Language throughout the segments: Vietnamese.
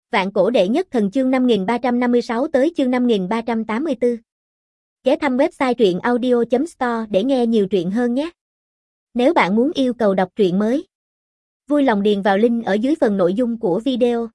Vạn cổ đệ nhất thần chương 5356 tới chương 5384. Ghé thăm website truyện audio.store để nghe nhiều truyện hơn nhé. Nếu bạn muốn yêu cầu đọc truyện mới, vui lòng điền vào link ở dưới phần nội dung của video.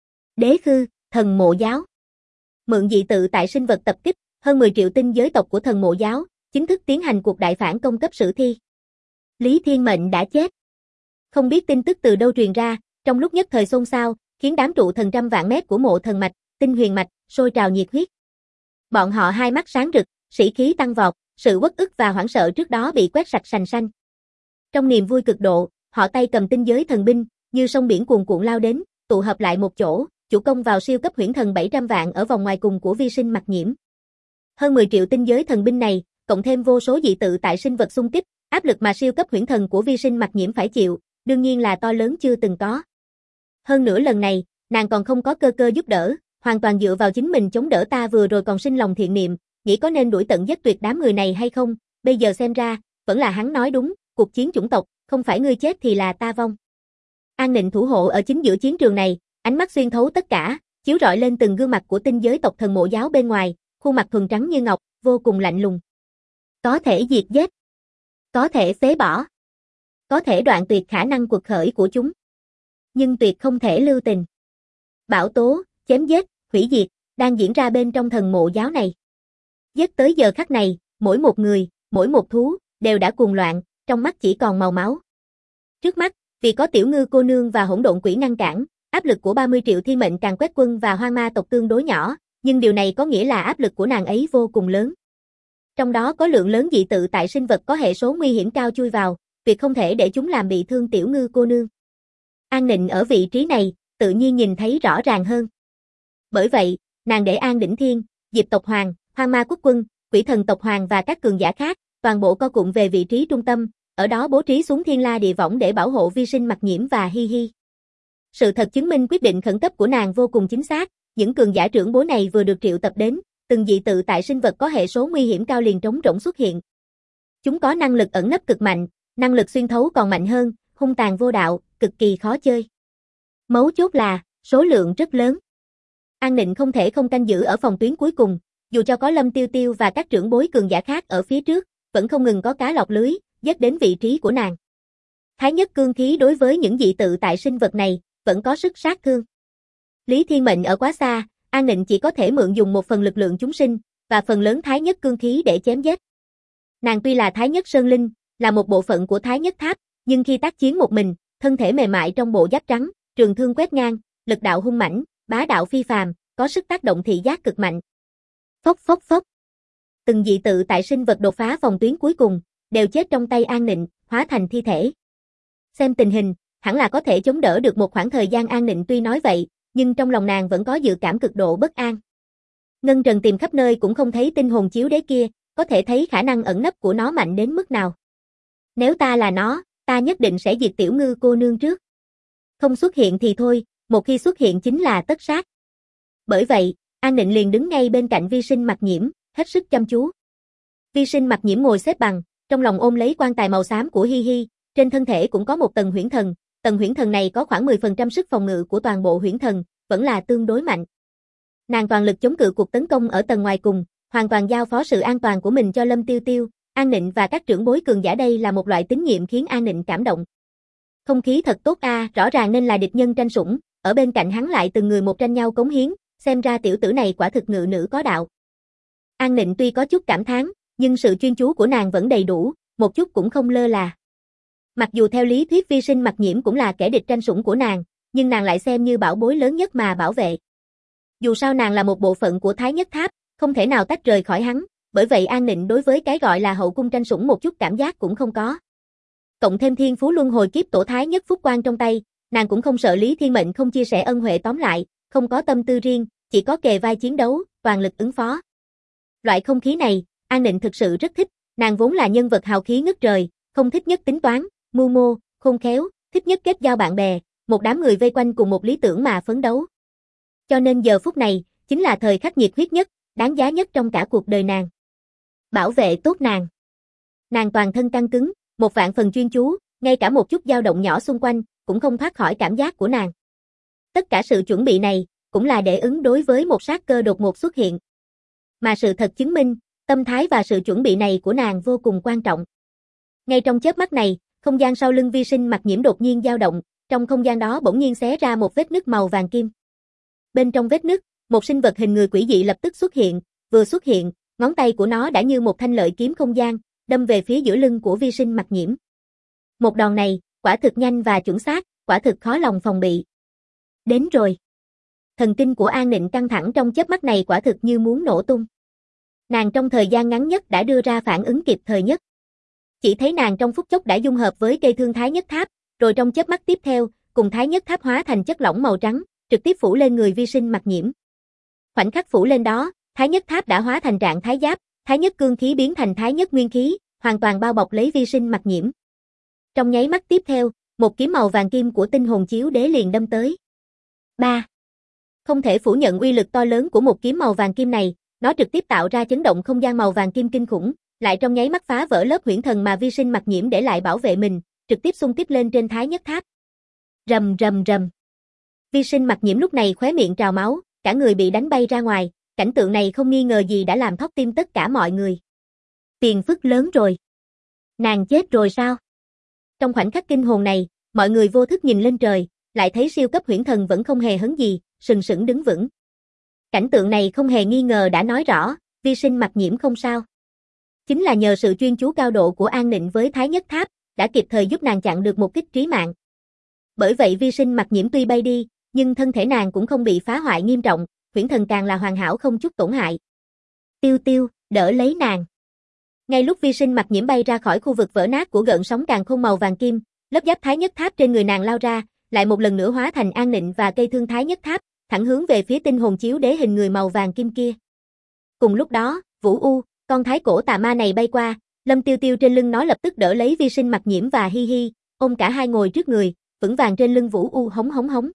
Đế Khư, thần mộ giáo. Mượn dị tự tại sinh vật tập kích, hơn 10 triệu tinh giới tộc của thần mộ giáo, chính thức tiến hành cuộc đại phản công cấp sử thi. Lý Thiên Mệnh đã chết. Không biết tin tức từ đâu truyền ra, trong lúc nhất thời xôn xao, khiến đám trụ thần trăm vạn mét của mộ thần mạch, tinh huyền mạch, sôi trào nhiệt huyết. Bọn họ hai mắt sáng rực, sĩ khí tăng vọt, sự uất ức và hoảng sợ trước đó bị quét sạch sành sanh. Trong niềm vui cực độ, họ tay cầm tinh giới thần binh, như sông biển cuồn cuộn lao đến, tụ hợp lại một chỗ, chủ công vào siêu cấp huyễn thần 700 vạn ở vòng ngoài cùng của vi sinh mặc nhiễm. Hơn 10 triệu tinh giới thần binh này, cộng thêm vô số dị tự tại sinh vật xung kích, áp lực mà siêu cấp huyễn thần của vi sinh mặc nhiễm phải chịu, đương nhiên là to lớn chưa từng có. Hơn nữa lần này, nàng còn không có cơ giúp đỡ, hoàn toàn dựa vào chính mình chống đỡ. Ta vừa rồi còn sinh lòng thiện niệm, nghĩ có nên đuổi tận giết tuyệt đám người này hay không, bây giờ xem ra, vẫn là hắn nói đúng, cuộc chiến chủng tộc, không phải ngươi chết thì là ta vong. An Nịnh thủ hộ ở chính giữa chiến trường này, ánh mắt xuyên thấu tất cả, chiếu rọi lên từng gương mặt của tinh giới tộc thần mộ giáo bên ngoài, khuôn mặt thuần trắng như ngọc, vô cùng lạnh lùng. Có thể diệt giết, có thể phế bỏ, có thể đoạn tuyệt khả năng quật khởi của chúng, nhưng tuyệt không thể lưu tình. Bão tố, chém giết, hủy diệt, đang diễn ra bên trong thần mộ giáo này. Giết tới giờ khắc này, mỗi một người, mỗi một thú, đều đã cuồng loạn, trong mắt chỉ còn màu máu. Trước mắt, vì có tiểu ngư cô nương và hỗn độn quỷ ngăn cản, áp lực của 30 triệu thiên mệnh càng quét quân và hoang ma tộc tương đối nhỏ, nhưng điều này có nghĩa là áp lực của nàng ấy vô cùng lớn. Trong đó có lượng lớn dị tự tại sinh vật có hệ số nguy hiểm cao chui vào, việc không thể để chúng làm bị thương tiểu ngư cô nương. An Nịnh ở vị trí này, tự nhiên nhìn thấy rõ ràng hơn. Bởi vậy, nàng để An Đỉnh Thiên, Diệp tộc hoàng, Hoang ma quốc quân, Quỷ thần tộc hoàng và các cường giả khác, toàn bộ co cụm về vị trí trung tâm, ở đó bố trí xuống thiên la địa võng để bảo hộ vi sinh mặc nhiễm và Hi Hi. Sự thật chứng minh quyết định khẩn cấp của nàng vô cùng chính xác, những cường giả trưởng bối này vừa được triệu tập đến, từng dị tự tại sinh vật có hệ số nguy hiểm cao liền trống rỗng xuất hiện. Chúng có năng lực ẩn nấp cực mạnh, năng lực xuyên thấu còn mạnh hơn, hung tàn vô đạo, cực kỳ khó chơi. Mấu chốt là, số lượng rất lớn. An Nịnh không thể không canh giữ ở phòng tuyến cuối cùng, dù cho có Lâm Tiêu Tiêu và các trưởng bối cường giả khác ở phía trước, vẫn không ngừng có cá lọt lưới, dết đến vị trí của nàng. Thái nhất cương khí đối với những dị tự tại sinh vật này, vẫn có sức sát thương. Lý Thiên Mệnh ở quá xa, An Nịnh chỉ có thể mượn dùng một phần lực lượng chúng sinh, và phần lớn thái nhất cương khí để chém giết. Nàng tuy là thái nhất sơn linh, là một bộ phận của thái nhất tháp, nhưng khi tác chiến một mình, thân thể mềm mại trong bộ giáp trắng, trường thương quét ngang, lực đạo hung mãnh, bá đạo phi phàm, có sức tác động thị giác cực mạnh. Phốc phốc phốc. Từng dị tự tại sinh vật đột phá phòng tuyến cuối cùng, đều chết trong tay An Nịnh, hóa thành thi thể. Xem tình hình, hẳn là có thể chống đỡ được một khoảng thời gian. An Nịnh tuy nói vậy, nhưng trong lòng nàng vẫn có dự cảm cực độ bất an. Ngân Trần tìm khắp nơi cũng không thấy tinh hồn chiếu đế kia, có thể thấy khả năng ẩn nấp của nó mạnh đến mức nào. Nếu ta là nó, ta nhất định sẽ diệt tiểu ngư cô nương trước. Không xuất hiện thì thôi, một khi xuất hiện chính là tất sát. Bởi vậy, An Nịnh liền đứng ngay bên cạnh vi sinh mặc nhiễm, hết sức chăm chú. Vi sinh mặc nhiễm ngồi xếp bằng, trong lòng ôm lấy quan tài màu xám của Hi Hi, trên thân thể cũng có một tầng huyễn thần, tầng huyễn thần này có khoảng 10% sức phòng ngự của toàn bộ huyễn thần, vẫn là tương đối mạnh. Nàng toàn lực chống cự cuộc tấn công ở tầng ngoài cùng, hoàn toàn giao phó sự an toàn của mình cho Lâm Tiêu Tiêu, An Nịnh và các trưởng bối cường giả. Đây là một loại tín nhiệm khiến An Nịnh cảm động. Không khí thật tốt a, rõ ràng nên là địch nhân tranh sủng, ở bên cạnh hắn lại từng người một tranh nhau cống hiến, xem ra tiểu tử này quả thực ngự nữ có đạo. An Nịnh tuy có chút cảm thán, nhưng sự chuyên chú của nàng vẫn đầy đủ, một chút cũng không lơ là. Mặc dù theo lý thuyết vi sinh mặc nhiễm cũng là kẻ địch tranh sủng của nàng, nhưng nàng lại xem như bảo bối lớn nhất mà bảo vệ. Dù sao nàng là một bộ phận của Thái Nhất Tháp, không thể nào tách rời khỏi hắn, bởi vậy An Nịnh đối với cái gọi là hậu cung tranh sủng một chút cảm giác cũng không có. Cộng thêm thiên phú luân hồi kiếp tổ Thái Nhất Phúc Quan trong tay, nàng cũng không sợ Lý Thiên Mệnh không chia sẻ ân huệ. Tóm lại, không có tâm tư riêng, chỉ có kề vai chiến đấu, toàn lực ứng phó. Loại không khí này, An Nịnh thực sự rất thích, nàng vốn là nhân vật hào khí ngất trời, không thích nhất tính toán, mưu mô, khôn khéo, thích nhất kết giao bạn bè, một đám người vây quanh cùng một lý tưởng mà phấn đấu. Cho nên giờ phút này, chính là thời khắc nhiệt huyết nhất, đáng giá nhất trong cả cuộc đời nàng. Bảo vệ tốt nàng. Nàng toàn thân căng cứng, một vạn phần chuyên chú, ngay cả một chút dao động nhỏ xung quanh, cũng không thoát khỏi cảm giác của nàng. Tất cả sự chuẩn bị này, cũng là để ứng đối với một sát cơ đột ngột xuất hiện. Mà sự thật chứng minh, tâm thái và sự chuẩn bị này của nàng vô cùng quan trọng. Ngay trong chớp mắt này, không gian sau lưng Vi Sinh Mặc Nhiễm đột nhiên dao động, trong không gian đó bỗng nhiên xé ra một vết nứt màu vàng kim. Bên trong vết nứt, một sinh vật hình người quỷ dị lập tức xuất hiện, vừa xuất hiện, ngón tay của nó đã như một thanh lợi kiếm không gian, đâm về phía giữa lưng của Vi Sinh Mặc Nhiễm. Một đòn này, quả thực nhanh và chuẩn xác, quả thực khó lòng phòng bị. Đến rồi. Thần kinh của An Nịnh căng thẳng trong chớp mắt này quả thực như muốn nổ tung. Nàng trong thời gian ngắn nhất đã đưa ra phản ứng kịp thời nhất. Chỉ thấy nàng trong phút chốc đã dung hợp với cây thương Thái Nhất Tháp, rồi trong chớp mắt tiếp theo, cùng Thái Nhất Tháp hóa thành chất lỏng màu trắng, trực tiếp phủ lên người Vi Sinh Mặc Nhiễm. Khoảnh khắc phủ lên đó, Thái Nhất Tháp đã hóa thành trạng thái giáp, Thái Nhất cương khí biến thành Thái Nhất nguyên khí, hoàn toàn bao bọc lấy Vi Sinh Mặc Nhiễm. Trong nháy mắt tiếp theo, một kiếm màu vàng kim của Tinh Hồn Chiếu Đế liền đâm tới. 3. Không thể phủ nhận uy lực to lớn của một kiếm màu vàng kim này, nó trực tiếp tạo ra chấn động không gian màu vàng kim kinh khủng, lại trong nháy mắt phá vỡ lớp huyễn thần mà Vi Sinh Mặc Nhiễm để lại bảo vệ mình, trực tiếp xung kích lên trên Thái Nhất Tháp. Rầm rầm rầm. Vi Sinh Mặc Nhiễm lúc này khóe miệng trào máu, cả người bị đánh bay ra ngoài, cảnh tượng này không nghi ngờ gì đã làm thót tim tất cả mọi người. Tiền phức lớn rồi. Nàng chết rồi sao? Trong khoảnh khắc kinh hồn này, mọi người vô thức nhìn lên trời, lại thấy siêu cấp huyễn thần vẫn không hề hấn gì, sừng sững đứng vững. Cảnh tượng này không hề nghi ngờ đã nói rõ, Vi Sinh Mặc Nhiễm không sao. Chính là nhờ sự chuyên chú cao độ của An Nịnh với Thái Nhất Tháp, đã kịp thời giúp nàng chặn được một kích trí mạng. Bởi vậy Vi Sinh Mặc Nhiễm tuy bay đi, nhưng thân thể nàng cũng không bị phá hoại nghiêm trọng, huyễn thần càng là hoàn hảo không chút tổn hại. Tiêu Tiêu, đỡ lấy nàng. Ngay lúc Vi Sinh Mặc Nhiễm bay ra khỏi khu vực vỡ nát của gợn sóng càn khôn màu vàng kim, lớp giáp Thái Nhất Tháp trên người nàng lao ra, lại một lần nữa hóa thành An Nịnh và cây thương Thái Nhất Tháp, thẳng hướng về phía Tinh Hồn Chiếu Đế hình người màu vàng kim kia. Cùng lúc đó, Vũ U, con thái cổ tà ma này bay qua, Lâm Tiêu Tiêu trên lưng nó lập tức đỡ lấy Vi Sinh Mặc Nhiễm và Hi Hi, ôm cả hai ngồi trước người, vững vàng trên lưng Vũ U hống hống hống.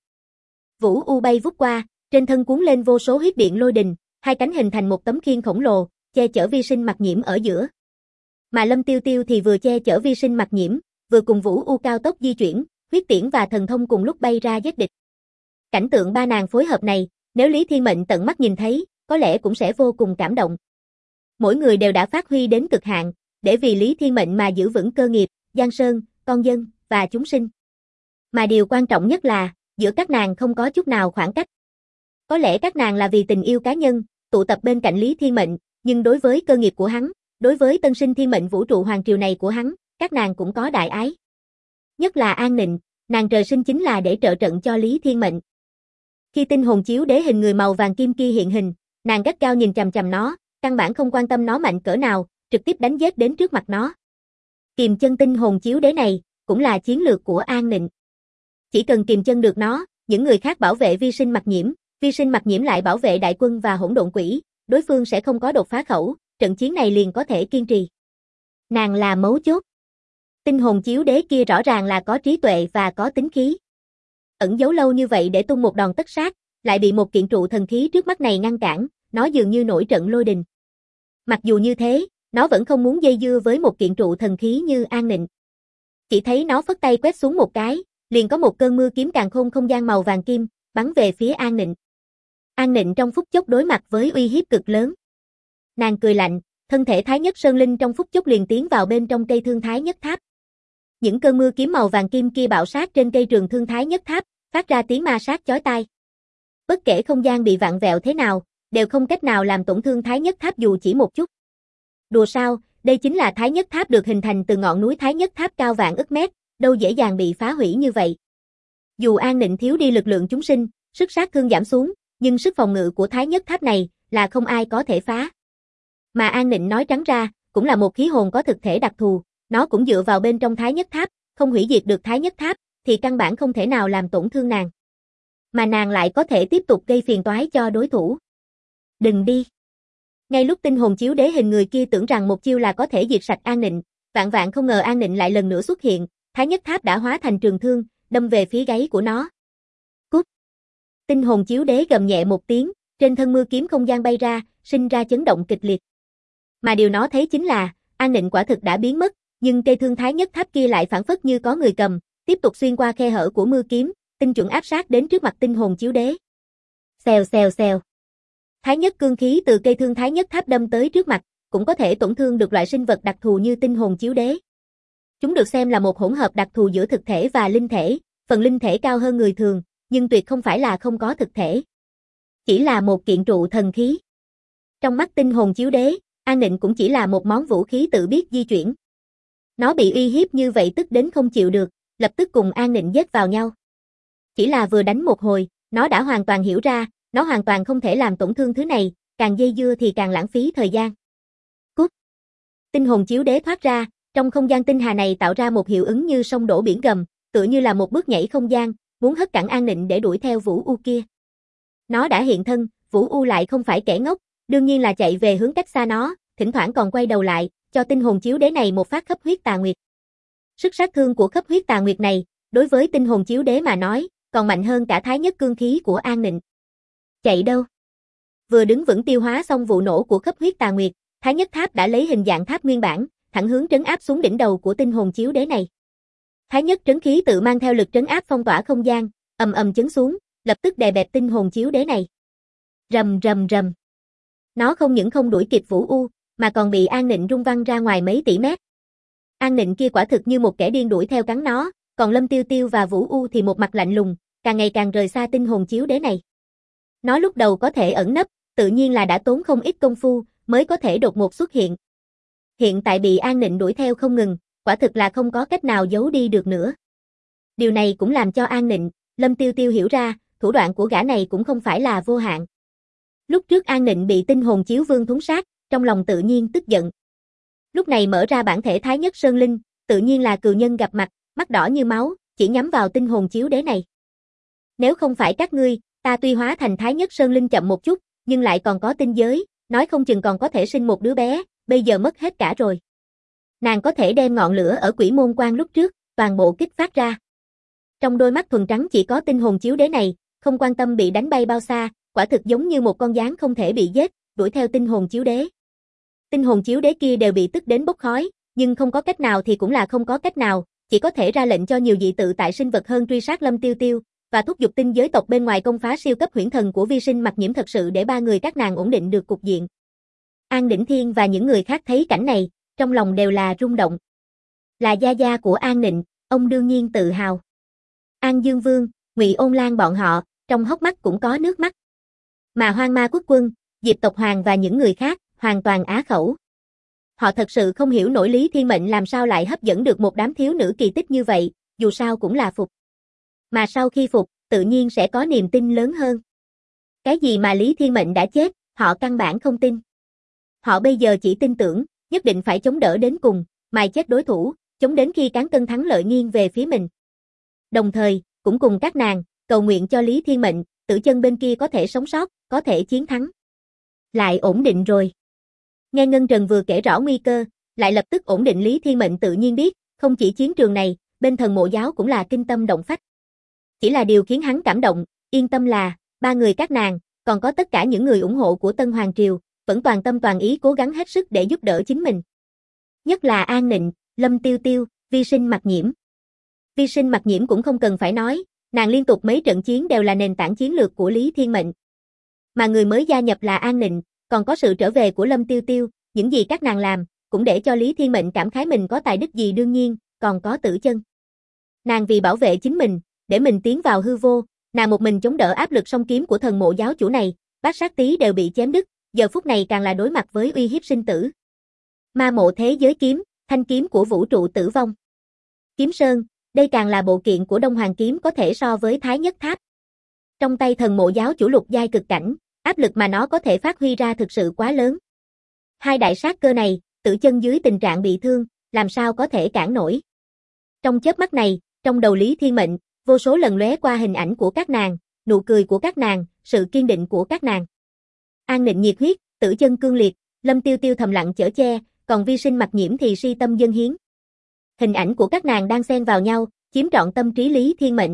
Vũ U bay vút qua, trên thân cuốn lên vô số huyết điện lôi đình, hai cánh hình thành một tấm khiên khổng lồ, che chở Vi Sinh Mặc Nhiễm ở giữa. Mà Lâm Tiêu Tiêu thì vừa che chở Vi Sinh Mặc Nhiễm, vừa cùng Vũ U cao tốc di chuyển, huyết tiễn và thần thông cùng lúc bay ra giết địch. Cảnh tượng ba nàng phối hợp này, nếu Lý Thiên Mệnh tận mắt nhìn thấy, có lẽ cũng sẽ vô cùng cảm động. Mỗi người đều đã phát huy đến cực hạn, để vì Lý Thiên Mệnh mà giữ vững cơ nghiệp, Giang Sơn, con dân, và chúng sinh. Mà điều quan trọng nhất là, giữa các nàng không có chút nào khoảng cách. Có lẽ các nàng là vì tình yêu cá nhân, tụ tập bên cạnh Lý Thiên Mệnh, nhưng đối với cơ nghiệp của hắn, đối với tân sinh thiên mệnh vũ trụ hoàng triều này của hắn, các nàng cũng có đại ái. Nhất là An Nịnh, nàng trời sinh chính là để trợ trận cho Lý Thiên Mệnh. Khi Tinh Hồn Chiếu Đế hình người màu vàng kim kia hiện hình, nàng gắt gao nhìn chằm chằm nó, căn bản không quan tâm nó mạnh cỡ nào, trực tiếp đánh giết đến trước mặt nó. Kiềm chân Tinh Hồn Chiếu Đế này, cũng là chiến lược của An Nịnh. Chỉ cần kiềm chân được nó, những người khác bảo vệ Vi Sinh Mặc Nhiễm, Vi Sinh Mặc Nhiễm lại bảo vệ đại quân và hỗn độn quỷ, đối phương sẽ không có đột phá khẩu, trận chiến này liền có thể kiên trì. Nàng là mấu chốt. Tinh Hồn Chiếu Đế kia rõ ràng là có trí tuệ và có tính khí. Ẩn giấu lâu như vậy để tung một đòn tất sát, lại bị một kiện trụ thần khí trước mắt này ngăn cản, nó dường như nổi trận lôi đình. Mặc dù như thế, nó vẫn không muốn dây dưa với một kiện trụ thần khí như An Nịnh. Chỉ thấy nó phất tay quét xuống một cái, liền có một cơn mưa kiếm càn khôn không gian màu vàng kim, bắn về phía An Nịnh. An Nịnh trong phút chốc đối mặt với uy hiếp cực lớn. Nàng cười lạnh, thân thể Thái Nhất Sơn Linh trong phút chốc liền tiến vào bên trong cây thương Thái Nhất Tháp. Những cơn mưa kiếm màu vàng kim kia bạo sát trên cây trường thương Thái Nhất Tháp, phát ra tiếng ma sát chói tai. Bất kể không gian bị vặn vẹo thế nào, đều không cách nào làm tổn thương Thái Nhất Tháp dù chỉ một chút. Đùa sao, đây chính là Thái Nhất Tháp được hình thành từ ngọn núi Thái Nhất Tháp cao vạn ức mét, đâu dễ dàng bị phá hủy như vậy. Dù An Nịnh thiếu đi lực lượng chúng sinh, sức sát thương giảm xuống, nhưng sức phòng ngự của Thái Nhất Tháp này là không ai có thể phá. Mà An Nịnh nói trắng ra, cũng là một khí hồn có thực thể đặc thù, nó cũng dựa vào bên trong Thái Nhất Tháp, không hủy diệt được Thái Nhất Tháp, thì căn bản không thể nào làm tổn thương nàng. Mà nàng lại có thể tiếp tục gây phiền toái cho đối thủ. Đừng đi. Ngay lúc Tinh Hồn Chiếu Đế hình người kia tưởng rằng một chiêu là có thể diệt sạch An Nịnh, vạn vạn không ngờ An Nịnh lại lần nữa xuất hiện, Thái Nhất Tháp đã hóa thành trường thương, đâm về phía gáy của nó. Cút. Tinh Hồn Chiếu Đế gầm nhẹ một tiếng, trên thân mưa kiếm không gian bay ra, sinh ra chấn động kịch liệt. Mà điều nó thấy chính là, An Nịnh quả thực đã biến mất, nhưng cây thương Thái Nhất Tháp kia lại phản phất như có người cầm, tiếp tục xuyên qua khe hở của mưa kiếm, tinh chuẩn áp sát đến trước mặt Tinh Hồn Chiếu Đế. Xèo xèo xèo. Thái nhất cương khí từ cây thương thái nhất tháp đâm tới trước mặt, cũng có thể tổn thương được loại sinh vật đặc thù như tinh hồn chiếu đế. Chúng được xem là một hỗn hợp đặc thù giữa thực thể và linh thể, phần linh thể cao hơn người thường, nhưng tuyệt không phải là không có thực thể. Chỉ là một kiện trụ thần khí. Trong mắt tinh hồn chiếu đế, An Nịnh cũng chỉ là một món vũ khí tự biết di chuyển. Nó bị uy hiếp như vậy tức đến không chịu được, lập tức cùng An Nịnh giết vào nhau. Chỉ là vừa đánh một hồi, nó đã hoàn toàn hiểu ra, nó hoàn toàn không thể làm tổn thương thứ này, càng dây dưa thì càng lãng phí thời gian. Cút! Tinh hồn chiếu đế thoát ra, trong không gian tinh hà này tạo ra một hiệu ứng như sông đổ biển gầm, tựa như là một bước nhảy không gian, muốn hất cẳng An Nịnh để đuổi theo Vũ U kia. Nó đã hiện thân, Vũ U lại không phải kẻ ngốc, đương nhiên là chạy về hướng cách xa nó, thỉnh thoảng còn quay đầu lại, cho tinh hồn chiếu đế này một phát khắp huyết tà nguyệt. Sức sát thương của khắp huyết tà nguyệt này, đối với tinh hồn chiếu đế mà nói, còn mạnh hơn cả thái nhất cương khí của An Nịnh. Chạy đâu? Vừa đứng vững tiêu hóa xong vụ nổ của khắp huyết tà nguyệt, thái nhất tháp đã lấy hình dạng tháp nguyên bản, thẳng hướng trấn áp xuống đỉnh đầu của tinh hồn chiếu đế này. Thái nhất trấn khí tự mang theo lực trấn áp phong tỏa không gian, ầm ầm chấn xuống, lập tức đè bẹp tinh hồn chiếu đế này. Rầm rầm rầm. Nó không những không đuổi kịp Vũ U, mà còn bị An Nịnh rung văng ra ngoài mấy tỷ mét. An Nịnh kia quả thực như một kẻ điên đuổi theo cắn nó, còn Lâm Tiêu Tiêu và Vũ U thì một mặt lạnh lùng, càng ngày càng rời xa tinh hồn chiếu đế này. Nó lúc đầu có thể ẩn nấp, tự nhiên là đã tốn không ít công phu, mới có thể đột ngột xuất hiện. Hiện tại bị An Nịnh đuổi theo không ngừng, quả thực là không có cách nào giấu đi được nữa. Điều này cũng làm cho An Nịnh, Lâm Tiêu Tiêu hiểu ra, thủ đoạn của gã này cũng không phải là vô hạn. Lúc trước An Nịnh bị tinh hồn chiếu vương thúng sát, trong lòng tự nhiên tức giận. Lúc này mở ra bản thể Thái Nhất Sơn Linh, tự nhiên là cừu nhân gặp mặt, mắt đỏ như máu, chỉ nhắm vào tinh hồn chiếu đế này. Nếu không phải các ngươi, ta tuy hóa thành Thái Nhất Sơn Linh chậm một chút, nhưng lại còn có tinh giới, nói không chừng còn có thể sinh một đứa bé, bây giờ mất hết cả rồi. Nàng có thể đem ngọn lửa ở Quỷ Môn Quan lúc trước, toàn bộ kích phát ra. Trong đôi mắt thuần trắng chỉ có tinh hồn chiếu đế này, không quan tâm bị đánh bay bao xa, quả thực giống như một con gián không thể bị giết, đuổi theo tinh hồn chiếu đế. Tinh hồn chiếu đế kia đều bị tức đến bốc khói, nhưng không có cách nào thì cũng là không có cách nào, chỉ có thể ra lệnh cho nhiều dị tự tại sinh vật hơn truy sát Lâm Tiêu Tiêu, và thúc giục tinh giới tộc bên ngoài công phá siêu cấp huyễn thần của Vi Sinh Mặc Nhiễm thật sự để ba người các nàng ổn định được cục diện. An Đỉnh Thiên và những người khác thấy cảnh này, trong lòng đều là rung động. Là gia gia của An Nịnh, ông đương nhiên tự hào. An Dương Vương, Ngụy Ôn Lan bọn họ, trong hốc mắt cũng có nước mắt. Mà Hoang Ma Quốc Quân, Diệp Tộc Hoàng và những người khác, hoàn toàn á khẩu. Họ thật sự không hiểu nổi Lý Thiên Mệnh làm sao lại hấp dẫn được một đám thiếu nữ kỳ tích như vậy, dù sao cũng là phục. Mà sau khi phục, tự nhiên sẽ có niềm tin lớn hơn. Cái gì mà Lý Thiên Mệnh đã chết, họ căn bản không tin. Họ bây giờ chỉ tin tưởng, nhất định phải chống đỡ đến cùng, mài chết đối thủ, chống đến khi cán cân thắng lợi nghiêng về phía mình. Đồng thời, cũng cùng các nàng, cầu nguyện cho Lý Thiên Mệnh, Tử Chân bên kia có thể sống sót, có thể chiến thắng. Lại ổn định rồi. Nghe Ngân Trần vừa kể rõ nguy cơ, lại lập tức ổn định. Lý Thiên Mệnh tự nhiên biết, không chỉ chiến trường này, bên Thần Mộ Giáo cũng là kinh tâm động phách. Chỉ là điều khiến hắn cảm động, yên tâm là, ba người các nàng, còn có tất cả những người ủng hộ của Tân Hoàng Triều, vẫn toàn tâm toàn ý cố gắng hết sức để giúp đỡ chính mình. Nhất là An Nịnh, Lâm Tiêu Tiêu, Vi Sinh Mặc Nhiễm. Vi Sinh Mặc Nhiễm cũng không cần phải nói, nàng liên tục mấy trận chiến đều là nền tảng chiến lược của Lý Thiên Mệnh. Mà người mới gia nhập là An Nịnh, còn có sự trở về của Lâm Tiêu Tiêu, những gì các nàng làm, cũng để cho Lý Thiên Mệnh cảm khái mình có tài đức gì. Đương nhiên, còn có Tử Chân. Nàng vì bảo vệ chính mình, để mình tiến vào hư vô, nàng một mình chống đỡ áp lực song kiếm của Thần Mộ Giáo chủ này, Bát Sát Tý đều bị chém đứt, giờ phút này càng là đối mặt với uy hiếp sinh tử. Ma Mộ Thế Giới Kiếm, thanh kiếm của vũ trụ tử vong. Kiếm Sơn, đây càng là bộ kiện của Đông Hoàng kiếm có thể so với Thái Nhất Tháp. Trong tay Thần Mộ Giáo chủ lục giai cực cảnh, áp lực mà nó có thể phát huy ra thực sự quá lớn. Hai đại sát cơ này, Tử Chân dưới tình trạng bị thương, làm sao có thể cản nổi. Trong chớp mắt này, trong đầu Lý Thiên Mệnh, vô số lần lóe qua hình ảnh của các nàng, nụ cười của các nàng, sự kiên định của các nàng. An Nịnh nhiệt huyết, Tử Chân cương liệt, Lâm Tiêu Tiêu thầm lặng chở che, còn Vi Sinh Mặc Nhiễm thì si tâm dâng hiến. Hình ảnh của các nàng đang xen vào nhau, chiếm trọn tâm trí Lý Thiên Mệnh.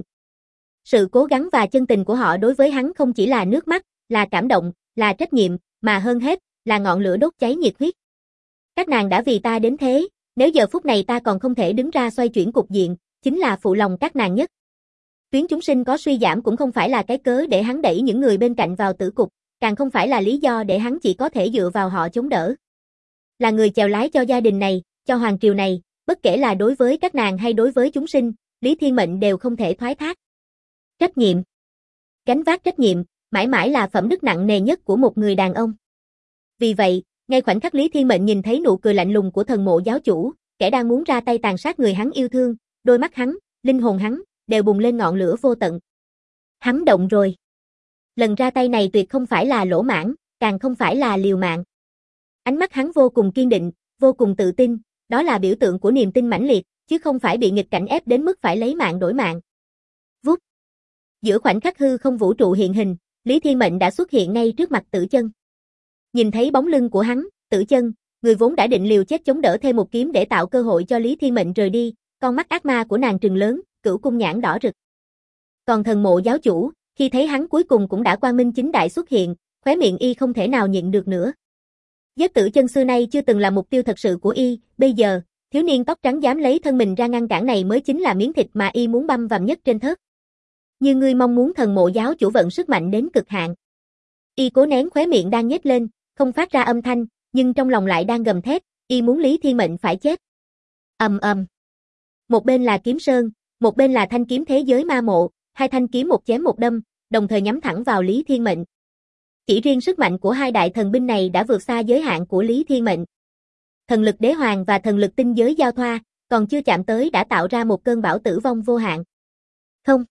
Sự cố gắng và chân tình của họ đối với hắn không chỉ là nước mắt, là cảm động, là trách nhiệm, mà hơn hết, là ngọn lửa đốt cháy nhiệt huyết. Các nàng đã vì ta đến thế, nếu giờ phút này ta còn không thể đứng ra xoay chuyển cục diện, chính là phụ lòng các nàng nhất. tuyến chúng sinh có suy giảm cũng không phải là cái cớ để hắn đẩy những người bên cạnh vào tử cục, càng không phải là lý do để hắn chỉ có thể dựa vào họ chống đỡ. Là người chèo lái cho gia đình này, cho hoàng triều này, bất kể là đối với các nàng hay đối với chúng sinh, Lý Thiên Mệnh đều không thể thoái thác. Trách nhiệm. Gánh vác trách nhiệm, mãi mãi là phẩm đức nặng nề nhất của một người đàn ông. Vì vậy, ngay khoảnh khắc Lý Thiên Mệnh nhìn thấy nụ cười lạnh lùng của Thần Mộ giáo chủ, kẻ đang muốn ra tay tàn sát người hắn yêu thương, đôi mắt hắn, linh hồn hắn, đều bùng lên ngọn lửa vô tận. Hắn động rồi. Lần ra tay này tuyệt không phải là lỗ mãng, càng không phải là liều mạng. Ánh mắt hắn vô cùng kiên định, vô cùng tự tin, đó là biểu tượng của niềm tin mãnh liệt, chứ không phải bị nghịch cảnh ép đến mức phải lấy mạng đổi mạng. Vút. Giữa khoảnh khắc hư không vũ trụ hiện hình, Lý Thiên Mệnh đã xuất hiện ngay trước mặt Tử Chân. Nhìn thấy bóng lưng của hắn, Tử Chân, người vốn đã định liều chết chống đỡ thêm một kiếm để tạo cơ hội cho Lý Thiên Mệnh rời đi, con mắt ác ma của nàng trừng lớn, cửu cung nhãn đỏ rực. Còn Thần Mộ giáo chủ, khi thấy hắn cuối cùng cũng đã quang minh chính đại xuất hiện, khóe miệng y không thể nào nhịn được nữa. Giết Tử Chân xưa nay chưa từng là mục tiêu thật sự của y, bây giờ, thiếu niên tóc trắng dám lấy thân mình ra ngăn cản này mới chính là miếng thịt mà y muốn băm vằm nhất trên thớt. Như ngươi mong muốn Thần Mộ giáo chủ vận sức mạnh đến cực hạn. Y cố nén khóe miệng đang nhếch lên, không phát ra âm thanh, nhưng trong lòng lại đang gầm thét, y muốn Lý Thiên Mệnh phải chết. Ầm ầm. Một bên là Kiếm Sơn, một bên là thanh kiếm thế giới ma mộ, hai thanh kiếm một chém một đâm, đồng thời nhắm thẳng vào Lý Thiên Mệnh. Chỉ riêng sức mạnh của hai đại thần binh này đã vượt xa giới hạn của Lý Thiên Mệnh. Thần lực đế hoàng và thần lực tinh giới giao thoa, còn chưa chạm tới đã tạo ra một cơn bão tử vong vô hạn. Không.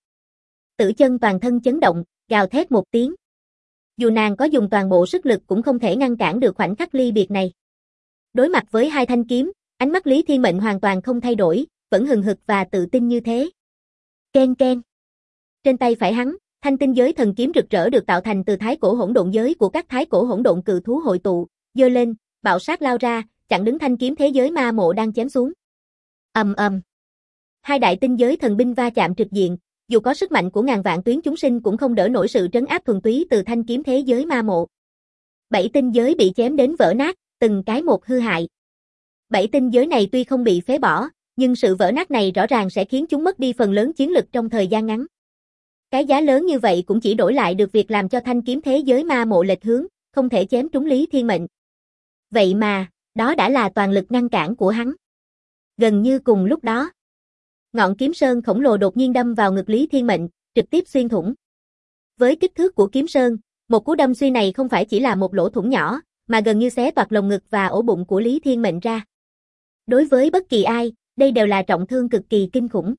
Tử Chân toàn thân chấn động, gào thét một tiếng. Dù nàng có dùng toàn bộ sức lực cũng không thể ngăn cản được khoảnh khắc ly biệt này. Đối mặt với hai thanh kiếm, ánh mắt Lý Thiên Mệnh hoàn toàn không thay đổi, vẫn hừng hực và tự tin như thế. Ken ken. Trên tay phải hắn, thanh tinh giới thần kiếm rực rỡ được tạo thành từ thái cổ hỗn độn giới của các thái cổ hỗn độn cự thú hội tụ, giơ lên, bạo sát lao ra, chặn đứng thanh kiếm thế giới ma mộ đang chém xuống. Ầm ầm. Hai đại tinh giới thần binh va chạm trực diện, dù có sức mạnh của ngàn vạn tuyến chúng sinh cũng không đỡ nổi sự trấn áp thuần túy từ thanh kiếm thế giới ma mộ. 7 tinh giới bị chém đến vỡ nát, từng cái một hư hại. 7 tinh giới này tuy không bị phế bỏ, nhưng sự vỡ nát này rõ ràng sẽ khiến chúng mất đi phần lớn chiến lực trong thời gian ngắn. Cái giá lớn như vậy cũng chỉ đổi lại được việc làm cho thanh kiếm thế giới ma mộ lệch hướng, không thể chém trúng Lý Thiên Mệnh. Vậy mà, đó đã là toàn lực ngăn cản của hắn. Gần như cùng lúc đó, ngọn kiếm sơn khổng lồ đột nhiên đâm vào ngực Lý Thiên Mệnh, trực tiếp xuyên thủng. Với kích thước của kiếm sơn, một cú đâm xuyên này không phải chỉ là một lỗ thủng nhỏ, mà gần như xé toạc lồng ngực và ổ bụng của Lý Thiên Mệnh ra. Đối với bất kỳ ai, đây đều là trọng thương cực kỳ kinh khủng.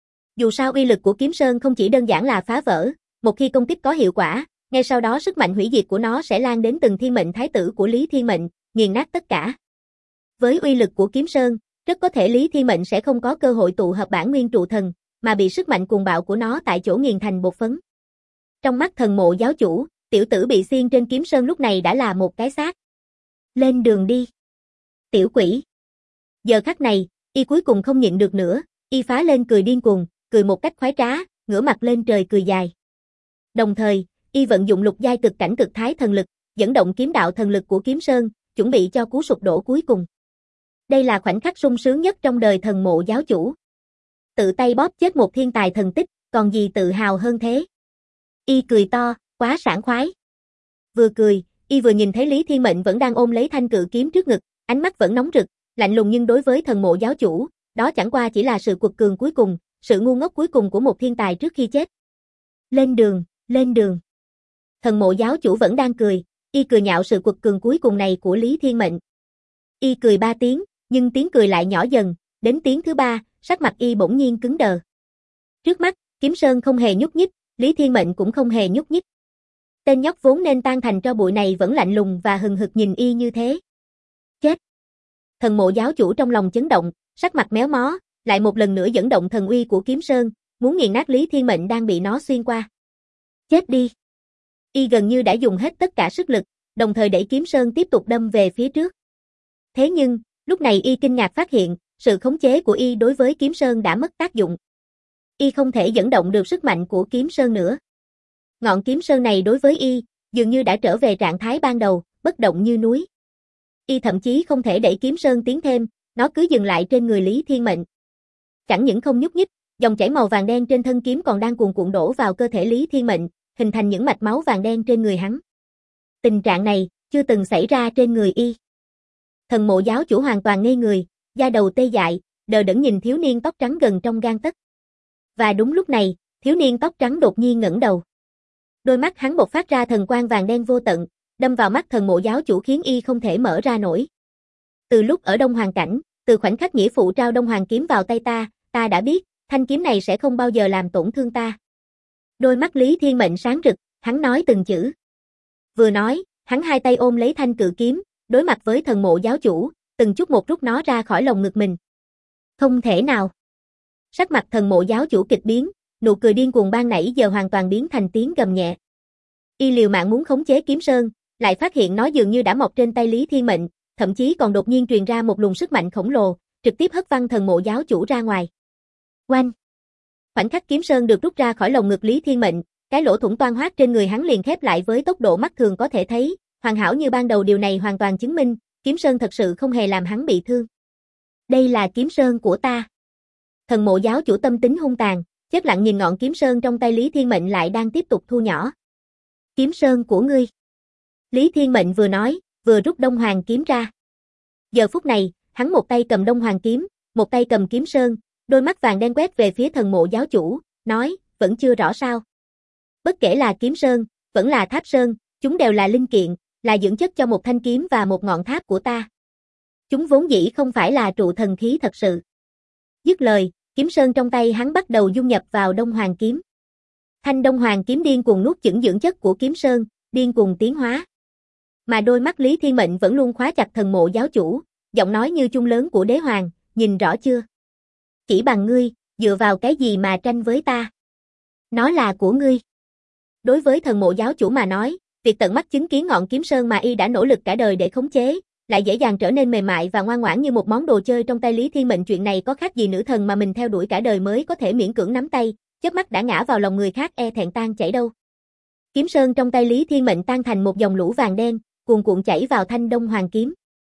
Dù sao uy lực của kiếm sơn không chỉ đơn giản là phá vỡ, một khi công kích có hiệu quả, ngay sau đó sức mạnh hủy diệt của nó sẽ lan đến từng thiên mệnh thái tử của Lý Thiên Mệnh, nghiền nát tất cả. Với uy lực của kiếm sơn, rất có thể Lý Thiên Mệnh sẽ không có cơ hội tụ hợp bản nguyên trụ thần, mà bị sức mạnh cuồng bạo của nó tại chỗ nghiền thành bột phấn. Trong mắt Thần Mộ giáo chủ, tiểu tử bị xiên trên kiếm sơn lúc này đã là một cái xác. Lên đường đi. Tiểu quỷ. Giờ khắc này, y cuối cùng không nhịn được nữa, y phá lên cười điên cuồng, cười một cách khoái trá, ngửa mặt lên trời cười dài. Đồng thời, y vận dụng lục giai cực cảnh cực thái thần lực, dẫn động kiếm đạo thần lực của kiếm sơn, chuẩn bị cho cú sụp đổ cuối cùng. Đây là khoảnh khắc sung sướng nhất trong đời Thần Mộ giáo chủ. Tự tay bóp chết một thiên tài thần tích, còn gì tự hào hơn thế. Y cười to, quá sảng khoái. Vừa cười, y vừa nhìn thấy Lý Thiên Mệnh vẫn đang ôm lấy thanh cự kiếm trước ngực, ánh mắt vẫn nóng rực, lạnh lùng, nhưng đối với Thần Mộ giáo chủ, đó chẳng qua chỉ là sự quật cường cuối cùng, sự ngu ngốc cuối cùng của một thiên tài trước khi chết. Lên đường, lên đường. Thần Mộ giáo chủ vẫn đang cười, y cười nhạo sự quật cường cuối cùng này của Lý Thiên Mệnh. Y cười 3 tiếng, nhưng tiếng cười lại nhỏ dần, đến tiếng thứ 3, sắc mặt y bỗng nhiên cứng đờ. Trước mắt, kiếm sơn không hề nhúc nhích, Lý Thiên Mệnh cũng không hề nhúc nhích. Tên nhóc vốn nên tan thành tro bụi này vẫn lạnh lùng và hừng hực nhìn y như thế. Chết! Thần Mộ giáo chủ trong lòng chấn động, sắc mặt méo mó, lại một lần nữa dẫn động thần uy của kiếm sơn, muốn nghiền nát Lý Thiên Mệnh đang bị nó xuyên qua. Chết đi! Y gần như đã dùng hết tất cả sức lực, đồng thời đẩy kiếm sơn tiếp tục đâm về phía trước. Thế nhưng, lúc này y kinh ngạc phát hiện, sự khống chế của y đối với kiếm sơn đã mất tác dụng. Y không thể dẫn động được sức mạnh của kiếm sơn nữa. Ngọn kiếm sơn này đối với y, dường như đã trở về trạng thái ban đầu, bất động như núi. Y thậm chí không thể đẩy kiếm sơn tiến thêm, nó cứ dừng lại trên người Lý Thiên Mệnh. Chẳng những không nhúc nhích, Dòng chảy màu vàng đen trên thân kiếm còn đang cuồn cuộn đổ vào cơ thể Lý Thiên Mệnh, hình thành những mạch máu vàng đen trên người hắn. Tình trạng này chưa từng xảy ra trên người y. Thần mộ giáo chủ hoàn toàn ngây người, da đầu tê dại, đờ đẫn nhìn thiếu niên tóc trắng gần trong gang tấc. Và đúng lúc này, thiếu niên tóc trắng đột nhiên ngẩng đầu. Đôi mắt hắn bộc phát ra thần quang vàng đen vô tận, đâm vào mắt thần mộ giáo chủ khiến y không thể mở ra nổi. Từ lúc ở Đông Hoàng cảnh, từ khoảnh khắc nghĩa phụ trao Đông Hoàng kiếm vào tay ta đã biết, thanh kiếm này sẽ không bao giờ làm tổn thương ta. Đôi mắt Lý Thiên Mệnh sáng rực, hắn nói từng chữ. Vừa nói, hắn hai tay ôm lấy thanh cự kiếm, đối mặt với thần mộ giáo chủ, từng chút một rút nó ra khỏi lồng ngực mình. Không thể nào. Sắc mặt thần mộ giáo chủ kịch biến, nụ cười điên cuồng ban nãy giờ hoàn toàn biến thành tiếng gầm nhẹ. Y liều mạng muốn khống chế kiếm sơn, lại phát hiện nó dường như đã mọc trên tay Lý Thiên Mệnh, thậm chí còn đột nhiên truyền ra một luồng sức mạnh khổng lồ, trực tiếp hất văng thần mộ giáo chủ ra ngoài. Oanh! Khoảnh khắc kiếm sơn được rút ra khỏi lồng ngực Lý Thiên Mệnh, cái lỗ thủng toang hoác trên người hắn liền khép lại với tốc độ mắt thường có thể thấy, hoàn hảo như ban đầu. Điều này hoàn toàn chứng minh, kiếm sơn thật sự không hề làm hắn bị thương. Đây là kiếm sơn của ta. Thần mộ giáo chủ tâm tính hung tàn, chết lặng nhìn ngọn kiếm sơn trong tay Lý Thiên Mệnh lại đang tiếp tục thu nhỏ. Kiếm sơn của ngươi. Lý Thiên Mệnh vừa nói, vừa rút Đông Hoàng kiếm ra. Giờ phút này, hắn một tay cầm Đông Hoàng kiếm, một tay cầm kiếm sơn, đôi mắt vàng đen quét về phía thần mộ giáo chủ, nói, vẫn chưa rõ sao. Bất kể là kiếm sơn, vẫn là tháp sơn, chúng đều là linh kiện, là dưỡng chất cho một thanh kiếm và một ngọn tháp của ta. Chúng vốn dĩ không phải là trụ thần khí thật sự. Dứt lời, kiếm sơn trong tay hắn bắt đầu dung nhập vào Đông Hoàng kiếm. Thanh Đông Hoàng kiếm điên cuồng nuốt chửng dưỡng chất của kiếm sơn, điên cuồng tiến hóa. Mà đôi mắt Lý Thiên Mệnh vẫn luôn khóa chặt thần mộ giáo chủ, giọng nói như chuông lớn của đế hoàng, nhìn rõ chưa? Chỉ bằng ngươi, dựa vào cái gì mà tranh với ta? Nó là của ngươi. Đối với thần mộ giáo chủ mà nói, việc tận mắt chứng kiến ngọn kiếm sơn mà y đã nỗ lực cả đời để khống chế, lại dễ dàng trở nên mềm mại và ngoan ngoãn như một món đồ chơi trong tay Lý Thiên Mệnh. Chuyện này có khác gì nữ thần mà mình theo đuổi cả đời mới có thể miễn cưỡng nắm tay, chớp mắt đã ngã vào lòng người khác e thẹn tan chảy đâu. Kiếm sơn trong tay Lý Thiên Mệnh tan thành một dòng lũ vàng đen, cuồn cuộn chảy vào thanh Đông Hoàng kiếm.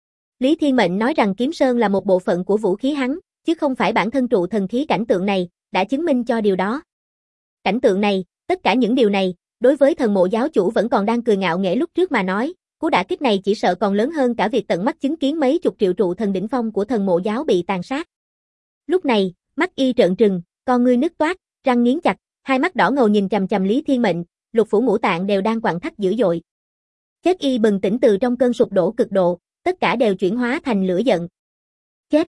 Lý Thiên Mệnh nói rằng kiếm sơn là một bộ phận của vũ khí hắn, chứ không phải bản thân trụ thần khí. Cảnh tượng này đã chứng minh cho điều đó. Cảnh tượng này, tất cả những điều này, đối với thần mộ giáo chủ vẫn còn đang cười ngạo nghễ lúc trước mà nói, cú đả kích này chỉ sợ còn lớn hơn cả việc tận mắt chứng kiến mấy chục triệu trụ thần đỉnh phong của thần mộ giáo bị tàn sát. Lúc này, mắt y trợn trừng, con ngươi nứt toát, răng nghiến chặt, hai mắt đỏ ngầu nhìn chằm chằm Lý Thiên Mệnh, lục phủ ngũ tạng đều đang quặn thắt dữ dội. Chết y bừng tỉnh từ trong cơn sụp đổ cực độ, tất cả đều chuyển hóa thành lửa giận. Chết!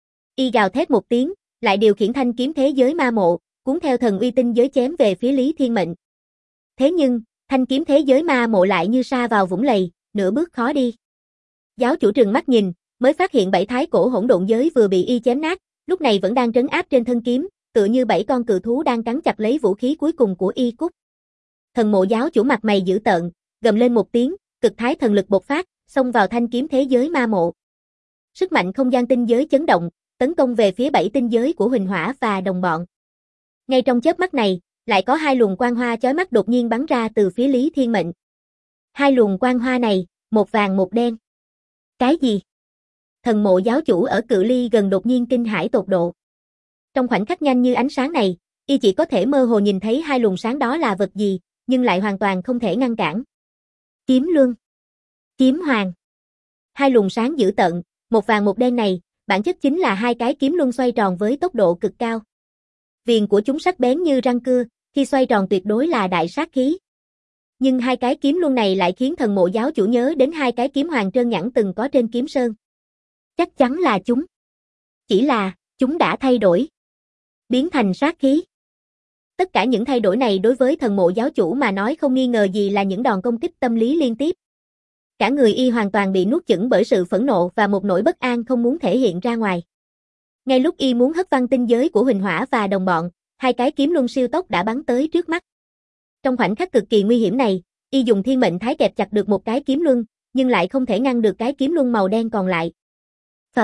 Y gào thét một tiếng, lại điều khiển thanh kiếm thế giới ma mộ, cuốn theo thần uy tinh giới chém về phía Lý Thiên Mệnh. Thế nhưng, thanh kiếm thế giới ma mộ lại như sa vào vũng lầy, nửa bước khó đi. Giáo chủ trừng mắt nhìn, mới phát hiện 7 thái cổ hỗn độn giới vừa bị y chém nát, lúc này vẫn đang trấn áp trên thân kiếm, tựa như 7 con cự thú đang cắn chặt lấy vũ khí cuối cùng của y cút. Thần mộ giáo chủ mặt mày dữ tợn, gầm lên một tiếng, cực thái thần lực bộc phát, xông vào thanh kiếm thế giới ma mộ. Sức mạnh không gian tinh giới chấn động, tấn công về phía 7 tinh giới của Huỳnh Hỏa và đồng bọn. Ngay trong chớp mắt này, lại có 2 luồng quang hoa chói mắt đột nhiên bắn ra từ phía Lý Thiên Mệnh. 2 luồng quang hoa này, một vàng một đen. Cái gì? Thần mộ giáo chủ ở cự ly gần đột nhiên kinh hãi tột độ. Trong khoảnh khắc nhanh như ánh sáng này, y chỉ có thể mơ hồ nhìn thấy 2 luồng sáng đó là vật gì, nhưng lại hoàn toàn không thể ngăn cản. Kiếm luân, kiếm hoàng. 2 luồng sáng dữ tợn, một vàng một đen này, bản chất chính là 2 cái kiếm luân xoay tròn với tốc độ cực cao. Viền của chúng sắc bén như răng cưa, khi xoay tròn tuyệt đối là đại sát khí. Nhưng 2 cái kiếm luân này lại khiến thần mộ giáo chủ nhớ đến 2 cái kiếm hoàng trơn nhẵn từng có trên kiếm sơn. Chắc chắn là chúng. Chỉ là, chúng đã thay đổi, biến thành sát khí. Tất cả những thay đổi này đối với thần mộ giáo chủ mà nói không nghi ngờ gì là những đòn công kích tâm lý liên tiếp. Cả người y hoàn toàn bị nuốt chửng bởi sự phẫn nộ và một nỗi bất an không muốn thể hiện ra ngoài. Ngay lúc y muốn hất văng tinh giới của Huỳnh Hỏa và đồng bọn, 2 cái kiếm luân siêu tốc đã bắn tới trước mắt. Trong khoảnh khắc cực kỳ nguy hiểm này, y dùng thiên mệnh thái kẹp chặt được một cái kiếm luân, nhưng lại không thể ngăn được cái kiếm luân màu đen còn lại. Phập.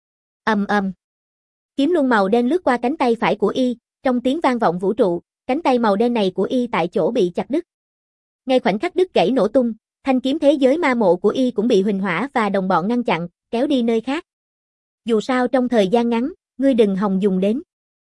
Ầm ầm. Kiếm luân màu đen lướt qua cánh tay phải của y, trong tiếng vang vọng vũ trụ, cánh tay màu đen này của y tại chỗ bị chặt đứt. Ngay khoảnh khắc đứt gãy nổ tung, thanh kiếm thế giới ma mộ của y cũng bị Huỳnh Hỏa và đồng bọn ngăn chặn, kéo đi nơi khác. Dù sao trong thời gian ngắn, ngươi đừng hòng dùng đến.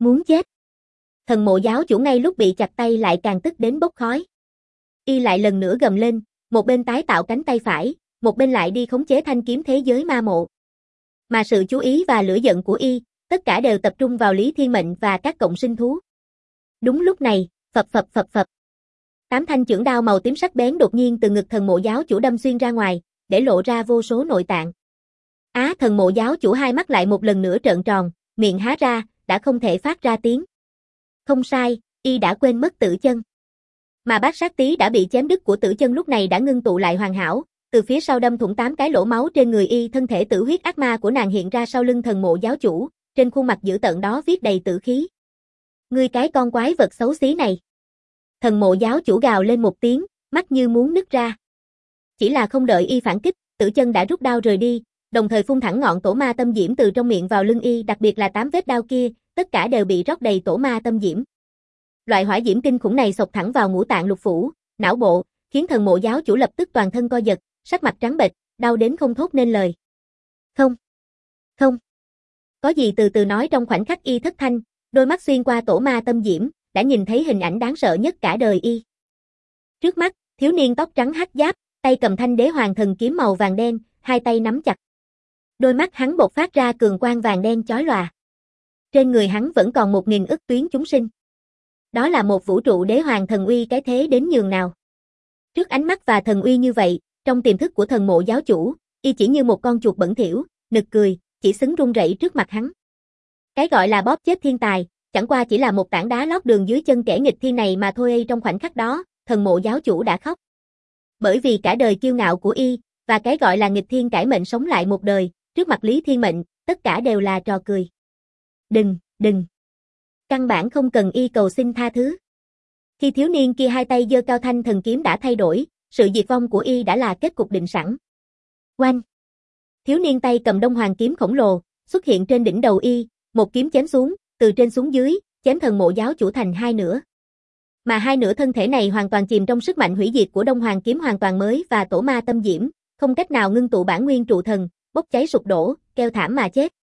Muốn chết. Thần mộ giáo chủ ngay lúc bị chặt tay lại càng tức đến bốc khói. Y lại lần nữa gầm lên, một bên tái tạo cánh tay phải, một bên lại đi khống chế thanh kiếm thế giới ma mộ. Mà sự chú ý và lửa giận của Y, tất cả đều tập trung vào Lý Thiên Mệnh và các cộng sinh thú. Đúng lúc này, phập phập phập phập. 8 thanh chưởng đao màu tím sắc bén đột nhiên từ ngực thần mộ giáo chủ đâm xuyên ra ngoài, để lộ ra vô số nội tạng. Thần mộ giáo chủ hai mắt lại một lần nữa trợn tròn, miệng há ra, đã không thể phát ra tiếng. Không sai, Y đã quên mất tử chân. Mà bát sát tí đã bị chém đứt của tử chân lúc này đã ngưng tụ lại hoàn hảo, từ phía sau đâm thủng 8 cái lỗ máu trên người Y, thân thể tử huyết ác ma của nàng hiện ra sau lưng thần mộ giáo chủ, trên khuôn mặt dữ tợn đó viết đầy tử khí. Ngươi cái con quái vật xấu xí này. Thần mộ giáo chủ gào lên một tiếng, mắt như muốn nứt ra. Chỉ là không đợi Y phản kích, tử chân đã rút đao rời đi, đồng thời phun thẳng ngọn tổ ma tâm diễm từ trong miệng vào lưng Y, đặc biệt là 8 vết đao kia, tất cả đều bị rót đầy tổ ma tâm diễm. Loại hỏa diễm kinh khủng này xộc thẳng vào ngũ tạng lục phủ, não bộ, khiến thần mộ giáo chủ lập tức toàn thân co giật, sắc mặt trắng bệch, đau đến không thốt nên lời. Không. Không. Có gì từ từ nói trong khoảnh khắc Y thất thanh, đôi mắt xuyên qua tổ ma tâm diễm, đã nhìn thấy hình ảnh đáng sợ nhất cả đời Y. Trước mắt, thiếu niên tóc trắng hắc giáp, tay cầm thanh đế hoàng thần kiếm màu vàng đen, hai tay nắm chặt. Đôi mắt hắn bộc phát ra cường quang vàng đen chói lòa. Trên người hắn vẫn còn 1000 ức tuyến chúng sinh. Đó là một vũ trụ đế hoàng thần uy cái thế đến nhường nào. Trước ánh mắt và thần uy như vậy, trong tiềm thức của thần mộ giáo chủ, Y chỉ như một con chuột bẩn thỉu, nực cười, chỉ xứng run rẩy trước mặt hắn. Cái gọi là bóp chết thiên tài, chẳng qua chỉ là một tảng đá lót đường dưới chân kẻ nghịch thiên này mà thôi. Trong khoảnh khắc đó, thần mộ giáo chủ đã khóc. Bởi vì cả đời kiêu ngạo của Y, và cái gọi là nghịch thiên cải mệnh sống lại một đời, trước mặt Lý Thiên Mệnh, tất cả đều là trò cười. Đừng. Căn bản không cần Y cầu xin tha thứ. Khi thiếu niên kia hai tay giơ cao thanh thần kiếm đã thay đổi, sự diệt vong của Y đã là kết cục định sẵn. Oanh! Thiếu niên tay cầm đông hoàng kiếm khổng lồ, xuất hiện trên đỉnh đầu Y, một kiếm chém xuống, từ trên xuống dưới, chém thần mộ giáo chủ thành hai nửa. Mà hai nửa thân thể này hoàn toàn chìm trong sức mạnh hủy diệt của đông hoàng kiếm hoàn toàn mới và tổ ma tâm diễm, không cách nào ngưng tụ bản nguyên trụ thần, bốc cháy sụp đổ, kêu thảm mà chết.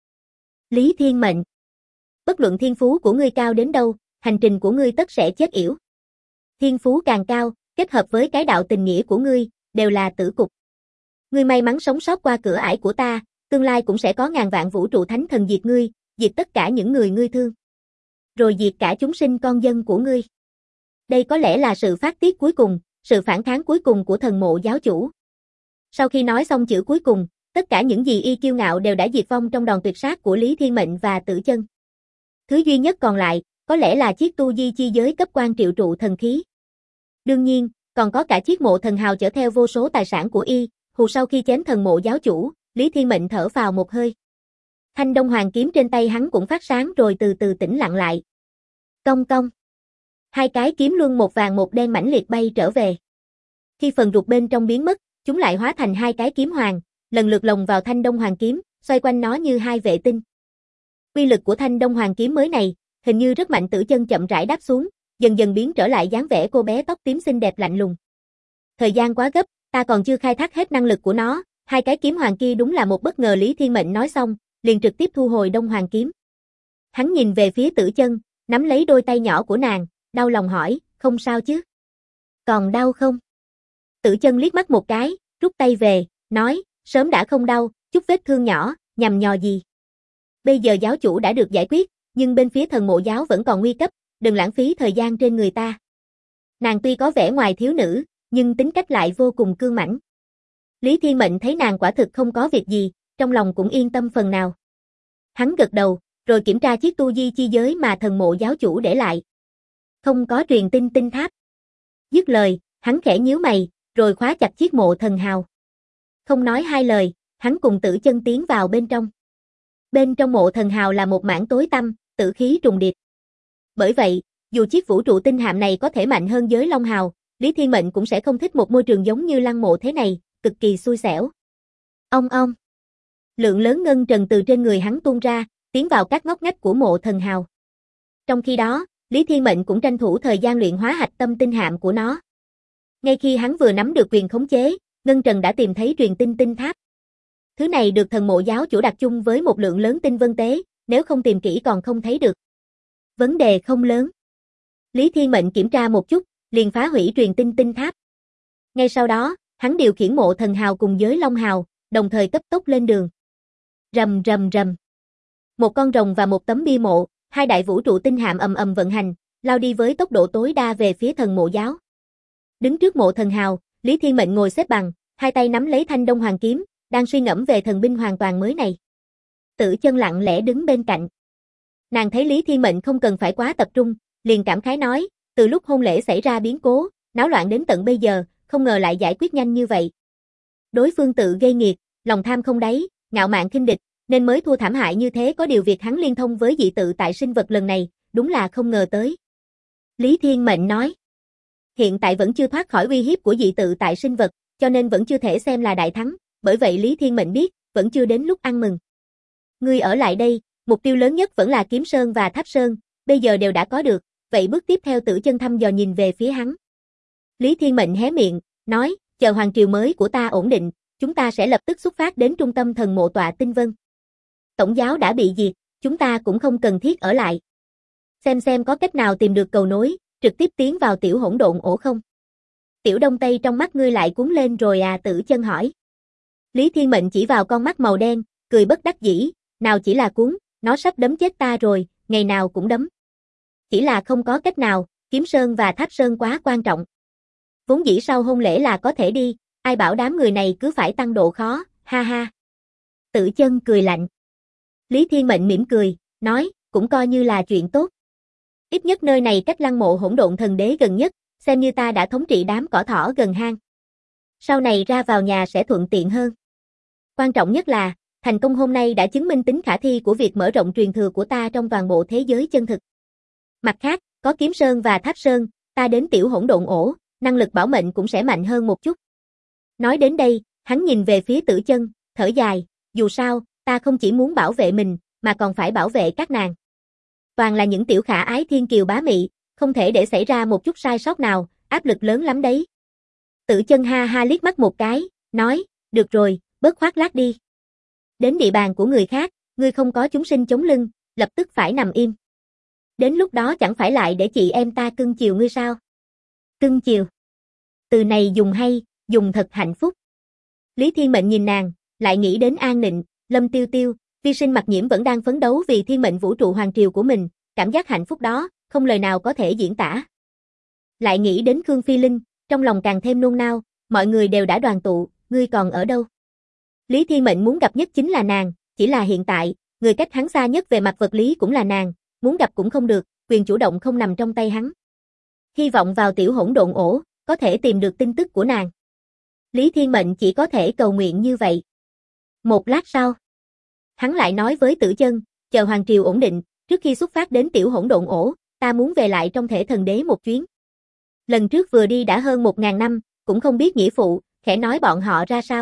Lý Thiên Mệnh, bất luận thiên phú của ngươi cao đến đâu, hành trình của ngươi tất sẽ chết yểu. Thiên phú càng cao, kết hợp với cái đạo tình nghĩa của ngươi, đều là tử cục. Ngươi may mắn sống sót qua cửa ải của ta, tương lai cũng sẽ có ngàn vạn vũ trụ thánh thần diệt ngươi, diệt tất cả những người ngươi thương. Rồi diệt cả chúng sinh con dân của ngươi. Đây có lẽ là sự phát tiết cuối cùng, sự phản kháng cuối cùng của thần mộ giáo chủ. Sau khi nói xong chữ cuối cùng, tất cả những gì Y kiêu ngạo đều đã diệt vong trong đòn tuyệt sát của Lý Thiên Mệnh và Tử Chân. Thứ duy nhất còn lại, có lẽ là chiếc tu di chi giới cấp quan triệu trụ thần khí. Đương nhiên, còn có cả chiếc mộ thần hào chở theo vô số tài sản của Y. Hù sau khi chém thần mộ giáo chủ, Lý Thiên Mệnh thở phào một hơi. Thanh đông hoàng kiếm trên tay hắn cũng phát sáng rồi từ từ tĩnh lặng lại. Cong cong. Hai cái kiếm luân một vàng một đen mãnh liệt bay trở về. Khi phần ruột bên trong biến mất, chúng lại hóa thành hai cái kiếm hoàng, lần lượt lồng vào thanh đông hoàng kiếm, xoay quanh nó như hai vệ tinh. Uy lực của thanh đông hoàng kiếm mới này, hình như rất mạnh. Tử Chân chậm rãi đáp xuống, dần dần biến trở lại dáng vẻ cô bé tóc tím xinh đẹp lạnh lùng. Thời gian quá gấp, ta còn chưa khai thác hết năng lực của nó, hai cái kiếm hoàng kia đúng là một bất ngờ. Lý Thiên Mệnh nói xong, liền trực tiếp thu hồi đông hoàng kiếm. Hắn nhìn về phía Tử Chân, nắm lấy đôi tay nhỏ của nàng, đau lòng hỏi, không sao chứ? Còn đau không? Tử Chân liếc mắt một cái, rút tay về, nói, sớm đã không đau, chút vết thương nhỏ, nhằm nhò gì. Bây giờ giáo chủ đã được giải quyết, nhưng bên phía thần mộ giáo vẫn còn nguy cấp, đừng lãng phí thời gian trên người ta. Nàng tuy có vẻ ngoài thiếu nữ, nhưng tính cách lại vô cùng cương mãnh. Lý Thiên Mệnh thấy nàng quả thực không có việc gì, trong lòng cũng yên tâm phần nào. Hắn gật đầu, rồi kiểm tra chiếc tu di chi giới mà thần mộ giáo chủ để lại. Không có truyền tinh tinh tháp. Dứt lời, hắn khẽ nhíu mày, rồi khóa chặt chiếc mộ thần hào. Không nói hai lời, hắn cùng Tử Chân tiến vào bên trong. Bên trong mộ thần hào là một mảng tối tăm, tử khí trùng điệp. Bởi vậy, dù chiếc vũ trụ tinh hạm này có thể mạnh hơn giới Long Hào, Lý Thiên Mệnh cũng sẽ không thích một môi trường giống như lăng mộ thế này, cực kỳ xui xẻo. Ong ong. Lượng lớn ngân trần từ trên người hắn tuôn ra, tiến vào các ngóc ngách của mộ thần hào. Trong khi đó, Lý Thiên Mệnh cũng tranh thủ thời gian luyện hóa hạch tâm tinh hạm của nó. Ngay khi hắn vừa nắm được quyền khống chế, ngân trần đã tìm thấy truyền tinh tinh tháp. Thứ này được thần mộ giáo chủ đặt chung với một lượng lớn tinh vân tế, nếu không tìm kỹ còn không thấy được. Vấn đề không lớn. Lý Thiên Mệnh kiểm tra một chút, liền phá hủy truyền tin tinh tháp. Ngay sau đó, hắn điều khiển mộ thần hào cùng với long hào, đồng thời cấp tốc lên đường. Rầm rầm rầm. Một con rồng và một tấm bia mộ, hai đại vũ trụ tinh hạm ầm ầm vận hành, lao đi với tốc độ tối đa về phía thần mộ giáo. Đứng trước mộ thần hào, Lý Thiên Mệnh ngồi xếp bằng, hai tay nắm lấy thanh Đông Hoàng kiếm, đang suy ngẫm về thần binh hoàn toàn mới này. Tử Chân lặng lẽ đứng bên cạnh. Nàng thấy Lý Thiên Mệnh không cần phải quá tập trung, liền cảm khái nói, từ lúc hôn lễ xảy ra biến cố, náo loạn đến tận bây giờ, không ngờ lại giải quyết nhanh như vậy. Đối phương tự gây nghiệt, lòng tham không đáy, ngạo mạn khinh địch, nên mới thua thảm hại như thế, có điều việc hắn liên thông với dị tự tại sinh vật lần này, đúng là không ngờ tới. Lý Thiên Mệnh nói, hiện tại vẫn chưa thoát khỏi uy hiếp của dị tự tại sinh vật, cho nên vẫn chưa thể xem là đại thắng, bởi vậy Lý Thiên Mệnh biết, vẫn chưa đến lúc ăn mừng. Ngươi ở lại đây, mục tiêu lớn nhất vẫn là Kiếm Sơn và Tháp Sơn, bây giờ đều đã có được, vậy bước tiếp theo Tử Chân thăm dò nhìn về phía hắn. Lý Thiên Mệnh hé miệng, nói, chờ hoàng triều mới của ta ổn định, chúng ta sẽ lập tức xuất phát đến trung tâm thần mộ tọa Tinh Vân. Tổng giáo đã bị diệt, chúng ta cũng không cần thiết ở lại. Xem có cách nào tìm được cầu nối, trực tiếp tiến vào tiểu hỗn độn ổ không? Tiểu Đông Tây trong mắt ngươi lại cuốn lên rồi à? Tử Chân hỏi. Lý Thiên Mệnh chỉ vào con mắt màu đen, cười bất đắc dĩ, nào chỉ là cuốn, nó sắp đấm chết ta rồi, ngày nào cũng đấm. Chỉ là không có cách nào, Kiếm Sơn và Tháp Sơn quá quan trọng. Vốn dĩ sau hôn lễ là có thể đi, ai bảo đám người này cứ phải tăng độ khó, ha ha. Tử Chân cười lạnh. Lý Thiên Mệnh mỉm cười, nói, cũng coi như là chuyện tốt. Ít nhất nơi này cách lăng mộ hỗn độn thần đế gần nhất, xem như ta đã thống trị đám cỏ thỏ gần hang. Sau này ra vào nhà sẽ thuận tiện hơn. Quan trọng nhất là, thành công hôm nay đã chứng minh tính khả thi của việc mở rộng truyền thừa của ta trong toàn bộ thế giới chân thực. Mặt khác, có Kiếm Sơn và Tháp Sơn, ta đến tiểu hỗn độn ổ, năng lực bảo mệnh cũng sẽ mạnh hơn một chút. Nói đến đây, hắn nhìn về phía Tử Chân, thở dài, dù sao, ta không chỉ muốn bảo vệ mình, mà còn phải bảo vệ các nàng. Toàn là những tiểu khả ái thiên kiều bá mị, không thể để xảy ra một chút sai sót nào, áp lực lớn lắm đấy. Tử Chân ha ha liếc mắt một cái, nói, được rồi, bớt khoác lác đi. Đến địa bàn của người khác, ngươi không có chúng sinh chống lưng, lập tức phải nằm im. Đến lúc đó chẳng phải lại để chị em ta cưng chiều ngươi sao? Cưng chiều. Từ này dùng hay, dùng thật hạnh phúc. Lý Thiên Mệnh nhìn nàng, lại nghĩ đến An Nịnh, Lâm Tiêu Tiêu, Vi Sinh Mặc Nhiễm vẫn đang phấn đấu vì thiên mệnh vũ trụ hoàng triều của mình, cảm giác hạnh phúc đó, không lời nào có thể diễn tả. Lại nghĩ đến Khương Phi Linh, trong lòng càng thêm nôn nao, mọi người đều đã đoàn tụ, ngươi còn ở đâu? Lý Thiên Mệnh muốn gặp nhất chính là nàng, chỉ là hiện tại, người cách hắn xa nhất về mặt vật lý cũng là nàng, muốn gặp cũng không được, quyền chủ động không nằm trong tay hắn. Hy vọng vào tiểu hỗn độn ổ, có thể tìm được tin tức của nàng. Lý Thiên Mệnh chỉ có thể cầu nguyện như vậy. Một lát sau, hắn lại nói với Tử Chân, chờ hoàng triều ổn định, trước khi xuất phát đến tiểu hỗn độn ổ, ta muốn về lại trong thể thần đế một chuyến. Lần trước vừa đi đã hơn 1000 năm, cũng không biết nghĩa phụ, khẽ nói bọn họ ra sao.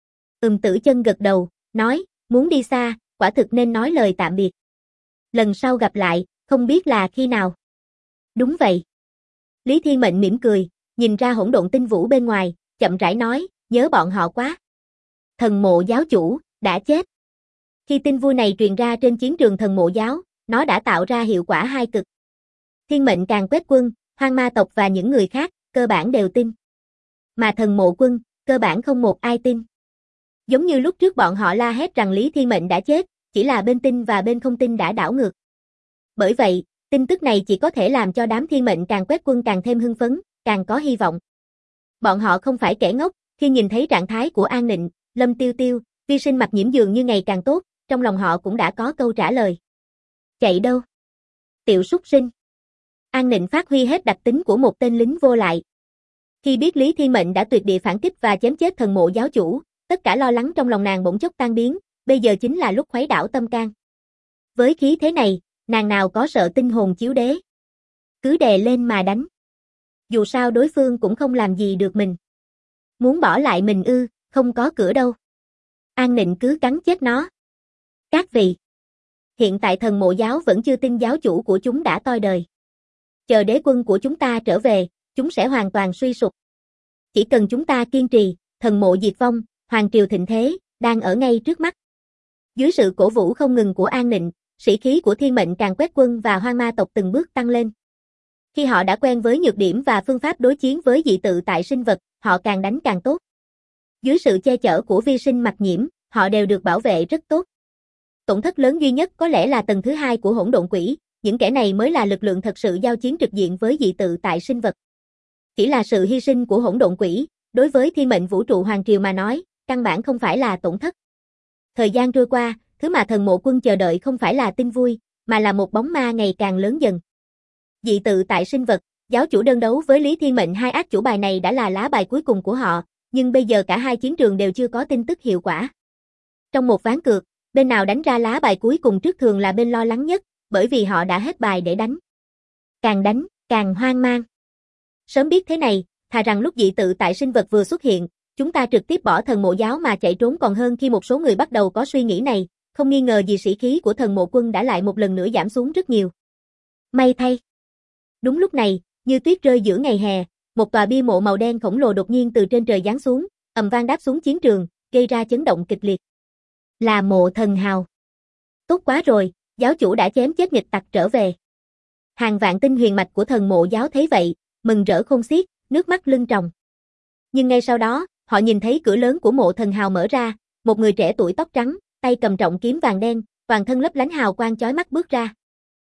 Tử Chân gật đầu, nói, muốn đi xa, quả thực nên nói lời tạm biệt. Lần sau gặp lại, không biết là khi nào. Đúng vậy. Lý Thiên Mệnh mỉm cười, nhìn ra hỗn độn tinh vũ bên ngoài, chậm rãi nói, nhớ bọn họ quá. Thần mộ giáo chủ, đã chết. Khi tin vui này truyền ra trên chiến trường thần mộ giáo, nó đã tạo ra hiệu quả hai cực. Thiên mệnh càng quét quân, hoang ma tộc và những người khác, cơ bản đều tin. Mà thần mộ quân, cơ bản không một ai tin. Giống như lúc trước bọn họ la hét rằng Lý Thiên Mệnh đã chết, chỉ là bên tin và bên không tin đã đảo ngược. Bởi vậy, tin tức này chỉ có thể làm cho đám thiên mệnh càng quét quân càng thêm hưng phấn, càng có hy vọng. Bọn họ không phải kẻ ngốc, khi nhìn thấy trạng thái của An Nịnh, Lâm Tiêu Tiêu, Vi Sinh Mặc Nhiễm dường như ngày càng tốt, trong lòng họ cũng đã có câu trả lời. Chạy đâu? Tiểu súc sinh. An Nịnh phát huy hết đặc tính của một tên lính vô lại. Khi biết Lý Thiên Mệnh đã tuyệt địa phản kích và chém chết thần mộ giáo chủ, tất cả lo lắng trong lòng nàng bỗng chốc tan biến, bây giờ chính là lúc khuấy đảo tâm can. Với khí thế này, nàng nào có sợ tinh hồn chiếu đế. Cứ đè lên mà đánh. Dù sao đối phương cũng không làm gì được mình. Muốn bỏ lại mình ư, không có cửa đâu. An Nịnh cứ cắn chết nó. Các vị. Hiện tại thần mộ giáo vẫn chưa tin giáo chủ của chúng đã toi đời. Chờ đế quân của chúng ta trở về, chúng sẽ hoàn toàn suy sụp. Chỉ cần chúng ta kiên trì, thần mộ diệt vong, hoàng triều thịnh thế, đang ở ngay trước mắt. Dưới sự cổ vũ không ngừng của An Nịnh, sĩ khí của Thiên Mệnh Càn Quét Quân và Hoang Ma tộc từng bước tăng lên. Khi họ đã quen với nhược điểm và phương pháp đối chiến với dị tự tại sinh vật, họ càng đánh càng tốt. Dưới sự che chở của vi sinh Mặc Nhiễm, họ đều được bảo vệ rất tốt. Tổn thất lớn duy nhất có lẽ là tầng thứ 2 của hỗn độn quỷ, những kẻ này mới là lực lượng thật sự giao chiến trực diện với dị tự tại sinh vật. Chỉ là sự hy sinh của hỗn độn quỷ, đối với Thiên Mệnh Vũ trụ Hoàng Triều mà nói, căn bản không phải là tổn thất. Thời gian trôi qua, thứ mà Thần Mộ Quân chờ đợi không phải là tin vui, mà là một bóng ma ngày càng lớn dần. Dị tự tại sinh vật, giáo chủ đơn đấu với Lý Thiên Mệnh, hai ác chủ bài này đã là lá bài cuối cùng của họ, nhưng bây giờ cả hai chiến trường đều chưa có tin tức hiệu quả. Trong một ván cược, bên nào đánh ra lá bài cuối cùng trước thường là bên lo lắng nhất, bởi vì họ đã hết bài để đánh. Càng đánh, càng hoang mang. Sớm biết thế này, thà rằng lúc dị tự tại sinh vật vừa xuất hiện, chúng ta trực tiếp bỏ Thần Mộ giáo mà chạy trốn còn hơn. Khi một số người bắt đầu có suy nghĩ này, không nghi ngờ gì sĩ khí của Thần Mộ Quân đã lại một lần nữa giảm xuống rất nhiều. May thay. Đúng lúc này, như tuyết rơi giữa ngày hè, một tòa bia mộ màu đen khổng lồ đột nhiên từ trên trời giáng xuống, ầm vang đáp xuống chiến trường, gây ra chấn động kịch liệt. Là Mộ Thần Hào. Tốt quá rồi, giáo chủ đã chém chết nghịch tặc trở về. Hàng vạn tinh huyền mạch của Thần Mộ giáo thấy vậy, mừng rỡ khôn xiết, nước mắt lưng tròng. Nhưng ngay sau đó, họ nhìn thấy cửa lớn của Mộ Thần Hào mở ra, một người trẻ tuổi tóc trắng, tay cầm trọng kiếm vàng đen, toàn thân lấp lánh hào quang chói mắt bước ra.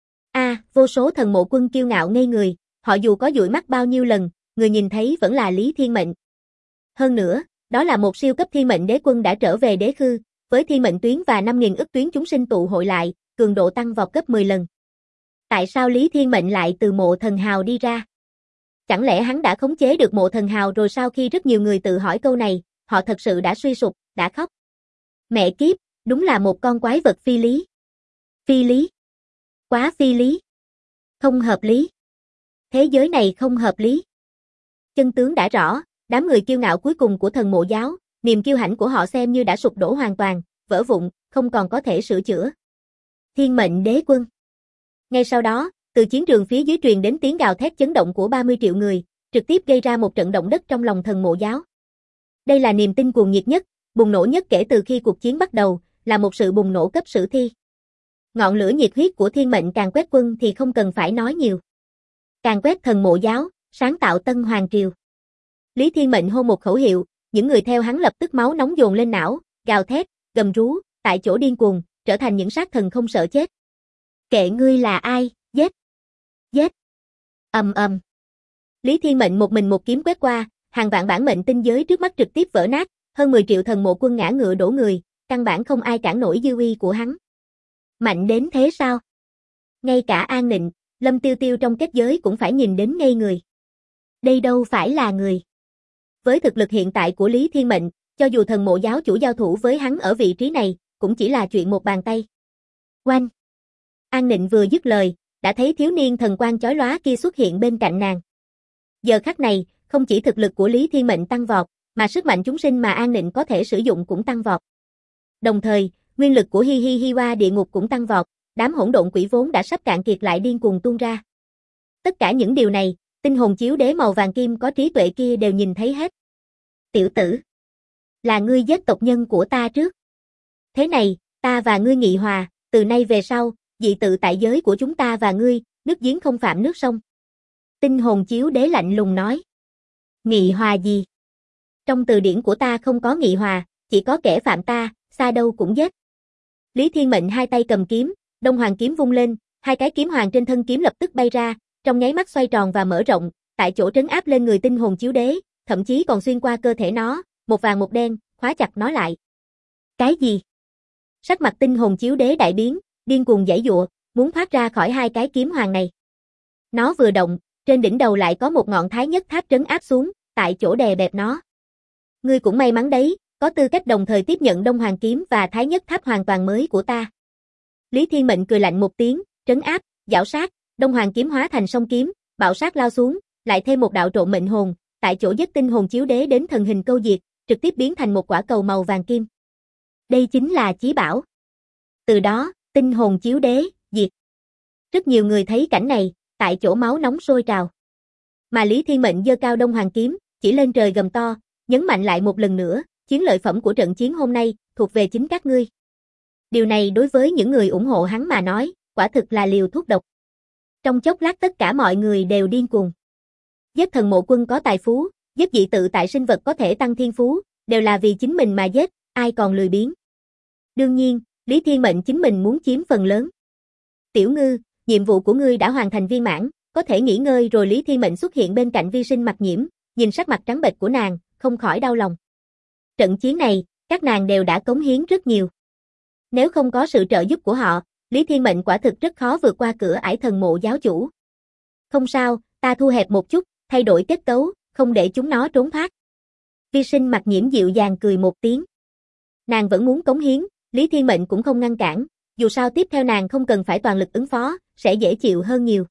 Vô số Thần Mộ Quân kiêu ngạo ngây người, họ dù có dụi mắt bao nhiêu lần, người nhìn thấy vẫn là Lý Thiên Mệnh. Hơn nữa, đó là một siêu cấp Thiên Mệnh đế quân đã trở về đế khư, với Thiên Mệnh tuyến và 5.000 ức tuyến chúng sinh tụ hội lại, cường độ tăng vọt gấp 10 lần. Tại sao Lý Thiên Mệnh lại từ Mộ Thần Hào đi ra? Chẳng lẽ hắn đã khống chế được Mộ Thần Hào rồi? Sau khi rất nhiều người tự hỏi câu này, họ thật sự đã suy sụp, đã khóc. Mẹ kiếp, đúng là một con quái vật phi lý. Phi lý. Quá phi lý. Không hợp lý. Thế giới này không hợp lý. Chân tướng đã rõ, đám người kiêu ngạo cuối cùng của Thần Mộ giáo, niềm kiêu hãnh của họ xem như đã sụp đổ hoàn toàn, vỡ vụn, không còn có thể sửa chữa. Thiên Mệnh đế quân. Ngay sau đó, từ chiến trường phía dưới truyền đến tiếng gào thét chấn động của 30 triệu người, trực tiếp gây ra một trận động đất trong lòng Thần Mộ giáo. Đây là niềm tin cuồng nhiệt nhất, bùng nổ nhất kể từ khi cuộc chiến bắt đầu, là một sự bùng nổ cấp sử thi. Ngọn lửa nhiệt huyết của Thiên Mệnh Càn Quét Quân thì không cần phải nói nhiều. Càn quét Thần Mộ giáo, sáng tạo tân hoàng triều. Lý Thiên Mệnh hô một khẩu hiệu, những người theo hắn lập tức máu nóng dồn lên não, gào thét, gầm rú, tại chỗ điên cuồng, trở thành những sát thần không sợ chết. Kệ ngươi là ai, giết. Giết. Ầm ầm. Lý Thiên Mệnh một mình một kiếm quét qua, hàng vạn bản mệnh tinh giới trước mắt trực tiếp vỡ nát, hơn 10 triệu Thần Mộ Quân ngã ngựa đổ người, căn bản không ai cản nổi dư uy của hắn. Mạnh đến thế sao? Ngay cả An Nịnh, Lâm Tiêu Tiêu trong kết giới cũng phải nhìn đến ngây người. Đây đâu phải là người. Với thực lực hiện tại của Lý Thiên Mệnh, cho dù Thần Mộ giáo chủ giao thủ với hắn ở vị trí này, cũng chỉ là chuyện một bàn tay. Oanh! An Nịnh vừa dứt lời, đã thấy thiếu niên thần quang chói lóa kia xuất hiện bên cạnh nàng. Giờ khắc này, không chỉ thực lực của Lý Thiên Mệnh tăng vọt, mà sức mạnh chúng sinh mà An Nịnh có thể sử dụng cũng tăng vọt. Đồng thời, nguyên lực của Hi Hi Hi Hoa địa ngục cũng tăng vọt, đám hỗn độn quỷ vốn đã sắp cạn kiệt lại điên cuồng tuôn ra. Tất cả những điều này, tinh hồn chiếu đế màu vàng kim có trí tuệ kia đều nhìn thấy hết. Tiểu tử, là ngươi giết tộc nhân của ta trước. Thế này, ta và ngươi nghị hòa, từ nay về sau, dị tự tại giới của chúng ta và ngươi, nước giếng không phạm nước sông. Tinh hồn chiếu đế lạnh lùng nói. Nghị hòa gì? Trong từ điển của ta không có nghị hòa, chỉ có kẻ phạm ta, xa đâu cũng giết. Lý Thiên Mệnh hai tay cầm kiếm, Đông Hoàng kiếm vung lên, hai cái kiếm hoàng trên thân kiếm lập tức bay ra, trong nháy mắt xoay tròn và mở rộng, tại chỗ trấn áp lên người tinh hồn chiếu đế, thậm chí còn xuyên qua cơ thể nó, một vàng một đen, khóa chặt nó lại. Cái gì? Sắc mặt tinh hồn chiếu đế đại biến, điên cuồng giãy giụa, muốn thoát ra khỏi hai cái kiếm hoàng này. Nó vừa động, trên đỉnh đầu lại có một ngọn thái nhất tháp trấn áp xuống, tại chỗ đè bẹp nó. Ngươi cũng may mắn đấy, có tư cách đồng thời tiếp nhận Đông Hoàng kiếm và thái nhất tháp hoàn toàn mới của ta. Lý Thiên Mệnh cười lạnh một tiếng, trấn áp, giảo sát, Đông Hoàng kiếm hóa thành song kiếm, bạo sát lao xuống, lại thêm một đạo trộn mệnh hồn, tại chỗ giết tinh hồn chiếu đế đến thần hình câu diệt, trực tiếp biến thành một quả cầu màu vàng kim. Đây chính là chí bảo. Từ đó, tinh hồn chiếu đế, diệt. Rất nhiều người thấy cảnh này, tại chỗ máu nóng sôi trào. Mà Lý Thiên Mệnh giơ cao Đông Hoàng kiếm, chỉ lên trời gầm to, nhấn mạnh lại một lần nữa, chiến lợi phẩm của trận chiến hôm nay, thuộc về chính các ngươi. Điều này đối với những người ủng hộ hắn mà nói, quả thực là liều thuốc độc. Trong chốc lát tất cả mọi người đều điên cuồng. Giết thần mộ quân có tài phú, giết dị tự tại sinh vật có thể tăng thiên phú, đều là vì chính mình mà giết, ai còn lười biếng. Đương nhiên, Lý Thiên Mệnh chính mình muốn chiếm phần lớn. Tiểu Ngư, nhiệm vụ của ngươi đã hoàn thành viên mãn, có thể nghỉ ngơi rồi. Lý Thiên Mệnh xuất hiện bên cạnh Vi Sinh Mặc Nhiễm, nhìn sắc mặt trắng bệch của nàng, không khỏi đau lòng. Trận chiến này, các nàng đều đã cống hiến rất nhiều. Nếu không có sự trợ giúp của họ, Lý Thiên Mệnh quả thực rất khó vượt qua cửa ải thần mộ giáo chủ. Không sao, ta thu hẹp một chút, thay đổi kết cấu, không để chúng nó trốn thoát. Vi Sinh Mặc Nhiễm dịu dàng cười một tiếng. Nàng vẫn muốn cống hiến, Lý Thiên Mệnh cũng không ngăn cản, dù sao tiếp theo nàng không cần phải toàn lực ứng phó, sẽ dễ chịu hơn nhiều.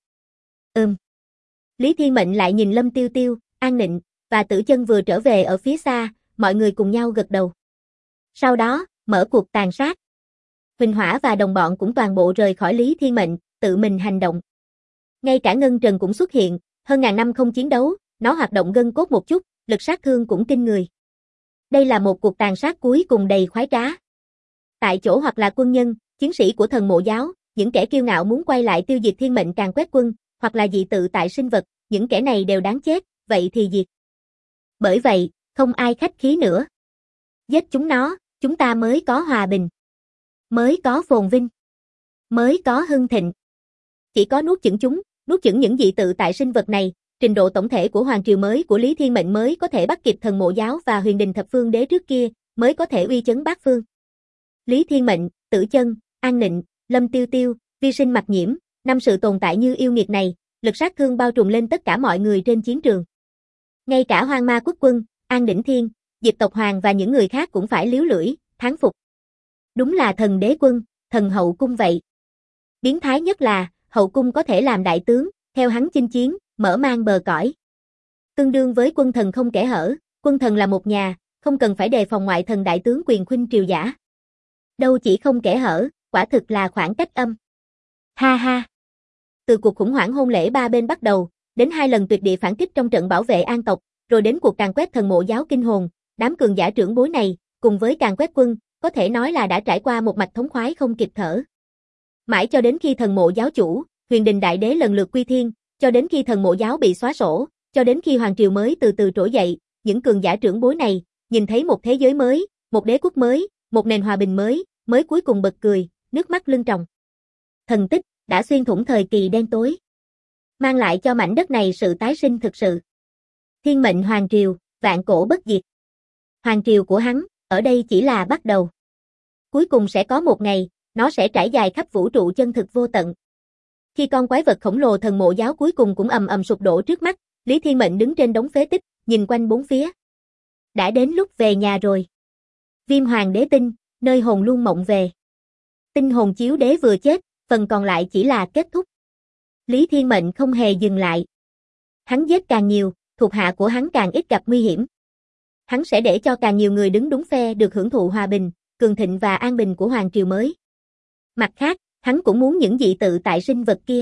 Lý Thiên Mệnh lại nhìn Lâm Tiêu Tiêu, An Nịnh, và Tử Chân vừa trở về ở phía xa, mọi người cùng nhau gật đầu. Sau đó, mở cuộc tàn sát. Huỳnh Hỏa và đồng bọn cũng toàn bộ rời khỏi Lý Thiên Mệnh, tự mình hành động. Ngay cả Ngân Trần cũng xuất hiện, hơn ngàn năm không chiến đấu, nó hoạt động gân cốt một chút, lực sát thương cũng kinh người. Đây là một cuộc tàn sát cuối cùng đầy khoái trá. Tại chỗ hoặc là quân nhân, chiến sĩ của thần mộ giáo, những kẻ kiêu ngạo muốn quay lại tiêu diệt Thiên Mệnh Càn Quét Quân, hoặc là dị tự tại sinh vật, những kẻ này đều đáng chết, vậy thì diệt. Bởi vậy, không ai khách khí nữa. Giết chúng nó, chúng ta mới có hòa bình, mới có phồn vinh, mới có hưng thịnh. Chỉ có nuốt chửng chúng, nuốt chửng những dị tự tại sinh vật này, trình độ tổng thể của hoàng triều mới của Lý Thiên Mệnh mới có thể bắt kịp thần mộ giáo và Huyền Đình Thập Phương Đế trước kia, mới có thể uy chấn bát phương. Lý Thiên Mệnh, Tử Chân, An Nịnh, Lâm Tiêu Tiêu, Vi Sinh Mặc Nhiễm, năm sự tồn tại như yêu nghiệt này, lực sát thương bao trùm lên tất cả mọi người trên chiến trường. Ngay cả Hoang Ma Quốc Quân, An Đỉnh Thiên, Diệp Tộc Hoàng và những người khác cũng phải liếu lưỡi, thán phục. Đúng là thần đế quân, thần hậu cung vậy. Biến thái nhất là, hậu cung có thể làm đại tướng, theo hắn chinh chiến, mở mang bờ cõi. Tương đương với quân thần không kẽ hở, quân thần là một nhà, không cần phải đề phòng ngoại thần đại tướng quyền khuynh triều giả. Đâu chỉ không kẽ hở, quả thực là khoảng cách âm. Ha ha. Từ cuộc khủng hoảng hôn lễ ba bên bắt đầu, đến 2 lần tuyệt địa phản kích trong trận bảo vệ an tộc, rồi đến cuộc càn quét thần mộ giáo kinh hồn, đám cường giả trưởng bối này, cùng với càn quét quân, có thể nói là đã trải qua một mạch thống khoái không kịp thở. Mãi cho đến khi thần mộ giáo chủ, Huyền Đình Đại Đế lần lượt quy thiên, cho đến khi thần mộ giáo bị xóa sổ, cho đến khi hoàng triều mới từ từ trỗi dậy, những cường giả trưởng bối này, nhìn thấy một thế giới mới, một đế quốc mới, một nền hòa bình mới, mới cuối cùng bật cười, nước mắt lưng tròng. Thần tích, đã xuyên thủng thời kỳ đen tối, mang lại cho mảnh đất này sự tái sinh thực sự. Thiên Mệnh Hoàng Triều, vạn cổ bất diệt. Hoàng triều của hắn, ở đây chỉ là bắt đầu. Cuối cùng sẽ có một ngày, nó sẽ trải dài khắp vũ trụ chân thực vô tận. Khi con quái vật khổng lồ thần mộ giáo cuối cùng cũng ầm ầm sụp đổ trước mắt, Lý Thiên Mệnh đứng trên đống phế tích, nhìn quanh bốn phía. Đã đến lúc về nhà rồi. Viêm Hoàng Đế Tinh, nơi hồn luôn mộng về. Tinh hồn chiếu đế vừa chết, phần còn lại chỉ là kết thúc. Lý Thiên Mệnh không hề dừng lại. Hắn giết càng nhiều, thuộc hạ của hắn càng ít gặp nguy hiểm. Hắn sẽ để cho càng nhiều người đứng đúng phe được hưởng thụ hòa bình, cường thịnh và an bình của hoàng triều mới. Mặt khác, hắn cũng muốn những dị tự tại sinh vật kia.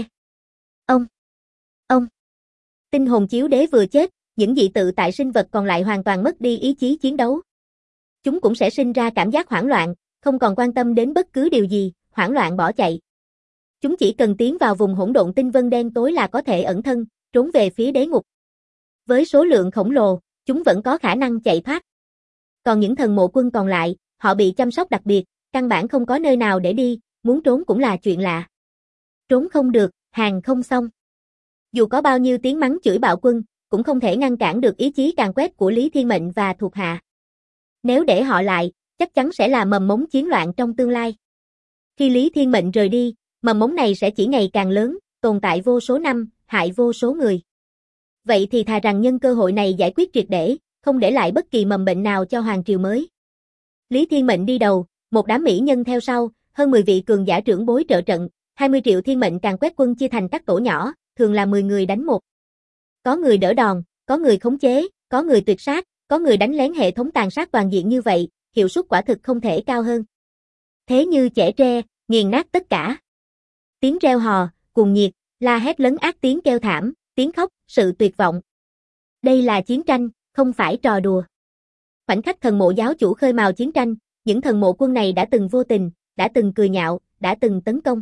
Ông. Tinh hồn chiếu đế vừa chết, những dị tự tại sinh vật còn lại hoàn toàn mất đi ý chí chiến đấu. Chúng cũng sẽ sinh ra cảm giác hoảng loạn, không còn quan tâm đến bất cứ điều gì, hoảng loạn bỏ chạy. Chúng chỉ cần tiến vào vùng hỗn độn tinh vân đen tối là có thể ẩn thân, trốn về phía đế ngục. Với số lượng khổng lồ, chúng vẫn có khả năng chạy thoát. Còn những thần mộ quân còn lại, họ bị chăm sóc đặc biệt, căn bản không có nơi nào để đi, muốn trốn cũng là chuyện lạ. Trốn không được, hàng không xong. Dù có bao nhiêu tiếng mắng chửi bạo quân, cũng không thể ngăn cản được ý chí càn quét của Lý Thiên Mệnh và thuộc hạ. Nếu để họ lại, chắc chắn sẽ là mầm mống chiến loạn trong tương lai. Khi Lý Thiên Mệnh rời đi, mầm mống này sẽ chỉ ngày càng lớn, tồn tại vô số năm, hại vô số người. Vậy thì thà rằng nhân cơ hội này giải quyết triệt để, không để lại bất kỳ mầm bệnh nào cho hoàng triều mới. Lý Thiên Mệnh đi đầu, một đám mỹ nhân theo sau, hơn 10 vị cường giả trưởng bối trợ trận, 20 triệu thiên mệnh càn quét quân chia thành các tổ nhỏ, thường là 10 người đánh một. Có người đỡ đòn, có người khống chế, có người tuyệt sát, có người đánh lén hệ thống tàn sát toàn diện như vậy, hiệu suất quả thực không thể cao hơn. Thế như chẻ tre, nghiền nát tất cả. Tiếng reo hò, cuồng nhiệt, la hét lấn át tiếng kêu thảm, tiếng khóc, sự tuyệt vọng. Đây là chiến tranh, không phải trò đùa. Khoảnh khắc thần mộ giáo chủ khơi mào chiến tranh, những thần mộ quân này đã từng vô tình, đã từng cười nhạo, đã từng tấn công.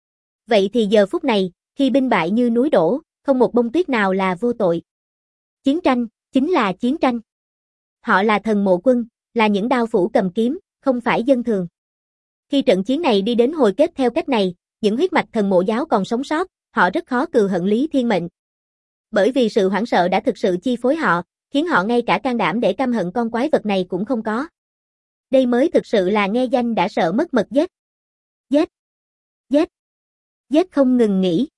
Vậy thì giờ phút này, khi binh bại như núi đổ, không một bông tuyết nào là vô tội. Chiến tranh, chính là chiến tranh. Họ là thần mộ quân, là những đao phủ cầm kiếm, không phải dân thường. Khi trận chiến này đi đến hồi kết theo cách này, những huyết mạch thần mộ giáo còn sống sót, họ rất khó cừu hận Lý Thiên Mệnh. Bởi vì sự hoảng sợ đã thực sự chi phối họ, khiến họ ngay cả can đảm để căm hận con quái vật này cũng không có. Đây mới thực sự là nghe danh đã sợ mất mật giết. Giết, giết, giết không ngừng nghỉ.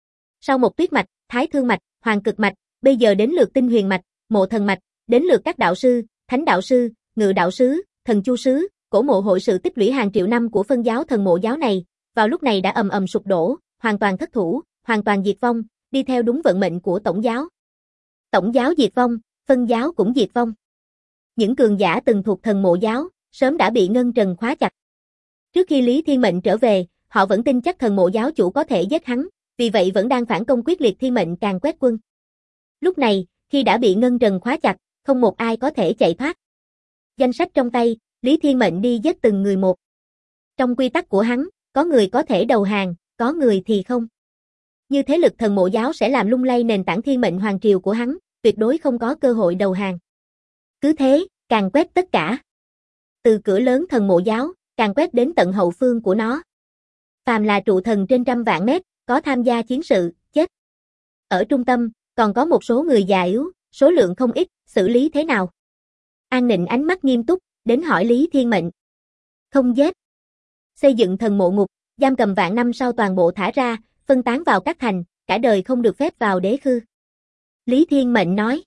Sau một tuyết mạch, thái thương mạch, hoàng cực mạch, bây giờ đến lượt tinh huyền mạch, mộ thần mạch, đến lượt các đạo sư, thánh đạo sư, ngự đạo sứ, thần chu sứ, cổ mộ hội sự tích lũy hàng triệu năm của phân giáo thần mộ giáo này, vào lúc này đã ầm ầm sụp đổ, hoàn toàn thất thủ, hoàn toàn diệt vong, đi theo đúng vận mệnh của tổng giáo. Tổng giáo diệt vong, phân giáo cũng diệt vong. Những cường giả từng thuộc thần mộ giáo, sớm đã bị ngân trần khóa chặt. Trước khi Lý Thiên Mệnh trở về, họ vẫn tin chắc thần mộ giáo chủ có thể giết hắn, vì vậy vẫn đang phản công quyết liệt Thiên Mệnh càng quét quân. Lúc này, khi đã bị ngân trần khóa chặt, không một ai có thể chạy thoát. Danh sách trong tay, Lý Thiên Mệnh đi giết từng người một. Trong quy tắc của hắn, có người có thể đầu hàng, có người thì không. Như thế lực thần mộ giáo sẽ làm lung lay nền tảng Thiên Mệnh hoàng triều của hắn, tuyệt đối không có cơ hội đầu hàng. Cứ thế, càng quét tất cả. Từ cửa lớn thần mộ giáo, càng quét đến tận hậu phương của nó. Phàm là trụ thần trên trăm vạn mét, có tham gia chiến sự, chết. Ở trung tâm, còn có một số người già yếu, số lượng không ít, xử lý thế nào? An Nịnh ánh mắt nghiêm túc, đến hỏi Lý Thiên Mệnh. Không giết. Xây dựng thần mộ ngục, giam cầm vạn năm sau toàn bộ thả ra, phân tán vào các thành, cả đời không được phép vào đế khư. Lý Thiên Mệnh nói.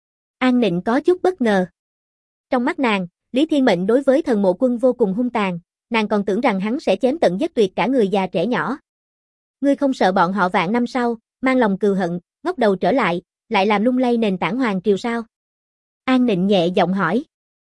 An Nịnh có chút bất ngờ. Trong mắt nàng, Lý Thiên Mệnh đối với thần mộ quân vô cùng hung tàn, nàng còn tưởng rằng hắn sẽ chém tận giết tuyệt cả người già trẻ nhỏ. Ngươi không sợ bọn họ vạn năm sau, mang lòng cừu hận, ngóc đầu trở lại làm lung lay nền tảng hoàng triều sao? An Nịnh nhẹ giọng hỏi.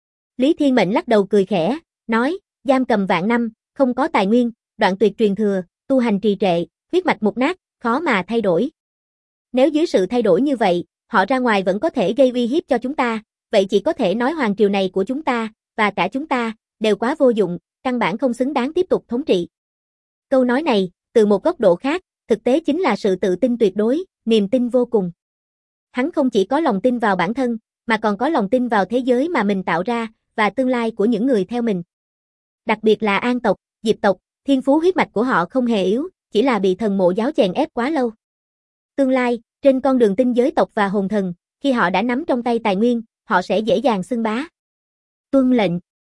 Lý Thiên Mệnh lắc đầu cười khẽ, nói, giam cầm vạn năm, không có tài nguyên, đoạn tuyệt truyền thừa, tu hành trì trệ, huyết mạch mục nát, khó mà thay đổi. Nếu dưới sự thay đổi như vậy, họ ra ngoài vẫn có thể gây uy hiếp cho chúng ta, vậy chỉ có thể nói hoàng triều này của chúng ta, và cả chúng ta, đều quá vô dụng, căn bản không xứng đáng tiếp tục thống trị. Câu nói này, từ một góc độ khác, thực tế chính là sự tự tin tuyệt đối, niềm tin vô cùng. Hắn không chỉ có lòng tin vào bản thân, mà còn có lòng tin vào thế giới mà mình tạo ra, và tương lai của những người theo mình. Đặc biệt là An tộc, Diệp tộc, thiên phú huyết mạch của họ không hề yếu, chỉ là bị thần mộ giáo chèn ép quá lâu. Tương lai, trên con đường tinh giới tộc và hồn thần, khi họ đã nắm trong tay tài nguyên, họ sẽ dễ dàng xưng bá. Tuân lệnh.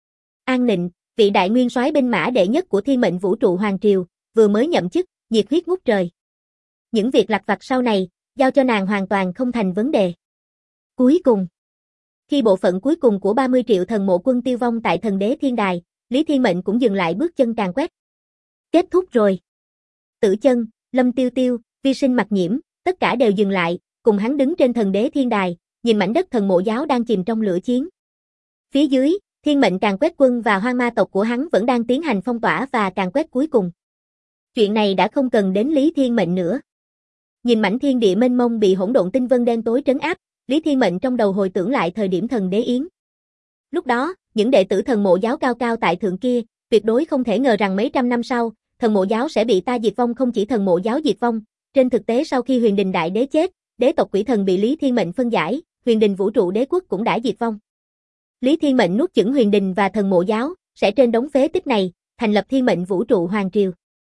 An Nịnh, vị đại nguyên soái binh mã đệ nhất của Thiên Mệnh Vũ trụ Hoàng Triều, vừa mới nhậm chức, nhiệt huyết ngút trời. Những việc lặt vặt sau này, giao cho nàng hoàn toàn không thành vấn đề. Cuối cùng, khi bộ phận cuối cùng của 30 triệu thần mộ quân tiêu vong tại thần đế thiên đài, Lý Thiên Mệnh cũng dừng lại bước chân càn quét. Kết thúc rồi. Tử Chân, Lâm Tiêu Tiêu, Vi Sinh Mặc Nhiễm, tất cả đều dừng lại, cùng hắn đứng trên thần đế thiên đài, nhìn mảnh đất thần mộ giáo đang chìm trong lửa chiến. Phía dưới, Thiên Mệnh càn quét quân và hoang ma tộc của hắn vẫn đang tiến hành phong tỏa và càn quét cuối cùng. Chuyện này đã không cần đến Lý Thiên Mệnh nữa. Nhìn mảnh thiên địa mênh mông bị hỗn độn tinh vân đen tối trấn áp, Lý Thiên Mệnh trong đầu hồi tưởng lại thời điểm thần đế yến. Lúc đó, những đệ tử thần mộ giáo cao cao tại thượng kia, tuyệt đối không thể ngờ rằng mấy trăm năm sau, thần mộ giáo sẽ bị ta diệt vong. Không chỉ thần mộ giáo diệt vong, trên thực tế sau khi Huyền Đình đại đế chết, đế tộc quỷ thần bị Lý Thiên Mệnh phân giải, Huyền Đình vũ trụ đế quốc cũng đã diệt vong. Lý Thiên Mệnh nuốt chửng Huyền Đình và thần mộ giáo, sẽ trên đống phế tích này, thành lập Thiên Mệnh vũ trụ hoàng triều.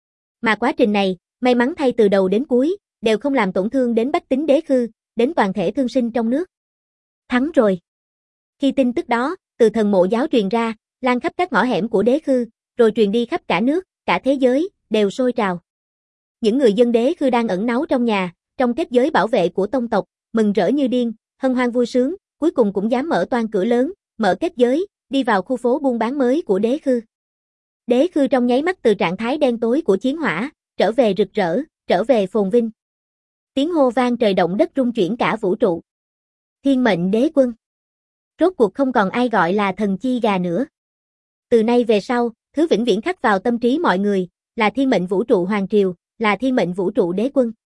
Mà quá trình này, may mắn thay từ đầu đến cuối, đều không làm tổn thương đến bách tính đế khư, đến toàn thể thương sinh trong nước. Thắng rồi. Khi tin tức đó, từ thần mộ giáo truyền ra, lan khắp các ngõ hẻm của đế khư, rồi truyền đi khắp cả nước, cả thế giới, đều sôi trào. Những người dân đế khư đang ẩn náu trong nhà, trong kết giới bảo vệ của tông tộc, mừng rỡ như điên, hân hoan vui sướng, cuối cùng cũng dám mở toang cửa lớn, mở kết giới, đi vào khu phố buôn bán mới của đế khư. Đế khư trong nháy mắt từ trạng thái đen tối của chiến hỏa, trở về rực rỡ, trở về phồn vinh. Tiếng hô vang trời động đất rung chuyển cả vũ trụ. Thiên Mệnh đế quân. Rốt cuộc không còn ai gọi là thần chi gà nữa. Từ nay về sau, thứ vĩnh viễn khắc vào tâm trí mọi người, là Thiên Mệnh vũ trụ hoàng triều, là Thiên Mệnh vũ trụ đế quân.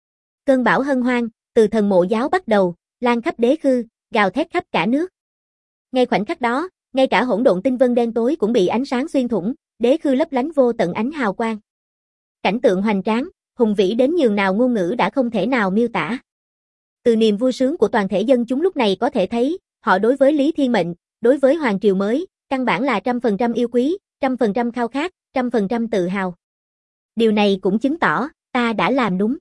Cơn bão hân hoan, từ thần mộ giáo bắt đầu, lan khắp đế khư, gào thét khắp cả nước. Ngay khoảnh khắc đó, ngay cả hỗn độn tinh vân đen tối cũng bị ánh sáng xuyên thủng, đế khư lấp lánh vô tận ánh hào quang. Cảnh tượng hoành tráng, hùng vĩ đến nhường nào ngôn ngữ đã không thể nào miêu tả. Từ niềm vui sướng của toàn thể dân chúng lúc này có thể thấy, họ đối với Lý Thiên Mệnh, đối với Hoàng Triều mới, căn bản là 100% yêu quý, 100% khao khát, 100% tự hào. Điều này cũng chứng tỏ, ta đã làm đúng.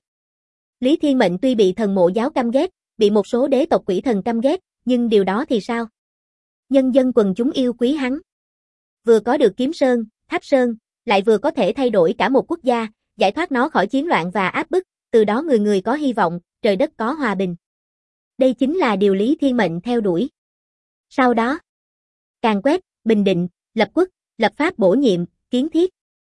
Lý Thiên Mệnh tuy bị thần mộ giáo căm ghét, bị một số đế tộc quỷ thần căm ghét, nhưng điều đó thì sao? Nhân dân quần chúng yêu quý hắn. Vừa có được Kiếm Sơn, Tháp Sơn, lại vừa có thể thay đổi cả một quốc gia, giải thoát nó khỏi chiến loạn và áp bức, từ đó người người có hy vọng, trời đất có hòa bình. Đây chính là điều Lý Thiên Mệnh theo đuổi. Sau đó, càn quét, bình định, lập quốc, lập pháp bổ nhiệm, kiến thiết.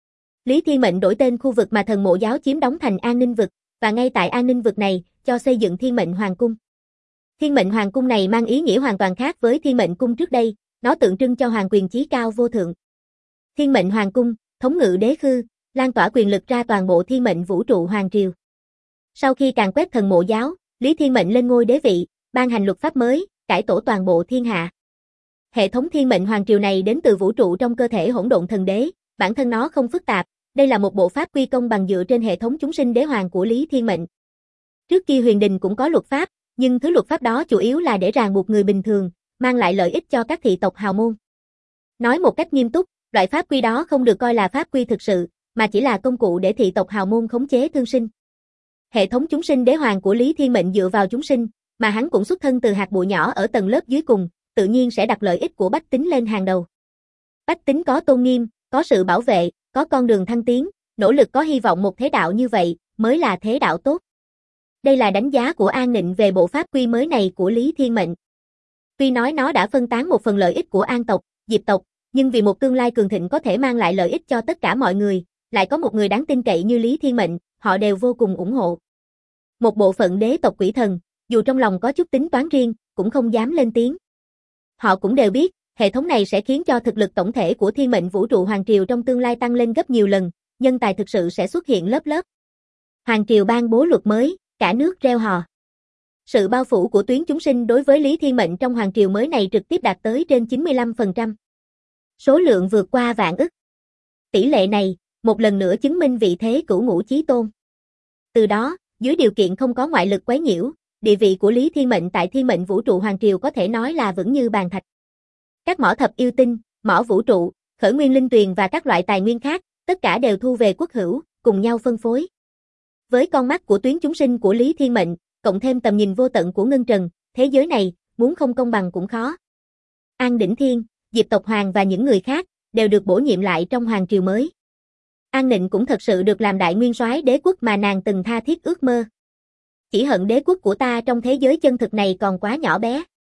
Lý Thiên Mệnh đổi tên khu vực mà thần mộ giáo chiếm đóng thành An Ninh vực, và ngay tại An Ninh vực này, cho xây dựng Thiên Mệnh Hoàng cung. Thiên Mệnh Hoàng cung này mang ý nghĩa hoàn toàn khác với Thiên Mệnh cung trước đây, nó tượng trưng cho hoàng quyền chí cao vô thượng. Thiên Mệnh Hoàng cung, thống ngự đế khư, lan tỏa quyền lực ra toàn bộ thiên mệnh vũ trụ hoàng triều. Sau khi càn quét thần mộ giáo, Lý Thiên Mệnh lên ngôi đế vị, ban hành luật pháp mới, cải tổ toàn bộ thiên hạ. Hệ thống thiên mệnh hoàng triều này đến từ vũ trụ trong cơ thể hỗn độn thần đế, bản thân nó không phức tạp, đây là một bộ pháp quy công bằng dựa trên hệ thống chúng sinh đế hoàng của Lý Thiên Mệnh. Trước kia huyền đình cũng có luật pháp, nhưng thứ luật pháp đó chủ yếu là để ràng buộc người bình thường, mang lại lợi ích cho các thị tộc hào môn. Nói một cách nghiêm túc, loại pháp quy đó không được coi là pháp quy thực sự, mà chỉ là công cụ để thị tộc hào môn khống chế thương sinh. Hệ thống chúng sinh đế hoàng của Lý Thiên Mệnh dựa vào chúng sinh, mà hắn cũng xuất thân từ hạt bụi nhỏ ở tầng lớp dưới cùng, tự nhiên sẽ đặt lợi ích của bách tính lên hàng đầu. Bách tính có tôn nghiêm, có sự bảo vệ, có con đường thăng tiến, nỗ lực có hy vọng một thế đạo như vậy, mới là thế đạo tốt. Đây là đánh giá của An Nịnh về bộ pháp quy mới này của Lý Thiên Mệnh. Tuy nói nó đã phân tán một phần lợi ích của An tộc, Diệp tộc, nhưng vì một tương lai cường thịnh có thể mang lại lợi ích cho tất cả mọi người, lại có một người đáng tin cậy như Lý Thiên Mệnh, họ đều vô cùng ủng hộ. Một bộ phận đế tộc quỷ thần, dù trong lòng có chút tính toán riêng, cũng không dám lên tiếng. Họ cũng đều biết, hệ thống này sẽ khiến cho thực lực tổng thể của thiên mệnh vũ trụ hoàng triều trong tương lai tăng lên gấp nhiều lần, nhân tài thực sự sẽ xuất hiện lớp lớp. Hoàng triều ban bố luật mới, cả nước reo hò. Sự bao phủ của tuyến chúng sinh đối với Lý Thiên Mệnh trong hoàng triều mới này trực tiếp đạt tới trên 95%. Số lượng vượt qua vạn ức. Tỷ lệ này, một lần nữa chứng minh vị thế cửu ngũ chí tôn. Từ đó, dưới điều kiện không có ngoại lực quấy nhiễu, địa vị của Lý Thiên Mệnh tại thiên mệnh vũ trụ hoàng triều có thể nói là vững như bàn thạch. Các mỏ thập yêu tinh, mỏ vũ trụ, khởi nguyên linh tuyền và các loại tài nguyên khác, tất cả đều thu về quốc hữu, cùng nhau phân phối. Với con mắt của tuyến chúng sinh của Lý Thiên Mệnh, cộng thêm tầm nhìn vô tận của Ngân Trần, thế giới này, muốn không công bằng cũng khó. An Đỉnh Thiên, Diệp tộc Hoàng và những người khác, đều được bổ nhiệm lại trong hoàng triều mới. An Nịnh cũng thật sự được làm đại nguyên soái đế quốc mà nàng từng tha thiết ước mơ. Chỉ hận đế quốc của ta trong thế giới chân thực này còn quá nhỏ bé.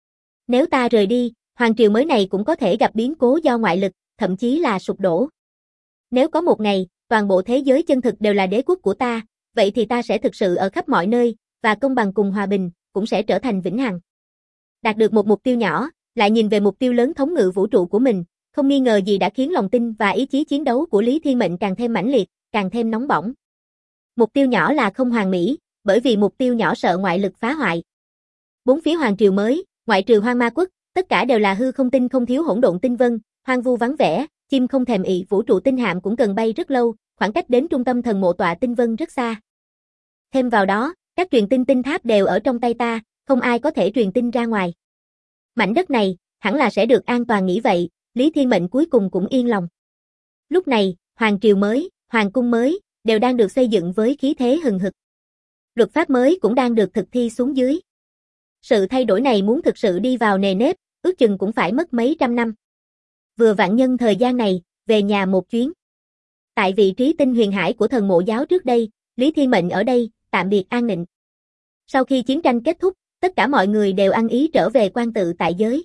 Nếu ta rời đi, hoàng triều mới này cũng có thể gặp biến cố do ngoại lực, thậm chí là sụp đổ. Nếu có một ngày, toàn bộ thế giới chân thực đều là đế quốc của ta, vậy thì ta sẽ thực sự ở khắp mọi nơi, và công bằng cùng hòa bình, cũng sẽ trở thành vĩnh hằng. Đạt được một mục tiêu nhỏ, lại nhìn về mục tiêu lớn thống ngự vũ trụ của mình, không nghi ngờ gì đã khiến lòng tin và ý chí chiến đấu của Lý Thiên Mệnh càng thêm mãnh liệt, càng thêm nóng bỏng. Mục tiêu nhỏ là không hoàn mỹ, bởi vì mục tiêu nhỏ sợ ngoại lực phá hoại. Bốn phía hoàng triều mới, ngoại trừ Hoang Ma Quốc, tất cả đều là hư không tinh không thiếu hỗn độn tinh vân, hoang vu vắng vẻ, chim không thèm ị, vũ trụ tinh hạm cũng cần bay rất lâu, khoảng cách đến trung tâm thần mộ tọa tinh vân rất xa. Thêm vào đó, các truyền tin tinh tháp đều ở trong tay ta, không ai có thể truyền tin ra ngoài. Mảnh đất này, hẳn là sẽ được an toàn nghĩ vậy, Lý Thiên Mệnh cuối cùng cũng yên lòng. Lúc này, hoàng triều mới, hoàng cung mới, đều đang được xây dựng với khí thế hừng hực. Luật pháp mới cũng đang được thực thi xuống dưới. Sự thay đổi này muốn thực sự đi vào nề nếp, ước chừng cũng phải mất mấy trăm năm. Vừa vặn nhân thời gian này, về nhà một chuyến. Tại vị trí tinh huyền hải của thần mộ giáo trước đây, Lý Thiên Mệnh ở đây, tạm biệt An Nịnh. Sau khi chiến tranh kết thúc, tất cả mọi người đều ăn ý trở về quan tự tại giới.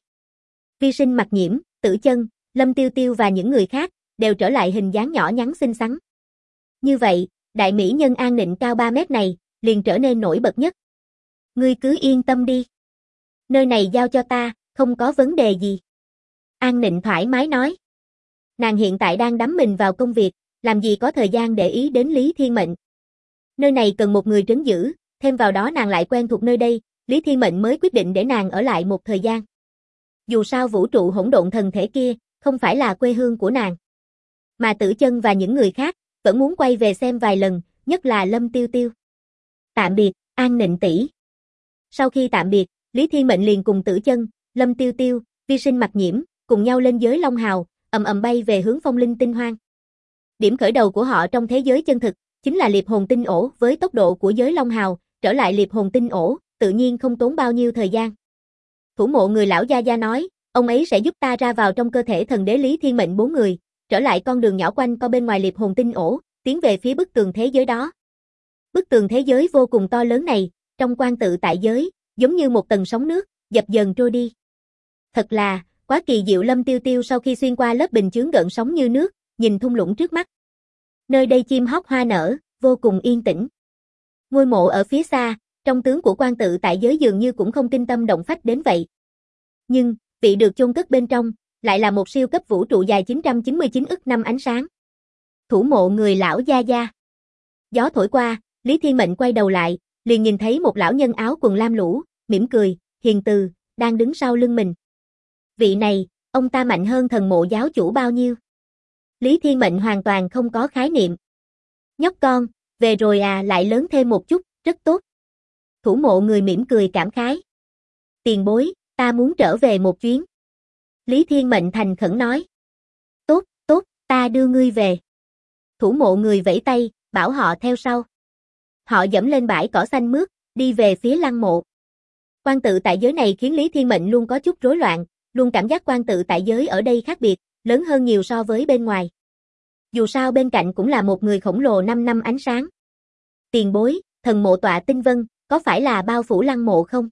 Vi Sinh Mặc Nhiễm, Tử Chân, Lâm Tiêu Tiêu và những người khác, đều trở lại hình dáng nhỏ nhắn xinh xắn. Như vậy, đại mỹ nhân An Nịnh cao 3 mét này, liền trở nên nổi bật nhất. Ngươi cứ yên tâm đi. Nơi này giao cho ta, không có vấn đề gì. An Nịnh thoải mái nói. Nàng hiện tại đang đắm mình vào công việc, làm gì có thời gian để ý đến Lý Thiên Mệnh. Nơi này cần một người trấn giữ, thêm vào đó nàng lại quen thuộc nơi đây, Lý Thiên Mệnh mới quyết định để nàng ở lại một thời gian. Dù sao vũ trụ hỗn độn thần thể kia, không phải là quê hương của nàng. Mà Tử Chân và những người khác vẫn muốn quay về xem vài lần, nhất là Lâm Tiêu Tiêu. Tạm biệt, An Nịnh tỷ. Sau khi tạm biệt, Lý Thiên Mệnh liền cùng Tử Chân, Lâm Tiêu Tiêu, Vi Sinh Mặc Nhiễm, cùng nhau lên giới Long Hào, ầm ầm bay về hướng Phong Linh Tinh Hoang. Điểm khởi đầu của họ trong thế giới chân thực, chính là Liệp Hồn Tinh Ổ. Với tốc độ của giới Long Hào, trở lại Liệp Hồn Tinh Ổ, tự nhiên không tốn bao nhiêu thời gian. Thủ mộ người lão gia gia nói, ông ấy sẽ giúp ta ra vào trong cơ thể thần đế. Lý Thiên Mệnh 4 người, trở lại con đường nhỏ quanh co bên ngoài Liệp Hồn Tinh Ổ, tiến về phía bức tường thế giới đó. Bức tường thế giới vô cùng to lớn này, trong quan tự tại giới, giống như một tầng sóng nước, dập dờn trôi đi. Thật là, quá kỳ diệu. Lâm Tiêu Tiêu sau khi xuyên qua lớp bình chướng gợn sóng như nước, nhìn thung lũng trước mắt. Nơi đây chim hót hoa nở, vô cùng yên tĩnh. Ngôi mộ ở phía xa, trong tướng của quan tự tại giới dường như cũng không kinh tâm động phách đến vậy. Nhưng, vị được chôn cất bên trong, lại là một siêu cấp vũ trụ dài 999 ức năm ánh sáng. Thủ mộ người lão gia gia. Gió thổi qua, Lý Thiên Mệnh quay đầu lại, liền nhìn thấy một lão nhân áo quần lam lũ, mỉm cười, hiền từ, đang đứng sau lưng mình. Vị này, ông ta mạnh hơn thần mộ giáo chủ bao nhiêu? Lý Thiên Mệnh hoàn toàn không có khái niệm. Nhóc con, về rồi à, lại lớn thêm một chút, rất tốt. Thủ mộ người mỉm cười cảm khái. Tiền bối, ta muốn trở về một chuyến. Lý Thiên Mệnh thành khẩn nói. Tốt, tốt, ta đưa ngươi về. Thủ mộ người vẫy tay, bảo họ theo sau. Họ dẫm lên bãi cỏ xanh mướt, đi về phía lăng mộ. Quan tự tại giới này khiến Lý Thiên Mệnh luôn có chút rối loạn, luôn cảm giác quan tự tại giới ở đây khác biệt, lớn hơn nhiều so với bên ngoài. Dù sao bên cạnh cũng là một người khổng lồ 5 năm ánh sáng. Tiền bối, thần mộ tọa tinh vân, có phải là bao phủ lăng mộ không?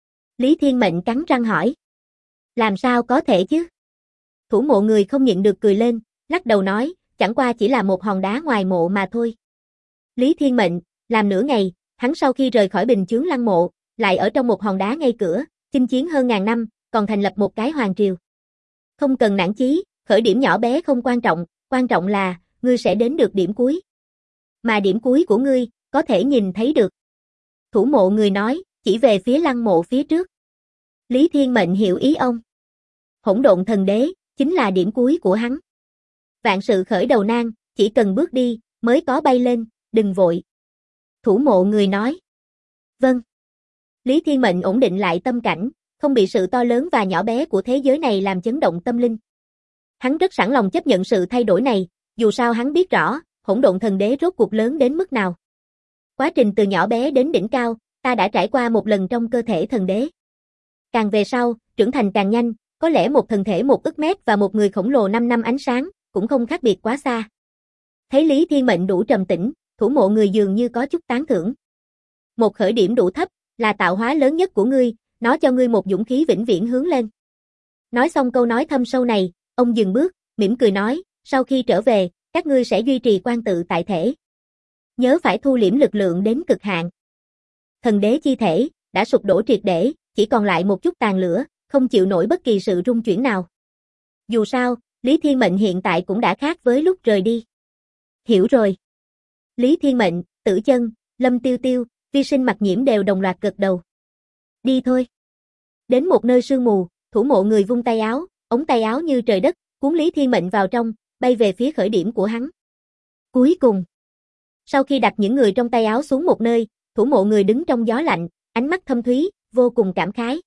Lý Thiên Mệnh cắn răng hỏi. Làm sao có thể chứ? Thủ mộ người không nhịn được cười lên, lắc đầu nói, chẳng qua chỉ là một hòn đá ngoài mộ mà thôi. Lý Thiên Mệnh, làm nửa ngày, hắn sau khi rời khỏi bình chướng lăng mộ, lại ở trong một hòn đá ngay cửa, chinh chiến hơn ngàn năm, còn thành lập một cái hoàng triều. Không cần nản chí, khởi điểm nhỏ bé không quan trọng là, ngươi sẽ đến được điểm cuối. Mà điểm cuối của ngươi, có thể nhìn thấy được. Thủ mộ người nói, chỉ về phía lăng mộ phía trước. Lý Thiên Mệnh hiểu ý ông. Hỗn độn thần đế, chính là điểm cuối của hắn. Vạn sự khởi đầu nan, chỉ cần bước đi, mới có bay lên, đừng vội. Thủ mộ người nói. Vâng. Lý Thiên Mệnh ổn định lại tâm cảnh, không bị sự to lớn và nhỏ bé của thế giới này làm chấn động tâm linh. Hắn rất sẵn lòng chấp nhận sự thay đổi này, dù sao hắn biết rõ, hỗn độn thần đế rốt cuộc lớn đến mức nào. Quá trình từ nhỏ bé đến đỉnh cao, ta đã trải qua một lần trong cơ thể thần đế. Càng về sau, trưởng thành càng nhanh, có lẽ một thần thể 1 ức mét và một người khổng lồ 5 năm ánh sáng, cũng không khác biệt quá xa. Thấy Lý Thiên Mệnh đủ trầm tĩnh, thủ mộ người dường như có chút tán thưởng. Một khởi điểm đủ thấp, là tạo hóa lớn nhất của ngươi, nó cho ngươi một dũng khí vĩnh viễn hướng lên. Nói xong câu nói thâm sâu này, ông dừng bước, mỉm cười nói, sau khi trở về, các ngươi sẽ duy trì quan tự tại thể. Nhớ phải thu liễm lực lượng đến cực hạn. Thần đế chi thể, đã sụp đổ triệt để, chỉ còn lại một chút tàn lửa, không chịu nổi bất kỳ sự rung chuyển nào. Dù sao, Lý Thiên Mệnh hiện tại cũng đã khác với lúc rời đi. Hiểu rồi. Lý Thiên Mệnh, Tử Chân, Lâm Tiêu Tiêu, Vi Sinh Mặc Nhiễm đều đồng loạt gật đầu. Đi thôi. Đến một nơi sương mù, thủ mộ người vung tay áo, ống tay áo như trời đất, cuốn Lý Thiên Mệnh vào trong, bay về phía khởi điểm của hắn. Cuối cùng, sau khi đặt những người trong tay áo xuống một nơi, thủ mộ người đứng trong gió lạnh, ánh mắt thâm thúy, vô cùng cảm khái.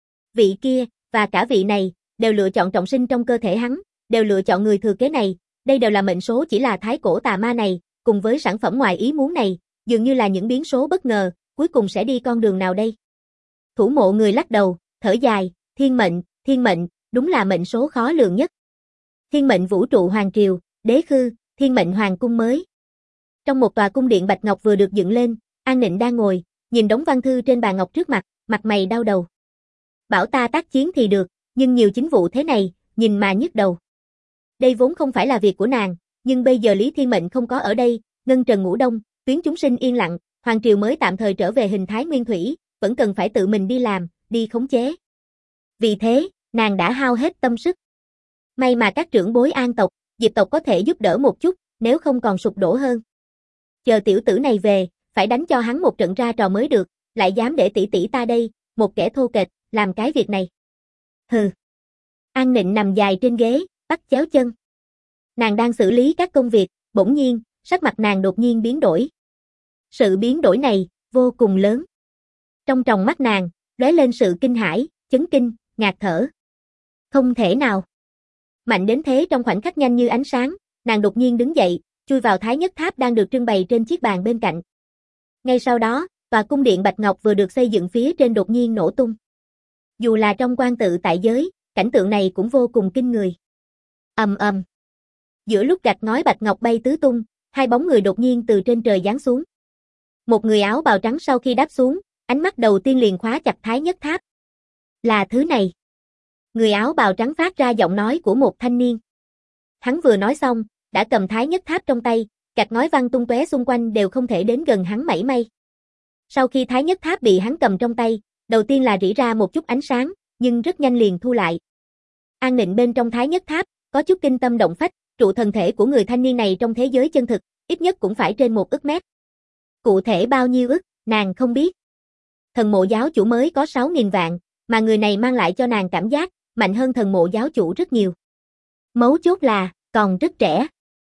Vị kia, và cả vị này, đều lựa chọn trọng sinh trong cơ thể hắn, đều lựa chọn người thừa kế này, đây đều là mệnh số, chỉ là thái cổ tà ma này, cùng với sản phẩm ngoài ý muốn này, dường như là những biến số bất ngờ, cuối cùng sẽ đi con đường nào đây? Thủ mộ người lắc đầu, thở dài, thiên mệnh, đúng là mệnh số khó lường nhất. Thiên mệnh vũ trụ hoàng triều, đế khư, thiên mệnh hoàng cung mới. Trong một tòa cung điện bạch ngọc vừa được dựng lên, An Nịnh đang ngồi, nhìn đống văn thư trên bàn ngọc trước mặt, mặt mày đau đầu. Bảo ta tác chiến thì được, nhưng nhiều chính vụ thế này, nhìn mà nhức đầu. Đây vốn không phải là việc của nàng, nhưng bây giờ Lý Thiên Mệnh không có ở đây, ngân trần ngũ đông, tuyến chúng sinh yên lặng, hoàng triều mới tạm thời trở về hình thái nguyên thủy, vẫn cần phải tự mình đi làm, đi khống chế. Vì thế, nàng đã hao hết tâm sức. May mà các trưởng bối An tộc, Diệp tộc có thể giúp đỡ một chút, nếu không còn sụp đổ hơn. Chờ tiểu tử này về, phải đánh cho hắn một trận ra trò mới được, lại dám để tỷ tỷ ta đây, một kẻ thô kệch, làm cái việc này. Hừ. An Nịnh nằm dài trên ghế, bắt chéo chân. Nàng đang xử lý các công việc, bỗng nhiên, sắc mặt nàng đột nhiên biến đổi. Sự biến đổi này, vô cùng lớn. Trong tròng mắt nàng, lóe lên sự kinh hãi, chấn kinh, ngạt thở. Không thể nào. Mạnh đến thế trong khoảnh khắc nhanh như ánh sáng, nàng đột nhiên đứng dậy, chui vào Thái Nhất Tháp đang được trưng bày trên chiếc bàn bên cạnh. Ngay sau đó, tòa cung điện bạch ngọc vừa được xây dựng phía trên đột nhiên nổ tung. Dù là trong quan tự tại giới, cảnh tượng này cũng vô cùng kinh người. Ầm ầm. Giữa lúc gạch ngói bạch ngọc bay tứ tung, hai bóng người đột nhiên từ trên trời giáng xuống. Một người áo bào trắng sau khi đáp xuống, ánh mắt đầu tiên liền khóa chặt Thái Nhất Tháp. Là thứ này. Người áo bào trắng phát ra giọng nói của một thanh niên. Hắn vừa nói xong, đã cầm Thái Nhất Tháp trong tay, gạch ngói văng tung tóe xung quanh đều không thể đến gần hắn mảy may. Sau khi Thái Nhất Tháp bị hắn cầm trong tay, đầu tiên là rỉ ra một chút ánh sáng, nhưng rất nhanh liền thu lại. An ninh bên trong Thái Nhất Tháp, có chút kinh tâm động phách, trụ thần thể của người thanh niên này trong thế giới chân thực, ít nhất cũng phải trên 1 ức mét. Cụ thể bao nhiêu ức, nàng không biết. Thần mộ giáo chủ mới có 6.000 vạn, mà người này mang lại cho nàng cảm giác, mạnh hơn thần mộ giáo chủ rất nhiều. Mấu chốt là, còn rất trẻ.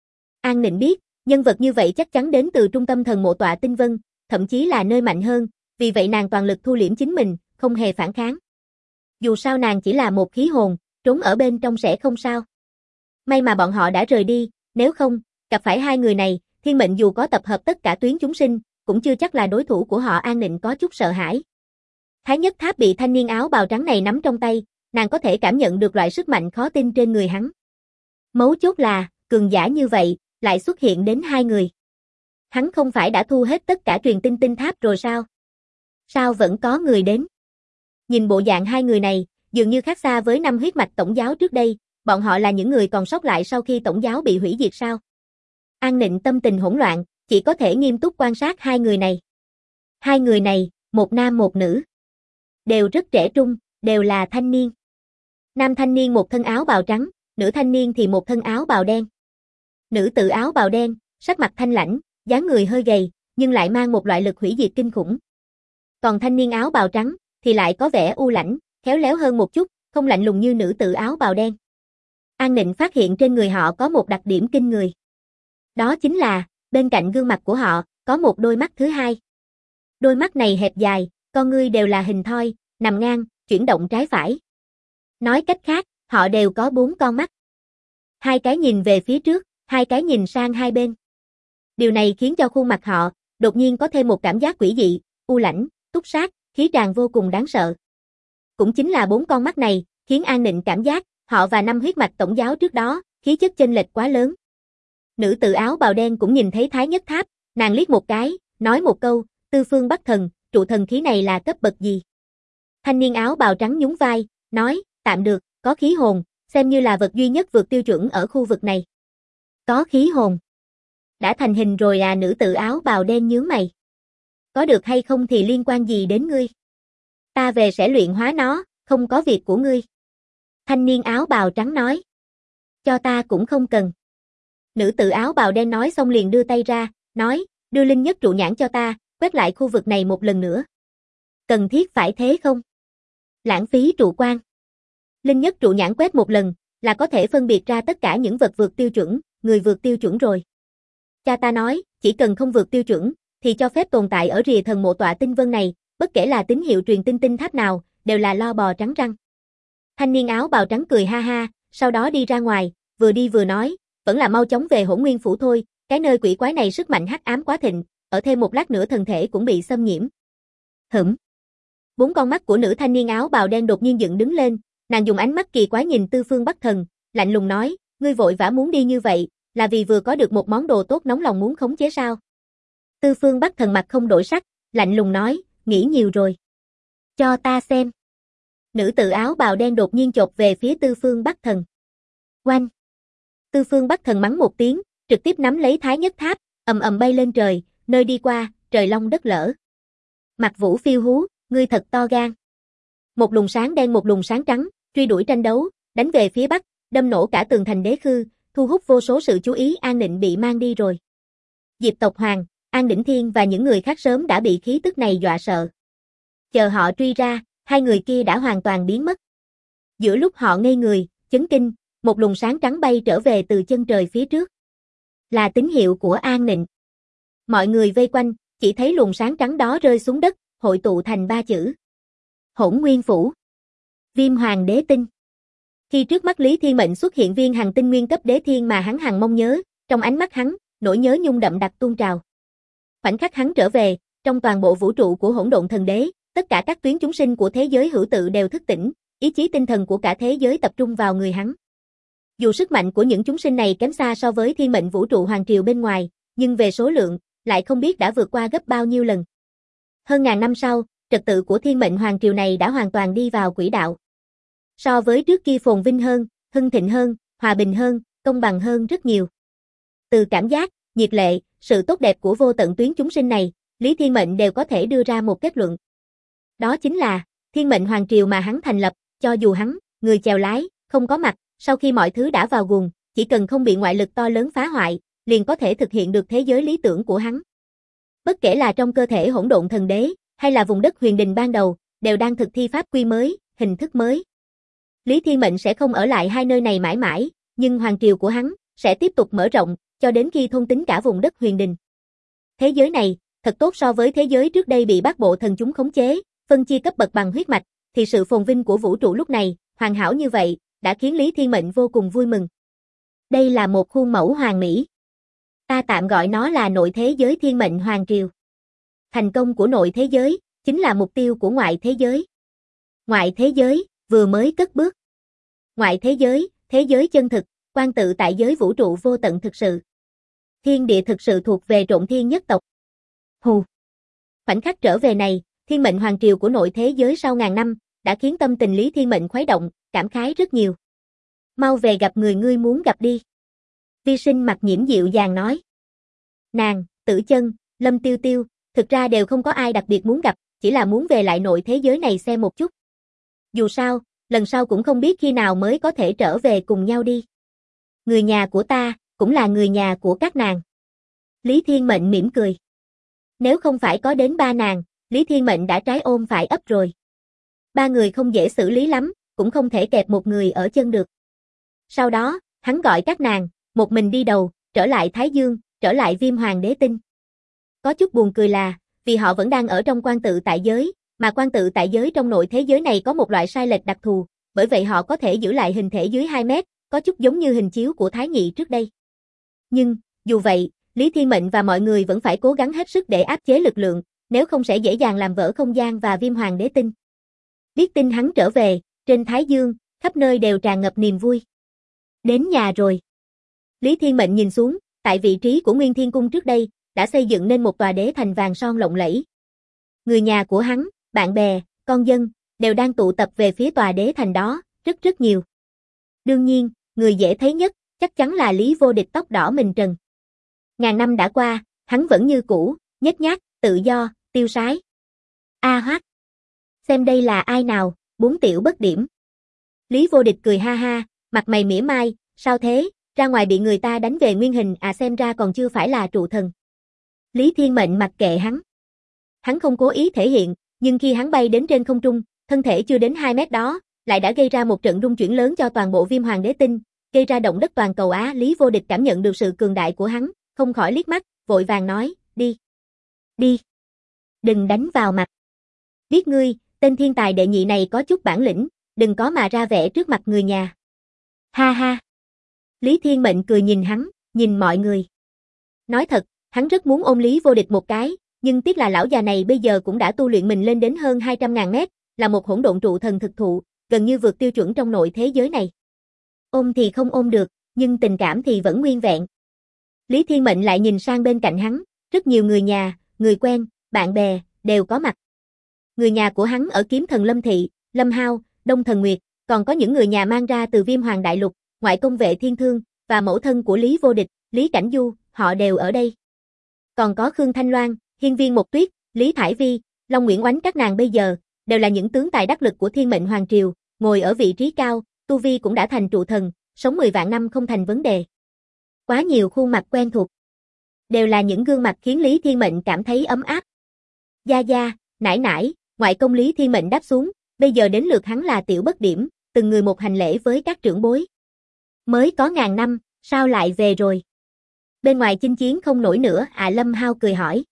An Nịnh biết, nhân vật như vậy chắc chắn đến từ trung tâm thần mộ tọa tinh vân, thậm chí là nơi mạnh hơn, vì vậy nàng toàn lực thu liễm chính mình, không hề phản kháng. Dù sao nàng chỉ là một khí hồn, trốn ở bên trong sẽ không sao. May mà bọn họ đã rời đi, nếu không, gặp phải hai người này, thiên mệnh dù có tập hợp tất cả tuyến chúng sinh, cũng chưa chắc là đối thủ của họ. An Nịnh có chút sợ hãi. Thái Nhất Tháp bị thanh niên áo bào trắng này nắm trong tay, nàng có thể cảm nhận được loại sức mạnh khó tin trên người hắn. Mấu chốt là, cường giả như vậy, lại xuất hiện đến hai người. Hắn không phải đã thu hết tất cả truyền tinh tinh tháp rồi sao? Sao vẫn có người đến? Nhìn bộ dạng hai người này, dường như khác xa với 5 huyết mạch tổng giáo trước đây, bọn họ là những người còn sót lại sau khi tổng giáo bị hủy diệt sao? An Nịnh tâm tình hỗn loạn, chỉ có thể nghiêm túc quan sát hai người này. Hai người này, một nam một nữ. Đều rất trẻ trung, đều là thanh niên. Nam thanh niên một thân áo bào trắng, nữ thanh niên thì một thân áo bào đen. Nữ tự áo bào đen, sắc mặt thanh lãnh, dáng người hơi gầy, nhưng lại mang một loại lực hủy diệt kinh khủng. Còn thanh niên áo bào trắng, thì lại có vẻ u lãnh, khéo léo hơn một chút, không lạnh lùng như nữ tự áo bào đen. An Nịnh phát hiện trên người họ có một đặc điểm kinh người. Đó chính là, bên cạnh gương mặt của họ, có một đôi mắt thứ hai. Đôi mắt này hẹp dài, con ngươi đều là hình thoi, nằm ngang, chuyển động trái phải. Nói cách khác, họ đều có 4 con mắt. 2 cái nhìn về phía trước, 2 cái nhìn sang hai bên. Điều này khiến cho khuôn mặt họ, đột nhiên có thêm một cảm giác quỷ dị, u lãnh, túc sát, khí tràng vô cùng đáng sợ. Cũng chính là 4 con mắt này, khiến An Nịnh cảm giác, họ và 5 huyết mạch tổng giáo trước đó, khí chất chênh lệch quá lớn. Nữ tự áo bào đen cũng nhìn thấy Thái Nhất Tháp, nàng liếc một cái, nói một câu, Tư Phương Bắc Thần, trụ thần khí này là cấp bậc gì? Thanh niên áo bào trắng nhún vai, nói, tạm được, có khí hồn, xem như là vật duy nhất vượt tiêu chuẩn ở khu vực này. Có khí hồn. Đã thành hình rồi à? Nữ tự áo bào đen nhướng mày. Có được hay không thì liên quan gì đến ngươi? Ta về sẽ luyện hóa nó, không có việc của ngươi. Thanh niên áo bào trắng nói. Cho ta cũng không cần. Nữ tự áo bào đen nói xong liền đưa tay ra, nói, đưa linh nhất trụ nhãn cho ta, quét lại khu vực này một lần nữa. Cần thiết phải thế không? Lãng phí trụ quan. Linh nhất trụ nhãn quét một lần, là có thể phân biệt ra tất cả những vật vượt tiêu chuẩn, người vượt tiêu chuẩn rồi. Cha ta nói, chỉ cần không vượt tiêu chuẩn, thì cho phép tồn tại ở rìa thần mộ tọa tinh vân này, bất kể là tín hiệu truyền tinh tinh tháp nào, đều là lo bò trắng răng. Thanh niên áo bào trắng cười ha ha, sau đó đi ra ngoài, vừa đi vừa nói, vẫn là mau chóng về Hỗn Nguyên phủ thôi, cái nơi quỷ quái này sức mạnh hắc ám quá thịnh, ở thêm một lát nữa thần thể cũng bị xâm nhiễm. Hửm. 4 con mắt của nữ thanh niên áo bào đen đột nhiên dựng đứng lên, nàng dùng ánh mắt kỳ quái nhìn Tư Phương Bắc Thần, lạnh lùng nói, ngươi vội vã muốn đi như vậy, là vì vừa có được một món đồ tốt nóng lòng muốn khống chế sao? Tư Phương Bắc Thần mặt không đổi sắc, lạnh lùng nói, nghĩ nhiều rồi. Cho ta xem. Nữ tự áo bào đen đột nhiên chộp về phía Tư Phương Bắc Thần. Oanh. Tư Phương Bắc Thần mắng một tiếng, trực tiếp nắm lấy Thái Nhất Tháp, ầm ầm bay lên trời, nơi đi qua, trời long đất lở. Mặt Vũ phiêu hú, ngươi thật to gan. Một luồng sáng đen một luồng sáng trắng, truy đuổi tranh đấu, đánh về phía bắc, đâm nổ cả tường thành Đế Khư, thu hút vô số sự chú ý. An Nịnh bị mang đi rồi. Diệp Tộc Hoàng, An Đỉnh Thiên và những người khác sớm đã bị khí tức này dọa sợ. Chờ họ truy ra, hai người kia đã hoàn toàn biến mất. Giữa lúc họ ngây người, chấn kinh, một luồng sáng trắng bay trở về từ chân trời phía trước. Là tín hiệu của An Nịnh. Mọi người vây quanh, chỉ thấy luồng sáng trắng đó rơi xuống đất, hội tụ thành 3 chữ. Hỗn Nguyên Phủ. Viêm Hoàng Đế Tinh. Khi trước mắt Lý Thiên Mệnh xuất hiện viên hằng tinh nguyên cấp đế thiên mà hắn hằng mong nhớ, trong ánh mắt hắn, nỗi nhớ nhung đậm đặc tuôn trào. Khoảnh khắc hắn trở về, trong toàn bộ vũ trụ của Hỗn Độn Thần Đế, tất cả các tuyến chúng sinh của thế giới hữu tự đều thức tỉnh, ý chí tinh thần của cả thế giới tập trung vào người hắn. Dù sức mạnh của những chúng sinh này kém xa so với thiên mệnh vũ trụ hoàng triều bên ngoài, nhưng về số lượng, lại không biết đã vượt qua gấp bao nhiêu lần. Hơn ngàn năm sau, trật tự của thiên mệnh hoàng triều này đã hoàn toàn đi vào quỹ đạo. So với trước kia phồn vinh hơn, hưng thịnh hơn, hòa bình hơn, công bằng hơn rất nhiều. Từ cảm giác, nhiệt lệ, sự tốt đẹp của vô tận tuyến chúng sinh này, Lý Thiên Mệnh đều có thể đưa ra một kết luận. Đó chính là, thiên mệnh hoàng triều mà hắn thành lập, cho dù hắn, người chèo lái, không có mặt, sau khi mọi thứ đã vào guồng, chỉ cần không bị ngoại lực to lớn phá hoại, liền có thể thực hiện được thế giới lý tưởng của hắn. Bất kể là trong cơ thể Hỗn Độn Thần Đế, hay là vùng đất huyền đình ban đầu, đều đang thực thi pháp quy mới, hình thức mới. Lý Thiên Mệnh sẽ không ở lại hai nơi này mãi mãi, nhưng hoàng triều của hắn sẽ tiếp tục mở rộng, cho đến khi thôn tính cả vùng đất huyền đình. Thế giới này, thật tốt so với thế giới trước đây bị Bát Bộ thần chúng khống chế, phân chia cấp bậc bằng huyết mạch, thì sự phồn vinh của vũ trụ lúc này, hoàn hảo như vậy, đã khiến Lý Thiên Mệnh vô cùng vui mừng. Đây là một khuôn mẫu hoàn mỹ. Ta tạm gọi nó là nội thế giới thiên mệnh hoàng triều. Thành công của nội thế giới, chính là mục tiêu của ngoại thế giới. Ngoại thế giới, vừa mới cất bước. Ngoại thế giới chân thực, quan tự tại giới vũ trụ vô tận thực sự. Thiên địa thực sự thuộc về Trộn Thiên nhất tộc. Hù. Khoảnh khắc trở về này, thiên mệnh hoàng triều của nội thế giới sau ngàn năm, đã khiến tâm tình Lý Thiên Mệnh khuấy động, cảm khái rất nhiều. Mau về gặp người ngươi muốn gặp đi. Vi Sinh mặt nhiễm dịu dàng nói. Nàng, Tử Chân, Lâm Tiêu Tiêu, thực ra đều không có ai đặc biệt muốn gặp, chỉ là muốn về lại nội thế giới này xem một chút. Dù sao, lần sau cũng không biết khi nào mới có thể trở về cùng nhau đi. Người nhà của ta, cũng là người nhà của các nàng. Lý Thiên Mệnh mỉm cười. Nếu không phải có đến 3 nàng, Lý Thiên Mệnh đã trái ôm phải ấp rồi. 3 người không dễ xử lý lắm, cũng không thể kẹp một người ở chân được. Sau đó, hắn gọi các nàng, một mình đi đầu, trở lại Thái Dương, trở lại Viêm Hoàng Đế Tinh. Có chút buồn cười là, vì họ vẫn đang ở trong quan tự tại giới, mà quan tự tại giới trong nội thế giới này có một loại sai lệch đặc thù, bởi vậy họ có thể giữ lại hình thể dưới 2 mét, có chút giống như hình chiếu của Thái Nghị trước đây. Nhưng, dù vậy, Lý Thiên Mệnh và mọi người vẫn phải cố gắng hết sức để áp chế lực lượng, nếu không sẽ dễ dàng làm vỡ không gian và Viêm Hoàng Đế Tinh. Biết tin hắn trở về, trên Thái Dương, khắp nơi đều tràn ngập niềm vui. Đến nhà rồi. Lý Thiên Mệnh nhìn xuống, tại vị trí của Nguyên Thiên Cung trước đây, đã xây dựng nên một tòa đế thành vàng son lộng lẫy. Người nhà của hắn, bạn bè, con dân, đều đang tụ tập về phía tòa đế thành đó, rất nhiều. Đương nhiên, người dễ thấy nhất, chắc chắn là Lý Vô Địch tóc đỏ mình trần. Ngàn năm đã qua, hắn vẫn như cũ, nhếch nhác, tự do, tiêu sái. A Hoác. Xem đây là ai nào, 4 tiểu bất điểm. Lý Vô Địch cười ha ha, mặt mày mỉa mai, sao thế, ra ngoài bị người ta đánh về nguyên hình à, xem ra còn chưa phải là trụ thần. Lý Thiên Mệnh mặc kệ hắn. Hắn không cố ý thể hiện, nhưng khi hắn bay đến trên không trung, thân thể chưa đến 2 mét đó, lại đã gây ra một trận rung chuyển lớn cho toàn bộ Viêm Hoàng Đế Tinh, gây ra động đất toàn cầu Á. Lý Vô Địch cảm nhận được sự cường đại của hắn, không khỏi liếc mắt, vội vàng nói, đi. Đi. Đừng đánh vào mặt. Biết ngươi, tên thiên tài đệ nhị này có chút bản lĩnh, đừng có mà ra vẻ trước mặt người nhà. Ha ha. Lý Thiên Mệnh cười nhìn hắn, nhìn mọi người. Nói thật, hắn rất muốn ôm Lý Vô Địch một cái, nhưng tiếc là lão già này bây giờ cũng đã tu luyện mình lên đến hơn 200.000 mét, là một hỗn độn trụ thần thực thụ, gần như vượt tiêu chuẩn trong nội thế giới này. Ôm thì không ôm được, nhưng tình cảm thì vẫn nguyên vẹn. Lý Thiên Mệnh lại nhìn sang bên cạnh hắn, rất nhiều người nhà, người quen, bạn bè, đều có mặt. Người nhà của hắn ở Kiếm Thần Lâm Thị, Lâm Hao, Đông Thần Nguyệt, còn có những người nhà mang ra từ Viêm Hoàng Đại Lục, ngoại công vệ Thiên Thương, và mẫu thân của Lý Vô Địch, Lý Cảnh Du, họ đều ở đây. Còn có Khương Thanh Loan, Hiên Viên Mộc Tuyết, Lý Thải Vi, Long Nguyễn Oánh, các nàng bây giờ, đều là những tướng tài đắc lực của Thiên Mệnh Hoàng Triều, ngồi ở vị trí cao, tu vi cũng đã thành trụ thần, sống 10 vạn năm không thành vấn đề. Quá nhiều khuôn mặt quen thuộc. Đều là những gương mặt khiến Lý Thiên Mệnh cảm thấy ấm áp. Gia gia, nải nải, ngoại công Lý Thiên Mệnh đáp xuống, bây giờ đến lượt hắn là tiểu bất điểm, từng người một hành lễ với các trưởng bối. Mới có ngàn năm, sao lại về rồi? Bên ngoài chinh chiến không nổi nữa à? Lâm Hao cười hỏi.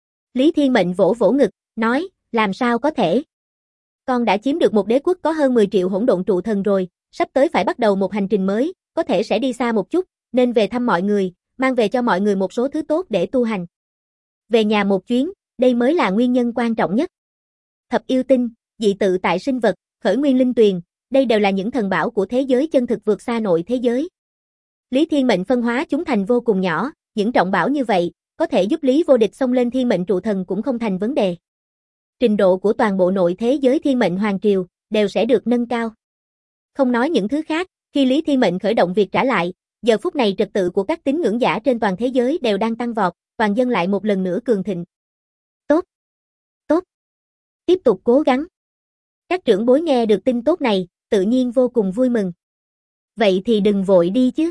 Lý Thiên Mệnh vỗ vỗ ngực, nói, làm sao có thể? Con đã chiếm được một đế quốc có hơn 10 triệu hỗn độn trụ thần rồi, sắp tới phải bắt đầu một hành trình mới, có thể sẽ đi xa một chút, nên về thăm mọi người, mang về cho mọi người một số thứ tốt để tu hành. Về nhà một chuyến, đây mới là nguyên nhân quan trọng nhất. Thập yêu tinh, dị tự tại sinh vật, khởi nguyên linh tuyền, đây đều là những thần bảo của thế giới chân thực vượt xa nội thế giới. Lý Thiên Mệnh phân hóa chúng thành vô cùng nhỏ, những trọng bảo như vậy, có thể giúp Lý Vô Địch xông lên thiên mệnh trụ thần cũng không thành vấn đề. Trình độ của toàn bộ nội thế giới thiên mệnh hoàng triều, đều sẽ được nâng cao. Không nói những thứ khác, khi Lý Thiên Mệnh khởi động việc trả lại, giờ phút này trật tự của các tín ngưỡng giả trên toàn thế giới đều đang tăng vọt, toàn dân lại một lần nữa cường thịnh. Tốt, tốt, tiếp tục cố gắng. Các trưởng bối nghe được tin tốt này, tự nhiên vô cùng vui mừng. Vậy thì đừng vội đi chứ.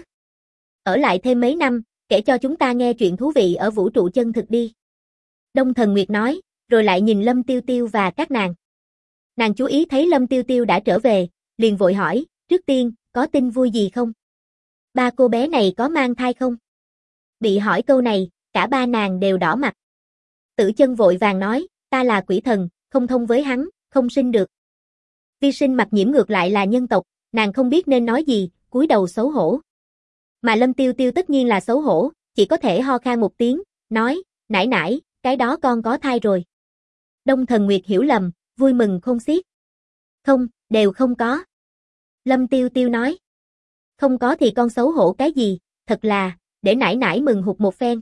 Ở lại thêm mấy năm, kể cho chúng ta nghe chuyện thú vị ở vũ trụ chân thực đi. Đông Thần Nguyệt nói, rồi lại nhìn Lâm Tiêu Tiêu và các nàng. Nàng chú ý thấy Lâm Tiêu Tiêu đã trở về, liền vội hỏi, trước tiên, có tin vui gì không? Ba cô bé này có mang thai không? Bị hỏi câu này, cả ba nàng đều đỏ mặt. Tử Chân vội vàng nói, ta là quỷ thần, không thông với hắn, không sinh được. Vi Sinh mặt nhiễm ngược lại là nhân tộc, nàng không biết nên nói gì, cúi đầu xấu hổ. Mà Lâm Tiêu Tiêu tất nhiên là xấu hổ, chỉ có thể ho khan một tiếng, nói, nãi nãi, cái đó con có thai rồi. Đông Thần Nguyệt hiểu lầm, vui mừng khôn xiết. Không, đều không có. Lâm Tiêu Tiêu nói. Không có thì con xấu hổ cái gì, thật là, để nãi nãi mừng hụt một phen.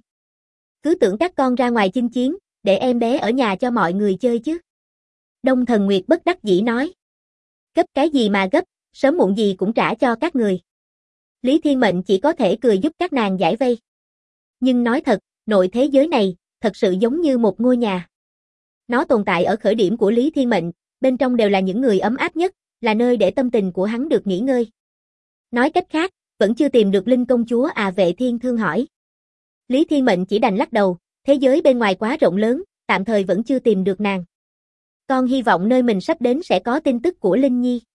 Cứ tưởng các con ra ngoài chinh chiến, để em bé ở nhà cho mọi người chơi chứ. Đông Thần Nguyệt bất đắc dĩ nói. Gấp cái gì mà gấp, sớm muộn gì cũng trả cho các người. Lý Thiên Mệnh chỉ có thể cười giúp các nàng giải vây. Nhưng nói thật, nội thế giới này, thật sự giống như một ngôi nhà. Nó tồn tại ở khởi điểm của Lý Thiên Mệnh, bên trong đều là những người ấm áp nhất, là nơi để tâm tình của hắn được nghỉ ngơi. Nói cách khác, vẫn chưa tìm được Linh công chúa à? Vệ Thiên Thương hỏi. Lý Thiên Mệnh chỉ đành lắc đầu, thế giới bên ngoài quá rộng lớn, tạm thời vẫn chưa tìm được nàng. Con hy vọng nơi mình sắp đến sẽ có tin tức của Linh Nhi.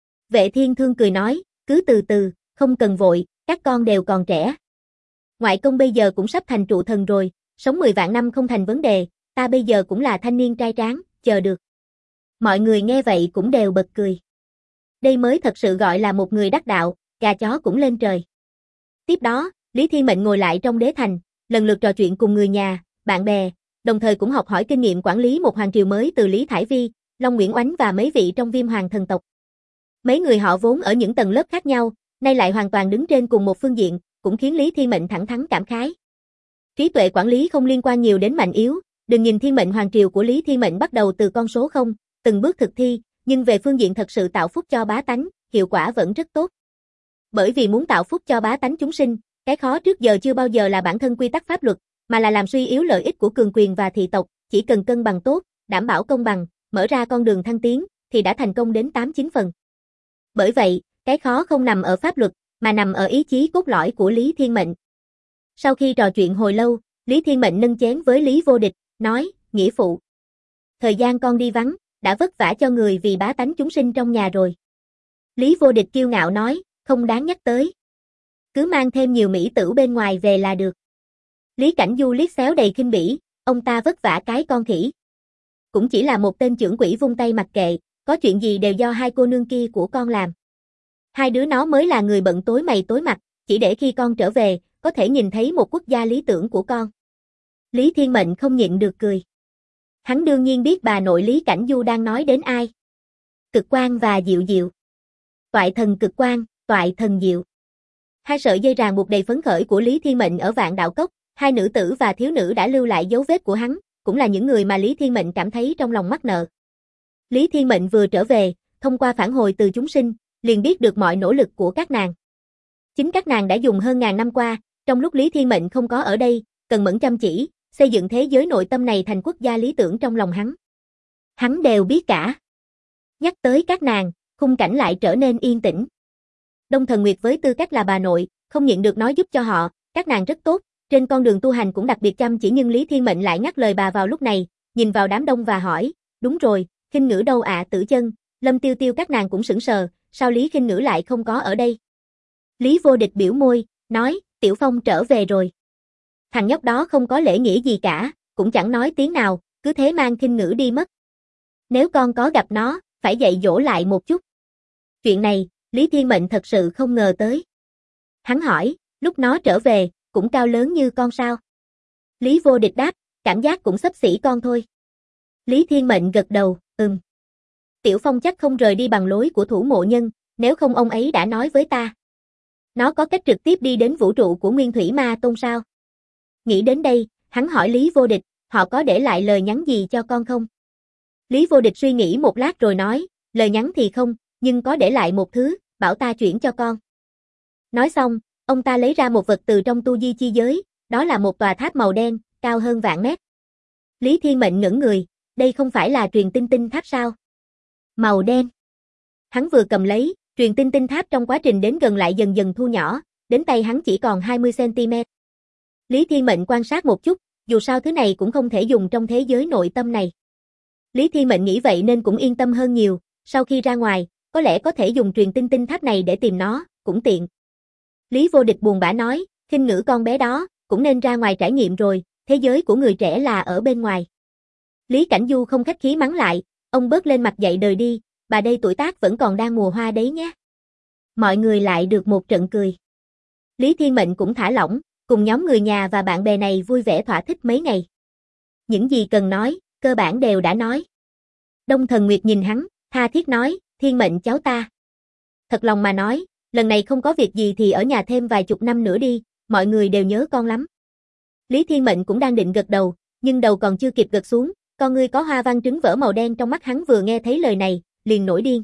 Vệ Thiên Thương cười nói, cứ từ từ, không cần vội, các con đều còn trẻ. Ngoại công bây giờ cũng sắp thành trụ thần rồi, sống 10 vạn năm không thành vấn đề, ta bây giờ cũng là thanh niên trai tráng, chờ được. Mọi người nghe vậy cũng đều bật cười. Đây mới thật sự gọi là một người đắc đạo, gà chó cũng lên trời. Tiếp đó, Lý Thiên Mệnh ngồi lại trong đế thành, lần lượt trò chuyện cùng người nhà, bạn bè, đồng thời cũng học hỏi kinh nghiệm quản lý một hoàng triều mới từ Lý Thải Vi, Long Nguyễn Oánh và mấy vị trong Viêm Hoàng thần tộc. Mấy người họ vốn ở những tầng lớp khác nhau, nay lại hoàn toàn đứng trên cùng một phương diện, cũng khiến Lý Thiên Mệnh thẳng thắn cảm khái. Trí tuệ quản lý không liên quan nhiều đến mạnh yếu, đừng nhìn thiên mệnh hoàng triều của Lý Thiên Mệnh bắt đầu từ con số 0, từng bước thực thi, nhưng về phương diện thật sự tạo phúc cho bá tánh, hiệu quả vẫn rất tốt. Bởi vì muốn tạo phúc cho bá tánh chúng sinh, cái khó trước giờ chưa bao giờ là bản thân quy tắc pháp luật, mà là làm suy yếu lợi ích của cường quyền và thị tộc, chỉ cần cân bằng tốt, đảm bảo công bằng, mở ra con đường thăng tiến, thì đã thành công đến 8-9 phần. Bởi vậy, cái khó không nằm ở pháp luật, mà nằm ở ý chí cốt lõi của Lý Thiên Mệnh. Sau khi trò chuyện hồi lâu, Lý Thiên Mệnh nâng chén với Lý Vô Địch, nói, nghĩa phụ. Thời gian con đi vắng, đã vất vả cho người vì bá tánh chúng sinh trong nhà rồi. Lý Vô Địch kiêu ngạo nói, không đáng nhắc tới. Cứ mang thêm nhiều mỹ tử bên ngoài về là được. Lý Cảnh Du liếc xéo đầy khinh bỉ, ông ta vất vả cái con khỉ. Cũng chỉ là một tên trưởng quỹ vung tay mặc kệ, có chuyện gì đều do hai cô nương kia của con làm. Hai đứa nó mới là người bận tối mày tối mặt, chỉ để khi con trở về, có thể nhìn thấy một quốc gia lý tưởng của con. Lý Thiên Mệnh không nhịn được cười. Hắn đương nhiên biết bà nội Lý Cảnh Du đang nói đến ai. Cực Quang và Diệu Diệu. Toại thần Cực Quang, toại thần Diệu. Hai sợi dây ràng buộc đầy phấn khởi của Lý Thiên Mệnh ở Vạn Đạo Cốc, hai nữ tử và thiếu nữ đã lưu lại dấu vết của hắn, cũng là những người mà Lý Thiên Mệnh cảm thấy trong lòng mắc nợ. Lý Thiên Mệnh vừa trở về, thông qua phản hồi từ chúng sinh, liền biết được mọi nỗ lực của các nàng. Chính các nàng đã dùng hơn ngàn năm qua, trong lúc Lý Thiên Mệnh không có ở đây, cần mẫn chăm chỉ, xây dựng thế giới nội tâm này thành quốc gia lý tưởng trong lòng hắn. Hắn đều biết cả. Nhắc tới các nàng, khung cảnh lại trở nên yên tĩnh. Đông Thần Nguyệt với tư cách là bà nội, không nhịn được nói giúp cho họ, các nàng rất tốt, trên con đường tu hành cũng đặc biệt chăm chỉ, nhưng Lý Thiên Mệnh lại ngắt lời bà vào lúc này, nhìn vào đám đông và hỏi, đúng rồi, Khinh Ngữ đâu ạ? Tử Chân, Lâm Tiêu Tiêu các nàng cũng sững sờ, sao Lý Khinh Ngữ lại không có ở đây? Lý Vô Địch biểu môi, nói, Tiểu Phong trở về rồi. Thằng nhóc đó không có lễ nghĩa gì cả, cũng chẳng nói tiếng nào, cứ thế mang khinh ngữ đi mất. Nếu con có gặp nó, phải dạy dỗ lại một chút. Chuyện này, Lý Thiên Mệnh thật sự không ngờ tới. Hắn hỏi, lúc nó trở về, cũng cao lớn như con sao? Lý Vô Địch đáp, cảm giác cũng xấp xỉ con thôi. Lý Thiên Mệnh gật đầu, Tiểu Phong chắc không rời đi bằng lối của Thủ Mộ Nhân, nếu không ông ấy đã nói với ta. Nó có cách trực tiếp đi đến vũ trụ của Nguyên Thủy Ma Tôn sao? Nghĩ đến đây, hắn hỏi Lý Vô Địch, họ có để lại lời nhắn gì cho con không? Lý Vô Địch suy nghĩ một lát rồi nói, lời nhắn thì không, nhưng có để lại một thứ, bảo ta chuyển cho con. Nói xong, ông ta lấy ra một vật từ trong tu di chi giới, đó là một tòa tháp màu đen, cao hơn vạn mét. Lý Thiên Mệnh ngẩn người, đây không phải là truyền tinh tinh tháp sao? Màu đen. Hắn vừa cầm lấy, truyền tinh tinh tháp trong quá trình đến gần lại dần dần thu nhỏ, đến tay hắn chỉ còn 20 cm. Lý Thiên Mệnh quan sát một chút, dù sao thứ này cũng không thể dùng trong thế giới nội tâm này. Lý Thiên Mệnh nghĩ vậy nên cũng yên tâm hơn nhiều, sau khi ra ngoài, có lẽ có thể dùng truyền tinh tinh tháp này để tìm nó, cũng tiện. Lý Vô Địch buồn bã nói, khinh ngữ con bé đó, cũng nên ra ngoài trải nghiệm rồi, thế giới của người trẻ là ở bên ngoài. Lý Cảnh Du không khách khí mắng lại, ông bớt lên mặt dậy đời đi, bà đây tuổi tác vẫn còn đang mùa hoa đấy nhé. Mọi người lại được một trận cười. Lý Thiên Mệnh cũng thả lỏng, cùng nhóm người nhà và bạn bè này vui vẻ thỏa thích mấy ngày. Những gì cần nói, cơ bản đều đã nói. Đông Thần Nguyệt nhìn hắn, tha thiết nói, Thiên Mệnh cháu ta. Thật lòng mà nói, lần này không có việc gì thì ở nhà thêm vài chục năm nữa đi, mọi người đều nhớ con lắm. Lý Thiên Mệnh cũng đang định gật đầu, nhưng đầu còn chưa kịp gật xuống, con ngươi có hoa văn trứng vỡ màu đen trong mắt hắn vừa nghe thấy lời này, liền nổi điên.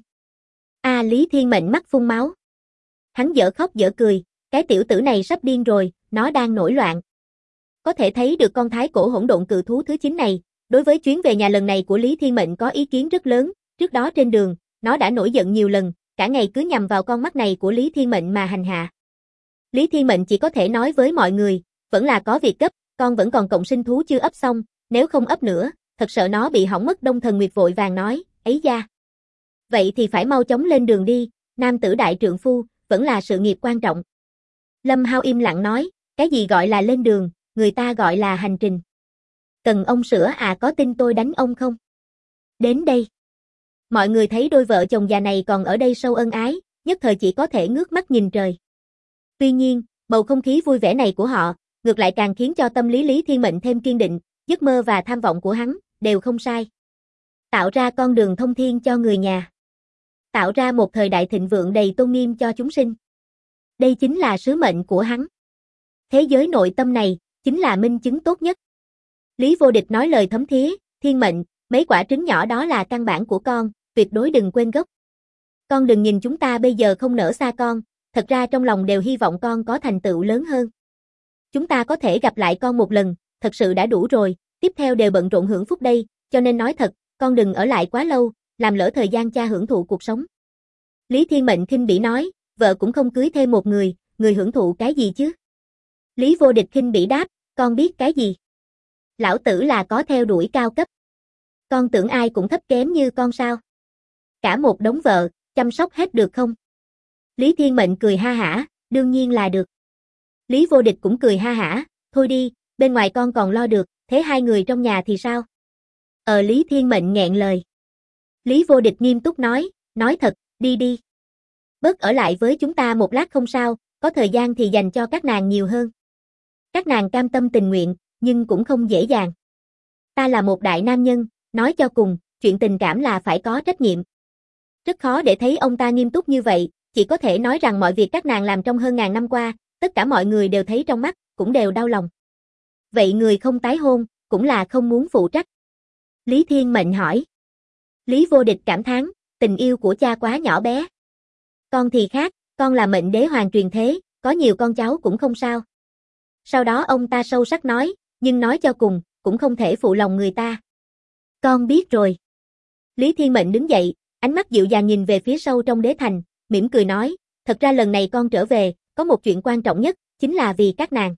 Lý Thiên Mệnh mắt phun máu. Hắn dở khóc dở cười, cái tiểu tử này sắp điên rồi, nó đang nổi loạn. Có thể thấy được con thái cổ hỗn độn cự thú thứ 9 này, đối với chuyến về nhà lần này của Lý Thiên Mệnh có ý kiến rất lớn, trước đó trên đường, nó đã nổi giận nhiều lần, cả ngày cứ nhằm vào con mắt này của Lý Thiên Mệnh mà hành hạ. Lý Thiên Mệnh chỉ có thể nói với mọi người, vẫn là có việc gấp, con vẫn còn cộng sinh thú chưa ấp xong, nếu không ấp nữa, thật sợ nó bị hỏng mất. Đông Thần Nguyệt vội vàng nói, ấy da. Vậy thì phải mau chóng lên đường đi, nam tử đại trượng phu, vẫn là sự nghiệp quan trọng. Lâm Hao im lặng nói, cái gì gọi là lên đường, người ta gọi là hành trình. Cần ông sữa có tin tôi đánh ông không? Đến đây. Mọi người thấy đôi vợ chồng già này còn ở đây sâu ân ái, nhất thời chỉ có thể ngước mắt nhìn trời. Tuy nhiên, bầu không khí vui vẻ này của họ, ngược lại càng khiến cho tâm lý Lý Thiên Mệnh thêm kiên định, giấc mơ và tham vọng của hắn, đều không sai. Tạo ra con đường thông thiên cho người nhà. Tạo ra một thời đại thịnh vượng đầy tôn nghiêm cho chúng sinh. Đây chính là sứ mệnh của hắn. Thế giới nội tâm này, chính là minh chứng tốt nhất. Lý Vô Địch nói lời thấm thía, Thiên Mệnh, mấy quả trứng nhỏ đó là căn bản của con, tuyệt đối đừng quên gốc. Con đừng nhìn chúng ta bây giờ không nỡ xa con, thật ra trong lòng đều hy vọng con có thành tựu lớn hơn. Chúng ta có thể gặp lại con một lần, thật sự đã đủ rồi, tiếp theo đều bận rộn hưởng phúc đây, cho nên nói thật, con đừng ở lại quá lâu, làm lỡ thời gian cha hưởng thụ cuộc sống. Lý Thiên Mệnh khinh bỉ nói, vợ cũng không cưới thêm một người hưởng thụ cái gì chứ? Lý Vô Địch khinh bỉ đáp, con biết cái gì? Lão tử là có theo đuổi cao cấp. Con tưởng ai cũng thấp kém như con sao? Cả một đống vợ, chăm sóc hết được không? Lý Thiên Mệnh cười ha hả, đương nhiên là được. Lý Vô Địch cũng cười ha hả, thôi đi, bên ngoài con còn lo được, thế hai người trong nhà thì sao? Lý Thiên Mệnh nghẹn lời. Lý Vô Địch nghiêm túc nói thật, đi đi. Bớt ở lại với chúng ta một lát không sao, có thời gian thì dành cho các nàng nhiều hơn. Các nàng cam tâm tình nguyện, nhưng cũng không dễ dàng. Ta là một đại nam nhân, nói cho cùng, chuyện tình cảm là phải có trách nhiệm. Rất khó để thấy ông ta nghiêm túc như vậy, chỉ có thể nói rằng mọi việc các nàng làm trong hơn ngàn năm qua, tất cả mọi người đều thấy trong mắt, cũng đều đau lòng. Vậy người không tái hôn, cũng là không muốn phụ trách. Lý Thiên Mệnh hỏi. Lý Vô Địch cảm thán, tình yêu của cha quá nhỏ bé. Con thì khác, con là mệnh đế hoàng truyền thế, có nhiều con cháu cũng không sao. Sau đó ông ta sâu sắc nói, nhưng nói cho cùng, cũng không thể phụ lòng người ta. Con biết rồi. Lý Thiên Mệnh đứng dậy, ánh mắt dịu dàng nhìn về phía sâu trong đế thành, mỉm cười nói, thật ra lần này con trở về, có một chuyện quan trọng nhất, chính là vì các nàng.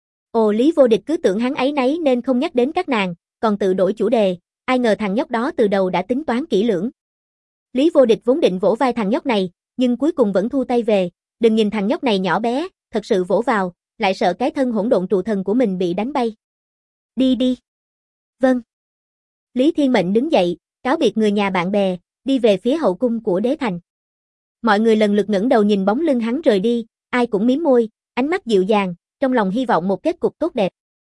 Lý Vô Địch cứ tưởng hắn áy náy nên không nhắc đến các nàng, còn tự đổi chủ đề, ai ngờ thằng nhóc đó từ đầu đã tính toán kỹ lưỡng. Lý Vô Địch vốn định vỗ vai thằng nhóc này, nhưng cuối cùng vẫn thu tay về, đừng nhìn thằng nhóc này nhỏ bé, thật sự vỗ vào, lại sợ cái thân hỗn độn trụ thần của mình bị đánh bay. Đi đi. Vâng. Lý Thiên Mệnh đứng dậy, cáo biệt người nhà bạn bè, đi về phía hậu cung của đế thành. Mọi người lần lượt ngẩng đầu nhìn bóng lưng hắn rời đi, ai cũng mím môi, ánh mắt dịu dàng, trong lòng hy vọng một kết cục tốt đẹp.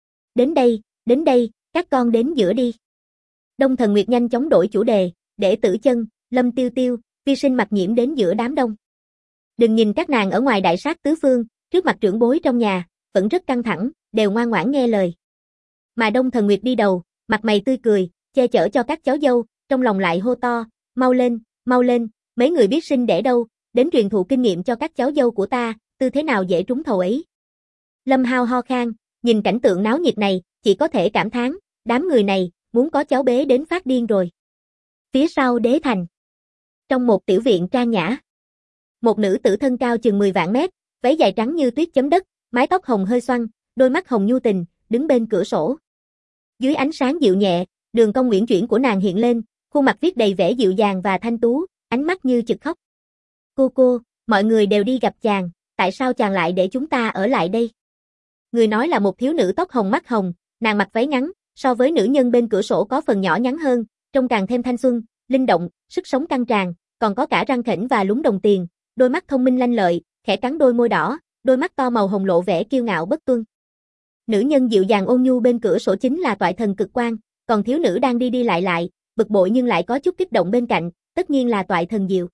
Đến đây, các con đến giữa đi. Đông Thần Nguyệt nhanh chóng đổi chủ đề, để Tử Chân, Lâm Tiêu Tiêu, Vi Sinh Mặc Nhiễm đến giữa đám đông. Đừng nhìn các nàng ở ngoài đại sát tứ phương, trước mặt trưởng bối trong nhà, vẫn rất căng thẳng, đều ngoan ngoãn nghe lời. Mà Đông Thần Nguyệt đi đầu, mặt mày tươi cười, che chở cho các cháu dâu, trong lòng lại hô to, mau lên, mấy người biết sinh đẻ đâu, đến truyền thụ kinh nghiệm cho các cháu dâu của ta, tư thế nào dễ trúng thầu ấy. Lâm Hao ho khan, nhìn cảnh tượng náo nhiệt này, chỉ có thể cảm thán, đám người này, muốn có cháu bế đến phát điên rồi. Phía sau đế thành. Trong một tiểu viện trang nhã. Một nữ tử thân cao chừng 10 vạn mét, váy dài trắng như tuyết chấm đất, mái tóc hồng hơi xoăn, đôi mắt hồng nhu tình, đứng bên cửa sổ. Dưới ánh sáng dịu nhẹ, đường cong uyển chuyển của nàng hiện lên, khuôn mặt viết đầy vẻ dịu dàng và thanh tú, ánh mắt như chực khóc. Cô, mọi người đều đi gặp chàng, tại sao chàng lại để chúng ta ở lại đây? Người nói là một thiếu nữ tóc hồng mắt hồng, nàng mặc váy ngắn, so với nữ nhân bên cửa sổ có phần nhỏ nhắn hơn, trông càng thêm thanh xuân, linh động, sức sống căng tràn, còn có cả răng khểnh và lúm đồng tiền, đôi mắt thông minh lanh lợi, khẽ cắn đôi môi đỏ, đôi mắt to màu hồng lộ vẻ kiêu ngạo bất tuân. Nữ nhân dịu dàng ôn nhu bên cửa sổ chính là Toại Thần Cực Quang, còn thiếu nữ đang đi đi lại, bực bội nhưng lại có chút kích động bên cạnh, tất nhiên là Toại Thần Diệu.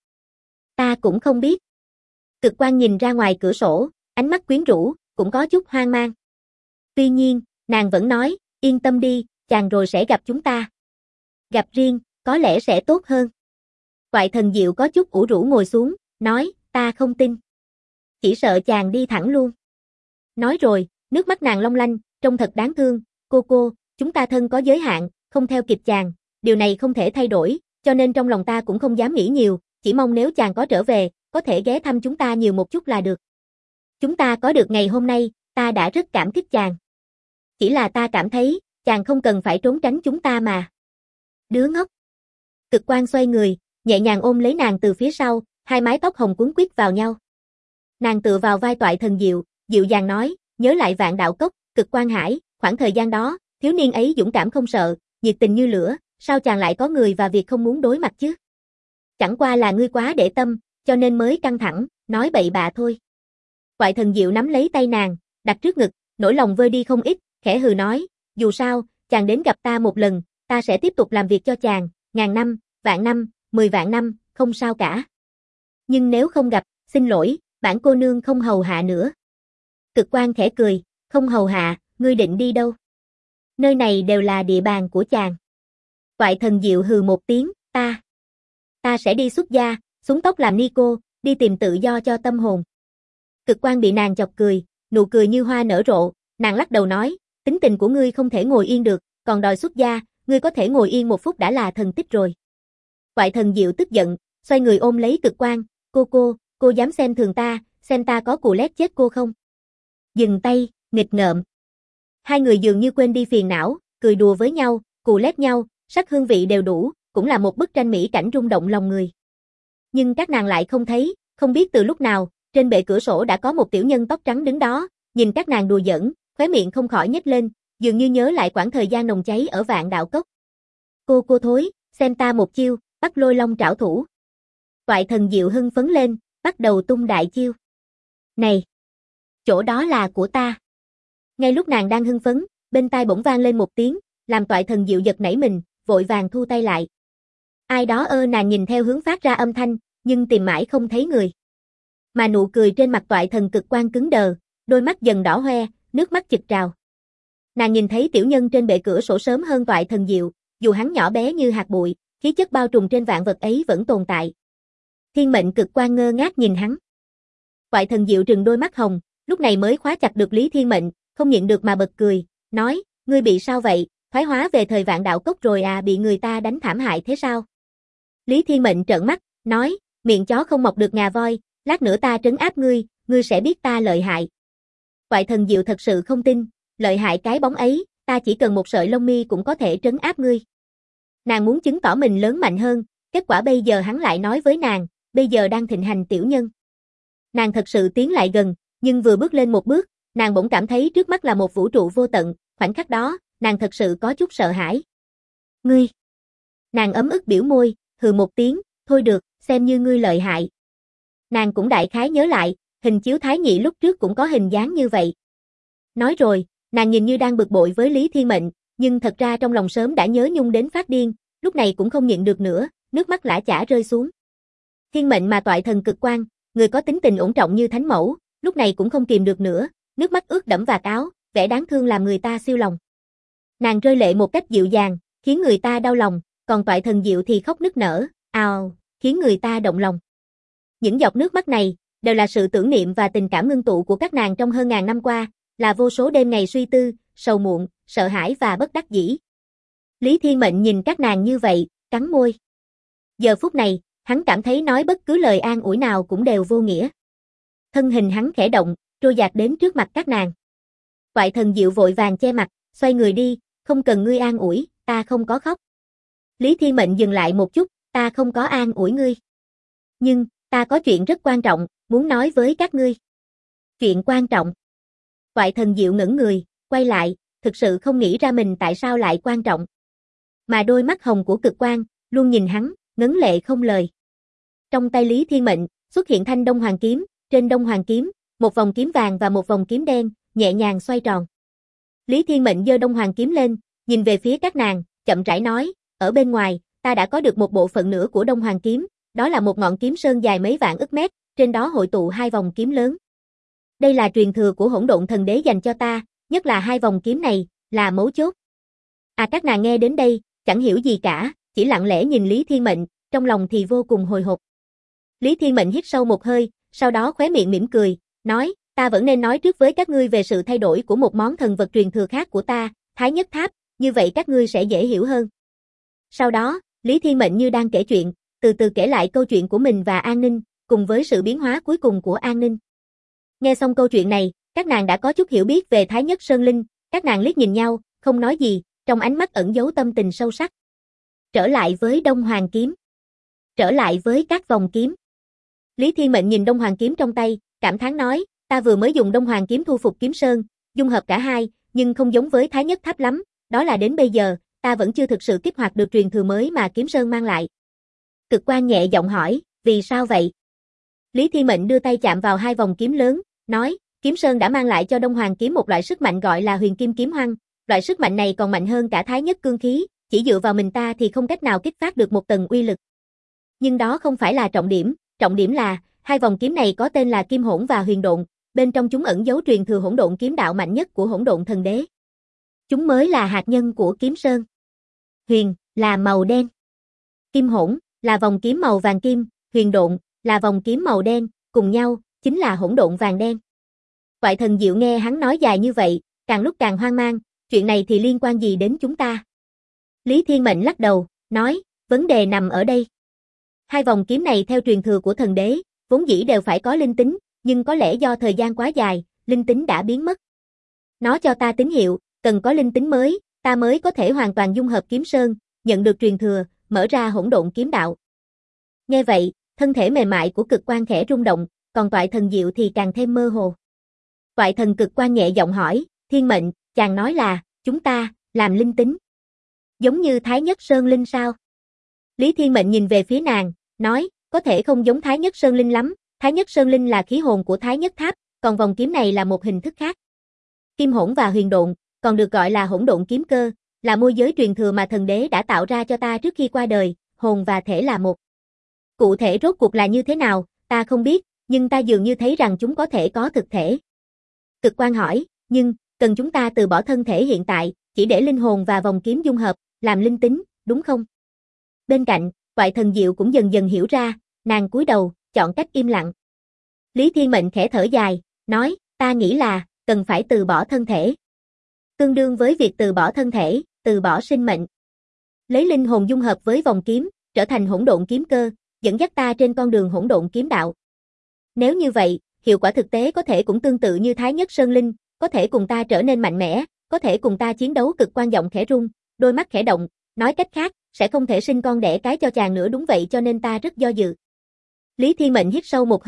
Ta cũng không biết. Cực Quang nhìn ra ngoài cửa sổ, ánh mắt quyến rũ, cũng có chút hoang mang. Tuy nhiên, nàng vẫn nói, yên tâm đi, chàng rồi sẽ gặp chúng ta. Gặp riêng, có lẽ sẽ tốt hơn. Toại Thần Diệu có chút ủ rũ ngồi xuống, nói, ta không tin. Chỉ sợ chàng đi thẳng luôn. Nói rồi, nước mắt nàng long lanh, trông thật đáng thương, cô, chúng ta thân có giới hạn, không theo kịp chàng, điều này không thể thay đổi, cho nên trong lòng ta cũng không dám nghĩ nhiều, chỉ mong nếu chàng có trở về, có thể ghé thăm chúng ta nhiều một chút là được. Chúng ta có được ngày hôm nay, ta đã rất cảm kích chàng. Chỉ là ta cảm thấy, chàng không cần phải trốn tránh chúng ta mà. Đứa ngốc. Cực Quang xoay người, nhẹ nhàng ôm lấy nàng từ phía sau, hai mái tóc hồng cuốn quýt vào nhau. Nàng tựa vào vai Toại Thần Diệu, dịu dàng nói, nhớ lại Vạn Đạo Cốc, Cực Quang Hải, khoảng thời gian đó, thiếu niên ấy dũng cảm không sợ, nhiệt tình như lửa, sao chàng lại có người và việc không muốn đối mặt chứ? Chẳng qua là ngươi quá để tâm, cho nên mới căng thẳng, nói bậy bạ thôi. Toại Thần Diệu nắm lấy tay nàng, đặt trước ngực, nỗi lòng vơi đi không ít, khẽ hừ nói, dù sao, chàng đến gặp ta một lần, ta sẽ tiếp tục làm việc cho chàng, 1000 năm, vạn năm, 10 vạn năm, không sao cả. Nhưng nếu không gặp, xin lỗi, bản cô nương không hầu hạ nữa. Cực Quang khẽ cười, không hầu hạ, ngươi định đi đâu? Nơi này đều là địa bàn của chàng. Toại Thần Diệu hừ một tiếng, ta sẽ đi xuất gia, xuống tóc làm ni cô, đi tìm tự do cho tâm hồn. Cực Quang bị nàng chọc cười, nụ cười như hoa nở rộ, nàng lắc đầu nói, tính tình của ngươi không thể ngồi yên được, còn đòi xuất gia, ngươi có thể ngồi yên một phút đã là thần tích rồi. Toại Thần Diệu tức giận, xoay người ôm lấy Cực Quang, cô dám xem thường ta, xem ta có cù lét chết cô không? Dừng tay, nghịch ngợm. Hai người dường như quên đi phiền não, cười đùa với nhau, cù lét nhau, sắc hương vị đều đủ, cũng là một bức tranh mỹ cảnh rung động lòng người. Nhưng các nàng lại không thấy, không biết từ lúc nào, trên bệ cửa sổ đã có một tiểu nhân tóc trắng đứng đó, nhìn các nàng đùa giỡn, khóe miệng không khỏi nhếch lên, dường như nhớ lại quãng thời gian nồng cháy ở Vạn Đạo Cốc. Cô thối, xem ta một chiêu, bắt Lôi Long trảo thủ. Toại Thần Diệu hưng phấn lên, bắt đầu tung đại chiêu. Này, chỗ đó là của ta. Ngay lúc nàng đang hưng phấn, bên tai bỗng vang lên một tiếng, làm Toại Thần Diệu giật nảy mình, vội vàng thu tay lại. Ai đó nàng nhìn theo hướng phát ra âm thanh, nhưng tìm mãi không thấy người. Mà nụ cười trên mặt Toại Thần Cực Quang cứng đờ, đôi mắt dần đỏ hoe, nước mắt chực trào. Nàng nhìn thấy tiểu nhân trên bệ cửa sổ sớm hơn Toại Thần Diệu, dù hắn nhỏ bé như hạt bụi, khí chất bao trùm trên vạn vật ấy vẫn tồn tại. Thiên Mệnh Cực Quang ngơ ngác nhìn hắn. Toại Thần Diệu trừng đôi mắt hồng, lúc này mới khóa chặt được Lý Thiên Mệnh, không nhịn được mà bật cười, nói, ngươi bị sao vậy, thoái hóa về thời Vạn Đạo Cốc rồi à, bị người ta đánh thảm hại thế sao? Lý Thiên Mệnh trợn mắt, nói, miệng chó không mọc được ngà voi, lát nữa ta trấn áp ngươi sẽ biết ta lợi hại. Toại Thần Diệu thật sự không tin, lợi hại cái bóng ấy, ta chỉ cần một sợi lông mi cũng có thể trấn áp ngươi. Nàng muốn chứng tỏ mình lớn mạnh hơn, kết quả bây giờ hắn lại nói với nàng, bây giờ đang thịnh hành tiểu nhân. Nàng thật sự tiến lại gần, nhưng vừa bước lên một bước, nàng bỗng cảm thấy trước mắt là một vũ trụ vô tận, khoảnh khắc đó, nàng thật sự có chút sợ hãi. Ngươi! Nàng ấm ức biểu môi, hừ một tiếng, thôi được, xem như ngươi lợi hại. Nàng cũng đại khái nhớ lại, hình chiếu Thái Nhị lúc trước cũng có hình dáng như vậy. Nói rồi, nàng nhìn như đang bực bội với Lý Thiên Mệnh, nhưng thật ra trong lòng sớm đã nhớ nhung đến phát điên, lúc này cũng không nhịn được nữa, nước mắt lã chã rơi xuống. Thiên mệnh mà toại thần cực quan, người có tính tình ổn trọng như thánh mẫu, lúc này cũng không kìm được nữa, nước mắt ướt đẫm vạt áo, vẻ đáng thương làm người ta siêu lòng. Nàng rơi lệ một cách dịu dàng, khiến người ta đau lòng, còn toại thần Diệu thì khóc nức nở, ào, khiến người ta động lòng. Những giọt nước mắt này, đều là sự tưởng niệm và tình cảm ngưng tụ của các nàng trong hơn ngàn năm qua, là vô số đêm ngày suy tư, sầu muộn, sợ hãi và bất đắc dĩ. Lý Thiên Mệnh nhìn các nàng như vậy, cắn môi. Giờ phút này, hắn cảm thấy nói bất cứ lời an ủi nào cũng đều vô nghĩa. Thân hình hắn khẽ động, trôi dạt đến trước mặt các nàng. Toại thần Diệu vội vàng che mặt, xoay người đi, không cần ngươi an ủi, ta không có khóc. Lý Thiên Mệnh dừng lại một chút, ta không có an ủi ngươi. Nhưng, ta có chuyện rất quan trọng, muốn nói với các ngươi. Chuyện quan trọng. Toại thần Diệu ngẩn người, quay lại, thực sự không nghĩ ra mình tại sao lại quan trọng. Mà đôi mắt hồng của Cực Quang, luôn nhìn hắn, ngấn lệ không lời. Trong tay Lý Thiên Mệnh, xuất hiện thanh Đông Hoàng kiếm, trên Đông Hoàng kiếm, một vòng kiếm vàng và một vòng kiếm đen, nhẹ nhàng xoay tròn. Lý Thiên Mệnh giơ Đông Hoàng kiếm lên, nhìn về phía các nàng, chậm rãi nói, ở bên ngoài, ta đã có được một bộ phận nữa của Đông Hoàng kiếm, đó là một ngọn kiếm sơn dài mấy vạn ức mét, trên đó hội tụ hai vòng kiếm lớn. Đây là truyền thừa của Hỗn Độn Thần Đế dành cho ta, nhất là hai vòng kiếm này, là mấu chốt. Các nàng nghe đến đây, chẳng hiểu gì cả, chỉ lặng lẽ nhìn Lý Thiên Mệnh, trong lòng thì vô cùng hồi hộp. Lý Thiên Mệnh hít sâu một hơi, sau đó khóe miệng mỉm cười, nói, ta vẫn nên nói trước với các ngươi về sự thay đổi của một món thần vật truyền thừa khác của ta, Thái Nhất Tháp, như vậy các ngươi sẽ dễ hiểu hơn. Sau đó, Lý Thiên Mệnh như đang kể chuyện, từ từ kể lại câu chuyện của mình và An Ninh, cùng với sự biến hóa cuối cùng của An Ninh. Nghe xong câu chuyện này, các nàng đã có chút hiểu biết về Thái Nhất Sơn Linh, các nàng liếc nhìn nhau, không nói gì, trong ánh mắt ẩn giấu tâm tình sâu sắc. Trở lại với Đông Hoàng kiếm. Trở lại với các vòng kiếm. Lý Thiên Mệnh nhìn Đông Hoàng kiếm trong tay, cảm thán nói, ta vừa mới dùng Đông Hoàng kiếm thu phục kiếm sơn, dung hợp cả hai, nhưng không giống với Thái Nhất Tháp lắm, đó là đến bây giờ, ta vẫn chưa thực sự kích hoạt được truyền thừa mới mà kiếm sơn mang lại. Cực Quang nhẹ giọng hỏi, vì sao vậy? Lý Thiên Mệnh đưa tay chạm vào hai vòng kiếm lớn, nói, kiếm sơn đã mang lại cho Đông Hoàng kiếm một loại sức mạnh gọi là huyền kim kiếm hoang, loại sức mạnh này còn mạnh hơn cả Thái Nhất cương khí, chỉ dựa vào mình ta thì không cách nào kích phát được một tầng uy lực. Nhưng đó không phải là trọng điểm là, hai vòng kiếm này có tên là Kim Hỗn và Huyền Độn, bên trong chúng ẩn giấu truyền thừa hỗn độn kiếm đạo mạnh nhất của Hỗn Độn Thần Đế. Chúng mới là hạt nhân của kiếm sơn. Huyền là màu đen. Kim Hỗn là vòng kiếm màu vàng kim, Huyền Độn là vòng kiếm màu đen, cùng nhau chính là hỗn độn vàng đen. Toại thần Diệu nghe hắn nói dài như vậy, càng lúc càng hoang mang, chuyện này thì liên quan gì đến chúng ta? Lý Thiên Mệnh lắc đầu, nói, vấn đề nằm ở đây. Hai vòng kiếm này theo truyền thừa của thần đế, vốn dĩ đều phải có linh tính, nhưng có lẽ do thời gian quá dài, linh tính đã biến mất. Nó cho ta tín hiệu, cần có linh tính mới, ta mới có thể hoàn toàn dung hợp kiếm sơn, nhận được truyền thừa, mở ra hỗn độn kiếm đạo. Nghe vậy, thân thể mềm mại của Cực Quang khẽ rung động, còn Toại thần Diệu thì càng thêm mơ hồ. Toại thần Cực Quang nhẹ giọng hỏi, Thiên Mệnh, chàng nói là, chúng ta, làm linh tính. Giống như Thái Nhất Sơn Linh sao? Lý Thiên Mệnh nhìn về phía nàng, nói, có thể không giống Thái Nhất Sơn Linh lắm, Thái Nhất Sơn Linh là khí hồn của Thái Nhất Tháp, còn vòng kiếm này là một hình thức khác. Kim Hỗn và Huyền Độn, còn được gọi là hỗn độn kiếm cơ, là môi giới truyền thừa mà thần đế đã tạo ra cho ta trước khi qua đời, hồn và thể là một. Cụ thể rốt cuộc là như thế nào, ta không biết, nhưng ta dường như thấy rằng chúng có thể có thực thể. Cực Quang hỏi, nhưng, cần chúng ta từ bỏ thân thể hiện tại, chỉ để linh hồn và vòng kiếm dung hợp, làm linh tính, đúng không? Bên cạnh, Toại thần Diệu cũng dần dần hiểu ra, nàng cúi đầu, chọn cách im lặng. Lý Thiên Mệnh khẽ thở dài, nói, ta nghĩ là, cần phải từ bỏ thân thể. Tương đương với việc từ bỏ thân thể, từ bỏ sinh mệnh. Lấy linh hồn dung hợp với vòng kiếm, trở thành hỗn độn kiếm cơ, dẫn dắt ta trên con đường hỗn độn kiếm đạo. Nếu như vậy, hiệu quả thực tế có thể cũng tương tự như Thái Nhất Sơn Linh, có thể cùng ta trở nên mạnh mẽ, có thể cùng ta chiến đấu. Cực Quan giọng khẽ rung, đôi mắt khẽ động, nói cách khác, sẽ không thể sinh con đẻ cái cho chàng nữa, đúng vậy, cho nên ta rất do dự. Lý Thiên Mệnh hít sâu một hơi,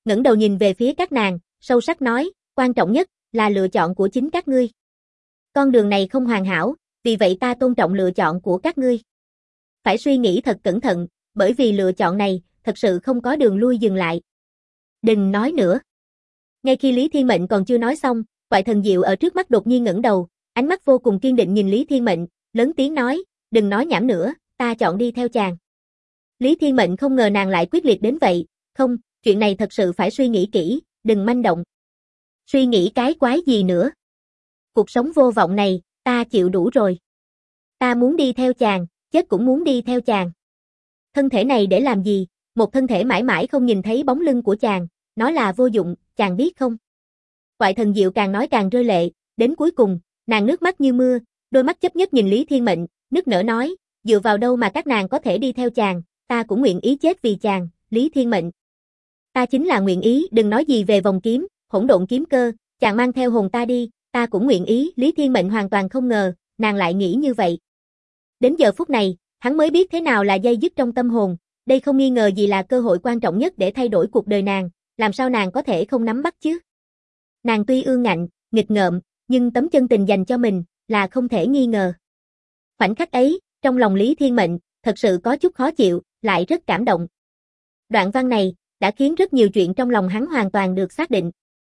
ngẩng đầu nhìn về phía các nàng, sâu sắc nói, quan trọng nhất là lựa chọn của chính các ngươi. Con đường này không hoàn hảo, vì vậy ta tôn trọng lựa chọn của các ngươi. Phải suy nghĩ thật cẩn thận, bởi vì lựa chọn này, thật sự không có đường lui dừng lại. Đừng nói nữa. Ngay khi Lý Thiên Mệnh còn chưa nói xong, Toại Thần Diệu ở trước mắt đột nhiên ngẩng đầu, ánh mắt vô cùng kiên định nhìn Lý Thiên Mệnh, lớn tiếng nói, đừng nói nhảm nữa, ta chọn đi theo chàng. Lý Thiên Mệnh không ngờ nàng lại quyết liệt đến vậy, không, chuyện này thật sự phải suy nghĩ kỹ, đừng manh động. Suy nghĩ cái quái gì nữa? Cuộc sống vô vọng này, ta chịu đủ rồi. Ta muốn đi theo chàng, chết cũng muốn đi theo chàng. Thân thể này để làm gì? Một thân thể mãi mãi không nhìn thấy bóng lưng của chàng, nó là vô dụng, chàng biết không? Toại Thần Diệu càng nói càng rơi lệ, đến cuối cùng, nàng nước mắt như mưa, đôi mắt chấp nhất nhìn Lý Thiên Mệnh, nức nở nói, dựa vào đâu mà các nàng có thể đi theo chàng, ta cũng nguyện ý chết vì chàng, Lý Thiên Mệnh. Ta chính là nguyện ý, đừng nói gì về vòng kiếm, hỗn độn kiếm cơ, chàng mang theo hồn ta đi, ta cũng nguyện ý, Lý Thiên Mệnh hoàn toàn không ngờ, nàng lại nghĩ như vậy. Đến giờ phút này, hắn mới biết thế nào là dây dứt trong tâm hồn, đây không nghi ngờ gì là cơ hội quan trọng nhất để thay đổi cuộc đời nàng, làm sao nàng có thể không nắm bắt chứ? Nàng tuy ương ngạnh, nghịch ngợm, nhưng tấm chân tình dành cho mình là không thể nghi ngờ. Khoảnh khắc ấy, trong lòng Lý Thiên Mệnh, thật sự có chút khó chịu, lại rất cảm động. Đoạn văn này, đã khiến rất nhiều chuyện trong lòng hắn hoàn toàn được xác định.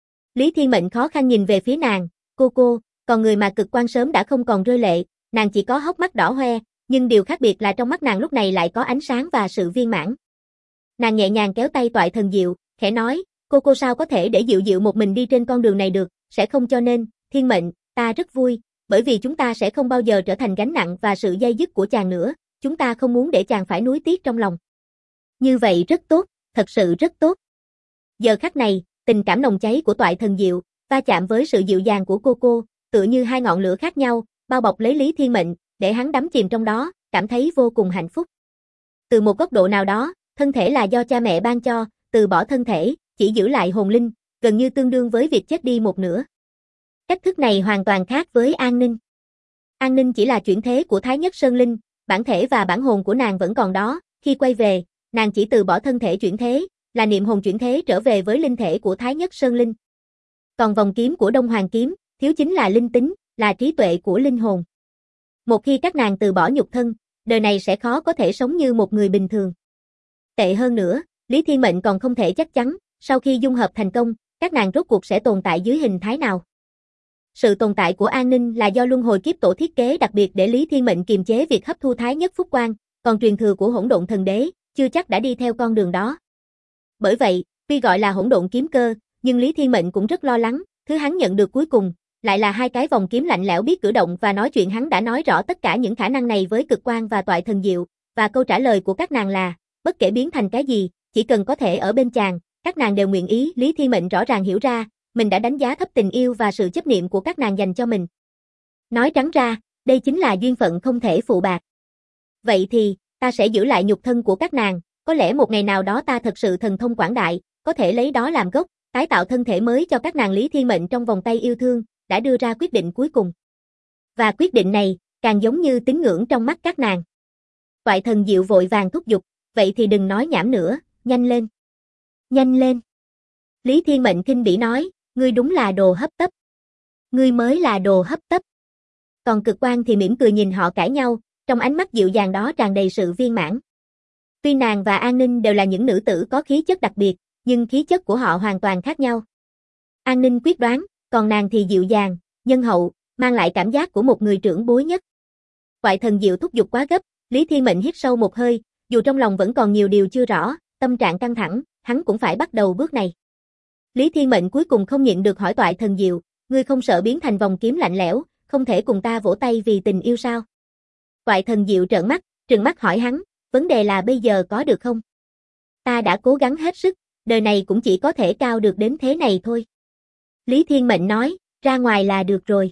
Lý Thiên Mệnh khó khăn nhìn về phía nàng, cô, còn người mà cực quan sớm đã không còn rơi lệ, nàng chỉ có hốc mắt đỏ hoe, nhưng điều khác biệt là trong mắt nàng lúc này lại có ánh sáng và sự viên mãn. Nàng nhẹ nhàng kéo tay Toại Thần Diệu, khẽ nói, cô sao có thể để Diệu Diệu một mình đi trên con đường này được, sẽ không cho nên, Thiên Mệnh, ta rất vui, bởi vì chúng ta sẽ không bao giờ trở thành gánh nặng và sự dây dứt của chàng nữa, chúng ta không muốn để chàng phải nuối tiếc trong lòng. Như vậy rất tốt, thật sự rất tốt. Giờ khắc này, tình cảm nồng cháy của Toại Thần Diệu, va chạm với sự dịu dàng của cô, tựa như hai ngọn lửa khác nhau, bao bọc lấy Lý Thiên Mệnh, để hắn đắm chìm trong đó, cảm thấy vô cùng hạnh phúc. Từ một góc độ nào đó, thân thể là do cha mẹ ban cho, từ bỏ thân thể, chỉ giữ lại hồn linh, gần như tương đương với việc chết đi một nửa. Cách thức này hoàn toàn khác với An Ninh. An Ninh chỉ là chuyển thế của Thái Nhất Sơn Linh, bản thể và bản hồn của nàng vẫn còn đó, khi quay về, nàng chỉ từ bỏ thân thể chuyển thế, là niệm hồn chuyển thế trở về với linh thể của Thái Nhất Sơn Linh. Còn vòng kiếm của Đông Hoàng kiếm, thiếu chính là linh tính, là trí tuệ của linh hồn. Một khi các nàng từ bỏ nhục thân, đời này sẽ khó có thể sống như một người bình thường. Tệ hơn nữa, Lý Thiên Mệnh còn không thể chắc chắn, sau khi dung hợp thành công, các nàng rốt cuộc sẽ tồn tại dưới hình thái nào. Sự tồn tại của An Ninh là do luân hồi kiếp tổ thiết kế đặc biệt để Lý Thiên Mệnh kiềm chế việc hấp thu Thái Nhất Phúc Quang, còn truyền thừa của Hỗn Độn Thần Đế, chưa chắc đã đi theo con đường đó. Bởi vậy, tuy gọi là hỗn độn kiếm cơ, nhưng Lý Thiên Mệnh cũng rất lo lắng, thứ hắn nhận được cuối cùng, lại là hai cái vòng kiếm lạnh lẽo biết cử động và nói chuyện. Hắn đã nói rõ tất cả những khả năng này với Cực Quang và Toại Thần Diệu, và câu trả lời của các nàng là, bất kể biến thành cái gì, chỉ cần có thể ở bên chàng, các nàng đều nguyện ý. Lý Thiên Mệnh rõ ràng hiểu ra, mình đã đánh giá thấp tình yêu và sự chấp niệm của các nàng dành cho mình. Nói trắng ra, đây chính là duyên phận không thể phụ bạc. Vậy thì, ta sẽ giữ lại nhục thân của các nàng, có lẽ một ngày nào đó ta thật sự thần thông quảng đại, có thể lấy đó làm gốc, tái tạo thân thể mới cho các nàng. Lý Thiên Mệnh trong vòng tay yêu thương, đã đưa ra quyết định cuối cùng. Và quyết định này, càng giống như tín ngưỡng trong mắt các nàng. Toại Thần Diệu vội vàng thúc giục, vậy thì đừng nói nhảm nữa, nhanh lên. Nhanh lên. Lý Thiên Mệnh khinh bỉ nói, ngươi đúng là đồ hấp tấp. Ngươi mới là đồ hấp tấp. Còn Cực Quang thì mỉm cười nhìn họ cãi nhau, trong ánh mắt dịu dàng đó tràn đầy sự viên mãn. Tuy nàng và An Ninh đều là những nữ tử có khí chất đặc biệt, nhưng khí chất của họ hoàn toàn khác nhau. An Ninh quyết đoán, còn nàng thì dịu dàng, nhân hậu, mang lại cảm giác của một người trưởng bối nhất. Toại Thần Diệu thúc giục quá gấp, Lý Thiên Mệnh hít sâu một hơi, dù trong lòng vẫn còn nhiều điều chưa rõ, tâm trạng căng thẳng, hắn cũng phải bắt đầu bước này. Lý Thiên Mệnh cuối cùng không nhịn được hỏi Toại Thần Diệu, ngươi không sợ biến thành vòng kiếm lạnh lẽo, không thể cùng ta vỗ tay vì tình yêu sao? Toại Thần Diệu trừng mắt hỏi hắn, vấn đề là bây giờ có được không? Ta đã cố gắng hết sức, đời này cũng chỉ có thể cao được đến thế này thôi. Lý Thiên Mệnh nói, ra ngoài là được rồi.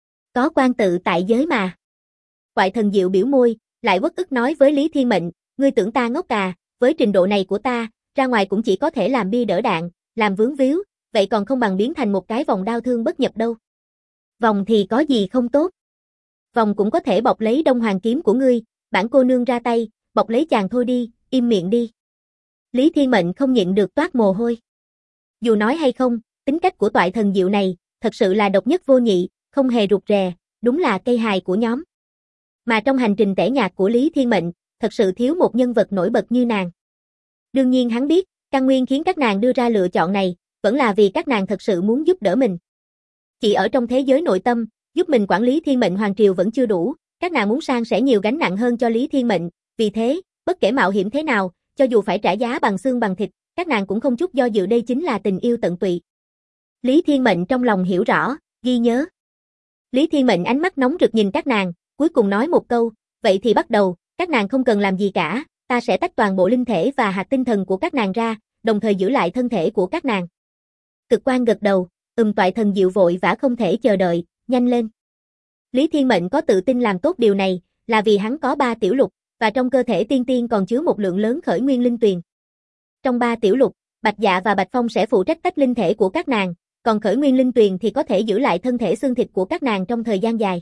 Có quan tự tại giới mà. Toại Thần Diệu biểu môi, lại uất ức nói với Lý Thiên Mệnh, ngươi tưởng ta ngốc à, với trình độ này của ta, ra ngoài cũng chỉ có thể làm bia đỡ đạn, làm vướng víu, vậy còn không bằng biến thành một cái vòng đau thương bất nhập đâu. Vòng thì có gì không tốt. Vòng cũng có thể bọc lấy Đông Hoàng kiếm của ngươi, bản cô nương ra tay, bọc lấy chàng thôi đi, im miệng đi. Lý Thiên Mệnh không nhịn được toát mồ hôi. Dù nói hay không, tính cách của Toại Thần Diệu này, thật sự là độc nhất vô nhị, không hề rụt rè, đúng là cây hài của nhóm. Mà trong hành trình tẻ nhạt của Lý Thiên Mệnh, thật sự thiếu một nhân vật nổi bật như nàng. Đương nhiên hắn biết, căn nguyên khiến các nàng đưa ra lựa chọn này, vẫn là vì các nàng thật sự muốn giúp đỡ mình. Chỉ ở trong thế giới nội tâm, giúp mình quản lý Thiên Mệnh Hoàng Triều vẫn chưa đủ, các nàng muốn san sẻ nhiều gánh nặng hơn cho Lý Thiên Mệnh, vì thế, bất kể mạo hiểm thế nào, cho dù phải trả giá bằng xương bằng thịt, các nàng cũng không chút do dự, đây chính là tình yêu tận tụy. Lý Thiên Mệnh trong lòng hiểu rõ, ghi nhớ. Lý Thiên Mệnh ánh mắt nóng rực nhìn các nàng, cuối cùng nói một câu, vậy thì bắt đầu, các nàng không cần làm gì cả, ta sẽ tách toàn bộ linh thể và hạt tinh thần của các nàng ra, đồng thời giữ lại thân thể của các nàng. Cực Quan gật đầu, Toại Thần Diệu vội vã không thể chờ đợi, nhanh lên. Lý Thiên Mệnh có tự tin làm tốt điều này, là vì hắn có 3 tiểu lục, và trong cơ thể tiên tiên còn chứa một lượng lớn khởi nguyên linh tuyền. Trong 3 tiểu lục, Bạch Dạ và Bạch Phong sẽ phụ trách tách linh thể của các nàng, còn khởi nguyên linh tuyền thì có thể giữ lại thân thể xương thịt của các nàng trong thời gian dài.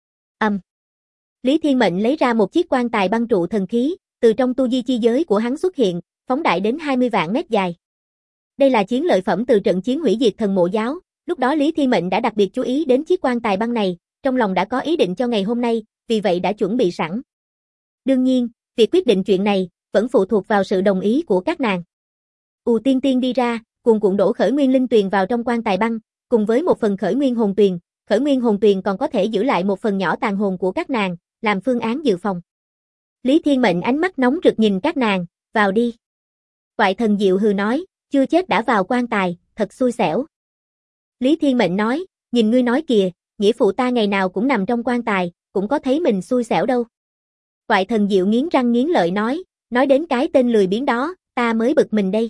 Lý Thiên Mệnh lấy ra một chiếc quan tài băng trụ thần khí, từ trong tu di chi giới của hắn xuất hiện, phóng đại đến 20 vạn mét dài. Đây là chiến lợi phẩm từ trận chiến hủy diệt thần mộ giáo, lúc đó Lý Thiên Mệnh đã đặc biệt chú ý đến chiếc quan tài băng này, trong lòng đã có ý định cho ngày hôm nay, vì vậy đã chuẩn bị sẵn. Đương nhiên, việc quyết định chuyện này vẫn phụ thuộc vào sự đồng ý của các nàng. Tiên tiên đi ra, cuồn cuộn đổ khởi nguyên linh tuyền vào trong quan tài băng, cùng với một phần khởi nguyên hồn tuyền còn có thể giữ lại một phần nhỏ tàn hồn của các nàng, làm phương án dự phòng. Lý Thiên Mệnh ánh mắt nóng rực nhìn các nàng, vào đi. Toại Thần Diệu hừ nói, chưa chết đã vào quan tài, thật xui xẻo. Lý Thiên Mệnh nói, nhìn ngươi nói kìa, nghĩa phụ ta ngày nào cũng nằm trong quan tài, cũng có thấy mình xui xẻo đâu. Toại Thần Diệu nghiến răng nghiến lợi nói đến cái tên lười biếng đó, ta mới bực mình đây.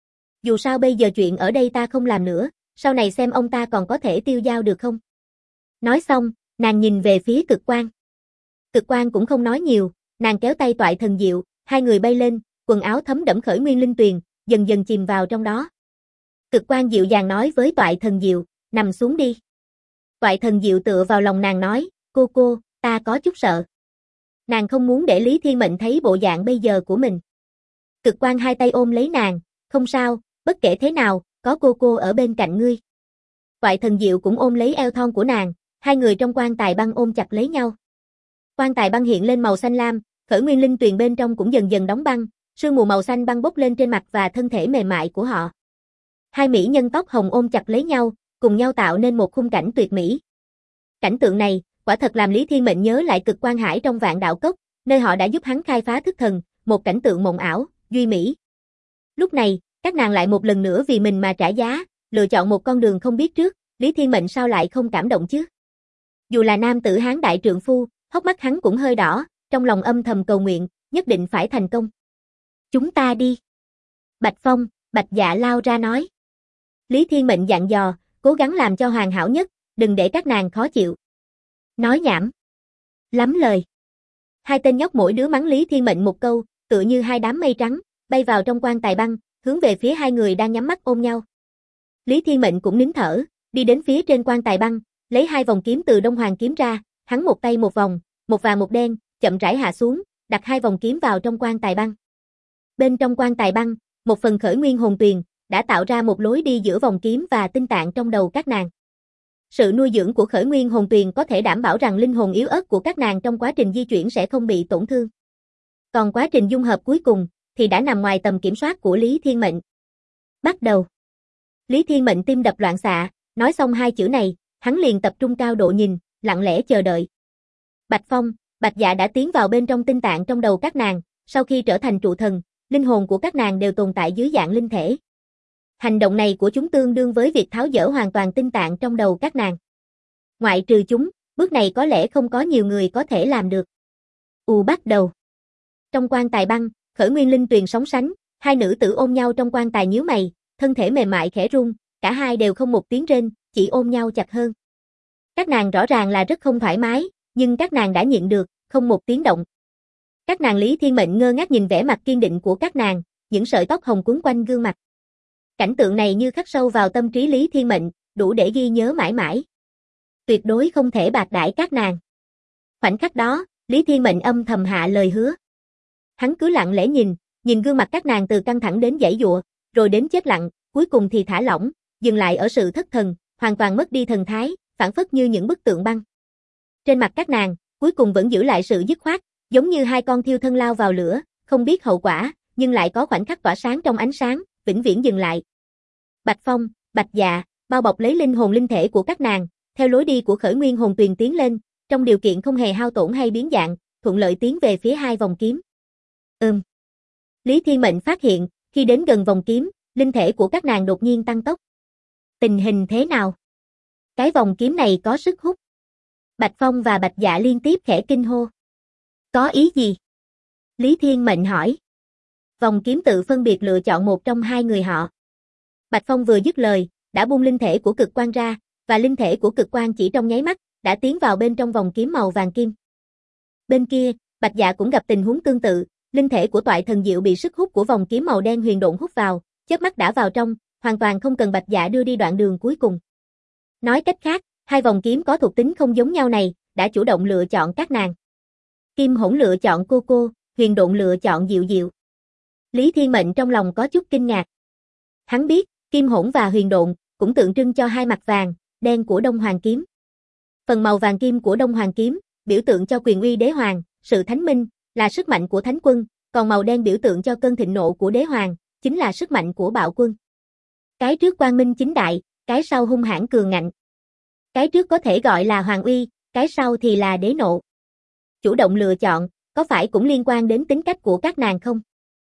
Dù sao bây giờ chuyện ở đây ta không làm nữa, sau này xem ông ta còn có thể tiêu dao được không. Nói xong, nàng nhìn về phía Cực Quan. Cực Quan cũng không nói nhiều, nàng kéo tay Toại Thần Diệu, hai người bay lên, quần áo thấm đẫm khởi nguyên linh tuyền, dần dần chìm vào trong đó. Cực Quan dịu dàng nói với Toại Thần Diệu, nằm xuống đi. Toại Thần Diệu tựa vào lòng nàng nói, cô, ta có chút sợ. Nàng không muốn để Lý Thiên Mệnh thấy bộ dạng bây giờ của mình. Cực Quan hai tay ôm lấy nàng, không sao, bất kể thế nào, có cô ở bên cạnh ngươi. Toại Thần Diệu cũng ôm lấy eo thon của nàng, hai người trong quan tài băng ôm chặt lấy nhau. Quan tài băng hiện lên màu xanh lam, khởi nguyên linh tuyền bên trong cũng dần dần đóng băng, sương mù màu xanh băng bốc lên trên mặt và thân thể mềm mại của họ. Hai mỹ nhân tóc hồng ôm chặt lấy nhau, cùng nhau tạo nên một khung cảnh tuyệt mỹ. Cảnh tượng này, quả thật làm Lý Thiên Mệnh nhớ lại Cực Quan Hải trong Vạn Đạo Cốc, nơi họ đã giúp hắn khai phá thức thần, một cảnh tượng mộng ảo, duy mỹ. Lúc này, các nàng lại một lần nữa vì mình mà trả giá, lựa chọn một con đường không biết trước, Lý Thiên Mệnh sao lại không cảm động chứ? Dù là nam tử Hán đại trượng phu, hốc mắt hắn cũng hơi đỏ, trong lòng âm thầm cầu nguyện, nhất định phải thành công. Chúng ta đi. Bạch Phong, Bạch Dạ lao ra nói. Lý Thiên Mệnh dặn dò, cố gắng làm cho hoàn hảo nhất, đừng để các nàng khó chịu. Nói nhảm. Lắm lời. Hai tên nhóc mỗi đứa mắng Lý Thiên Mệnh một câu, tựa như hai đám mây trắng, bay vào trong quan tài băng, hướng về phía hai người đang nhắm mắt ôm nhau. Lý Thiên Mệnh cũng nín thở, đi đến phía trên quan tài băng, lấy hai vòng kiếm từ Đông Hoàng kiếm ra, hắn một tay một vòng, một vàng một đen, chậm rãi hạ xuống, đặt hai vòng kiếm vào trong quan tài băng. Bên trong quan tài băng, một phần khởi nguyên hồn tuyền đã tạo ra một lối đi giữa vòng kiếm và tinh tạng trong đầu các nàng. Sự nuôi dưỡng của khởi nguyên hồn tuyền có thể đảm bảo rằng linh hồn yếu ớt của các nàng trong quá trình di chuyển sẽ không bị tổn thương. Còn quá trình dung hợp cuối cùng thì đã nằm ngoài tầm kiểm soát của Lý Thiên Mệnh. Bắt đầu. Lý Thiên Mệnh tim đập loạn xạ, nói xong hai chữ này, hắn liền tập trung cao độ nhìn, lặng lẽ chờ đợi. Bạch Phong, Bạch Dạ đã tiến vào bên trong tinh tạng trong đầu các nàng, sau khi trở thành trụ thần, linh hồn của các nàng đều tồn tại dưới dạng linh thể. Hành động này của chúng tương đương với việc tháo dỡ hoàn toàn tinh tạng trong đầu các nàng. Ngoại trừ chúng, bước này có lẽ không có nhiều người có thể làm được. Bắt đầu. Trong quan tài băng, khởi nguyên linh tuyền sóng sánh, hai nữ tử ôm nhau trong quan tài nhíu mày, thân thể mềm mại khẽ rung, cả hai đều không một tiếng rên, chỉ ôm nhau chặt hơn. Các nàng rõ ràng là rất không thoải mái, nhưng các nàng đã nhịn được, không một tiếng động. Các nàng Lý Thiên Mệnh ngơ ngác nhìn vẻ mặt kiên định của các nàng, những sợi tóc hồng quấn quanh gương mặt. Cảnh tượng này như khắc sâu vào tâm trí Lý Thiên Mệnh, đủ để ghi nhớ mãi mãi. Tuyệt đối không thể bạc đãi các nàng. Khoảnh khắc đó, Lý Thiên Mệnh âm thầm hạ lời hứa. Hắn cứ lặng lẽ nhìn gương mặt các nàng từ căng thẳng đến giãy giụa, rồi đến chết lặng, cuối cùng thì thả lỏng, dừng lại ở sự thất thần, hoàn toàn mất đi thần thái, phảng phất như những bức tượng băng. Trên mặt các nàng, cuối cùng vẫn giữ lại sự dứt khoát, giống như hai con thiêu thân lao vào lửa, không biết hậu quả, nhưng lại có khoảnh khắc tỏa sáng trong ánh sáng, vĩnh viễn dừng lại. Bạch Phong, Bạch Dạ, bao bọc lấy linh hồn linh thể của các nàng, theo lối đi của khởi nguyên hồn tuyền tiến lên, trong điều kiện không hề hao tổn hay biến dạng, thuận lợi tiến về phía hai vòng kiếm. Lý Thiên Mệnh phát hiện, khi đến gần vòng kiếm, linh thể của các nàng đột nhiên tăng tốc. Tình hình thế nào? Cái vòng kiếm này có sức hút. Bạch Phong và Bạch Dạ liên tiếp khẽ kinh hô. Có ý gì? Lý Thiên Mệnh hỏi. Vòng kiếm tự phân biệt lựa chọn một trong hai người họ. Bạch Phong vừa dứt lời, đã buông linh thể của cực quang ra, và linh thể của cực quang chỉ trong nháy mắt, đã tiến vào bên trong vòng kiếm màu vàng kim. Bên kia, Bạch Dạ cũng gặp tình huống tương tự, linh thể của toại thần diệu bị sức hút của vòng kiếm màu đen huyền độn hút vào, chớp mắt đã vào trong, hoàn toàn không cần Bạch Dạ đưa đi đoạn đường cuối cùng. Nói cách khác, hai vòng kiếm có thuộc tính không giống nhau này, đã chủ động lựa chọn các nàng. Kim Hỗn lựa chọn cô, huyền độn lựa chọn Diệu Diệu. Lý Thiên Mệnh trong lòng có chút kinh ngạc. Hắn biết, Kim Hỗn và huyền độn cũng tượng trưng cho hai mặt vàng, đen của Đông Hoàng kiếm. Phần màu vàng kim của Đông Hoàng kiếm biểu tượng cho quyền uy đế hoàng, sự thánh minh, là sức mạnh của thánh quân, còn màu đen biểu tượng cho cơn thịnh nộ của đế hoàng, chính là sức mạnh của bạo quân. Cái trước quang minh chính đại, cái sau hung hãn cường ngạnh. Cái trước có thể gọi là hoàng uy, cái sau thì là đế nộ. Chủ động lựa chọn, có phải cũng liên quan đến tính cách của các nàng không?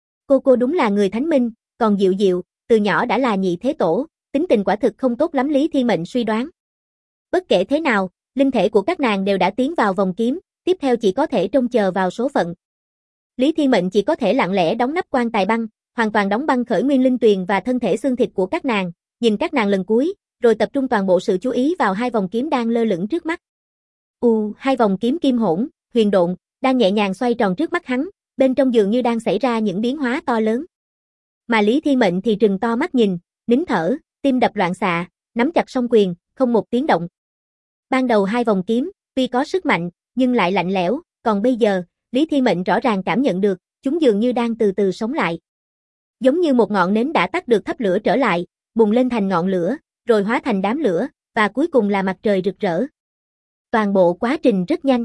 Cô đúng là người thánh minh, còn Diệu Diệu, từ nhỏ đã là nhị thế tổ, tính tình quả thực không tốt lắm. Lý Thiên Mệnh suy đoán. Bất kể thế nào, linh thể của các nàng đều đã tiến vào vòng kiếm, tiếp theo chỉ có thể trông chờ vào số phận. Lý Thiên Mệnh chỉ có thể lặng lẽ đóng nắp quan tài băng, hoàn toàn đóng băng khởi nguyên linh tuyền và thân thể xương thịt của các nàng, nhìn các nàng lần cuối, rồi tập trung toàn bộ sự chú ý vào hai vòng kiếm đang lơ lửng trước mắt. Hai vòng kiếm Kim Hỗn, huyền độn, đang nhẹ nhàng xoay tròn trước mắt hắn, bên trong dường như đang xảy ra những biến hóa to lớn. Mà Lý Thiên Mệnh thì trừng to mắt nhìn, nín thở, tim đập loạn xạ, nắm chặt song quyền, không một tiếng động. Ban đầu hai vòng kiếm, tuy có sức mạnh, nhưng lại lạnh lẽo, còn bây giờ, Lý Thiên Mệnh rõ ràng cảm nhận được, chúng dường như đang từ từ sống lại. Giống như một ngọn nến đã tắt được thắp lửa trở lại, bùng lên thành ngọn lửa, rồi hóa thành đám lửa, và cuối cùng là mặt trời rực rỡ. Toàn bộ quá trình rất nhanh.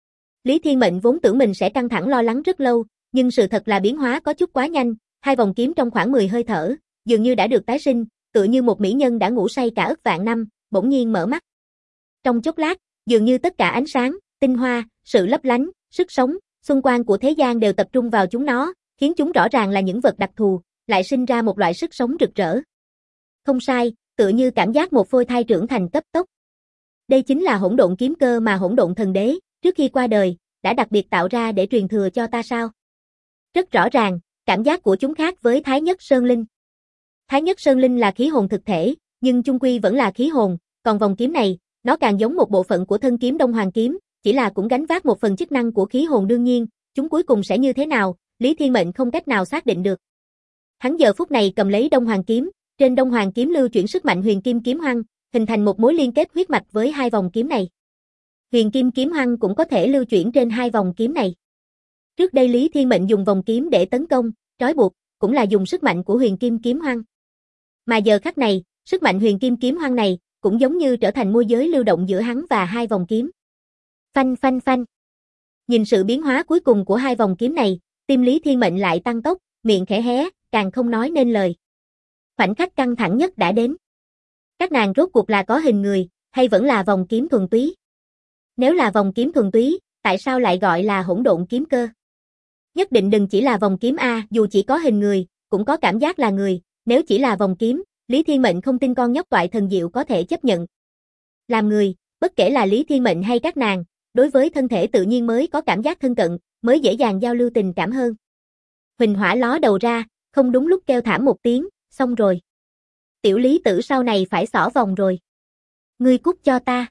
Lý Thiên Mệnh vốn tưởng mình sẽ căng thẳng lo lắng rất lâu, nhưng sự thật là biến hóa có chút quá nhanh, hai vòng kiếm trong khoảng 10 hơi thở, dường như đã được tái sinh, tựa như một mỹ nhân đã ngủ say cả ức vạn năm, bỗng nhiên mở mắt. Trong chốc lát, dường như tất cả ánh sáng, tinh hoa, sự lấp lánh, sức sống, xuân quang của thế gian đều tập trung vào chúng nó, khiến chúng rõ ràng là những vật đặc thù, lại sinh ra một loại sức sống rực rỡ. Không sai, tựa như cảm giác một phôi thai trưởng thành cấp tốc. Đây chính là hỗn độn kiếm cơ mà hỗn độn thần đế, trước khi qua đời, đã đặc biệt tạo ra để truyền thừa cho ta sao? Rất rõ ràng, cảm giác của chúng khác với Thái Nhất Sơn Linh. Thái Nhất Sơn Linh là khí hồn thực thể, nhưng chung quy vẫn là khí hồn, còn vòng kiếm này, nó càng giống một bộ phận của thân kiếm Đông Hoàng kiếm, chỉ là cũng gánh vác một phần chức năng của khí hồn đương nhiên, chúng cuối cùng sẽ như thế nào, Lý Thiên Mệnh không cách nào xác định được. Hắn giờ phút này cầm lấy Đông Hoàng kiếm, trên Đông Hoàng kiếm lưu chuyển sức mạnh Huyền Kim kiếm hoăng, hình thành một mối liên kết huyết mạch với hai vòng kiếm này. Huyền Kim kiếm hoăng cũng có thể lưu chuyển trên hai vòng kiếm này. Trước đây Lý Thiên Mệnh dùng vòng kiếm để tấn công, trói buộc, cũng là dùng sức mạnh của Huyền Kim kiếm hoăng. Mà giờ khắc này, sức mạnh Huyền Kim kiếm hoăng này cũng giống như trở thành môi giới lưu động giữa hắn và hai vòng kiếm. Phanh phanh phanh. Nhìn sự biến hóa cuối cùng của hai vòng kiếm này, tim Lý Thiên Mệnh lại tăng tốc, miệng khẽ hé, càng không nói nên lời. Khoảnh khắc căng thẳng nhất đã đến. Các nàng rốt cuộc là có hình người, hay vẫn là vòng kiếm thuần túy? Nếu là vòng kiếm thuần túy, tại sao lại gọi là hỗn độn kiếm cơ? Nhất định đừng chỉ là vòng kiếm A, dù chỉ có hình người, cũng có cảm giác là người, nếu chỉ là vòng kiếm, Lý Thiên Mệnh không tin con nhóc toại thần diệu có thể chấp nhận. Làm người, bất kể là Lý Thiên Mệnh hay các nàng, đối với thân thể tự nhiên mới có cảm giác thân cận, mới dễ dàng giao lưu tình cảm hơn. Huỳnh Hỏa ló đầu ra, không đúng lúc kêu thảm một tiếng, xong rồi. Tiểu Lý Tử sau này phải xỏ vòng rồi. Ngươi cút cho ta.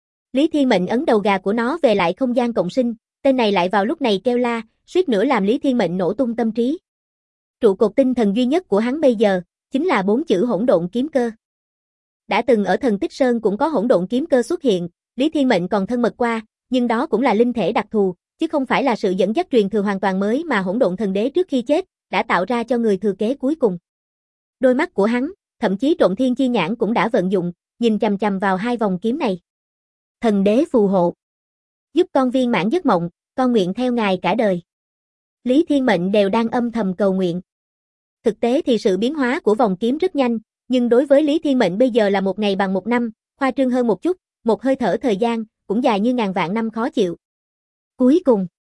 Lý Thiên Mệnh ấn đầu gà của nó về lại không gian cộng sinh, tên này lại vào lúc này kêu la, suýt nữa làm Lý Thiên Mệnh nổ tung tâm trí. Trụ cột tinh thần duy nhất của hắn bây giờ, chính là 4 chữ hỗn độn kiếm cơ. Đã từng ở Thần Tích Sơn cũng có hỗn độn kiếm cơ xuất hiện, Lý Thiên Mệnh còn thân mật qua, nhưng đó cũng là linh thể đặc thù, chứ không phải là sự dẫn dắt truyền thừa hoàn toàn mới mà hỗn độn thần đế trước khi chết đã tạo ra cho người thừa kế cuối cùng. Đôi mắt của hắn, thậm chí Trộn Thiên Chi Nhãn cũng đã vận dụng, nhìn chằm chằm vào hai vòng kiếm này. Thần đế phù hộ. Giúp con viên mãn giấc mộng, con nguyện theo ngài cả đời. Lý Thiên Mệnh đều đang âm thầm cầu nguyện. Thực tế thì sự biến hóa của vòng kiếm rất nhanh, nhưng đối với Lý Thiên Mệnh bây giờ là một ngày bằng một năm, khoa trương hơn một chút, một hơi thở thời gian, cũng dài như ngàn vạn năm khó chịu. Cuối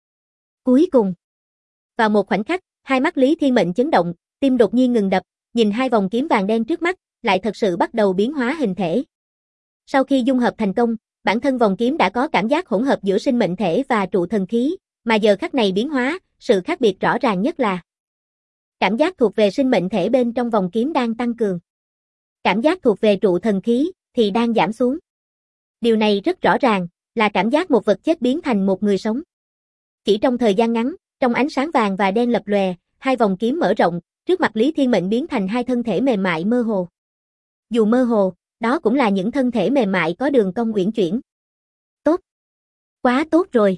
cùng. Vào một khoảnh khắc, hai mắt Lý Thiên Mệnh chấn động, tim đột nhiên ngừng đập, nhìn hai vòng kiếm vàng đen trước mắt, lại thật sự bắt đầu biến hóa hình thể. Sau khi dung hợp thành công, bản thân vòng kiếm đã có cảm giác hỗn hợp giữa sinh mệnh thể và trụ thần khí, mà giờ khắc này biến hóa, sự khác biệt rõ ràng nhất là cảm giác thuộc về sinh mệnh thể bên trong vòng kiếm đang tăng cường. Cảm giác thuộc về trụ thần khí thì đang giảm xuống. Điều này rất rõ ràng, là cảm giác một vật chết biến thành một người sống. Chỉ trong thời gian ngắn, trong ánh sáng vàng và đen lập lòe, hai vòng kiếm mở rộng, trước mặt Lý Thiên Mệnh biến thành hai thân thể mềm mại mơ hồ. Dù mơ hồ, đó cũng là những thân thể mềm mại có đường cong uyển chuyển. Tốt. Quá tốt rồi.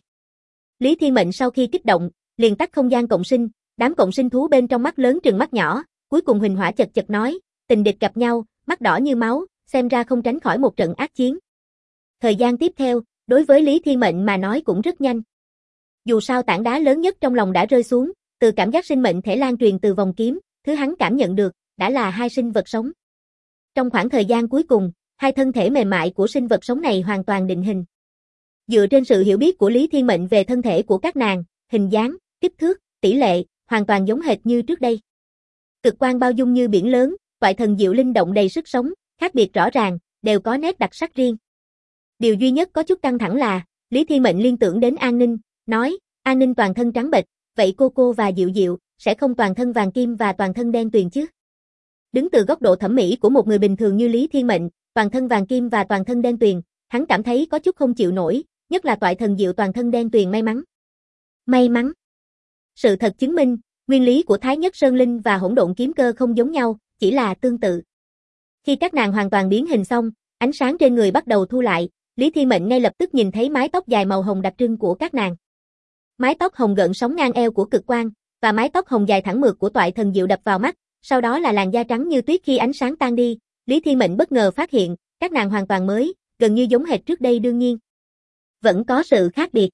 Lý Thiên Mệnh sau khi kích động, liền tắt không gian cộng sinh, đám cộng sinh thú bên trong mắt lớn trừng mắt nhỏ, cuối cùng Huỳnh Hỏa chật chật nói, tình địch gặp nhau, mắt đỏ như máu, xem ra không tránh khỏi một trận ác chiến. Thời gian tiếp theo, đối với Lý Thiên Mệnh mà nói cũng rất nhanh. Dù sao tảng đá lớn nhất trong lòng đã rơi xuống, từ cảm giác sinh mệnh thể lan truyền từ vòng kiếm, thứ hắn cảm nhận được, đã là hai sinh vật sống. Trong khoảng thời gian cuối cùng, hai thân thể mềm mại của sinh vật sống này hoàn toàn định hình. Dựa trên sự hiểu biết của Lý Thiên Mệnh về thân thể của các nàng, hình dáng, kích thước, tỷ lệ, hoàn toàn giống hệt như trước đây. Cực quang bao dung như biển lớn, toại thần diệu linh động đầy sức sống, khác biệt rõ ràng, đều có nét đặc sắc riêng. Điều duy nhất có chút căng thẳng là, Lý Thiên Mệnh liên tưởng đến An Ninh, nói, An Ninh toàn thân trắng bệch, vậy cô và Diệu Diệu, sẽ không toàn thân vàng kim và toàn thân đen tuyền chứ? Đứng từ góc độ thẩm mỹ của một người bình thường như Lý Thiên Mệnh, toàn thân vàng kim và toàn thân đen tuyền, hắn cảm thấy có chút không chịu nổi, nhất là toại thần diệu toàn thân đen tuyền may mắn. May mắn. Sự thật chứng minh, nguyên lý của Thái Nhất Sơn Linh và Hỗn Độn Kiếm Cơ không giống nhau, chỉ là tương tự. Khi các nàng hoàn toàn biến hình xong, ánh sáng trên người bắt đầu thu lại, Lý Thiên Mệnh ngay lập tức nhìn thấy mái tóc dài màu hồng đặc trưng của các nàng. Mái tóc hồng gợn sóng ngang eo của Cực Quang, và mái tóc hồng dài thẳng mượt của toại thần diệu đập vào mắt, sau đó là làn da trắng như tuyết khi ánh sáng tan đi, Lý Thiên Mệnh bất ngờ phát hiện, các nàng hoàn toàn mới, gần như giống hệt trước đây đương nhiên. Vẫn có sự khác biệt.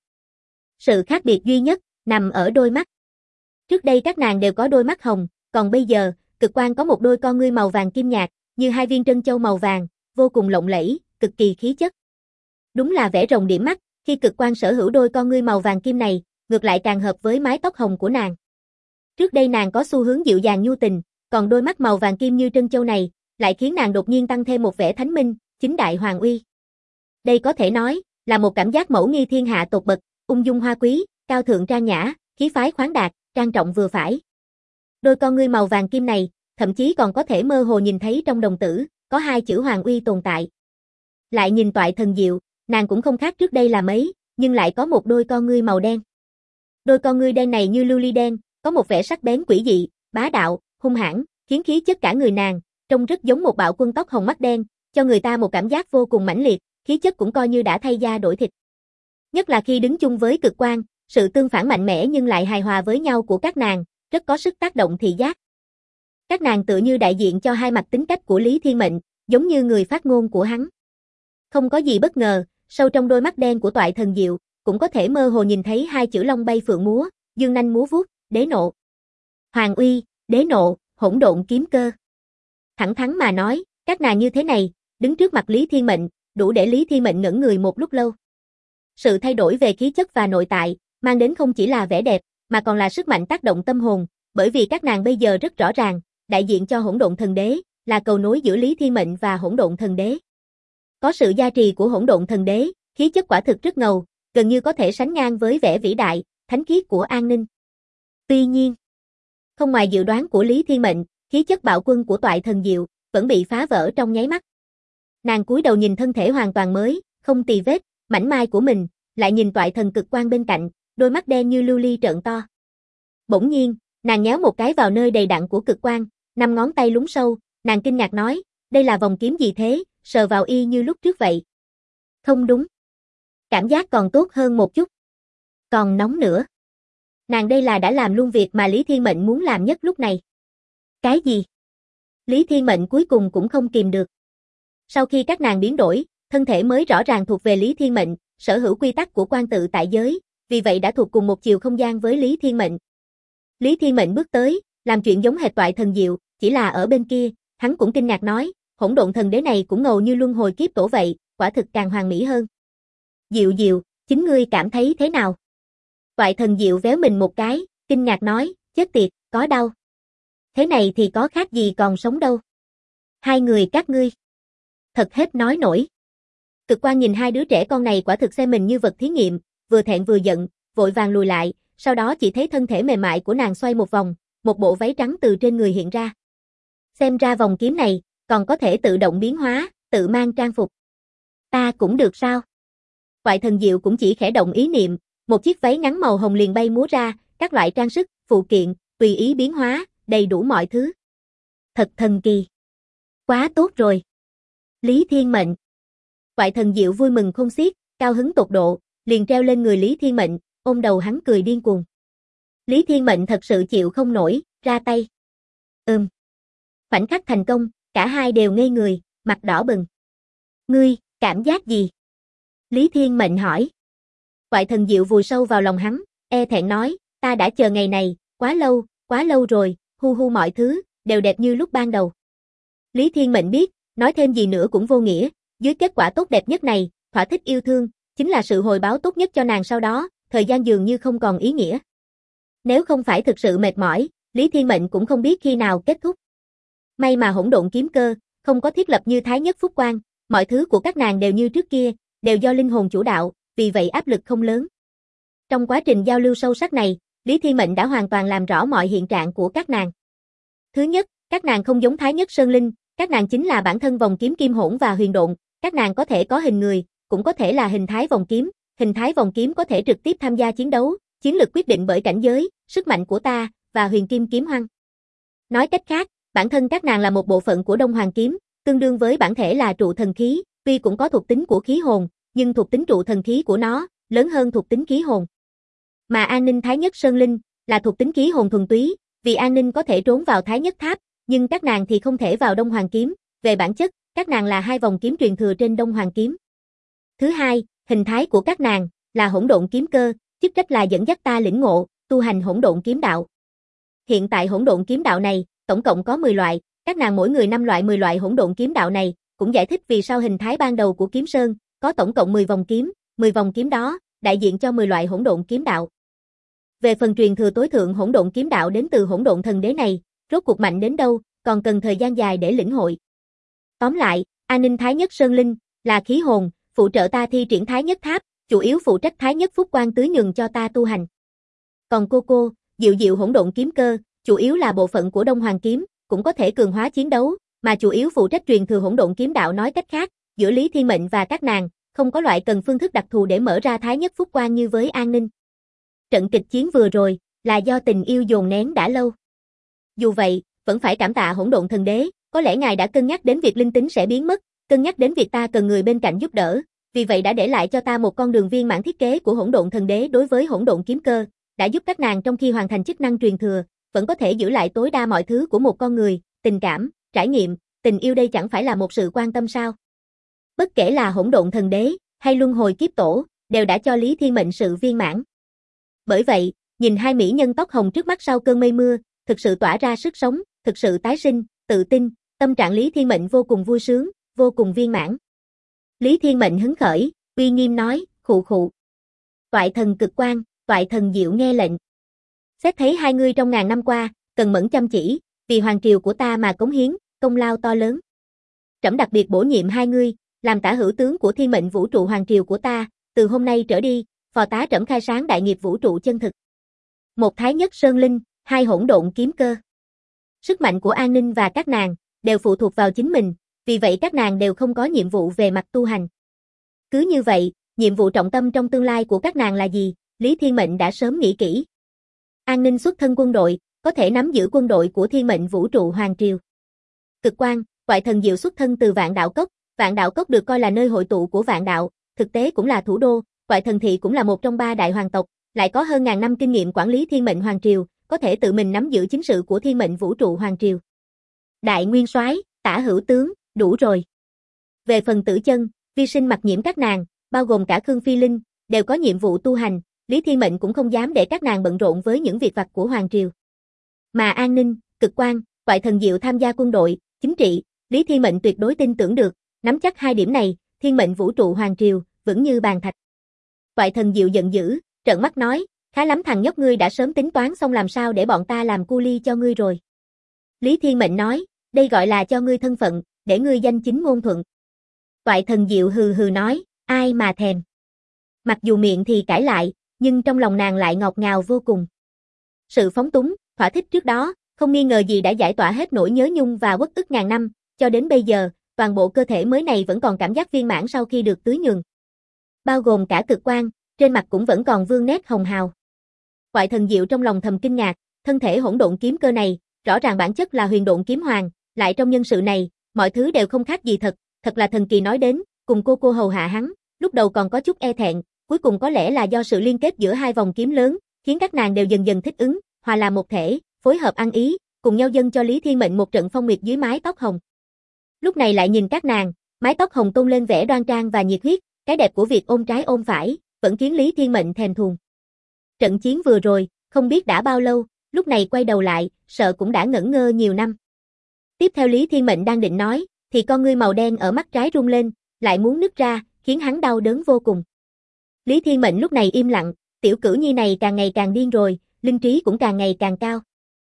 Sự khác biệt duy nhất, nằm ở đôi mắt. Trước đây các nàng đều có đôi mắt hồng, còn bây giờ, Cực Quang có một đôi con ngươi màu vàng kim nhạt, như hai viên trân châu màu vàng, vô cùng lộng lẫy, cực kỳ khí chất. Đúng là vẽ rồng điểm mắt, khi Cực Quang sở hữu đôi con ngươi màu vàng kim này, ngược lại càng hợp với mái tóc hồng của nàng. Trước đây nàng có xu hướng dịu dàng nhu tình, còn đôi mắt màu vàng kim như trân châu này, lại khiến nàng đột nhiên tăng thêm một vẻ thánh minh, chính đại hoàng uy. Đây có thể nói, là một cảm giác mẫu nghi thiên hạ tột bậc, ung dung hoa quý, cao thượng trang nhã, khí phái khoáng đạt, trang trọng vừa phải. Đôi con ngươi màu vàng kim này, thậm chí còn có thể mơ hồ nhìn thấy trong đồng tử, có hai chữ hoàng uy tồn tại. Lại nhìn toại thần diệu, nàng cũng không khác trước đây là mấy, nhưng lại có một đôi con ngươi màu đen. Đôi con ngươi đen này như lưu ly đen, có một vẻ sắc bén quỷ dị, bá đạo, hung hãn, khiến khí chất cả người nàng trông rất giống một bạo quân tóc hồng mắt đen, cho người ta một cảm giác vô cùng mãnh liệt, khí chất cũng coi như đã thay da đổi thịt. Nhất là khi đứng chung với Cực Quang, sự tương phản mạnh mẽ nhưng lại hài hòa với nhau của các nàng, rất có sức tác động thị giác. Các nàng tựa như đại diện cho hai mặt tính cách của Lý Thiên Mệnh, giống như người phát ngôn của hắn. Không có gì bất ngờ, sâu trong đôi mắt đen của toại thần diệu, cũng có thể mơ hồ nhìn thấy hai chữ long bay phượng múa, dương nanh múa vuốt, đế nộ. Hoàng uy, đế nộ, hỗn độn kiếm cơ. Thẳng thắn mà nói, các nàng như thế này, đứng trước mặt Lý Thiên Mệnh, đủ để Lý Thiên Mệnh ngẩn người một lúc lâu. Sự thay đổi về khí chất và nội tại, mang đến không chỉ là vẻ đẹp, mà còn là sức mạnh tác động tâm hồn, bởi vì các nàng bây giờ rất rõ ràng, đại diện cho hỗn độn thần đế, là cầu nối giữa Lý Thiên Mệnh và hỗn độn thần đế. Có sự gia trì của hỗn độn thần đế, khí chất quả thực rất ngầu, gần như có thể sánh ngang với vẻ vĩ đại, thánh khiết của An Ninh. Tuy nhiên, không ngoài dự đoán của Lý Thiên Mệnh, khí chất bạo quân của toại thần diệu vẫn bị phá vỡ trong nháy mắt. Nàng cúi đầu nhìn thân thể hoàn toàn mới, không tì vết, mảnh mai của mình, lại nhìn toại thần Cực Quang bên cạnh, đôi mắt đen như lưu ly trợn to. Bỗng nhiên, nàng nhéo một cái vào nơi đầy đặn của Cực Quang, 5 ngón tay lún sâu, nàng kinh ngạc nói, đây là vòng kiếm gì thế, sờ vào y như lúc trước vậy. Không đúng. Cảm giác còn tốt hơn một chút. Còn nóng nữa. Nàng đây là đã làm luôn việc mà Lý Thiên Mệnh muốn làm nhất lúc này. Cái gì? Lý Thiên Mệnh cuối cùng cũng không kìm được. Sau khi các nàng biến đổi, thân thể mới rõ ràng thuộc về Lý Thiên Mệnh, sở hữu quy tắc của quan tự tại giới, vì vậy đã thuộc cùng một chiều không gian với Lý Thiên Mệnh. Lý Thiên Mệnh bước tới, làm chuyện giống hệt toại thần diệu, chỉ là ở bên kia, hắn cũng kinh ngạc nói, hỗn độn thần đế này cũng ngầu như luân hồi kiếp tổ vậy, quả thực càng hoàn mỹ hơn. Diệu Diệu, chính ngươi cảm thấy thế nào? Toại thần diệu véo mình một cái, kinh ngạc nói, chết tiệt, có đau. Thế này thì có khác gì còn sống đâu. Hai người các ngươi. Thật hết nói nổi. Cực Quan nhìn hai đứa trẻ con này quả thực xem mình như vật thí nghiệm, vừa thẹn vừa giận, vội vàng lùi lại, sau đó chỉ thấy thân thể mềm mại của nàng xoay một vòng, một bộ váy trắng từ trên người hiện ra. Xem ra vòng kiếm này, còn có thể tự động biến hóa, tự mang trang phục. Ta cũng được sao? Toại thần diệu cũng chỉ khẽ động ý niệm, một chiếc váy ngắn màu hồng liền bay múa ra, các loại trang sức, phụ kiện, tùy ý biến hóa, đầy đủ mọi thứ. Thật thần kỳ. Quá tốt rồi. Lý Thiên Mệnh. Toại thần diệu vui mừng khôn xiết, cao hứng tột độ, liền treo lên người Lý Thiên Mệnh, ôm đầu hắn cười điên cuồng. Lý Thiên Mệnh thật sự chịu không nổi, ra tay. Khoảnh khắc thành công, cả hai đều ngây người, mặt đỏ bừng. Ngươi, cảm giác gì? Lý Thiên Mệnh hỏi. Toại thần diệu vùi sâu vào lòng hắn, e thẹn nói, ta đã chờ ngày này, quá lâu rồi, hu mọi thứ, đều đẹp như lúc ban đầu. Lý Thiên Mệnh biết, nói thêm gì nữa cũng vô nghĩa, dưới kết quả tốt đẹp nhất này, thỏa thích yêu thương, chính là sự hồi báo tốt nhất cho nàng sau đó, thời gian dường như không còn ý nghĩa. Nếu không phải thực sự mệt mỏi, Lý Thiên Mệnh cũng không biết khi nào kết thúc. May mà hỗn độn kiếm cơ, không có thiết lập như Thái Nhất Phúc Quan, mọi thứ của các nàng đều như trước kia, đều do linh hồn chủ đạo, vì vậy áp lực không lớn. Trong quá trình giao lưu sâu sắc này, Lý Thiên Mệnh đã hoàn toàn làm rõ mọi hiện trạng của các nàng. Thứ nhất, các nàng không giống Thái Nhất Sơn Linh, các nàng chính là bản thân vòng kiếm kim hỗn và huyền độn, các nàng có thể có hình người, cũng có thể là hình thái vòng kiếm có thể trực tiếp tham gia chiến đấu, chiến lực quyết định bởi cảnh giới, sức mạnh của ta, và huyền kim kiếm hoang. Nói cách khác, bản thân các nàng là một bộ phận của Đông Hoàng kiếm, tương đương với bản thể là trụ thần khí, tuy cũng có thuộc tính của khí hồn, nhưng thuộc tính trụ thần khí của nó lớn hơn thuộc tính khí hồn. Mà An Ninh Thái Nhất Sơn Linh là thuộc tính khí hồn thuần túy, vì An Ninh có thể trốn vào Thái Nhất Tháp, nhưng các nàng thì không thể vào Đông Hoàng kiếm, về bản chất, các nàng là hai vòng kiếm truyền thừa trên Đông Hoàng kiếm. Thứ hai, hình thái của các nàng là hỗn độn kiếm cơ, chức trách là dẫn dắt ta lĩnh ngộ, tu hành hỗn độn kiếm đạo. Hiện tại hỗn độn kiếm đạo này, tổng cộng có 10 loại, các nàng mỗi người 5 loại 10 loại hỗn độn kiếm đạo này, cũng giải thích vì sao hình thái ban đầu của Kiếm Sơn có tổng cộng 10 vòng kiếm đó đại diện cho 10 loại hỗn độn kiếm đạo. Về phần truyền thừa tối thượng hỗn độn kiếm đạo đến từ hỗn độn thần đế này, rốt cuộc mạnh đến đâu, còn cần thời gian dài để lĩnh hội. Tóm lại, An Ninh Thái Nhất Sơn Linh là khí hồn, phụ trợ ta thi triển Thái Nhất Tháp, chủ yếu phụ trách Thái Nhất Phúc Quan tưới nhường cho ta tu hành. Còn cô, Diệu Diệu hỗn độn kiếm cơ, chủ yếu là bộ phận của Đông Hoàng kiếm, cũng có thể cường hóa chiến đấu, mà chủ yếu phụ trách truyền thừa hỗn độn kiếm đạo. Nói cách khác, giữa Lý Thiên Mệnh và các nàng, không có loại cần phương thức đặc thù để mở ra Thái Nhất Phúc Quan như với An Ninh. Trận kịch chiến vừa rồi, là do tình yêu dồn nén đã lâu. Dù vậy, vẫn phải cảm tạ hỗn độn thần đế, có lẽ ngài đã cân nhắc đến việc linh tính sẽ biến mất, cân nhắc đến việc ta cần người bên cạnh giúp đỡ, vì vậy đã để lại cho ta một con đường viên mãn thiết kế của hỗn độn thần đế đối với hỗn độn kiếm cơ, đã giúp các nàng trong khi hoàn thành chức năng truyền thừa, vẫn có thể giữ lại tối đa mọi thứ của một con người, tình cảm, trải nghiệm, tình yêu, đây chẳng phải là một sự quan tâm sao? Bất kể là hỗn độn thần đế hay luân hồi kiếp tổ, đều đã cho Lý Thiên Mệnh sự viên mãn. Bởi vậy, nhìn hai mỹ nhân tóc hồng trước mắt sau cơn mây mưa, thực sự tỏa ra sức sống, thực sự tái sinh, tự tin, tâm trạng Lý Thiên Mệnh vô cùng vui sướng, vô cùng viên mãn. Lý Thiên Mệnh hứng khởi, uy nghiêm nói, khụ khụ. Toại thần Cực Quan, Toại thần Diệu nghe lệnh. Xét thấy hai ngươi trong ngàn năm qua, cần mẫn chăm chỉ, vì hoàng triều của ta mà cống hiến, công lao to lớn. Trẫm đặc biệt bổ nhiệm hai ngươi, làm tả hữu tướng của Thiên Mệnh vũ trụ hoàng triều của ta, từ hôm nay trở đi, phò tá trẫm khai sáng đại nghiệp vũ trụ chân thực. Một Thái Nhất Sơn Linh, hai hỗn độn kiếm cơ. Sức mạnh của An Ninh và các nàng đều phụ thuộc vào chính mình, vì vậy các nàng đều không có nhiệm vụ về mặt tu hành. Cứ như vậy, nhiệm vụ trọng tâm trong tương lai của các nàng là gì, Lý Thiên Mệnh đã sớm nghĩ kỹ. An Ninh xuất thân quân đội, có thể nắm giữ quân đội của Thiên Mệnh vũ trụ hoàng triều. Cực Quan, Toại thần Diệu xuất thân từ Vạn Đạo Cốc được coi là nơi hội tụ của vạn đạo, thực tế cũng là thủ đô, Toại thần thị cũng là một trong 3 đại hoàng tộc, lại có hơn ngàn năm kinh nghiệm quản lý Thiên Mệnh hoàng triều, có thể tự mình nắm giữ chính sự của Thiên Mệnh vũ trụ hoàng triều. Đại nguyên soái, Tả hữu tướng, đủ rồi. Về phần Tử Chân, Vi Sinh Mặc Nhiễm các nàng, bao gồm cả Khương Phi Linh, đều có nhiệm vụ tu hành, Lý Thiên Mệnh cũng không dám để các nàng bận rộn với những việc vặt của hoàng triều. Mà an ninh, Cực Quang, Toại Thần Diệu tham gia quân đội, chính trị, Lý Thiên Mệnh tuyệt đối tin tưởng được, nắm chắc hai điểm này, thiên mệnh vũ trụ hoàng triều, vững như bàn thạch. Toại Thần Diệu giận dữ, trợn mắt nói, khá lắm thằng nhóc ngươi đã sớm tính toán xong làm sao để bọn ta làm cu ly cho ngươi rồi. Lý Thiên Mệnh nói, đây gọi là cho ngươi thân phận, để ngươi danh chính ngôn thuận. Toại Thần Diệu hừ hừ nói, ai mà thèm. Mặc dù miệng thì cãi lại, nhưng trong lòng nàng lại ngọt ngào vô cùng. Sự phóng túng, thỏa thích trước đó, không nghi ngờ gì đã giải tỏa hết nỗi nhớ nhung và uất ức ngàn năm, cho đến bây giờ, toàn bộ cơ thể mới này vẫn còn cảm giác viên mãn sau khi được tưới nhường. Bao gồm cả Cực Quang, trên mặt cũng vẫn còn vương nét hồng hào. Toại Thần Diệu trong lòng thầm kinh ngạc, thân thể hỗn độn kiếm cơ này, rõ ràng bản chất là huyền độn kiếm hoàng, lại trong nhân sự này, mọi thứ đều không khác gì thật là thần kỳ nói đến, cùng cô hầu hạ hắn, lúc đầu còn có chút e thẹn, cuối cùng có lẽ là do sự liên kết giữa hai vòng kiếm lớn, khiến các nàng đều dần dần thích ứng, hòa làm một thể, phối hợp ăn ý, cùng nhau dâng cho Lý Thiên Mệnh một trận phong nguyệt dưới mái tóc hồng. Lúc này lại nhìn các nàng, mái tóc hồng tôn lên vẻ đoan trang và nhiệt huyết, cái đẹp của việc ôm trái ôm phải, vẫn khiến Lý Thiên Mệnh thèm thuồng. Trận chiến vừa rồi, không biết đã bao lâu, lúc này quay đầu lại, sợ cũng đã ngẩn ngơ nhiều năm. Tiếp theo Lý Thiên Mệnh đang định nói, thì con ngươi màu đen ở mắt trái rung lên, lại muốn nứt ra, khiến hắn đau đớn vô cùng. Lý Thiên Mệnh lúc này im lặng, tiểu cửu nhi này càng ngày càng điên rồi, linh trí cũng càng ngày càng cao.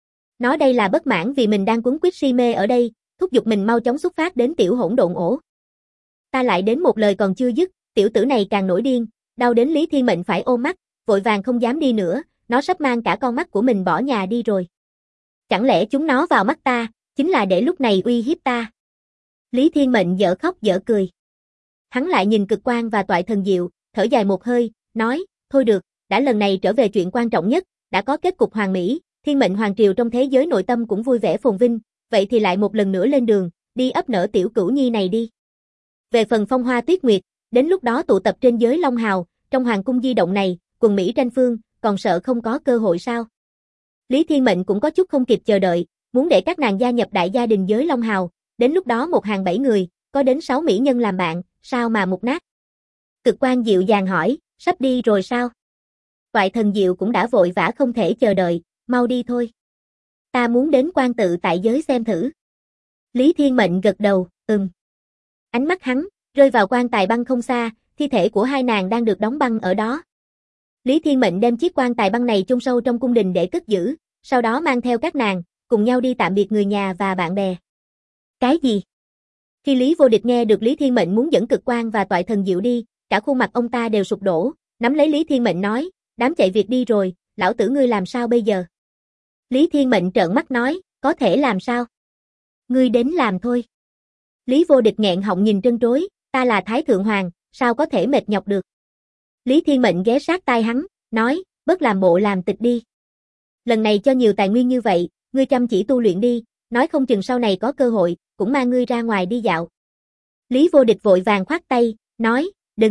Nó đây là bất mãn vì mình đang quấn quýt si mê ở đây, thúc giục mình mau chóng xuất phát đến tiểu hỗn độn ổ. Ta lại đến một lời còn chưa dứt, tiểu tử này càng nổi điên, đau đến Lý Thiên Mệnh phải ôm mắt, vội vàng không dám đi nữa, nó sắp mang cả con mắt của mình bỏ nhà đi rồi. Chẳng lẽ chúng nó vào mắt ta, chính là để lúc này uy hiếp ta? Lý Thiên Mệnh dở khóc dở cười. Hắn lại nhìn Cực Quang và Toại Thần Diệu, thở dài một hơi, nói, thôi được, đã lần này trở về chuyện quan trọng nhất, đã có kết cục hoàn mỹ, thiên mệnh hoàng triều trong thế giới nội tâm cũng vui vẻ phồn vinh, vậy thì lại một lần nữa lên đường, đi ấp nở tiểu cửu nhi này đi. Về phần Phong Hoa Tuyết Nguyệt, đến lúc đó tụ tập trên giới Long Hào, trong hoàng cung di động này, quần Mỹ tranh phương, còn sợ không có cơ hội sao? Lý Thiên Mệnh cũng có chút không kịp chờ đợi, muốn để các nàng gia nhập đại gia đình giới Long Hào, đến lúc đó một hàng 7 người, có đến 6 mỹ nhân làm bạn, sao mà mục nát? Cực Quang dịu dàng hỏi, sắp đi rồi sao? Toại Thần Diệu cũng đã vội vã không thể chờ đợi, mau đi thôi. Ta muốn đến quan tự tại giới xem thử. Lý Thiên Mệnh gật đầu, Ánh mắt hắn, rơi vào quan tài băng không xa, thi thể của hai nàng đang được đóng băng ở đó. Lý Thiên Mệnh đem chiếc quan tài băng này chôn sâu trong cung đình để cất giữ, sau đó mang theo các nàng, cùng nhau đi tạm biệt người nhà và bạn bè. Cái gì? Khi Lý Vô Địch nghe được Lý Thiên Mệnh muốn dẫn Cực Quang và Toại Thần Diệu đi, cả khuôn mặt ông ta đều sụp đổ, nắm lấy Lý Thiên Mệnh nói, đám chạy việc đi rồi, lão tử ngươi làm sao bây giờ? Lý Thiên Mệnh trợn mắt nói, có thể làm sao? Ngươi đến làm thôi. Lý Vô Địch nghẹn họng nhìn trân trối, ta là Thái Thượng Hoàng, sao có thể mệt nhọc được? Lý Thiên Mệnh ghé sát tai hắn, nói, bớt làm bộ làm tịch đi. Lần này cho nhiều tài nguyên như vậy, ngươi chăm chỉ tu luyện đi, nói không chừng sau này có cơ hội, cũng mang ngươi ra ngoài đi dạo. Lý Vô Địch vội vàng khoát tay, nói,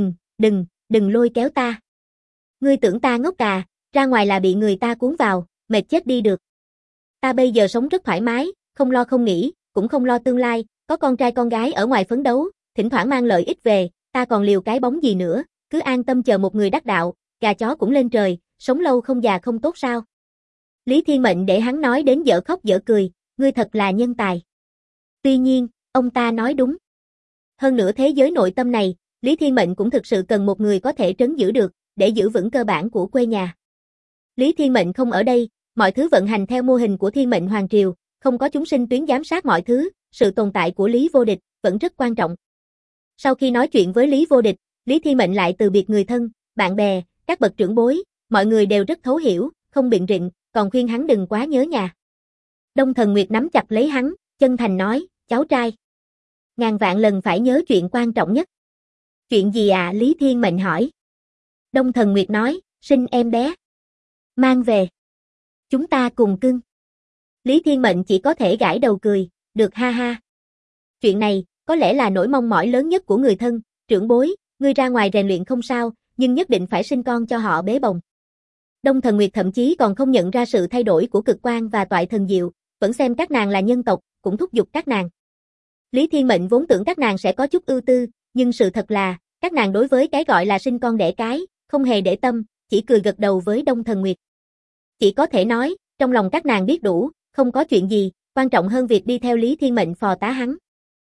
đừng lôi kéo ta. Ngươi tưởng ta ngốc à, ra ngoài là bị người ta cuốn vào, mệt chết đi được. Ta bây giờ sống rất thoải mái, không lo không nghĩ, cũng không lo tương lai, có con trai con gái ở ngoài phấn đấu, thỉnh thoảng mang lợi ích về, ta còn liều cái bóng gì nữa, cứ an tâm chờ một người đắc đạo, gà chó cũng lên trời, sống lâu không già không tốt sao? Lý Thiên Mệnh để hắn nói đến dở khóc dở cười, ngươi thật là nhân tài. Tuy nhiên, ông ta nói đúng. Hơn nữa thế giới nội tâm này, Lý Thiên Mệnh cũng thực sự cần một người có thể trấn giữ được, để giữ vững cơ bản của quê nhà. Lý Thiên Mệnh không ở đây, mọi thứ vận hành theo mô hình của Thiên Mệnh Hoàng Triều, không có chúng sinh tuyến giám sát mọi thứ, sự tồn tại của Lý Vô Địch vẫn rất quan trọng. Sau khi nói chuyện với Lý Vô Địch, Lý Thiên Mệnh lại từ biệt người thân, bạn bè, các bậc trưởng bối, mọi người đều rất thấu hiểu, không biện rịnh, còn khuyên hắn đừng quá nhớ nhà. Đông Thần Nguyệt nắm chặt lấy hắn, chân thành nói, cháu trai. Ngàn vạn lần phải nhớ chuyện quan trọng nhất. Chuyện gì à? Lý Thiên Mệnh hỏi. Đông Thần Nguyệt nói, sinh em bé. Mang về. Chúng ta cùng cưng. Lý Thiên Mệnh chỉ có thể gãi đầu cười, được ha ha. Chuyện này, có lẽ là nỗi mong mỏi lớn nhất của người thân, trưởng bối, ngươi ra ngoài rèn luyện không sao, nhưng nhất định phải sinh con cho họ bế bồng. Đông Thần Nguyệt thậm chí còn không nhận ra sự thay đổi của Cực Quang và Toại Thần Diệu, vẫn xem các nàng là nhân tộc, cũng thúc giục các nàng. Lý Thiên Mệnh vốn tưởng các nàng sẽ có chút ưu tư, nhưng sự thật là, các nàng đối với cái gọi là sinh con đẻ cái, không hề để tâm, chỉ cười gật đầu với Đông Thần Nguyệt. Chỉ có thể nói, trong lòng các nàng biết đủ, không có chuyện gì, quan trọng hơn việc đi theo Lý Thiên Mệnh phò tá hắn.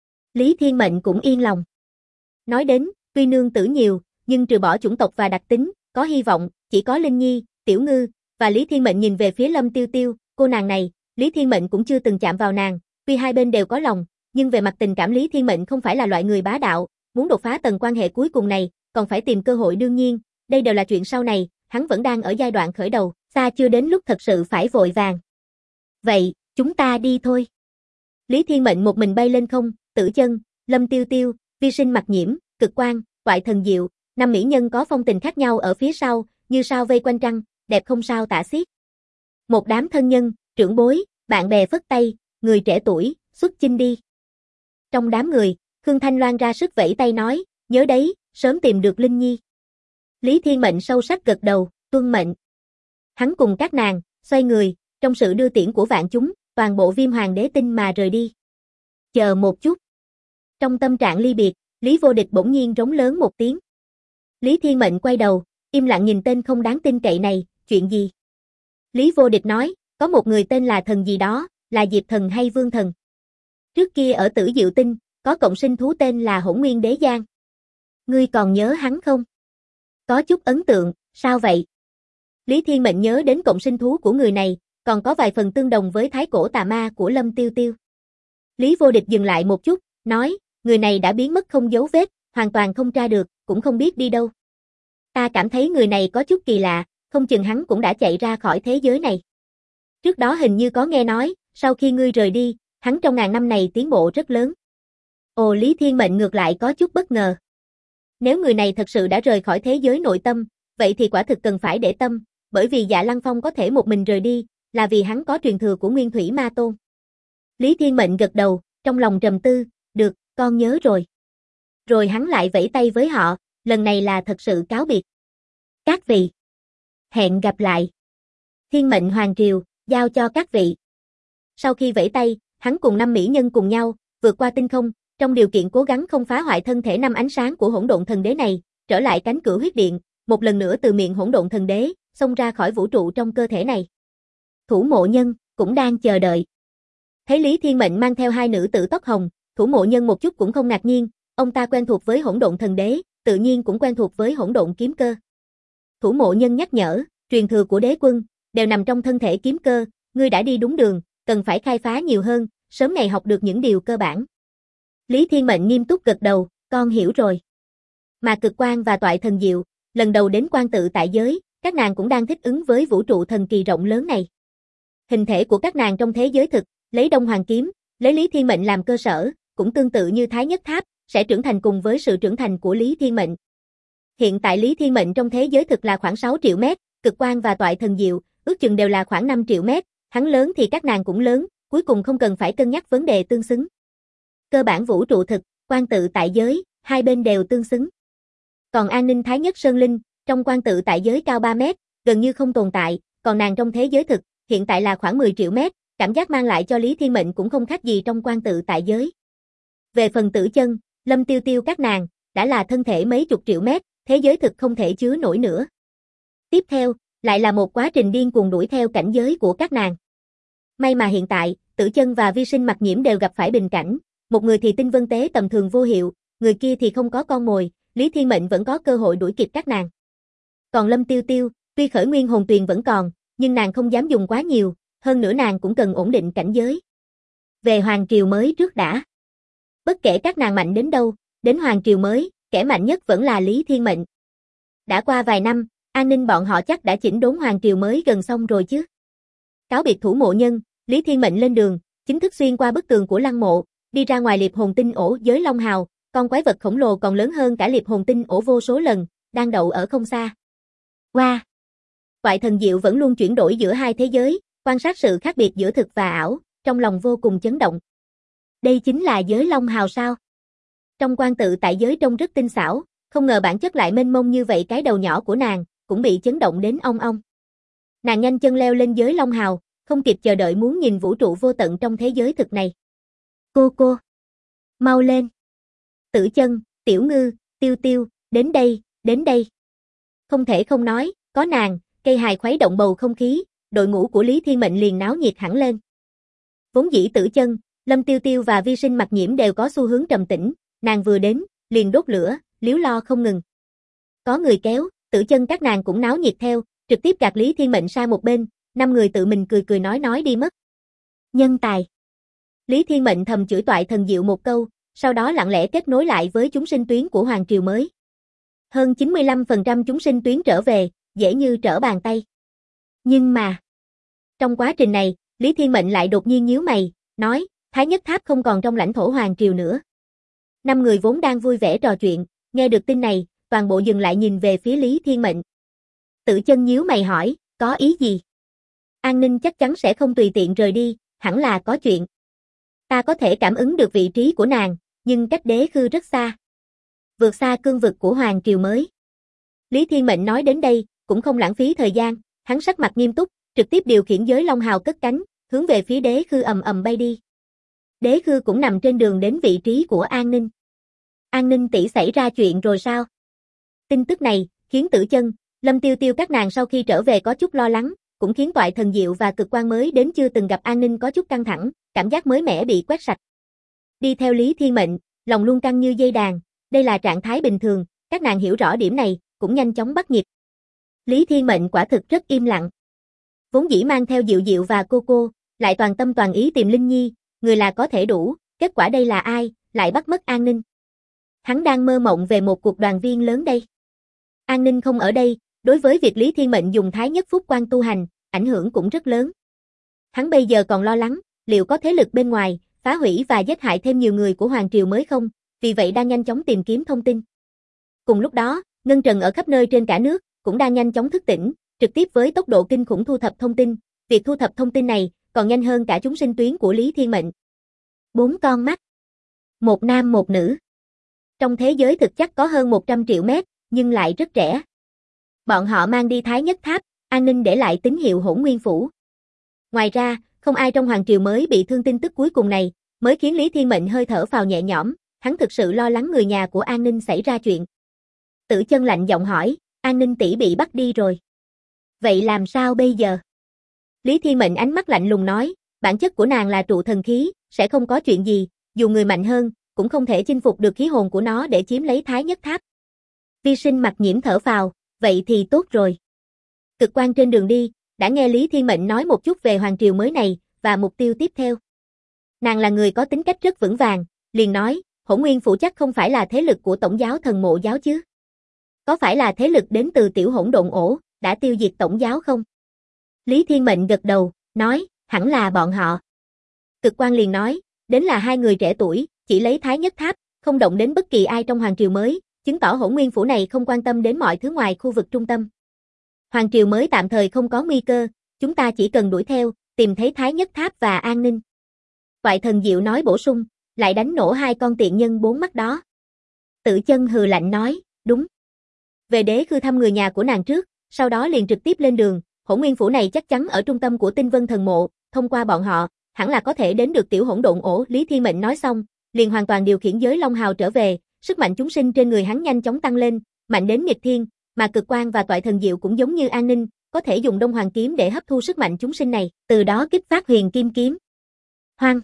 Lý Thiên Mệnh cũng yên lòng. Nói đến, tuy nương tử nhiều, nhưng trừ bỏ chủng tộc và đặc tính, có hy vọng, chỉ có Linh Nhi, Tiểu Ngư, và Lý Thiên Mệnh nhìn về phía Lâm Tiêu Tiêu, cô nàng này, Lý Thiên Mệnh cũng chưa từng chạm vào nàng, tuy hai bên đều có lòng, nhưng về mặt tình cảm Lý Thiên Mệnh không phải là loại người bá đạo, muốn đột phá tầng quan hệ cuối cùng này, còn phải tìm cơ hội đương nhiên, đây đều là chuyện sau này, hắn vẫn đang ở giai đoạn khởi đầu, xa chưa đến lúc thật sự phải vội vàng. Vậy, chúng ta đi thôi. Lý Thiên Mệnh một mình bay lên không, Tử Chân, Lâm Tiêu Tiêu, Vi Sinh Mặc Nhiễm, Cực Quang, Toại Thần Diệu, năm mỹ nhân có phong tình khác nhau ở phía sau, như sao vây quanh trăng, đẹp không sao tả xiết. Một đám thân nhân, trưởng bối, bạn bè phất tay, người trẻ tuổi, xuất chinh đi. Trong đám người, Khương Thanh Loan ra sức vẫy tay nói, nhớ đấy, sớm tìm được Linh Nhi. Lý Thiên Mệnh sâu sắc gật đầu, tuân mệnh. Hắn cùng các nàng, xoay người, trong sự đưa tiễn của vạn chúng, toàn bộ Viêm Hoàng Đế Tinh mà rời đi. Chờ một chút. Trong tâm trạng ly biệt, Lý Vô Địch bỗng nhiên rống lớn một tiếng. Lý Thiên Mệnh quay đầu, im lặng nhìn tên không đáng tin cậy này, chuyện gì? Lý Vô Địch nói, có một người tên là thần gì đó, là Diệp Thần hay Vương Thần. Trước kia ở Tử Diệu Tinh, có cộng sinh thú tên là Hỗn Nguyên Đế Giang. Ngươi còn nhớ hắn không? Có chút ấn tượng, sao vậy? Lý Thiên Mệnh nhớ đến cộng sinh thú của người này, còn có vài phần tương đồng với thái cổ tà ma của Lâm Tiêu Tiêu. Lý Vô Địch dừng lại một chút, nói, người này đã biến mất không dấu vết, hoàn toàn không tra được, cũng không biết đi đâu. Ta cảm thấy người này có chút kỳ lạ, không chừng hắn cũng đã chạy ra khỏi thế giới này. Trước đó hình như có nghe nói, sau khi ngươi rời đi, hắn trong ngàn năm này tiến bộ rất lớn. Ồ, Lý Thiên Mệnh ngược lại có chút bất ngờ. Nếu người này thật sự đã rời khỏi thế giới nội tâm, vậy thì quả thực cần phải để tâm, bởi vì Dạ Lăng Phong có thể một mình rời đi, là vì hắn có truyền thừa của Nguyên Thủy Ma Tôn. Lý Thiên Mệnh gật đầu, trong lòng trầm tư, được, con nhớ rồi. Rồi hắn lại vẫy tay với họ, lần này là thật sự cáo biệt. Các vị, hẹn gặp lại. Thiên Mệnh Hoàng Triều, giao cho các vị. Sau khi vẫy tay, hắn cùng năm mỹ nhân cùng nhau, vượt qua tinh không, trong điều kiện cố gắng không phá hoại thân thể năm ánh sáng của Hỗn Độn Thần Đế này, trở lại cánh cửa huyết điện, một lần nữa từ miệng Hỗn Độn Thần Đế, xông ra khỏi vũ trụ trong cơ thể này. Thủ Mộ Nhân cũng đang chờ đợi. Thấy Lý Thiên Mệnh mang theo hai nữ tử tóc hồng, Thủ Mộ Nhân một chút cũng không ngạc nhiên, ông ta quen thuộc với Hỗn Độn Thần Đế, tự nhiên cũng quen thuộc với Hỗn Độn Kiếm Cơ. Thủ Mộ Nhân nhắc nhở, truyền thừa của đế quân đều nằm trong thân thể kiếm cơ, ngươi đã đi đúng đường, cần phải khai phá nhiều hơn, sớm ngày học được những điều cơ bản. Lý Thiên Mệnh nghiêm túc gật đầu, con hiểu rồi. Mà Cực Quang và Toại Thần Diệu, lần đầu đến Quan Tự tại giới, các nàng cũng đang thích ứng với vũ trụ thần kỳ rộng lớn này. Hình thể của các nàng trong thế giới thực, lấy Đông Hoàng Kiếm, lấy Lý Thiên Mệnh làm cơ sở, cũng tương tự như Thái Nhất Tháp, sẽ trưởng thành cùng với sự trưởng thành của Lý Thiên Mệnh. Hiện tại Lý Thiên Mệnh trong thế giới thực là khoảng 6 triệu mét, Cực Quang và Toại Thần Diệu, ước chừng đều là khoảng 5 triệu mét, hắn lớn thì các nàng cũng lớn, cuối cùng không cần phải cân nhắc vấn đề tương xứng. Cơ bản vũ trụ thực, Quan Tự tại giới, hai bên đều tương xứng. Còn An Ninh Thái Nhất Sơn Linh, trong Quan Tự tại giới cao 3 mét, gần như không tồn tại, còn nàng trong thế giới thực, hiện tại là khoảng 10 triệu mét, cảm giác mang lại cho Lý Thiên Mệnh cũng không khác gì trong Quan Tự tại giới. Về phần Tử Chân, Lâm Tiêu Tiêu các nàng, đã là thân thể mấy chục triệu mét, thế giới thực không thể chứa nổi nữa. Tiếp theo, lại là một quá trình điên cuồng đuổi theo cảnh giới của các nàng. May mà hiện tại, Tử Chân và Vi Sinh Mặc Nhiễm đều gặp phải bình cảnh, một người thì tinh vân tế tầm thường vô hiệu, người kia thì không có con mồi, Lý Thiên Mệnh vẫn có cơ hội đuổi kịp các nàng. Còn Lâm Tiêu Tiêu, tuy khởi nguyên hồn tuyền vẫn còn, nhưng nàng không dám dùng quá nhiều, hơn nữa nàng cũng cần ổn định cảnh giới. Về Hoàng Triều mới trước đã. Bất kể các nàng mạnh đến đâu, đến Hoàng Triều mới, kẻ mạnh nhất vẫn là Lý Thiên Mệnh. Đã qua vài năm, an ninh bọn họ chắc đã chỉnh đốn Hoàng Triều mới gần xong rồi chứ. Cáo biệt Thủ Mộ Nhân, Lý Thiên Mệnh lên đường, chính thức xuyên qua bức tường của lăng mộ, đi ra ngoài liệp hồn tinh ổ giới Long Hào, con quái vật khổng lồ còn lớn hơn cả liệp hồn tinh ổ vô số lần, đang đậu ở không xa. Wow! Toại Thần Diệu vẫn luôn chuyển đổi giữa hai thế giới, quan sát sự khác biệt giữa thực và ảo, trong lòng vô cùng chấn động. Đây chính là giới Long Hào sao? Trong Quan Tự tại giới trông rất tinh xảo, không ngờ bản chất lại mênh mông như vậy, cái đầu nhỏ của nàng cũng bị chấn động đến ong ong. Nàng nhanh chân leo lên giới Long Hào, không kịp chờ đợi muốn nhìn vũ trụ vô tận trong thế giới thực này. Cô. Mau lên. Tử Chân, Tiểu Ngư, Tiêu Tiêu, đến đây. Không thể không nói, có nàng, cây hài khuấy động bầu không khí, đội ngũ của Lý Thiên Mệnh liền náo nhiệt hẳn lên. Vốn dĩ Tử Chân, Lâm Tiêu Tiêu và Vi Sinh Mặc Nhiễm đều có xu hướng trầm tĩnh, nàng vừa đến, liền đốt lửa, líu lo không ngừng. Có người kéo, Tử Chân các nàng cũng náo nhiệt theo, trực tiếp gạt Lý Thiên Mệnh sang một bên, 5 người tự mình cười nói đi mất. Nhân tài. Lý Thiên Mệnh thầm chửi Toại Thần Diệu một câu, sau đó lặng lẽ kết nối lại với chúng sinh tuyến của Hoàng Triều mới. Hơn 95% chúng sinh tuyến trở về, dễ như trở bàn tay. Nhưng mà, trong quá trình này, Lý Thiên Mệnh lại đột nhiên nhíu mày, nói, Thái Nhất Tháp không còn trong lãnh thổ Hoàng Triều nữa. 5 người vốn đang vui vẻ trò chuyện, nghe được tin này, toàn bộ dừng lại nhìn về phía Lý Thiên Mệnh. Tử Chân nhíu mày hỏi, có ý gì? An Ninh chắc chắn sẽ không tùy tiện rời đi, hẳn là có chuyện. Ta có thể cảm ứng được vị trí của nàng, nhưng cách đế khư rất xa. Vượt xa cương vực của Hoàng Triều mới. Lý Thiên Mệnh nói đến đây, cũng không lãng phí thời gian, hắn sắc mặt nghiêm túc, trực tiếp điều khiển giới Long Hào cất cánh, hướng về phía đế khư ầm ầm bay đi. Đế khư cũng nằm trên đường đến vị trí của An Ninh. An Ninh tỷ xảy ra chuyện rồi sao? Tin tức này, khiến Tử Chân, Lâm Tiêu Tiêu các nàng sau khi trở về có chút lo lắng, cũng khiến Toại Thần Diệu và Cực Quang mới đến chưa từng gặp An Ninh có chút căng thẳng, cảm giác mới mẻ bị quét sạch. Đi theo Lý Thiên Mệnh, lòng luôn căng như dây đàn, đây là trạng thái bình thường, các nàng hiểu rõ điểm này, cũng nhanh chóng bắt nhịp. Lý Thiên Mệnh quả thực rất im lặng. Vốn dĩ mang theo Diệu Diệu và cô, lại toàn tâm toàn ý tìm Linh Nhi, người là có thể đủ, kết quả đây là ai, lại bắt mất An Ninh. Hắn đang mơ mộng về một cuộc đoàn viên lớn đây. An Ninh không ở đây, đối với việc Lý Thiên Mệnh dùng Thái Nhất Phúc Quan tu hành, ảnh hưởng cũng rất lớn. Hắn bây giờ còn lo lắng, liệu có thế lực bên ngoài, phá hủy và giết hại thêm nhiều người của Hoàng Triều mới không, vì vậy đang nhanh chóng tìm kiếm thông tin. Cùng lúc đó, Ngân Trần ở khắp nơi trên cả nước, cũng đang nhanh chóng thức tỉnh, trực tiếp với tốc độ kinh khủng thu thập thông tin, việc thu thập thông tin này, còn nhanh hơn cả chúng sinh tuyến của Lý Thiên Mệnh. 4 con mắt. Một nam một nữ. Trong thế giới thực chắc có hơn 100 triệu mét, nhưng lại rất trẻ. Bọn họ mang đi Thái Nhất Tháp, An Ninh để lại tín hiệu Hỗn Nguyên Phủ. Ngoài ra, không ai trong Hoàng Triều mới bị thương, tin tức cuối cùng này, mới khiến Lý Thiên Mệnh hơi thở phào nhẹ nhõm, hắn thực sự lo lắng người nhà của An Ninh xảy ra chuyện. Tử Chân lạnh giọng hỏi, An Ninh tỷ bị bắt đi rồi. Vậy làm sao bây giờ? Lý Thiên Mệnh ánh mắt lạnh lùng nói, bản chất của nàng là trụ thần khí, sẽ không có chuyện gì, dù người mạnh hơn, cũng không thể chinh phục được khí hồn của nó để chiếm lấy Thái Nhất Tháp. Vi Sinh Mặc Nhiễm thở phào, vậy thì tốt rồi. Cực Quang trên đường đi, đã nghe Lý Thiên Mệnh nói một chút về Hoàng Triều mới này, và mục tiêu tiếp theo. Nàng là người có tính cách rất vững vàng, liền nói, Hỗn Nguyên Phủ chắc không phải là thế lực của Tổng giáo Thần Mộ giáo chứ? Có phải là thế lực đến từ Tiểu Hỗn Độn Ổ, đã tiêu diệt Tổng giáo không? Lý Thiên Mệnh gật đầu, nói, hẳn là bọn họ. Cực Quang liền nói, đến là 2 người trẻ tuổi, chỉ lấy Thái Nhất Tháp, không động đến bất kỳ ai trong Hoàng Triều mới, chứng tỏ Hỗn Nguyên Phủ này không quan tâm đến mọi thứ ngoài khu vực trung tâm. Hoàng Triều mới tạm thời không có nguy cơ, chúng ta chỉ cần đuổi theo, tìm thấy Thái Nhất Tháp và An Ninh. Toại Thần Diệu nói bổ sung, lại đánh nổ 2 con tiện nhân 4 mắt đó. Tử Chân hừ lạnh nói, đúng. Về đế khư thăm người nhà của nàng trước, sau đó liền trực tiếp lên đường, Hỗn Nguyên Phủ này chắc chắn ở trung tâm của Tinh Vân Thần Mộ, thông qua bọn họ, hẳn là có thể đến được Tiểu Hỗn Độn Ổ. Lý Thiên Mệnh nói xong, liền hoàn toàn điều khiển giới Long Hào trở về, sức mạnh chúng sinh trên người hắn nhanh chóng tăng lên, mạnh đến nghịch thiên, mà Cực Quang và Toại Thần Diệu cũng giống như An Ninh, có thể dùng Đông Hoàng kiếm để hấp thu sức mạnh chúng sinh này, từ đó kích phát Huyền Kim kiếm. Hoang.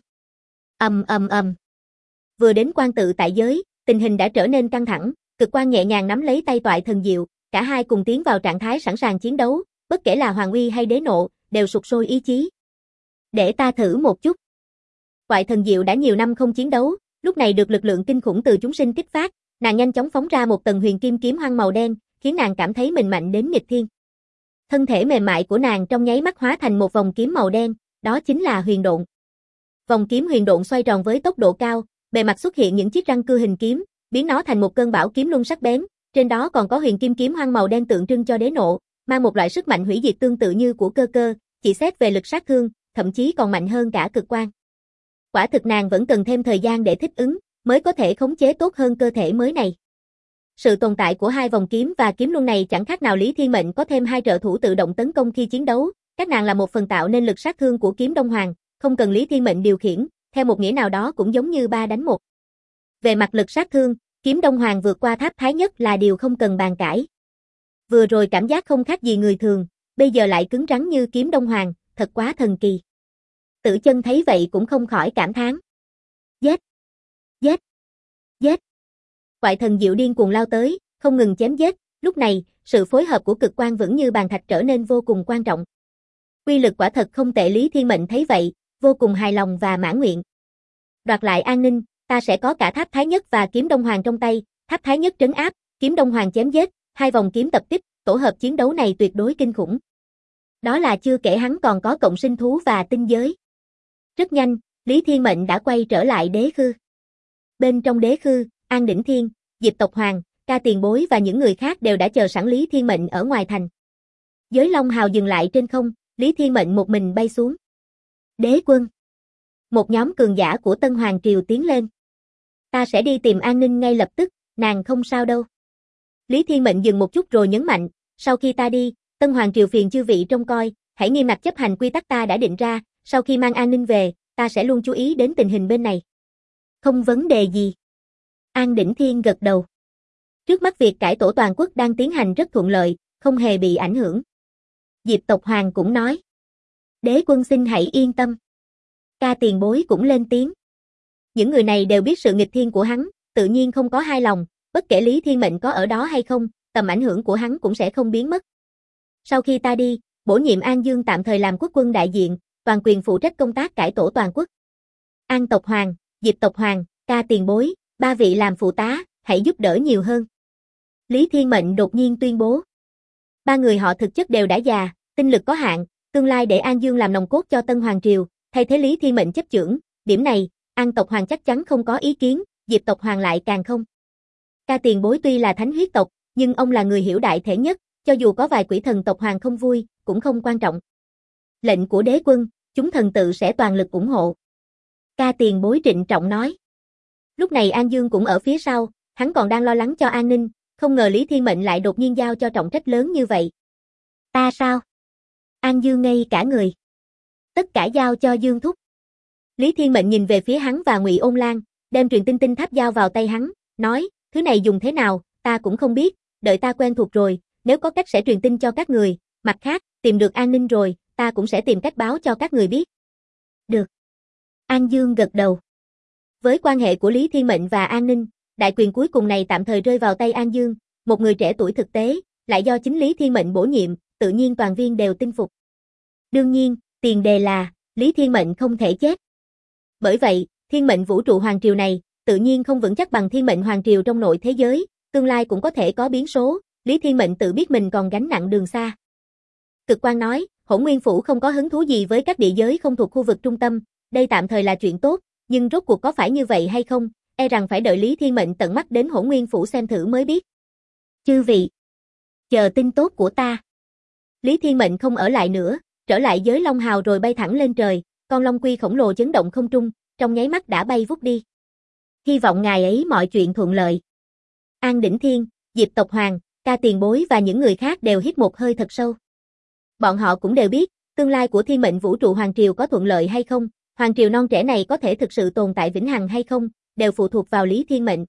Ầm. Vừa đến quan tự tại giới, tình hình đã trở nên căng thẳng, Cực Quang nhẹ nhàng nắm lấy tay Toại Thần Diệu, cả hai cùng tiến vào trạng thái sẵn sàng chiến đấu, bất kể là Hoàng Uy hay Đế Nộ, đều sục sôi ý chí. Để ta thử một chút. Toại Thần Diệu đã nhiều năm không chiến đấu, lúc này được lực lượng kinh khủng từ chúng sinh kích phát, nàng nhanh chóng phóng ra một tầng Huyền Kim kiếm hoang màu đen, khiến nàng cảm thấy mình mạnh đến nghịch thiên. Thân thể mềm mại của nàng trong nháy mắt hóa thành một vòng kiếm màu đen, đó chính là Huyền Độn. Vòng kiếm Huyền Độn xoay tròn với tốc độ cao, bề mặt xuất hiện những chiếc răng cưa hình kiếm, biến nó thành một cơn bão kiếm luân sắc bén, trên đó còn có Huyền Kim kiếm hoang màu đen tượng trưng cho Đế Nộ, mang một loại sức mạnh hủy diệt tương tự như của cơ, chỉ xét về lực sát thương, thậm chí còn mạnh hơn cả Cực Quang. Quả thực nàng vẫn cần thêm thời gian để thích ứng, mới có thể khống chế tốt hơn cơ thể mới này. Sự tồn tại của 2 vòng kiếm và kiếm luân này chẳng khác nào Lý Thiên Mệnh có thêm 2 trợ thủ tự động tấn công khi chiến đấu, các nàng là một phần tạo nên lực sát thương của kiếm Đông Hoàng, không cần Lý Thiên Mệnh điều khiển, theo một nghĩa nào đó cũng giống như 3 đánh 1. Về mặt lực sát thương, kiếm Đông Hoàng vượt qua Tháp Thái Nhất là điều không cần bàn cãi. Vừa rồi cảm giác không khác gì người thường, bây giờ lại cứng rắn như kiếm Đông Hoàng, thật quá thần kỳ. Tử Chân thấy vậy cũng không khỏi cảm thán. Giết! Giết! Giết! Quại thần diệu điên cuồng lao tới, không ngừng chém giết, lúc này, sự phối hợp của cực quan vững như bàn thạch trở nên vô cùng quan trọng. Quy lực quả thật không tệ. Lý Thiên Mệnh thấy vậy, vô cùng hài lòng và mãn nguyện. Đoạt lại an ninh, ta sẽ có cả Tháp Thái Nhất và kiếm Đông Hoàng trong tay, Tháp Thái Nhất trấn áp, kiếm Đông Hoàng chém giết, 2 vòng kiếm tập kích, tổ hợp chiến đấu này tuyệt đối kinh khủng. Đó là chưa kể hắn còn có cộng sinh thú và tinh giới. Rất nhanh, Lý Thiên Mệnh đã quay trở lại đế khư. Bên trong đế khư, An Đỉnh Thiên, Diệp Tộc Hoàng, Ca Tiền Bối và những người khác đều đã chờ sẵn Lý Thiên Mệnh ở ngoài thành. Giới Long Hào dừng lại trên không, Lý Thiên Mệnh một mình bay xuống. Đế quân. Một nhóm cường giả của Tân Hoàng Triều tiến lên. Ta sẽ đi tìm An Ninh ngay lập tức, nàng không sao đâu. Lý Thiên Mệnh dừng một chút rồi nhấn mạnh, sau khi ta đi, Tân Hoàng Triều phiền chư vị trông coi, hãy nghiêm ngặt chấp hành quy tắc ta đã định ra, sau khi mang An Ninh về, ta sẽ luôn chú ý đến tình hình bên này. Không vấn đề gì. An Đỉnh Thiên gật đầu. Trước mắt việc cải tổ toàn quốc đang tiến hành rất thuận lợi, không hề bị ảnh hưởng. Diệp Tộc Hoàng cũng nói. Đế quân xin hãy yên tâm. Ca Tiền Bối cũng lên tiếng. Những người này đều biết sự nghịch thiên của hắn, tự nhiên không có hai lòng, bất kể Lý Thiên Mệnh có ở đó hay không, tầm ảnh hưởng của hắn cũng sẽ không biến mất. Sau khi ta đi, bổ nhiệm An Dương tạm thời làm quốc quân đại diện, toàn quyền phụ trách công tác cải tổ toàn quốc. An Tộc Hoàng, Diệp Tộc Hoàng, Ca Tiền Bối, 3 vị làm phụ tá, hãy giúp đỡ nhiều hơn. Lý Thiên Mệnh đột nhiên tuyên bố. 3 người họ thực chất đều đã già, tinh lực có hạn, tương lai để An Dương làm nòng cốt cho Tân Hoàng Triều, thay thế Lý Thiên Mệnh chấp chưởng, điểm này, An Tộc Hoàng chắc chắn không có ý kiến, Diệp Tộc Hoàng lại càng không. Ca Tiền Bối tuy là thánh huyết tộc, nhưng ông là người hiểu đại thể nhất, cho dù có vài quỷ thần tộc hoàng không vui, cũng không quan trọng. Lệnh của đế quân, chúng thần tự sẽ toàn lực ủng hộ. Ca Tiền Bối trịnh trọng nói. Lúc này An Dương cũng ở phía sau, hắn còn đang lo lắng cho an ninh, không ngờ Lý Thiên Mệnh lại đột nhiên giao cho trọng trách lớn như vậy. Ta sao? An Dương ngây cả người. Tất cả giao cho Dương Thúc. Lý Thiên Mệnh nhìn về phía hắn và Ngụy Ôn Lan, đem truyền tinh tinh tháp giao vào tay hắn, nói, thứ này dùng thế nào, ta cũng không biết, đợi ta quen thuộc rồi, nếu có cách sẽ truyền tin cho các người, mặt khác, tìm được an ninh rồi, ta cũng sẽ tìm cách báo cho các người biết. Được. An Dương gật đầu. Với quan hệ của Lý Thiên Mệnh và an ninh, đại quyền cuối cùng này tạm thời rơi vào tay An Dương, một người trẻ tuổi thực tế, lại do chính Lý Thiên Mệnh bổ nhiệm, tự nhiên toàn viên đều tin phục. Đương nhiên, tiền đề là, Lý Thiên Mệnh không thể chết. Bởi vậy, Thiên Mệnh Vũ trụ Hoàng Triều này, tự nhiên không vững chắc bằng Thiên Mệnh Hoàng Triều trong nội thế giới, tương lai cũng có thể có biến số, Lý Thiên Mệnh tự biết mình còn gánh nặng đường xa. Cực Quan nói, Hỗn Nguyên Phủ không có hứng thú gì với các địa giới không thuộc khu vực trung tâm, đây tạm thời là chuyện tốt, nhưng rốt cuộc có phải như vậy hay không, e rằng phải đợi Lý Thiên Mệnh tận mắt đến Hỗn Nguyên Phủ xem thử mới biết. Chư vị, chờ tin tốt của ta. Lý Thiên Mệnh không ở lại nữa, trở lại giới Long Hào rồi bay thẳng lên trời, con Long Quy khổng lồ chấn động không trung, trong nháy mắt đã bay vút đi. Hy vọng ngài ấy mọi chuyện thuận lợi. An Đỉnh Thiên, Diệp Tộc Hoàng, Ca Tiền Bối và những người khác đều hít một hơi thật sâu. Bọn họ cũng đều biết, tương lai của Thiên Mệnh Vũ trụ Hoàng Triều có thuận lợi hay không, Hoàng Triều non trẻ này có thể thực sự tồn tại vĩnh hằng hay không, đều phụ thuộc vào Lý Thiên Mệnh.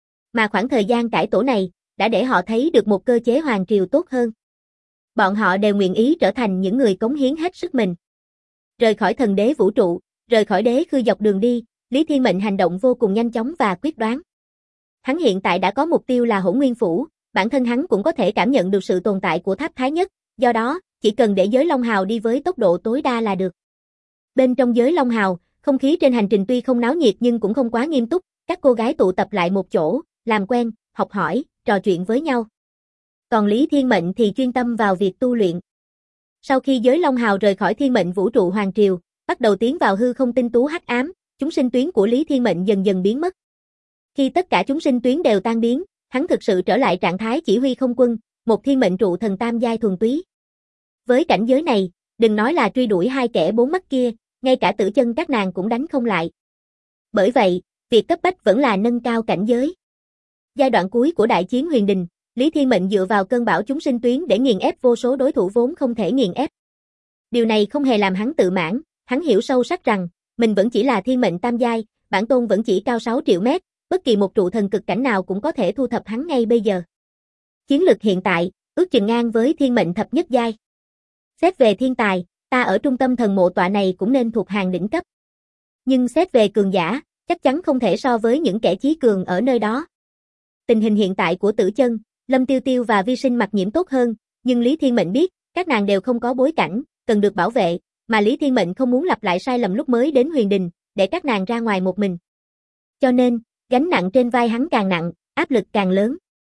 Mà khoảng thời gian cải tổ này, đã để họ thấy được một cơ chế Hoàng Triều tốt hơn. Bọn họ đều nguyện ý trở thành những người cống hiến hết sức mình. Rời khỏi thần đế vũ trụ, rời khỏi đế khư dọc đường đi, Lý Thiên Mệnh hành động vô cùng nhanh chóng và quyết đoán. Hắn hiện tại đã có mục tiêu là Hỗn Nguyên Phủ, bản thân hắn cũng có thể cảm nhận được sự tồn tại của Tháp Thái Nhất, do đó, chỉ cần để giới Long Hào đi với tốc độ tối đa là được. Bên trong giới Long Hào, không khí trên hành trình tuy không náo nhiệt nhưng cũng không quá nghiêm túc, các cô gái tụ tập lại một chỗ, làm quen, học hỏi, trò chuyện với nhau. Còn Lý Thiên Mệnh thì chuyên tâm vào việc tu luyện. Sau khi giới Long Hào rời khỏi Thiên Mệnh Vũ trụ Hoàng Triều, bắt đầu tiến vào hư không tinh tú hắc ám, chúng sinh tuyến của Lý Thiên Mệnh dần dần biến mất. Khi tất cả chúng sinh tuyến đều tan biến, hắn thực sự trở lại trạng thái chỉ huy không quân, một thiên mệnh trụ thần tam giai thuần túy. Với cảnh giới này, đừng nói là truy đuổi hai kẻ bốn mắt kia, ngay cả Tử Chân các nàng cũng đánh không lại. Bởi vậy, việc cấp bách vẫn là nâng cao cảnh giới. Giai đoạn cuối của đại chiến Huyền Đình, Lý Thiên Mệnh dựa vào cơn bão chúng sinh tuyến để nghiền ép vô số đối thủ vốn không thể nghiền ép. Điều này không hề làm hắn tự mãn, hắn hiểu sâu sắc rằng, Mình vẫn chỉ là thiên mệnh tam giai, bản tôn vẫn chỉ cao 6 triệu mét, bất kỳ một trụ thần cực cảnh nào cũng có thể thu thập hắn ngay bây giờ. Chiến lực hiện tại, ước chừng ngang với thiên mệnh thập nhất giai. Xét về thiên tài, ta ở trung tâm thần mộ tọa này cũng nên thuộc hàng đỉnh cấp. Nhưng xét về cường giả, chắc chắn không thể so với những kẻ chí cường ở nơi đó. Tình hình hiện tại của Tử Chân, Lâm Tiêu Tiêu và Vi Sinh Mặc Nhiễm tốt hơn, nhưng Lý Thiên Mệnh biết, các nàng đều không có bối cảnh, cần được bảo vệ, mà Lý Thiên Mệnh không muốn lặp lại sai lầm lúc mới đến Huyền Đình, để các nàng ra ngoài một mình. Cho nên, gánh nặng trên vai hắn càng nặng, áp lực càng lớn.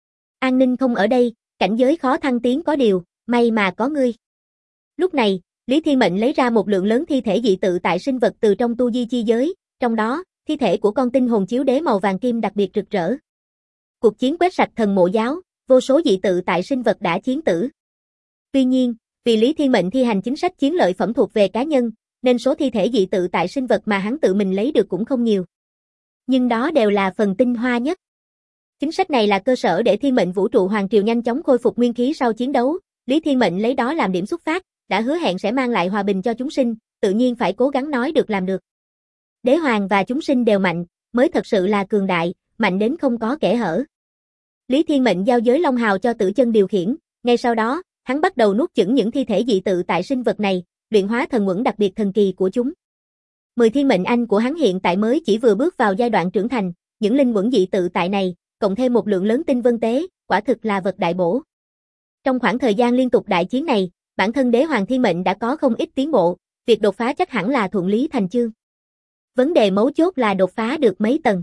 An Ninh không ở đây, cảnh giới khó thăng tiến có điều, may mà có ngươi. Lúc này, Lý Thiên Mệnh lấy ra một lượng lớn thi thể dị tự tại sinh vật từ trong tu di chi giới, trong đó, thi thể của con tinh hồn chiếu đế màu vàng kim đặc biệt rực rỡ. Cuộc chiến quét sạch thần mộ giáo, vô số dị tự tại sinh vật đã chiến tử. Tuy nhiên, vì Lý Thiên Mệnh thi hành chính sách chiến lợi phẩm thuộc về cá nhân, nên số thi thể dị tự tại sinh vật mà hắn tự mình lấy được cũng không nhiều. Nhưng đó đều là phần tinh hoa nhất. Chính sách này là cơ sở để Thiên Mệnh Vũ trụ Hoàng Triều nhanh chóng khôi phục nguyên khí sau chiến đấu, Lý Thiên Mệnh lấy đó làm điểm xuất phát, đã hứa hẹn sẽ mang lại hòa bình cho chúng sinh, tự nhiên phải cố gắng nói được làm được. Đế hoàng và chúng sinh đều mạnh, mới thật sự là cường đại, mạnh đến không có kẽ hở. Lý Thiên Mệnh giao giới Long Hào cho Tử Chân điều khiển, ngay sau đó, hắn bắt đầu nuốt chửng những thi thể dị tự tại sinh vật này, luyện hóa thần uẩn đặc biệt thần kỳ của chúng. 10 thiên mệnh anh của hắn hiện tại mới chỉ vừa bước vào giai đoạn trưởng thành, những linh uẩn dị tự tại này, cộng thêm một lượng lớn tinh vân tế, quả thực là vật đại bổ. Trong khoảng thời gian liên tục đại chiến này, bản thân Đế Hoàng Thiên Mệnh đã có không ít tiến bộ, việc đột phá chắc hẳn là thuận lý thành chương. Vấn đề mấu chốt là đột phá được mấy tầng.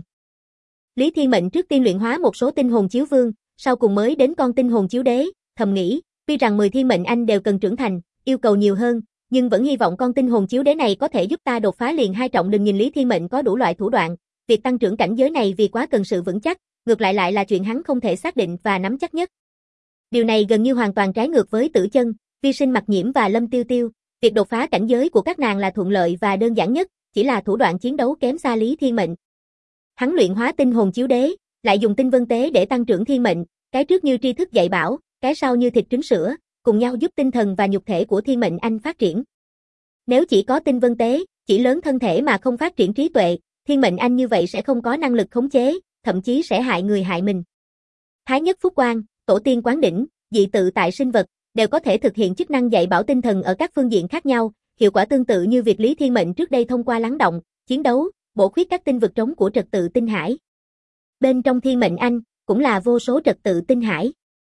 Lý Thiên Mệnh trước tiên luyện hóa một số tinh hồn chiếu vương, sau cùng mới đến con tinh hồn chiếu đế, thầm nghĩ, tuy rằng 10 thiên mệnh anh đều cần trưởng thành, yêu cầu nhiều hơn, nhưng vẫn hy vọng con tinh hồn chiếu đế này có thể giúp ta đột phá liền hai trọng. Đừng nhìn Lý Thiên Mệnh có đủ loại thủ đoạn, việc tăng trưởng cảnh giới này vì quá cần sự vững chắc, ngược lại là chuyện hắn không thể xác định và nắm chắc nhất. Điều này gần như hoàn toàn trái ngược với Tử Chân, Vi Sinh Mặc Nhiễm và Lâm Tiêu Tiêu, việc đột phá cảnh giới của các nàng là thuận lợi và đơn giản nhất, chỉ là thủ đoạn chiến đấu kém xa Lý Thiên Mệnh. Hắn luyện hóa tinh hồn chiếu đế, lại dùng tinh vân tế để tăng trưởng thiên mệnh, cái trước như tri thức dạy bảo, cái sau như thịt trứng sữa, cùng nhau giúp tinh thần và nhục thể của thiên mệnh anh phát triển. Nếu chỉ có tinh vân tế, chỉ lớn thân thể mà không phát triển trí tuệ, thiên mệnh anh như vậy sẽ không có năng lực khống chế, thậm chí sẽ hại người hại mình. Thái nhất phúc quang, tổ tiên quán đỉnh, dị tự tại sinh vật, đều có thể thực hiện chức năng dạy bảo tinh thần ở các phương diện khác nhau, hiệu quả tương tự như việc Lý Thiên Mệnh trước đây thông qua lắng động, chiến đấu, bổ khuyết các tinh vực trống của trật tự tinh hải. Bên trong thiên mệnh anh, cũng là vô số trật tự tinh hải.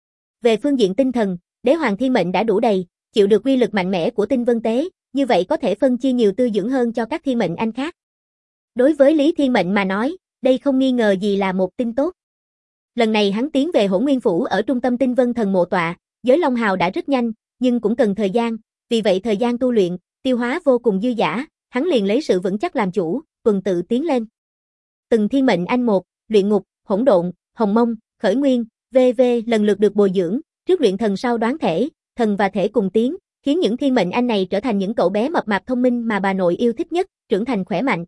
Về phương diện tinh thần, Đế Hoàng Thiên Mệnh đã đủ đầy, chịu được quy lực mạnh mẽ của tinh vân tế, như vậy có thể phân chia nhiều tư dưỡng hơn cho các thiên mệnh anh khác. Đối với Lý Thiên Mệnh mà nói, đây không nghi ngờ gì là một tin tốt. Lần này hắn tiến về Hỗn Nguyên Phủ ở trung tâm tinh vân thần mộ tọa, giới Long Hào đã rất nhanh, nhưng cũng cần thời gian, vì vậy thời gian tu luyện, tiêu hóa vô cùng dư dả, hắn liền lấy sự vững chắc làm chủ, tuần tự tiến lên. Từng thiên mệnh anh một, luyện ngục, hỗn độn, hồng mông, khởi nguyên, v.v. lần lượt được bồi dưỡng, trước luyện thần sau đoán thể, thần và thể cùng tiến, khiến những thiên mệnh anh này trở thành những cậu bé mập mạp thông minh mà bà nội yêu thích nhất, trưởng thành khỏe mạnh.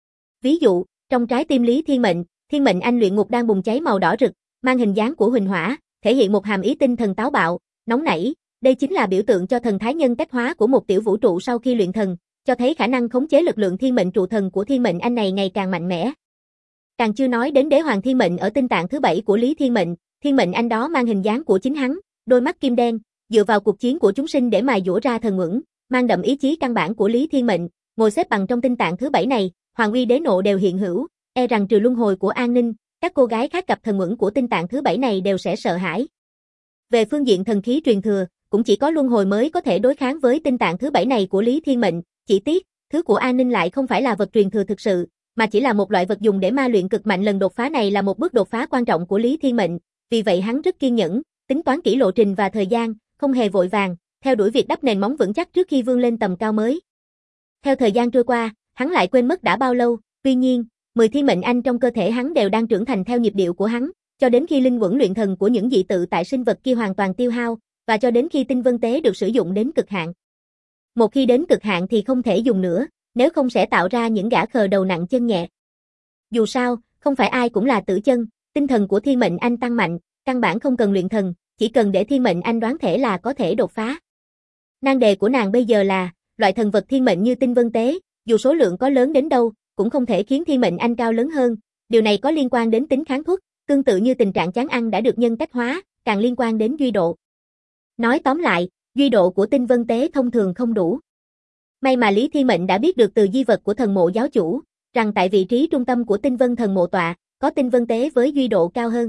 Ví dụ, trong trái tim Lý Thiên Mệnh anh luyện ngục đang bùng cháy màu đỏ rực, mang hình dáng của huỳnh hỏa, thể hiện một hàm ý tinh thần táo bạo, nóng nảy, đây chính là biểu tượng cho thần thái nhân cách hóa của một tiểu vũ trụ sau khi luyện thần, cho thấy khả năng khống chế lực lượng thiên mệnh trụ thần của thiên mệnh anh này ngày càng mạnh mẽ. Càng chưa nói đến Đế Hoàng Thiên Mệnh ở tinh tạng thứ 7 của Lý Thiên mệnh anh đó mang hình dáng của chính hắn, đôi mắt kim đen, dựa vào cuộc chiến của chúng sinh để mài dũa ra thần uẩn, mang đậm ý chí căn bản của Lý Thiên Mệnh, ngồi xếp bằng trong tinh tạng thứ 7 này, hoàng uy đế nộ đều hiện hữu, e rằng trừ luân hồi của An Ninh, các cô gái khác gặp thần uẩn của tinh tạng thứ 7 này đều sẽ sợ hãi. Về phương diện thần khí truyền thừa, cũng chỉ có luân hồi mới có thể đối kháng với tinh tạng thứ 7 này của Lý Thiên Mệnh, chỉ tiếc, thứ của An Ninh lại không phải là vật truyền thừa thực sự, mà chỉ là một loại vật dùng để ma luyện cực mạnh. Lần đột phá này là một bước đột phá quan trọng của Lý Thiên Mệnh, vì vậy hắn rất kiên nhẫn, tính toán kỹ lộ trình và thời gian, không hề vội vàng, theo đuổi việc đắp nền móng vững chắc trước khi vươn lên tầm cao mới. Theo thời gian trôi qua, hắn lại quên mất đã bao lâu, tuy nhiên, 10 thiên mệnh anh trong cơ thể hắn đều đang trưởng thành theo nhịp điệu của hắn, cho đến khi linh uẩn luyện thần của những dị tự tại sinh vật kia hoàn toàn tiêu hao, và cho đến khi tinh vân tế được sử dụng đến cực hạn. Một khi đến cực hạn thì không thể dùng nữa, nếu không sẽ tạo ra những gã khờ đầu nặng chân nhẹ. Dù sao, không phải ai cũng là Tử Chân, tinh thần của thiên mệnh anh tăng mạnh, căn bản không cần luyện thần, chỉ cần để thiên mệnh anh đoán thể là có thể đột phá. Nan đề của nàng bây giờ là, loại thần vật thiên mệnh như tinh vân tế, dù số lượng có lớn đến đâu, cũng không thể khiến thiên mệnh anh cao lớn hơn, điều này có liên quan đến tính kháng thuốc, tương tự như tình trạng chán ăn đã được nhân cách hóa, càng liên quan đến duy độ. Nói tóm lại, duy độ của tinh vân tế thông thường không đủ. May mà Lý Thiên Mệnh đã biết được từ di vật của thần mộ giáo chủ, rằng tại vị trí trung tâm của tinh vân thần mộ tọa, có tinh vân tế với duy độ cao hơn.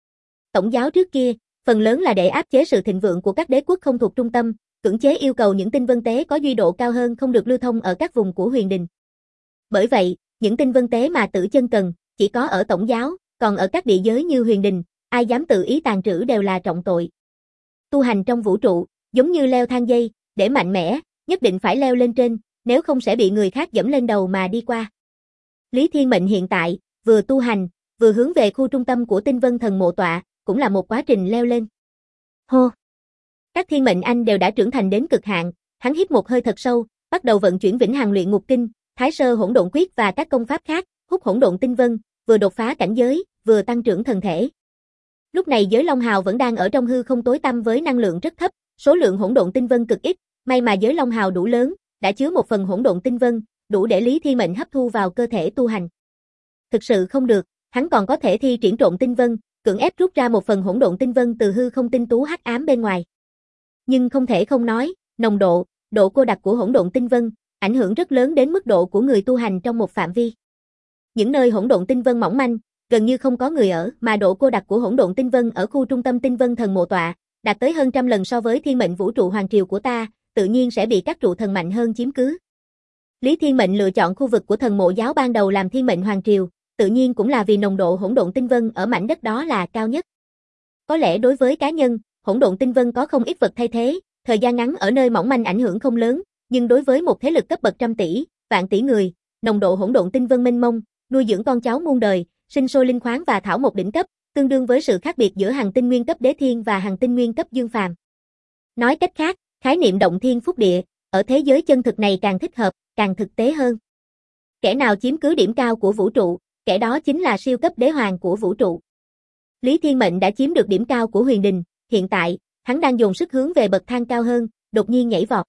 Tổng giáo trước kia, phần lớn là để áp chế sự thịnh vượng của các đế quốc không thuộc trung tâm, cưỡng chế yêu cầu những tinh vân tế có duy độ cao hơn không được lưu thông ở các vùng của huyền đình. Bởi vậy, những tinh vân tế mà Tử Chân cần, chỉ có ở tổng giáo, còn ở các địa giới như huyền đình, ai dám tự ý tàn trữ đều là trọng tội. Tu hành trong vũ trụ, giống như leo thang dây, để mạnh mẽ, nhất định phải leo lên trên, nếu không sẽ bị người khác dẫm lên đầu mà đi qua. Lý Thiên Mệnh hiện tại, vừa tu hành, vừa hướng về khu trung tâm của tinh vân thần mộ tọa, cũng là một quá trình leo lên. Hô! Các thiên mệnh anh đều đã trưởng thành đến cực hạn, hắn hít một hơi thật sâu, bắt đầu vận chuyển Vĩnh Hằng Luyện Ngục Kinh, Thái Sơ Hỗn Độn Quyết và các công pháp khác, hút hỗn độn tinh vân, vừa đột phá cảnh giới, vừa tăng trưởng thần thể. Lúc này giới Long Hào vẫn đang ở trong hư không tối tăm với năng lượng rất thấp, số lượng hỗn độn tinh vân cực ít, may mà giới Long Hào đủ lớn, đã chứa một phần hỗn độn tinh vân, đủ để Lý Thiên Mệnh hấp thu vào cơ thể tu hành. Thực sự không được, hắn còn có thể thi triển trộn tinh vân, cưỡng ép rút ra một phần hỗn độn tinh vân từ hư không tinh tú hắc ám bên ngoài. Nhưng không thể không nói, nồng độ, độ cô đặc của hỗn độn tinh vân ảnh hưởng rất lớn đến mức độ của người tu hành trong một phạm vi. Những nơi hỗn độn tinh vân mỏng manh, gần như không có người ở, mà độ cô đặc của hỗn độn tinh vân ở khu trung tâm tinh vân thần mộ tọa, đạt tới hơn trăm lần so với thiên mệnh vũ trụ hoàng triều của ta, tự nhiên sẽ bị các trụ thần mạnh hơn chiếm cứ. Lý Thiên Mệnh lựa chọn khu vực của thần mộ giáo ban đầu làm thiên mệnh hoàng triều, tự nhiên cũng là vì nồng độ hỗn độn tinh vân ở mảnh đất đó là cao nhất. Có lẽ đối với cá nhân, hỗn độn tinh vân có không ít vật thay thế, thời gian ngắn ở nơi mỏng manh ảnh hưởng không lớn, nhưng đối với một thế lực cấp bậc trăm tỷ, vạn tỷ người, nồng độ hỗn độn tinh vân mênh mông, nuôi dưỡng con cháu muôn đời, sinh sôi linh khoáng và thảo mộc đỉnh cấp, tương đương với sự khác biệt giữa hành tinh nguyên cấp đế thiên và hành tinh nguyên cấp dương phàm. Nói cách khác, khái niệm động thiên phúc địa, ở thế giới chân thực này càng thích hợp, càng thực tế hơn. Kẻ nào chiếm cứ điểm cao của vũ trụ, kẻ đó chính là siêu cấp đế hoàng của vũ trụ. Lý Thiên Mệnh đã chiếm được điểm cao của huyền đình, hiện tại, hắn đang dồn sức hướng về bậc thang cao hơn, đột nhiên nhảy vọt.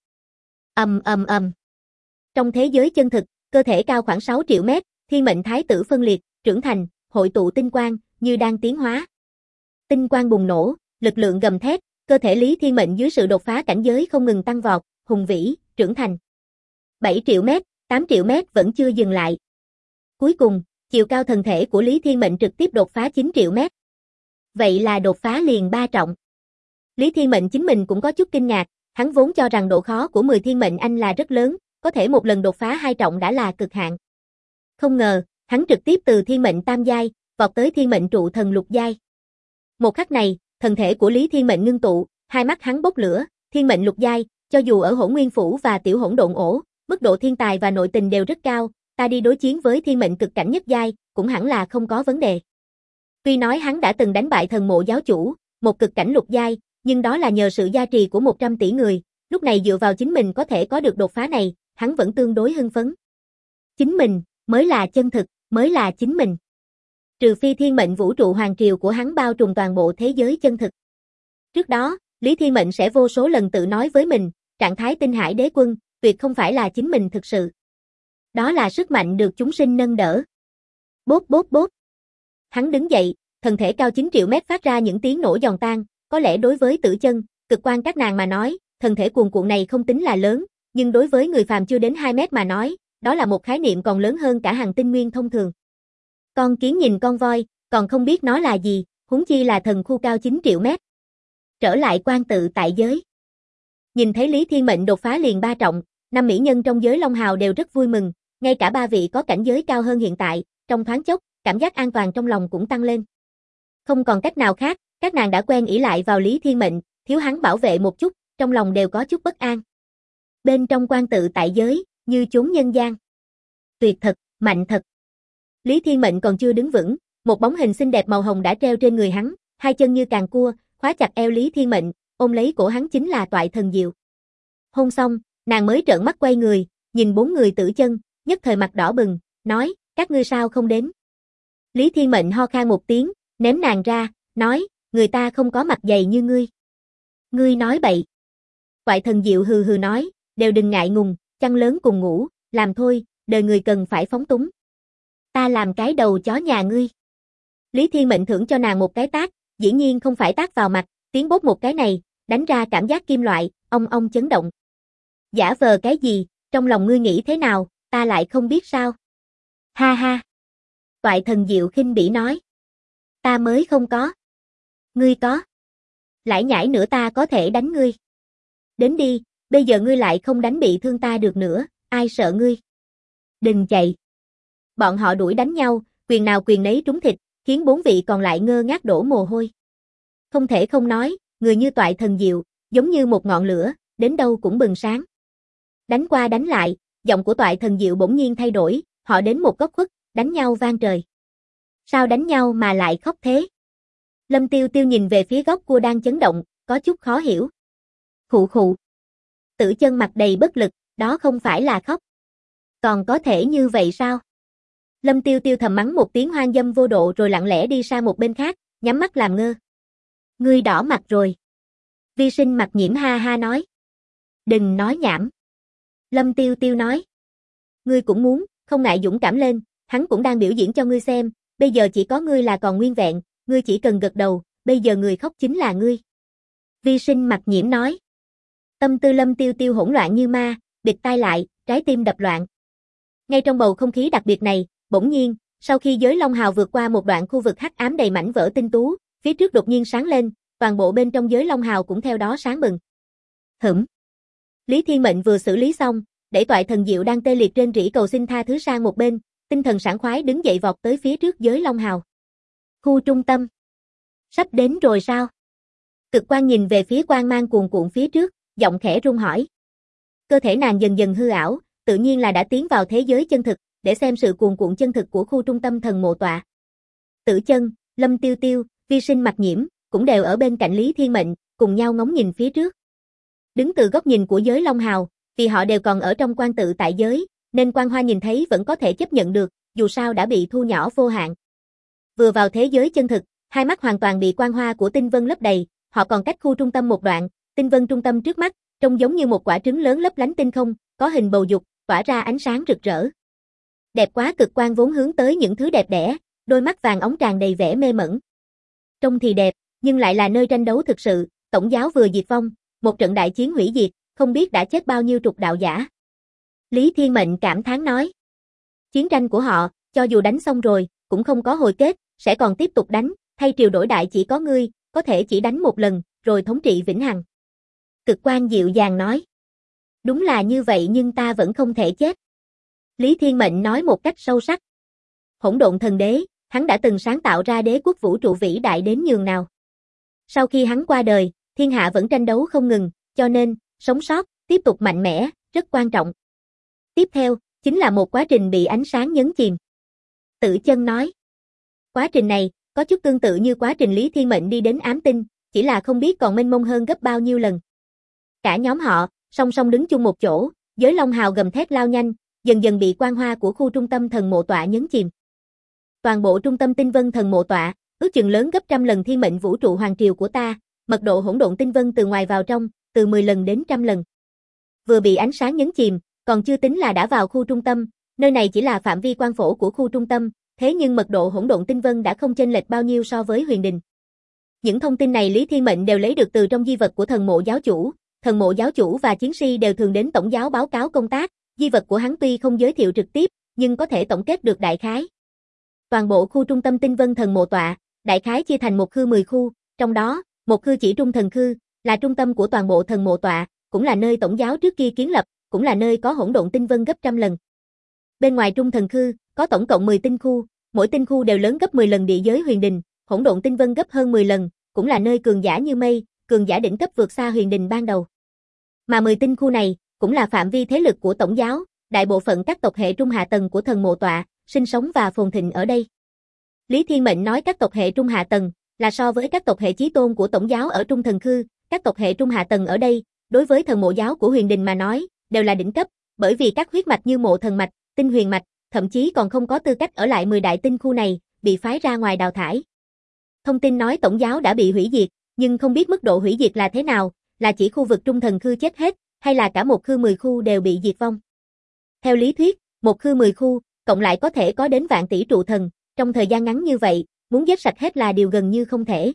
Ầm. Trong thế giới chân thực, cơ thể cao khoảng 6 triệu mét, thiên mệnh thái tử phân liệt, trưởng thành, hội tụ tinh quang, như đang tiến hóa. Tinh quang bùng nổ, lực lượng gầm thét, cơ thể Lý Thiên Mệnh dưới sự đột phá cảnh giới không ngừng tăng vọt, hùng vĩ, trưởng thành. 7 triệu mét, 8 triệu mét vẫn chưa dừng lại. Cuối cùng, chiều cao thần thể của Lý Thiên Mệnh trực tiếp đột phá 9 triệu mét. Vậy là đột phá liền 3 trọng. Lý Thiên Mệnh chính mình cũng có chút kinh ngạc, hắn vốn cho rằng độ khó của 10 thiên mệnh anh là rất lớn, có thể một lần đột phá 2 trọng đã là cực hạn. Không ngờ, hắn trực tiếp từ thiên mệnh tam giai, vọt tới thiên mệnh trụ thần lục giai. Một khắc này, thần thể của Lý Thiên Mệnh ngưng tụ, hai mắt hắn bốc lửa, thiên mệnh lục giai, cho dù ở Hỗn Nguyên Phủ và Tiểu Hỗn Độn Ổ, mức độ thiên tài và nội tình đều rất cao, ta đi đối chiến với thiên mệnh cực cảnh nhất giai, cũng hẳn là không có vấn đề. Tuy nói hắn đã từng đánh bại thần mộ giáo chủ, một cực cảnh lục giai, nhưng đó là nhờ sự gia trì của 100 tỷ người, lúc này dựa vào chính mình có thể có được đột phá này, hắn vẫn tương đối hưng phấn. Chính mình, mới là chân thực, mới là chính mình. Trừ phi thiên mệnh vũ trụ hoàng triều của hắn bao trùm toàn bộ thế giới chân thực. Trước đó, Lý Thiên Mệnh sẽ vô số lần tự nói với mình, trạng thái tinh hải đế quân, tuyệt không phải là chính mình thực sự. Đó là sức mạnh được chúng sinh nâng đỡ. Bốp. Hắn đứng dậy, thân thể cao 9 triệu mét phát ra những tiếng nổ giòn tan, có lẽ đối với Tử Chân, Cực Quan các nàng mà nói, thân thể cuồn cuộn này không tính là lớn, nhưng đối với người phàm chưa đến 2 mét mà nói, đó là một khái niệm còn lớn hơn cả hành tinh nguyên thông thường. Con kiến nhìn con voi, còn không biết nó là gì, huống chi là thần khu cao 9 triệu mét. Trở lại quan tự tại giới. Nhìn thấy Lý Thiên Mệnh đột phá liền 3 trọng, 5 mỹ nhân trong giới Long Hào đều rất vui mừng, ngay cả 3 vị có cảnh giới cao hơn hiện tại, trong thoáng chốc, cảm giác an toàn trong lòng cũng tăng lên. Không còn cách nào khác, các nàng đã quen ỷ lại vào Lý Thiên Mệnh, thiếu hắn bảo vệ một chút, trong lòng đều có chút bất an. Bên trong quan tự tại giới, như chốn nhân gian. Tuyệt thật, mạnh thật. Lý Thiên Mệnh còn chưa đứng vững, một bóng hình xinh đẹp màu hồng đã treo trên người hắn, hai chân như càng cua, khóa chặt eo Lý Thiên Mệnh, ôm lấy cổ hắn chính là Toại Thần Diệu. Hôn xong, nàng mới trợn mắt quay người, nhìn 4 người Tử Chân, nhất thời mặt đỏ bừng, nói, các ngươi sao không đến? Lý Thiên Mệnh ho khan một tiếng, ném nàng ra, nói, người ta không có mặt dày như ngươi. Ngươi nói bậy. Toại Thần Diệu hừ hừ nói, đều đừng ngại ngùng, chăn lớn cùng ngủ, làm thôi, đời người cần phải phóng túng. Ta làm cái đầu chó nhà ngươi. Lý Thiên Mệnh thưởng cho nàng một cái tát, dĩ nhiên không phải tát vào mặt, tiếng bốp một cái này, đánh ra cảm giác kim loại, ong chấn động. Giả vờ cái gì, trong lòng ngươi nghĩ thế nào, ta lại không biết sao. Ha ha. Toại Thần Diệu khinh bỉ nói. Ta mới không có. Ngươi có. Lải nhải nữa ta có thể đánh ngươi. Đến đi, bây giờ ngươi lại không đánh bị thương ta được nữa, ai sợ ngươi. Đừng chạy. Bọn họ đuổi đánh nhau, quyền nào quyền nấy trúng thịt, khiến 4 vị còn lại ngơ ngác đổ mồ hôi. Không thể không nói, người như Toại Thần Diệu, giống như một ngọn lửa, đến đâu cũng bừng sáng. Đánh qua đánh lại, giọng của Toại Thần Diệu bỗng nhiên thay đổi, họ đến một góc khuất, đánh nhau vang trời. Sao đánh nhau mà lại khóc thế? Lâm Tiêu Tiêu nhìn về phía góc cua đang chấn động, có chút khó hiểu. Khụ khụ. Tử Chân mặt đầy bất lực, đó không phải là khóc. Còn có thể như vậy sao? Lâm Tiêu Tiêu thầm mắng một tiếng hoang dâm vô độ rồi lặng lẽ đi sang một bên khác, nhắm mắt làm ngơ. Ngươi đỏ mặt rồi. Vi Sinh Mặc Nhiễm ha ha nói. Đừng nói nhảm. Lâm Tiêu Tiêu nói. Ngươi cũng muốn, không ngại dũng cảm lên, hắn cũng đang biểu diễn cho ngươi xem, bây giờ chỉ có ngươi là còn nguyên vẹn, ngươi chỉ cần gật đầu, bây giờ người khóc chính là ngươi. Vi Sinh Mặc Nhiễm nói. Tâm tư Lâm Tiêu Tiêu hỗn loạn như ma, bịt tai lại, trái tim đập loạn. Ngay trong bầu không khí đặc biệt này, bỗng nhiên, sau khi giới Long Hào vượt qua một đoạn khu vực hắc ám đầy mảnh vỡ tinh tú, phía trước đột nhiên sáng lên, toàn bộ bên trong giới Long Hào cũng theo đó sáng bừng. Lý Thiên Mệnh vừa xử lý xong, để Toại Thần Diệu đang tê liệt trên rỉ cầu xin tha thứ sang một bên, tinh thần sảng khoái đứng dậy vọt tới phía trước giới Long Hào. Khu trung tâm. Sắp đến rồi sao? Cực Quang nhìn về phía quang mang cuồn cuộn phía trước, giọng khẽ run hỏi. Cơ thể nàng dần dần hư ảo, tự nhiên là đã tiến vào thế giới chân thực, để xem sự cuồn cuộn chân thực của khu trung tâm thần mộ tọa. Tử Chân, Lâm Tiêu Tiêu, Vi Sinh Mặc Nhiễm, cũng đều ở bên cạnh Lý Thiên Mệnh, cùng nhau ngóng nhìn phía trước. Đứng từ góc nhìn của giới Long Hào, vì họ đều còn ở trong quan tự tại giới, nên Quan Hoa nhìn thấy vẫn có thể chấp nhận được, dù sao đã bị thu nhỏ vô hạn. Vừa vào thế giới chân thực, hai mắt hoàn toàn bị quang hoa của tinh vân lấp đầy, họ còn cách khu trung tâm một đoạn, tinh vân trung tâm trước mắt, trông giống như một quả trứng lớn lấp lánh tinh không, có hình bầu dục, tỏa ra ánh sáng rực rỡ. Đẹp quá. Cực Quang vốn hướng tới những thứ đẹp đẽ, đôi mắt vàng óng tràn đầy vẻ mê mẩn. Trông thì đẹp, nhưng lại là nơi tranh đấu thực sự, tổng giáo vừa diệt vong, một trận đại chiến hủy diệt, không biết đã chết bao nhiêu trục đạo giả. Lý Thiên Mệnh cảm thán nói. Chiến tranh của họ, cho dù đánh xong rồi, cũng không có hồi kết, sẽ còn tiếp tục đánh, thay triều đổi đại chỉ có ngươi, có thể chỉ đánh một lần, rồi thống trị vĩnh hằng. Cực Quang dịu dàng nói. Đúng là như vậy nhưng ta vẫn không thể chết. Lý Thiên Mệnh nói một cách sâu sắc. Hỗn Độn Thần Đế, hắn đã từng sáng tạo ra đế quốc vũ trụ vĩ đại đến nhường nào. Sau khi hắn qua đời, thiên hạ vẫn tranh đấu không ngừng, cho nên, sống sót, tiếp tục mạnh mẽ, rất quan trọng. Tiếp theo, chính là một quá trình bị ánh sáng nhấn chìm. Tử Chân nói. Quá trình này, có chút tương tự như quá trình Lý Thiên Mệnh đi đến ám tinh, chỉ là không biết còn mênh mông hơn gấp bao nhiêu lần. Cả nhóm họ, song song đứng chung một chỗ, giới Long Hào gầm thét lao nhanh, dần dần bị quang hoa của khu trung tâm thần mộ tọa nhấn chìm. Toàn bộ trung tâm tinh vân thần mộ tọa, ước chừng lớn gấp trăm lần thiên mệnh vũ trụ hoàng triều của ta, mật độ hỗn độn tinh vân từ ngoài vào trong, từ 10 lần đến trăm lần. Vừa bị ánh sáng nhấn chìm, còn chưa tính là đã vào khu trung tâm, nơi này chỉ là phạm vi quan phổ của khu trung tâm, thế nhưng mật độ hỗn độn tinh vân đã không chênh lệch bao nhiêu so với huyền đình. Những thông tin này Lý Thiên Mệnh đều lấy được từ trong di vật của thần mộ giáo chủ và chiến sĩ đều thường đến tổng giáo báo cáo công tác, di vật của hắn tuy không giới thiệu trực tiếp, nhưng có thể tổng kết được đại khái. Toàn bộ khu trung tâm tinh vân thần mộ tọa, đại khái chia thành một khư 10 khu, trong đó, một khư chỉ trung thần khư, là trung tâm của toàn bộ thần mộ tọa, cũng là nơi tổng giáo trước kia kiến lập, cũng là nơi có hỗn độn tinh vân gấp trăm lần. Bên ngoài trung thần khư, có tổng cộng 10 tinh khu, mỗi tinh khu đều lớn gấp 10 lần địa giới huyền đình, hỗn độn tinh vân gấp hơn 10 lần, cũng là nơi cường giả như mây, cường giả đỉnh cấp vượt xa huyền đình ban đầu. Mà 10 tinh khu này, cũng là phạm vi thế lực của tổng giáo, đại bộ phận các tộc hệ trung hạ tầng của thần mộ tọa, sinh sống và phồn thịnh ở đây. Lý Thiên Mệnh nói các tộc hệ trung hạ tầng, là so với các tộc hệ chí tôn của tổng giáo ở trung thần khư, các tộc hệ trung hạ tầng ở đây, đối với thần mộ giáo của huyền đình mà nói, đều là đỉnh cấp, bởi vì các huyết mạch như mộ thần mạch, tinh huyền mạch, thậm chí còn không có tư cách ở lại 10 đại tinh khu này, bị phái ra ngoài đào thải. Thông tin nói tổng giáo đã bị hủy diệt, nhưng không biết mức độ hủy diệt là thế nào, là chỉ khu vực trung thần khư chết hết, hay là cả một khư 10 khu đều bị diệt vong. Theo lý thuyết, một khư 10 khu, cộng lại có thể có đến vạn tỷ trụ thần, trong thời gian ngắn như vậy, muốn giết sạch hết là điều gần như không thể.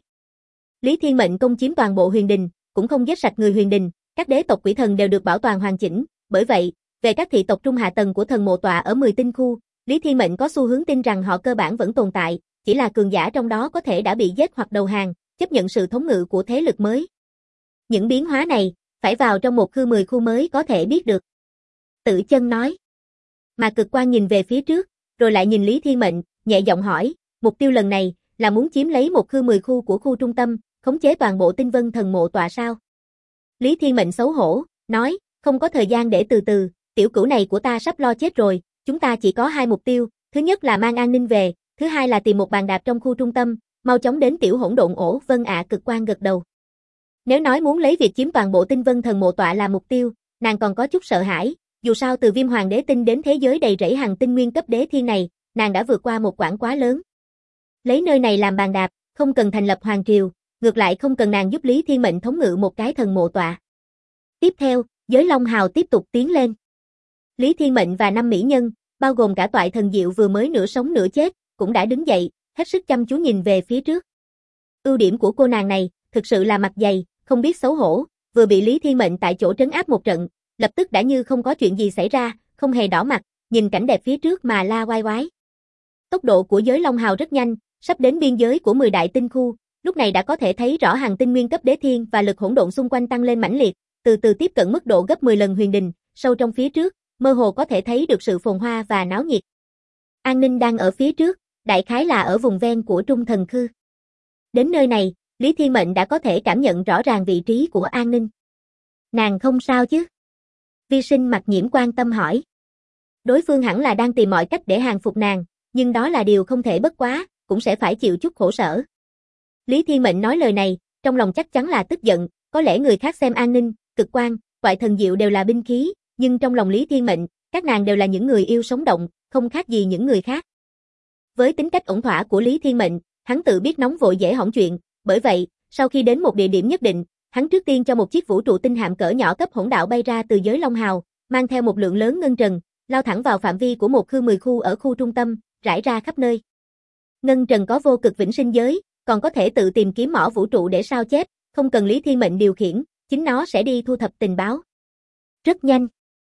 Lý Thiên Mệnh công chiếm toàn bộ huyền đình, cũng không giết sạch người huyền đình, các đế tộc quỷ thần đều được bảo toàn hoàn chỉnh, bởi vậy, về các thị tộc trung hạ tầng của thần mộ tọa ở 10 tinh khu, Lý Thiên Mệnh có xu hướng tin rằng họ cơ bản vẫn tồn tại, chỉ là cường giả trong đó có thể đã bị giết hoặc đầu hàng, chấp nhận sự thống ngự của thế lực mới. Những biến hóa này, phải vào trong một khư 10 khu mới có thể biết được. Tử Chân nói. Mà Cực Quang nhìn về phía trước, rồi lại nhìn Lý Thiên Mệnh, nhẹ giọng hỏi, mục tiêu lần này là muốn chiếm lấy một khư 10 khu của khu trung tâm, khống chế toàn bộ tinh vân thần mộ tọa sao? Lý Thiên Mệnh xấu hổ, nói, không có thời gian để từ từ, tiểu cửu này của ta sắp lo chết rồi, chúng ta chỉ có hai mục tiêu, thứ nhất là mang an ninh về, thứ hai là tìm một bàn đạp trong khu trung tâm, mau chóng đến tiểu hỗn độn ổ. Vâng ạ. Cực Quang gật đầu. Nếu nói muốn lấy việc chiếm toàn bộ tinh vân thần mộ tọa là mục tiêu, nàng còn có chút sợ hãi, dù sao từ Viêm Hoàng đế tinh đến thế giới đầy rẫy hàng tinh nguyên cấp đế thiên này, nàng đã vượt qua một quãng quá lớn. Lấy nơi này làm bàn đạp, không cần thành lập hoàng triều, ngược lại không cần nàng giúp Lý Thiên Mệnh thống ngự một cái thần mộ tọa. Tiếp theo, giới Long Hào tiếp tục tiến lên. Lý Thiên Mệnh và 5 mỹ nhân, bao gồm cả Toại Thần Diệu vừa mới nửa sống nửa chết, cũng đã đứng dậy, hết sức chăm chú nhìn về phía trước. Ưu điểm của cô nàng này, thực sự là mặt dày, không biết xấu hổ, vừa bị Lý Thiên Mệnh tại chỗ trấn áp một trận, lập tức đã như không có chuyện gì xảy ra, không hề đỏ mặt, nhìn cảnh đẹp phía trước mà la oai oái. Tốc độ của giới Long Hào rất nhanh, sắp đến biên giới của 10 đại tinh khu, lúc này đã có thể thấy rõ hàng tinh nguyên cấp đế thiên và lực hỗn độn xung quanh tăng lên mãnh liệt, từ từ tiếp cận mức độ gấp 10 lần huyền đình, sâu trong phía trước, mơ hồ có thể thấy được sự phồn hoa và náo nhiệt. An ninh đang ở phía trước, đại khái là ở vùng ven của Trung Thần Khư. Đến nơi này, Lý Thiên Mệnh đã có thể cảm nhận rõ ràng vị trí của An Ninh. Nàng không sao chứ? Vi Sinh Mặc Nhiễm quan tâm hỏi. Đối phương hẳn là đang tìm mọi cách để hàng phục nàng, nhưng đó là điều không thể bất quá, cũng sẽ phải chịu chút khổ sở. Lý Thiên Mệnh nói lời này, trong lòng chắc chắn là tức giận, có lẽ người khác xem An Ninh, Cực Quang, Toại Thần Diệu đều là binh khí, nhưng trong lòng Lý Thiên Mệnh, các nàng đều là những người yêu sống động, không khác gì những người khác. Với tính cách ổn thỏa của Lý Thiên Mệnh, hắn tự biết nóng vội dễ hỏng chuyện, bởi vậy, sau khi đến một địa điểm nhất định, hắn trước tiên cho một chiếc vũ trụ tinh hạm cỡ nhỏ cấp hỗn đạo bay ra từ giới Long Hào, mang theo một lượng lớn ngân trần, lao thẳng vào phạm vi của một khư 10 khu ở khu trung tâm, rải ra khắp nơi. Ngân trần có vô cực vĩnh sinh giới, còn có thể tự tìm kiếm mỏ vũ trụ để sao chép, không cần Lý Thiên Mệnh điều khiển, chính nó sẽ đi thu thập tình báo. Rất nhanh.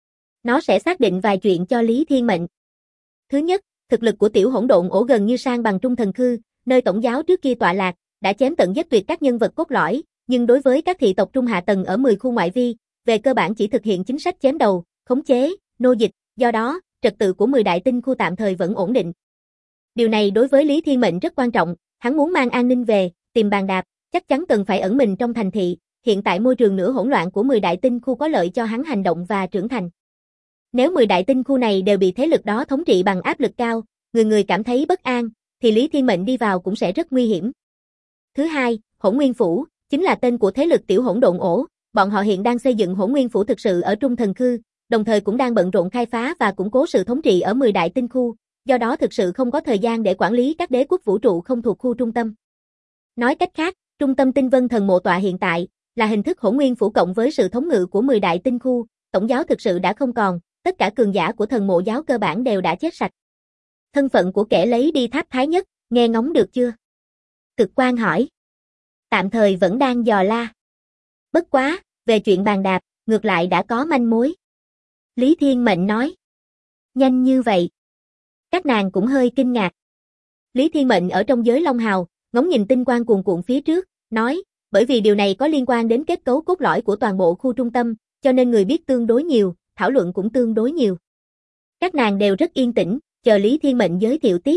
Nó sẽ xác định vài chuyện cho Lý Thiên Mệnh. Thứ nhất, thực lực của tiểu hỗn độn ổ gần như sang bằng Trung Thần Khư, nơi tổng giáo trước kia tọa lạc, đã chém tận giết tuyệt các nhân vật cốt lõi, nhưng đối với các thị tộc trung hạ tầng ở 10 khu ngoại vi, về cơ bản chỉ thực hiện chính sách chém đầu, khống chế, nô dịch, do đó, trật tự của 10 đại tinh khu tạm thời vẫn ổn định. Điều này đối với Lý Thiên Mệnh rất quan trọng, hắn muốn mang an ninh về, tìm bàn đạp, chắc chắn cần phải ẩn mình trong thành thị, hiện tại môi trường nửa hỗn loạn của 10 đại tinh khu có lợi cho hắn hành động và trưởng thành. Nếu 10 đại tinh khu này đều bị thế lực đó thống trị bằng áp lực cao, người người cảm thấy bất an, thì Lý Thiên Mệnh đi vào cũng sẽ rất nguy hiểm. Thứ hai, Hỗn Nguyên Phủ, chính là tên của thế lực tiểu hỗn độn ổ, bọn họ hiện đang xây dựng Hỗn Nguyên Phủ thực sự ở Trung Thần Khư, đồng thời cũng đang bận rộn khai phá và củng cố sự thống trị ở 10 đại tinh khu, do đó thực sự không có thời gian để quản lý các đế quốc vũ trụ không thuộc khu trung tâm. Nói cách khác, trung tâm tinh vân thần mộ tọa hiện tại là hình thức Hỗn Nguyên Phủ cộng với sự thống ngự của 10 đại tinh khu, tổng giáo thực sự đã không còn, tất cả cường giả của thần mộ giáo cơ bản đều đã chết sạch. Thân phận của kẻ lấy đi tháp thái nhất, nghe ngóng được chưa? Cực Quang hỏi. Tạm thời vẫn đang dò la. Bất quá, về chuyện bàn đạp, ngược lại đã có manh mối. Lý Thiên Mệnh nói. Nhanh như vậy. Các nàng cũng hơi kinh ngạc. Lý Thiên Mệnh ở trong giới Long Hào, ngóng nhìn tinh quang cuồn cuộn phía trước, nói, bởi vì điều này có liên quan đến kết cấu cốt lõi của toàn bộ khu trung tâm, cho nên người biết tương đối nhiều, thảo luận cũng tương đối nhiều. Các nàng đều rất yên tĩnh, chờ Lý Thiên Mệnh giới thiệu tiếp.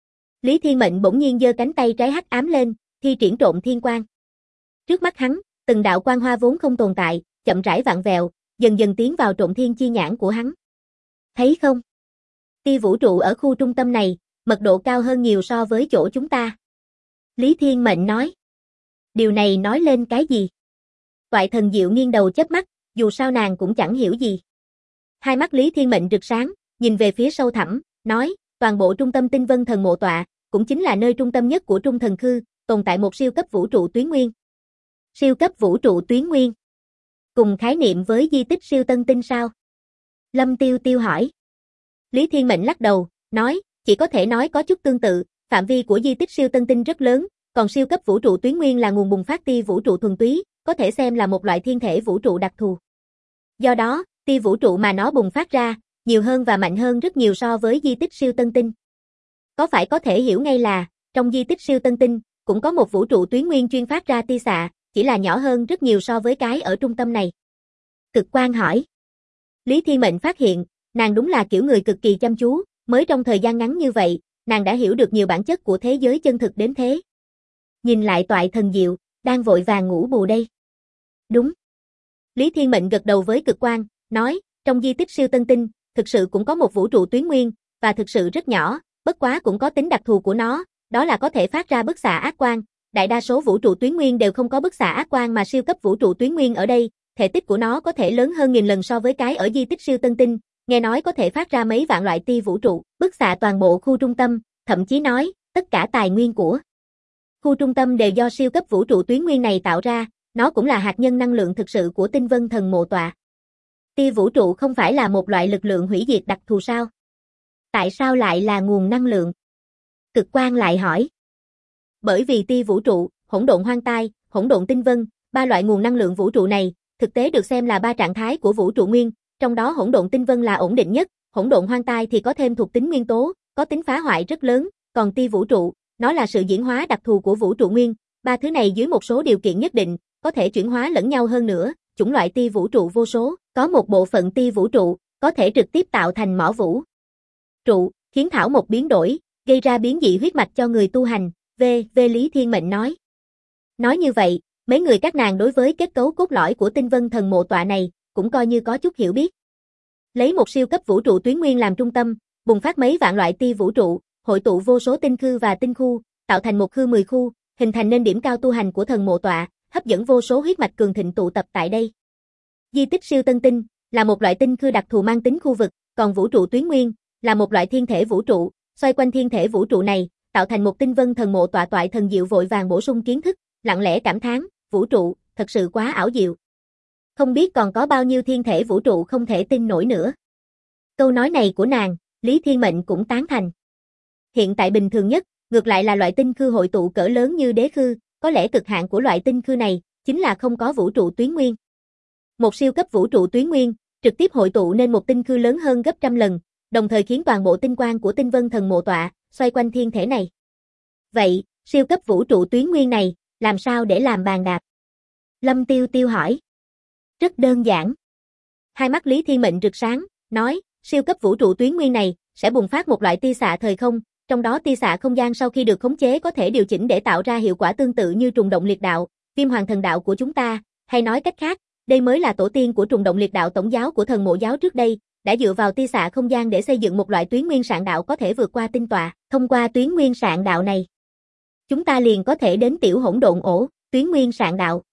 Lý Thiên Mệnh bỗng nhiên giơ cánh tay trái hắc ám lên, thi triển Trộn Thiên Quang. Trước mắt hắn, từng đạo quang hoa vốn không tồn tại, chậm rãi vặn vẹo, dần dần tiến vào Trộn Thiên chi nhãn của hắn. Thấy không? Tia vũ trụ ở khu trung tâm này, mật độ cao hơn nhiều so với chỗ chúng ta. Lý Thiên Mệnh nói. Điều này nói lên cái gì? Toại Thần Diệu nghiêng đầu chớp mắt, dù sao nàng cũng chẳng hiểu gì. Hai mắt Lý Thiên Mệnh rực sáng, nhìn về phía sâu thẳm, nói, toàn bộ trung tâm tinh vân thần mộ tọa, cũng chính là nơi trung tâm nhất của Trung Thần Khư, tồn tại một siêu cấp vũ trụ tuyến nguyên. Siêu cấp vũ trụ tuyến nguyên. Cùng khái niệm với di tích siêu tân tinh sao? Lâm Tiêu Tiêu hỏi. Lý Thiên Mệnh lắc đầu, nói, chỉ có thể nói có chút tương tự, phạm vi của di tích siêu tân tinh rất lớn, còn siêu cấp vũ trụ tuyến nguyên là nguồn bùng phát tia vũ trụ thuần túy, có thể xem là một loại thiên thể vũ trụ đặc thù. Do đó, tia vũ trụ mà nó bùng phát ra, nhiều hơn và mạnh hơn rất nhiều so với di tích siêu tân tinh. Có thể hiểu ngay là, trong di tích siêu tân tinh, cũng có một vũ trụ tuyến nguyên chuyên phát ra tia xạ, chỉ là nhỏ hơn rất nhiều so với cái ở trung tâm này. Cực Quang hỏi. Lý Thiên Mệnh phát hiện, nàng đúng là kiểu người cực kỳ chăm chú, mới trong thời gian ngắn như vậy, nàng đã hiểu được nhiều bản chất của thế giới chân thực đến thế. Nhìn lại Toại Thần Diệu, đang vội vàng ngủ bù đây. Đúng. Lý Thiên Mệnh gật đầu với Cực Quang, nói, trong di tích siêu tân tinh, thực sự cũng có một vũ trụ tuyến nguyên, và thực sự rất nhỏ, bất quá cũng có tính đặc thù của nó, đó là có thể phát ra bức xạ ác quang. Đại đa số vũ trụ tuyến nguyên đều không có bức xạ ác quang mà siêu cấp vũ trụ tuyến nguyên ở đây, thể tích của nó có thể lớn hơn nghìn lần so với cái ở di tích siêu tân tinh, nghe nói có thể phát ra mấy vạn loại tia vũ trụ, bức xạ toàn bộ khu trung tâm, thậm chí nói, tất cả tài nguyên của khu trung tâm đều do siêu cấp vũ trụ tuyến nguyên này tạo ra, nó cũng là hạt nhân năng lượng thực sự của tinh vân thần mộ tọa. Tia vũ trụ không phải là một loại lực lượng hủy diệt đặc thù sao? Tại sao lại là nguồn năng lượng? Cực Quang lại hỏi. Bởi vì tia vũ trụ, hỗn độn hoang tai, hỗn độn tinh vân, ba loại nguồn năng lượng vũ trụ này, thực tế được xem là ba trạng thái của vũ trụ nguyên, trong đó hỗn độn tinh vân là ổn định nhất, hỗn độn hoang tai thì có thêm thuộc tính nguyên tố, có tính phá hoại rất lớn, còn tia vũ trụ, nó là sự diễn hóa đặc thù của vũ trụ nguyên, ba thứ này dưới một số điều kiện nhất định, có thể chuyển hóa lẫn nhau hơn nữa, chủng loại tia vũ trụ vô số, có một bộ phận tia vũ trụ, có thể trực tiếp tạo thành mỏ vũ trụ, khiến thảo mộc biến đổi, gây ra biến dị huyết mạch cho người tu hành, Lý Thiên Mệnh nói. Nói như vậy, mấy người các nàng đối với kết cấu cốt lõi của tinh vân thần mộ tọa này, cũng coi như có chút hiểu biết. Lấy một siêu cấp vũ trụ tuyến nguyên làm trung tâm, bùng phát mấy vạn loại tia vũ trụ, hội tụ vô số tinh khư và tinh khu, tạo thành một khư 10 khu, hình thành nên điểm cao tu hành của thần mộ tọa, hấp dẫn vô số huyết mạch cường thịnh tụ tập tại đây. Di tích siêu tân tinh là một loại tinh khư đặc thù mang tính khu vực, còn vũ trụ tuyến nguyên là một loại thiên thể vũ trụ, xoay quanh thiên thể vũ trụ này, tạo thành một tinh vân thần mộ tọa. Toại Thần Diệu vội vàng bổ sung kiến thức, lặng lẽ cảm thán, vũ trụ, thật sự quá ảo diệu. Không biết còn có bao nhiêu thiên thể vũ trụ không thể tin nổi nữa. Câu nói này của nàng, Lý Thiên Mệnh cũng tán thành. Hiện tại bình thường nhất, ngược lại là loại tinh khư hội tụ cỡ lớn như đế khư, có lẽ cực hạn của loại tinh khư này, chính là không có vũ trụ tuyến nguyên. Một siêu cấp vũ trụ tuyến nguyên, trực tiếp hội tụ nên một tinh khư lớn hơn gấp trăm lần, đồng thời khiến toàn bộ tinh quang của tinh vân thần mộ tọa, xoay quanh thiên thể này. Vậy, siêu cấp vũ trụ tuyến nguyên này, làm sao để làm bàn đạp? Lâm Tiêu Tiêu hỏi. Rất đơn giản. Hai mắt Lý Thiên Mệnh rực sáng, nói, siêu cấp vũ trụ tuyến nguyên này, sẽ bùng phát một loại tia xạ thời không, trong đó tia xạ không gian sau khi được khống chế có thể điều chỉnh để tạo ra hiệu quả tương tự như trùng động liệt đạo, viêm hoàng thần đạo của chúng ta, hay nói cách khác, đây mới là tổ tiên của trùng động liệt đạo tổng giáo của thần mộ giáo trước đây, đã dựa vào tia xạ không gian để xây dựng một loại tuyến nguyên sạn đạo có thể vượt qua tinh tọa, thông qua tuyến nguyên sạn đạo này. Chúng ta liền có thể đến tiểu hỗn độn ổ, tuyến nguyên sạn đạo.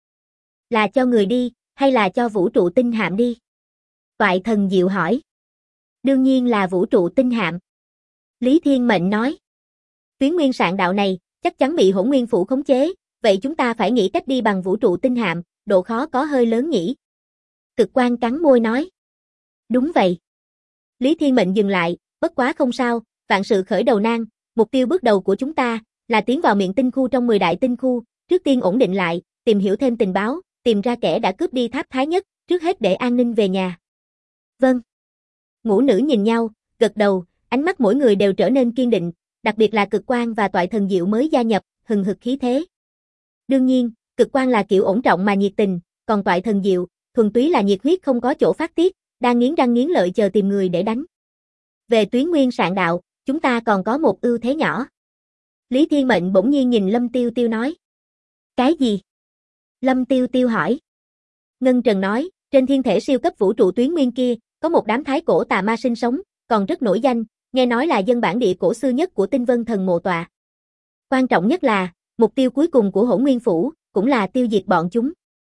Là cho người đi, hay là cho vũ trụ tinh hạm đi? Toại Thần Diệu hỏi. Đương nhiên là vũ trụ tinh hạm. Lý Thiên Mệnh nói. Tuyến nguyên sạn đạo này, chắc chắn bị hỗn nguyên phủ khống chế, vậy chúng ta phải nghĩ cách đi bằng vũ trụ tinh hạm, độ khó có hơi lớn nhỉ? Cực Quang cắn môi nói. Đúng vậy. Lý Thiên Mệnh dừng lại, bất quá không sao, vạn sự khởi đầu nan, mục tiêu bước đầu của chúng ta, là tiến vào miệng tinh khu trong 10 đại tinh khu, trước tiên ổn định lại, tìm hiểu thêm tình báo, tìm ra kẻ đã cướp đi tháp Thái Nhất, trước hết để an ninh về nhà. Vâng. Ngũ nữ nhìn nhau, gật đầu, ánh mắt mỗi người đều trở nên kiên định, đặc biệt là Cực Quang và Toại Thần Diệu mới gia nhập, hừng hực khí thế. Đương nhiên, Cực Quang là kiểu ổn trọng mà nhiệt tình, còn Toại Thần Diệu, thuần túy là nhiệt huyết không có chỗ phát tiết, đang nghiến răng nghiến lợi chờ tìm người để đánh. Về tuyến nguyên sạn đạo, chúng ta còn có một ưu thế nhỏ. Lý Thiên Mệnh bỗng nhiên nhìn Lâm Tiêu Tiêu nói. Cái gì? Lâm Tiêu Tiêu hỏi. Ngân Trần nói, trên thiên thể siêu cấp vũ trụ tuyến nguyên kia, có một đám thái cổ tà ma sinh sống, còn rất nổi danh, nghe nói là dân bản địa cổ xưa nhất của tinh vân thần mộ tọa. Quan trọng nhất là, mục tiêu cuối cùng của Hỗn Nguyên Phủ, cũng là tiêu diệt bọn chúng.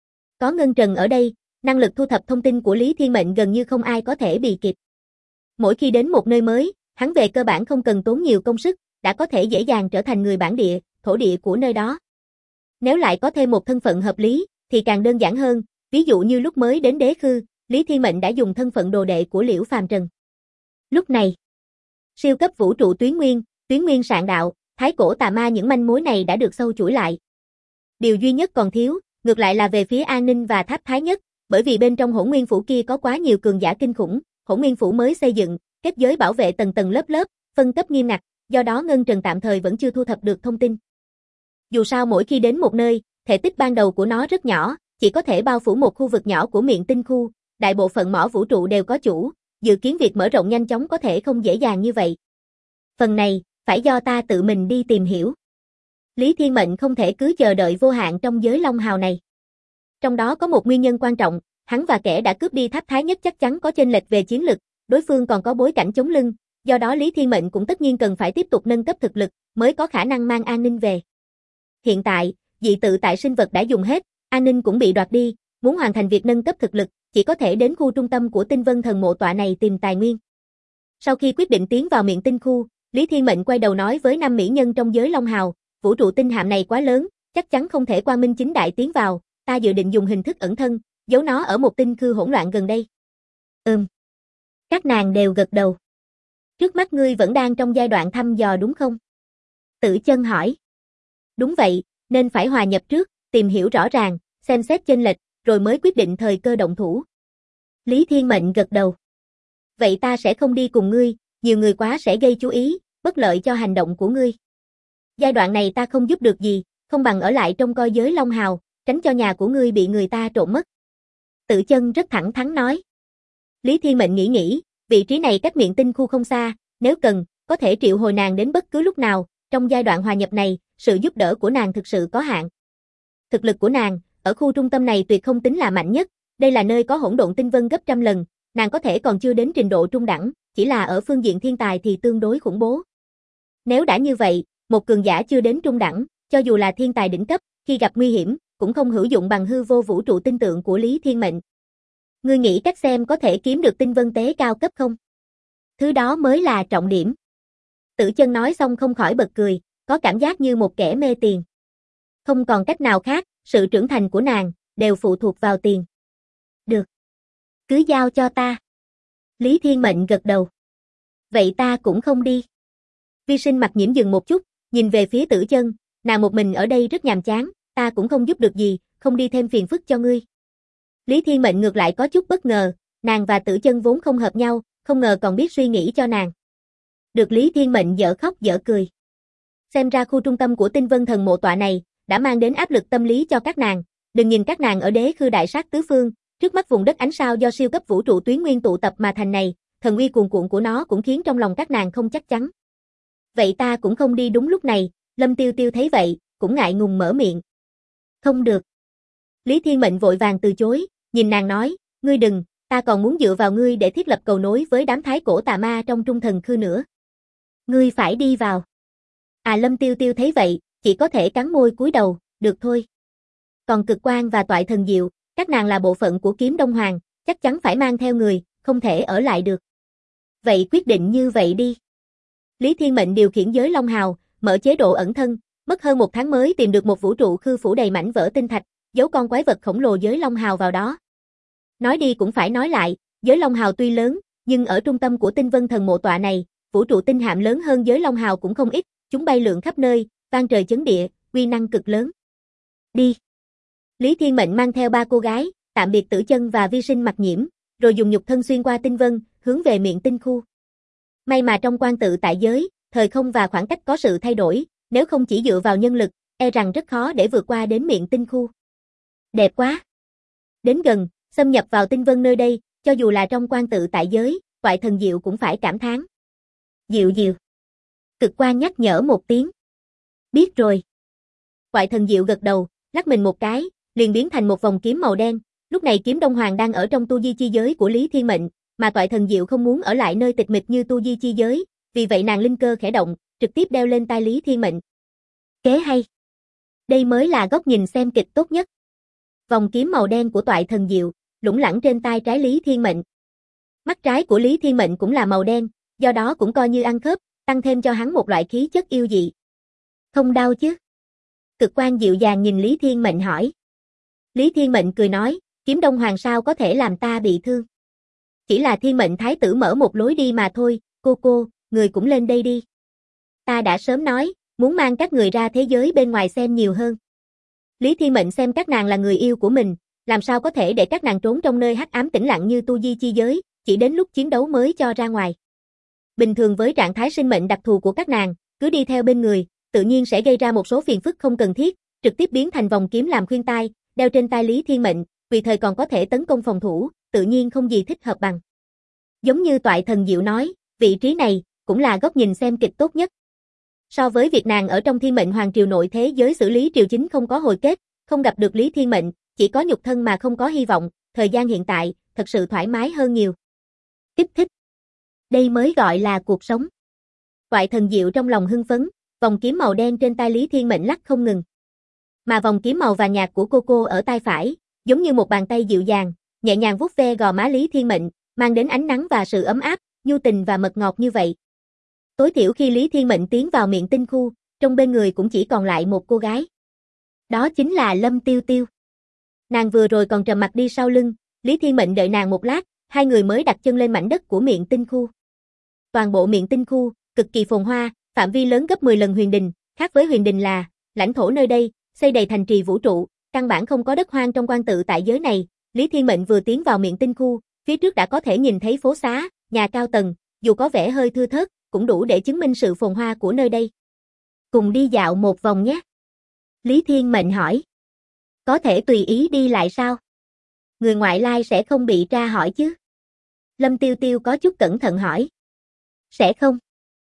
Có Ngân Trần ở đây, năng lực thu thập thông tin của Lý Thiên Mệnh gần như không ai có thể bì kịp. Mỗi khi đến một nơi mới, hắn về cơ bản không cần tốn nhiều công sức, đã có thể dễ dàng trở thành người bản địa, thổ địa của nơi đó. Nếu lại có thêm một thân phận hợp lý, thì càng đơn giản hơn, ví dụ như lúc mới đến đế khư, Lý Thiên Mệnh đã dùng thân phận đồ đệ của Liễu Phàm Trần. Lúc này, siêu cấp vũ trụ tuyến nguyên sạn đạo, thái cổ tà ma những manh mối này đã được sâu chuỗi lại. Điều duy nhất còn thiếu, ngược lại là về phía an ninh và tháp thái nhất, bởi vì bên trong hỗn nguyên phủ kia có quá nhiều cường giả kinh khủng, hỗn nguyên phủ mới xây dựng, kết giới bảo vệ tầng tầng lớp lớp, phân cấp nghiêm ngặt, do đó Ngân Trần tạm thời vẫn chưa thu thập được thông tin. Dù sao mỗi khi đến một nơi, thể tích ban đầu của nó rất nhỏ, chỉ có thể bao phủ một khu vực nhỏ của miệng tinh khu, đại bộ phận mỏ vũ trụ đều có chủ, dự kiến việc mở rộng nhanh chóng có thể không dễ dàng như vậy. Phần này, phải do ta tự mình đi tìm hiểu. Lý Thiên Mệnh không thể cứ chờ đợi vô hạn trong giới Long Hào này. Trong đó có một nguyên nhân quan trọng, hắn và kẻ đã cướp đi tháp thái nhất chắc chắn có chênh lệch về chiến lực, đối phương còn có bối cảnh chống lưng, do đó Lý Thiên Mệnh cũng tất nhiên cần phải tiếp tục nâng cấp thực lực, mới có khả năng mang an ninh về. Hiện tại, dị tự tại sinh vật đã dùng hết, an ninh cũng bị đoạt đi, muốn hoàn thành việc nâng cấp thực lực, chỉ có thể đến khu trung tâm của Tinh Vân Thần Mộ tọa này tìm tài nguyên. Sau khi quyết định tiến vào miệng tinh khu, Lý Thiên Mệnh quay đầu nói với 5 mỹ nhân trong giới Long Hào, vũ trụ tinh hạm này quá lớn, chắc chắn không thể quang minh chính đại tiến vào, ta dự định dùng hình thức ẩn thân, giấu nó ở một tinh khu hỗn loạn gần đây. Các nàng đều gật đầu. Trước mắt ngươi vẫn đang trong giai đoạn thăm dò đúng không? Tử Chân hỏi. Đúng vậy, nên phải hòa nhập trước, tìm hiểu rõ ràng, xem xét chênh lệch, rồi mới quyết định thời cơ động thủ. Lý Thiên Mệnh gật đầu. Vậy ta sẽ không đi cùng ngươi, nhiều người quá sẽ gây chú ý, bất lợi cho hành động của ngươi. Giai đoạn này ta không giúp được gì, không bằng ở lại trong coi giới Long Hào, tránh cho nhà của ngươi bị người ta trộm mất. Tử Chân rất thẳng thắn nói. Lý Thiên Mệnh nghĩ, vị trí này cách miệng tinh khu không xa, nếu cần, có thể triệu hồi nàng đến bất cứ lúc nào, trong giai đoạn hòa nhập này, sự giúp đỡ của nàng thực sự có hạn. Thực lực của nàng, ở khu trung tâm này tuyệt không tính là mạnh nhất, đây là nơi có hỗn độn tinh vân gấp trăm lần, nàng có thể còn chưa đến trình độ trung đẳng, chỉ là ở phương diện thiên tài thì tương đối khủng bố. Nếu đã như vậy, một cường giả chưa đến trung đẳng, cho dù là thiên tài đỉnh cấp, khi gặp nguy hiểm, cũng không hữu dụng bằng hư vô vũ trụ tinh tượng của Lý Thiên Mệnh. Ngươi nghĩ cách xem có thể kiếm được tinh vân tế cao cấp không? Thứ đó mới là trọng điểm. Tử Chân nói xong không khỏi bật cười, có cảm giác như một kẻ mê tiền. Không còn cách nào khác, sự trưởng thành của nàng, đều phụ thuộc vào tiền. Được. Cứ giao cho ta. Lý Thiên Mệnh gật đầu. Vậy ta cũng không đi. Vi Sinh mặt nhiễm dừng một chút, nhìn về phía Tử Chân, nàng một mình ở đây rất nhàm chán, ta cũng không giúp được gì, không đi thêm phiền phức cho ngươi. Lý Thiên Mệnh ngược lại có chút bất ngờ, nàng và Tử Chân vốn không hợp nhau, không ngờ còn biết suy nghĩ cho nàng. Được Lý Thiên Mệnh dở khóc dở cười. Xem ra khu trung tâm của Tinh Vân Thần Mộ tọa này, đã mang đến áp lực tâm lý cho các nàng, đừng nhìn các nàng ở đế khư đại sát tứ phương, trước mắt vùng đất ánh sao do siêu cấp vũ trụ tuyến nguyên tụ tập mà thành này, thần uy cuồn cuộn của nó cũng khiến trong lòng các nàng không chắc chắn. Vậy ta cũng không đi đúng lúc này, Lâm Tiêu Tiêu thấy vậy, cũng ngại ngùng mở miệng. Không được. Lý Thiên Mệnh vội vàng từ chối, nhìn nàng nói, ngươi đừng, ta còn muốn dựa vào ngươi để thiết lập cầu nối với đám thái cổ tà ma trong trung thần khư nữa. Ngươi phải đi vào. Lâm Tiêu Tiêu thấy vậy, chỉ có thể cắn môi cúi đầu, được thôi. Còn Cực Quang và Toại Thần Diệu, các nàng là bộ phận của Kiếm Đông Hoàng, chắc chắn phải mang theo người, không thể ở lại được. Vậy quyết định như vậy đi. Lý Thiên Mệnh điều khiển giới Long Hào, mở chế độ ẩn thân, mất hơn 1 tháng mới tìm được một vũ trụ khư phủ đầy mảnh vỡ tinh thạch, giấu con quái vật khổng lồ giới Long Hào vào đó. Nói đi cũng phải nói lại, giới Long Hào tuy lớn, nhưng ở trung tâm của Tinh Vân Thần Mộ tọa này, vũ trụ tinh hạm lớn hơn giới Long Hào cũng không ít, chúng bay lượn khắp nơi, vang trời chấn địa, uy năng cực lớn. Đi. Lý Thiên Mệnh mang theo 3 cô gái, tạm biệt Tử Chân và Vi Sinh mặt nhiễm, rồi dùng nhục thân xuyên qua tinh vân, hướng về miệng tinh khu. May mà trong quan tự tại giới, thời không và khoảng cách có sự thay đổi, nếu không chỉ dựa vào nhân lực, e rằng rất khó để vượt qua đến miệng tinh khu. Đẹp quá. Đến gần, xâm nhập vào tinh vân nơi đây, cho dù là trong quan tự tại giới, Toại Thần Diệu cũng phải cảm thán. Diệu diệu. Cực Quang nhắc nhở một tiếng. Biết rồi. Toại Thần Diệu gật đầu, lắc mình một cái, liền biến thành một vòng kiếm màu đen. Lúc này Kiếm Đông Hoàng đang ở trong tu di chi giới của Lý Thiên Mệnh, mà Toại Thần Diệu không muốn ở lại nơi tịch mịch như tu di chi giới, vì vậy nàng linh cơ khẽ động, trực tiếp đeo lên tai Lý Thiên Mệnh. Kế hay. Đây mới là góc nhìn xem kịch tốt nhất. Vòng kiếm màu đen của Toại Thần Diệu, lủng lẳng trên tai trái Lý Thiên Mệnh. Mắt trái của Lý Thiên Mệnh cũng là màu đen, do đó cũng coi như ăn khớp, tăng thêm cho hắn một loại khí chất yêu dị. Không đau chứ? Cực Quang dịu dàng nhìn Lý Thiên Mệnh hỏi. Lý Thiên Mệnh cười nói, Kiếm Đông Hoàng sao có thể làm ta bị thương? Chỉ là Thiên Mệnh Thái tử mở một lối đi mà thôi, cô, người cũng lên đây đi. Ta đã sớm nói, muốn mang các người ra thế giới bên ngoài xem nhiều hơn. Lý Thiên Mệnh xem các nàng là người yêu của mình, làm sao có thể để các nàng trốn trong nơi hắc ám tĩnh lặng như tu di chi giới, chỉ đến lúc chiến đấu mới cho ra ngoài. Bình thường với trạng thái sinh mệnh đặc thù của các nàng, cứ đi theo bên người, tự nhiên sẽ gây ra một số phiền phức không cần thiết, trực tiếp biến thành vòng kiếm làm khuyên tai, đeo trên tai Lý Thiên Mệnh, vì thời còn có thể tấn công phòng thủ, tự nhiên không gì thích hợp bằng. Giống như Toại Thần Diệu nói, vị trí này cũng là góc nhìn xem kịch tốt nhất. So với việc nàng ở trong Thiên Mệnh Hoàng triều nội thế giới xử lý triều chính không có hồi kết, không gặp được Lý Thiên Mệnh, chỉ có nhục thân mà không có hy vọng, thời gian hiện tại thật sự thoải mái hơn nhiều. Kích thích. Đây mới gọi là cuộc sống. Toại Thần Diệu trong lòng hưng phấn, vòng kiếm màu đen trên tay Lý Thiên Mệnh lắc không ngừng. Mà vòng kiếm màu vàng nhạt của cô ở tay phải, giống như một bàn tay dịu dàng, nhẹ nhàng vuốt ve gò má Lý Thiên Mệnh, mang đến ánh nắng và sự ấm áp, nhu tình và mật ngọt như vậy. Tối thiểu khi Lý Thiên Mệnh tiến vào miệng tinh khu, trong bên người cũng chỉ còn lại một cô gái. Đó chính là Lâm Tiêu Tiêu. Nàng vừa rồi còn trầm mặc đi sau lưng, Lý Thiên Mệnh đợi nàng một lát, hai người mới đặt chân lên mảnh đất của miệng tinh khu. Toàn bộ miệng tinh khu, cực kỳ phồn hoa, phạm vi lớn gấp 10 lần Huyền Đình, khác với Huyền Đình là, lãnh thổ nơi đây, xây đầy thành trì vũ trụ, căn bản không có đất hoang trong quan tự tại giới này. Lý Thiên Mệnh vừa tiến vào miệng tinh khu, phía trước đã có thể nhìn thấy phố xá, nhà cao tầng, dù có vẻ hơi thưa thớt, cũng đủ để chứng minh sự phồn hoa của nơi đây. Cùng đi dạo một vòng nhé. Lý Thiên Mệnh hỏi. Có thể tùy ý đi lại sao? Người ngoại lai sẽ không bị tra hỏi chứ? Lâm Tiêu Tiêu có chút cẩn thận hỏi. Sẽ không.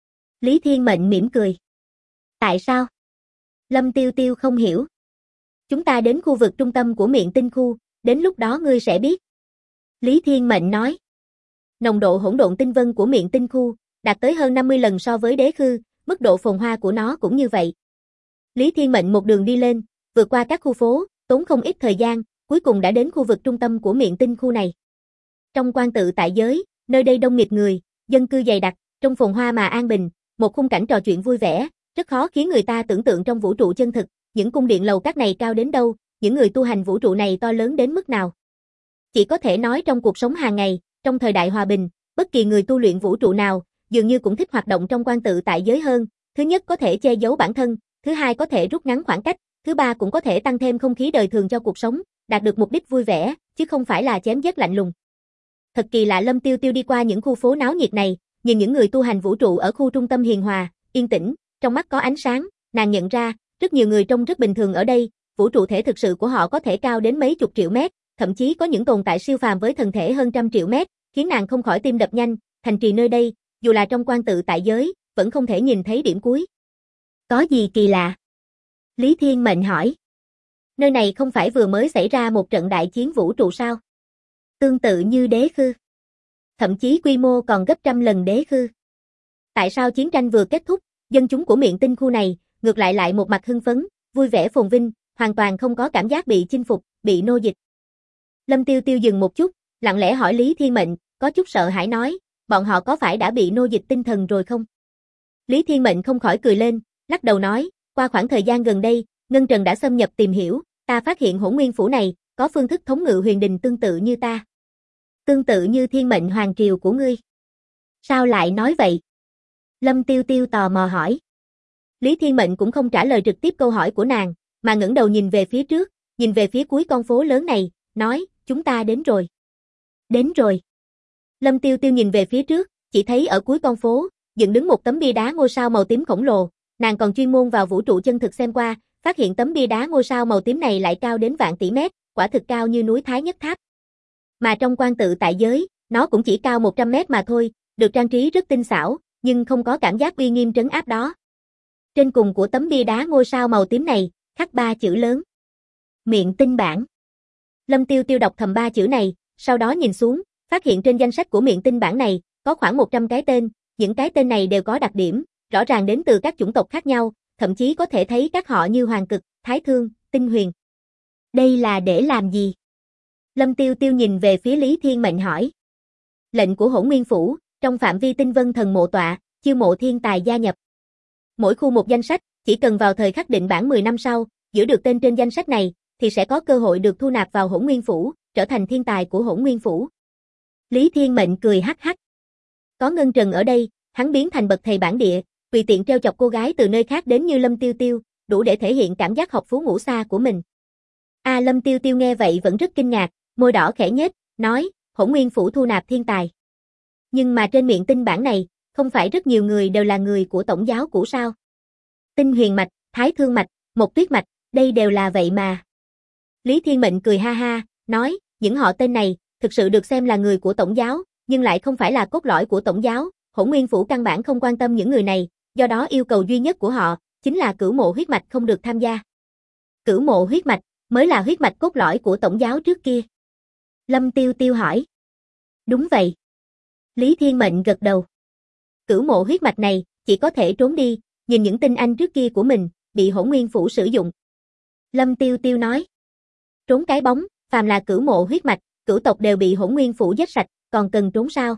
Lý Thiên Mệnh mỉm cười. Tại sao? Lâm Tiêu Tiêu không hiểu. Chúng ta đến khu vực trung tâm của miệng tinh khu, đến lúc đó ngươi sẽ biết. Lý Thiên Mệnh nói. Nồng độ hỗn độn tinh vân của miệng tinh khu đạt tới hơn 50 lần so với đế khư, mức độ phồn hoa của nó cũng như vậy. Lý Thiên Mệnh một đường đi lên, vượt qua các khu phố, tốn không ít thời gian, cuối cùng đã đến khu vực trung tâm của miệng tinh khu này. Trong quan tự tại giới, nơi đây đông nghịt người, dân cư dày đặc, trong phồn hoa mà an bình, một khung cảnh trò chuyện vui vẻ, rất khó khiến người ta tưởng tượng trong vũ trụ chân thực, những cung điện lầu các này cao đến đâu, những người tu hành vũ trụ này to lớn đến mức nào. Chỉ có thể nói trong cuộc sống hàng ngày, trong thời đại hòa bình, bất kỳ người tu luyện vũ trụ nào, dường như cũng thích hoạt động trong quan tự tại giới hơn, thứ nhất có thể che giấu bản thân, thứ hai có thể rút ngắn khoảng cách, thứ ba cũng có thể tăng thêm không khí đời thường cho cuộc sống, đạt được mục đích vui vẻ, chứ không phải là chém giết lạnh lùng. Thật kỳ lạ, Lâm Tiêu Tiêu đi qua những khu phố náo nhiệt này, nhìn những người tu hành vũ trụ ở khu trung tâm hiền hòa, yên tĩnh, trong mắt có ánh sáng, nàng nhận ra, rất nhiều người trông rất bình thường ở đây, vũ trụ thể thực sự của họ có thể cao đến mấy chục triệu mét, thậm chí có những tồn tại siêu phàm với thần thể hơn trăm triệu mét, khiến nàng không khỏi tim đập nhanh, thành trì nơi đây, dù là trong quan tự tại giới, vẫn không thể nhìn thấy điểm cuối. Có gì kỳ lạ? Lý Thiên Mệnh hỏi. Nơi này không phải vừa mới xảy ra một trận đại chiến vũ trụ sao? Tương tự như đế khư. Thậm chí quy mô còn gấp trăm lần đế khư. Tại sao chiến tranh vừa kết thúc, dân chúng của miệng tinh khu này, ngược lại một mặt hưng phấn, vui vẻ phồn vinh, hoàn toàn không có cảm giác bị chinh phục, bị nô dịch. Lâm Tiêu Tiêu dừng một chút, lặng lẽ hỏi Lý Thiên Mệnh, có chút sợ hãi nói, bọn họ có phải đã bị nô dịch tinh thần rồi không? Lý Thiên Mệnh không khỏi cười lên, lắc đầu nói, qua khoảng thời gian gần đây, Ngân Trần đã xâm nhập tìm hiểu, ta phát hiện Hỗn Nguyên Phủ này, có phương thức thống ngự huyền đình tương tự như ta. Tương tự như Thiên Mệnh Hoàng triều của ngươi. Sao lại nói vậy? Lâm Tiêu Tiêu tò mò hỏi. Lý Thiên Mệnh cũng không trả lời trực tiếp câu hỏi của nàng, mà ngẩng đầu nhìn về phía trước, nhìn về phía cuối con phố lớn này, nói, chúng ta đến rồi. Đến rồi. Lâm Tiêu Tiêu nhìn về phía trước, chỉ thấy ở cuối con phố, dựng đứng một tấm bia đá ngôi sao màu tím khổng lồ, nàng còn chuyên môn vào vũ trụ chân thực xem qua, phát hiện tấm bia đá ngôi sao màu tím này lại cao đến vạn tỷ mét, quả thực cao như núi Thái Nhất Tháp. Mà trong quan tự tại giới, nó cũng chỉ cao 100 mét mà thôi, được trang trí rất tinh xảo, nhưng không có cảm giác uy nghiêm trấn áp đó. Trên cùng của tấm bia đá ngôi sao màu tím này, khắc 3 chữ lớn. Miệng tinh bản. Lâm Tiêu Tiêu đọc thầm 3 chữ này, sau đó nhìn xuống, phát hiện trên danh sách của miệng tinh bản này, có khoảng 100 cái tên, những cái tên này đều có đặc điểm, rõ ràng đến từ các chủng tộc khác nhau, thậm chí có thể thấy các họ như Hoàng Cực, Thái Thương, Tinh Huyền. Đây là để làm gì? Lâm Tiêu Tiêu nhìn về phía Lý Thiên Mệnh hỏi. Lệnh của Hỗn Nguyên Phủ, trong phạm vi Tinh Vân Thần Mộ Tọa, chiêu mộ thiên tài gia nhập. Mỗi khu một danh sách, chỉ cần vào thời khắc định bản 10 năm sau, giữ được tên trên danh sách này, thì sẽ có cơ hội được thu nạp vào Hỗn Nguyên Phủ, trở thành thiên tài của Hỗn Nguyên Phủ. Lý Thiên Mệnh cười hắc hắc. Có Ngân Trần ở đây, Hắn biến thành bậc thầy bản địa, tùy tiện trêu chọc cô gái từ nơi khác đến như Lâm Tiêu Tiêu, đủ để thể hiện cảm giác học phú ngũ xa của mình. Lâm Tiêu Tiêu nghe vậy vẫn rất kinh ngạc, môi đỏ khẽ nhếch, nói, Hỗn Nguyên Phủ thu nạp thiên tài. Nhưng mà trên miệng tinh bản này, không phải rất nhiều người đều là người của tổng giáo cũ sao? Tinh Huyền Mạch, Thái Thương Mạch, Một Tuyết Mạch, đây đều là vậy mà. Lý Thiên Mệnh cười ha ha, nói, những họ tên này, thực sự được xem là người của tổng giáo, nhưng lại không phải là cốt lõi của tổng giáo, Hỗn Nguyên Phủ căn bản không quan tâm những người này, do đó yêu cầu duy nhất của họ, chính là cửu mộ huyết mạch không được tham gia. Cửu mộ huyết mạch, mới là huyết mạch cốt lõi của tổng giáo trước kia. Lâm Tiêu Tiêu hỏi. Đúng vậy. Lý Thiên Mệnh gật đầu. Cửu mộ huyết mạch này, chỉ có thể trốn đi, nhìn những tinh anh trước kia của mình, bị Hỗn Nguyên Phủ sử dụng. Lâm Tiêu Tiêu nói. Trốn cái bóng, phàm là cửu mộ huyết mạch, cửu tộc đều bị Hỗn Nguyên Phủ giết sạch, còn cần trốn sao?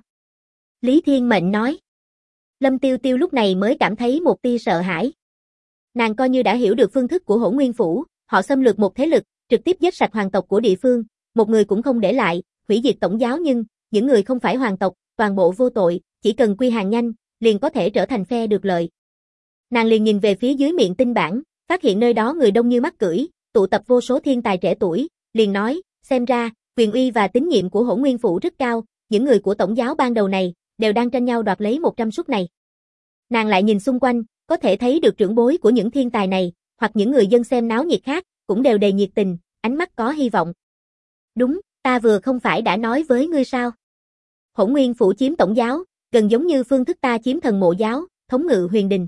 Lý Thiên Mệnh nói. Lâm Tiêu Tiêu lúc này mới cảm thấy một tia sợ hãi. Nàng coi như đã hiểu được phương thức của Hỗn Nguyên Phủ, họ xâm lược một thế lực, trực tiếp giết sạch hoàng tộc của địa phương, một người cũng không để lại, hủy diệt tổng giáo, nhưng những người không phải hoàng tộc, toàn bộ vô tội, chỉ cần quy hàng nhanh, liền có thể trở thành phe được lợi. Nàng liền nhìn về phía dưới miệng tinh bản, phát hiện nơi đó người đông như mắc cưỡi, tụ tập vô số thiên tài trẻ tuổi, liền nói, xem ra, quyền uy và tín nhiệm của Hỗn Nguyên Phủ rất cao, những người của tổng giáo ban đầu này, đều đang tranh nhau đoạt lấy 100 suất này. Nàng lại nhìn xung quanh, có thể thấy được trưởng bối của những thiên tài này, hoặc những người dân xem náo nhiệt khác, cũng đều đầy nhiệt tình, ánh mắt có hy vọng. Đúng, ta vừa không phải đã nói với ngươi sao? Hỗn Nguyên Phủ chiếm tổng giáo, gần giống như phương thức ta chiếm thần mộ giáo, thống ngự huyền đình.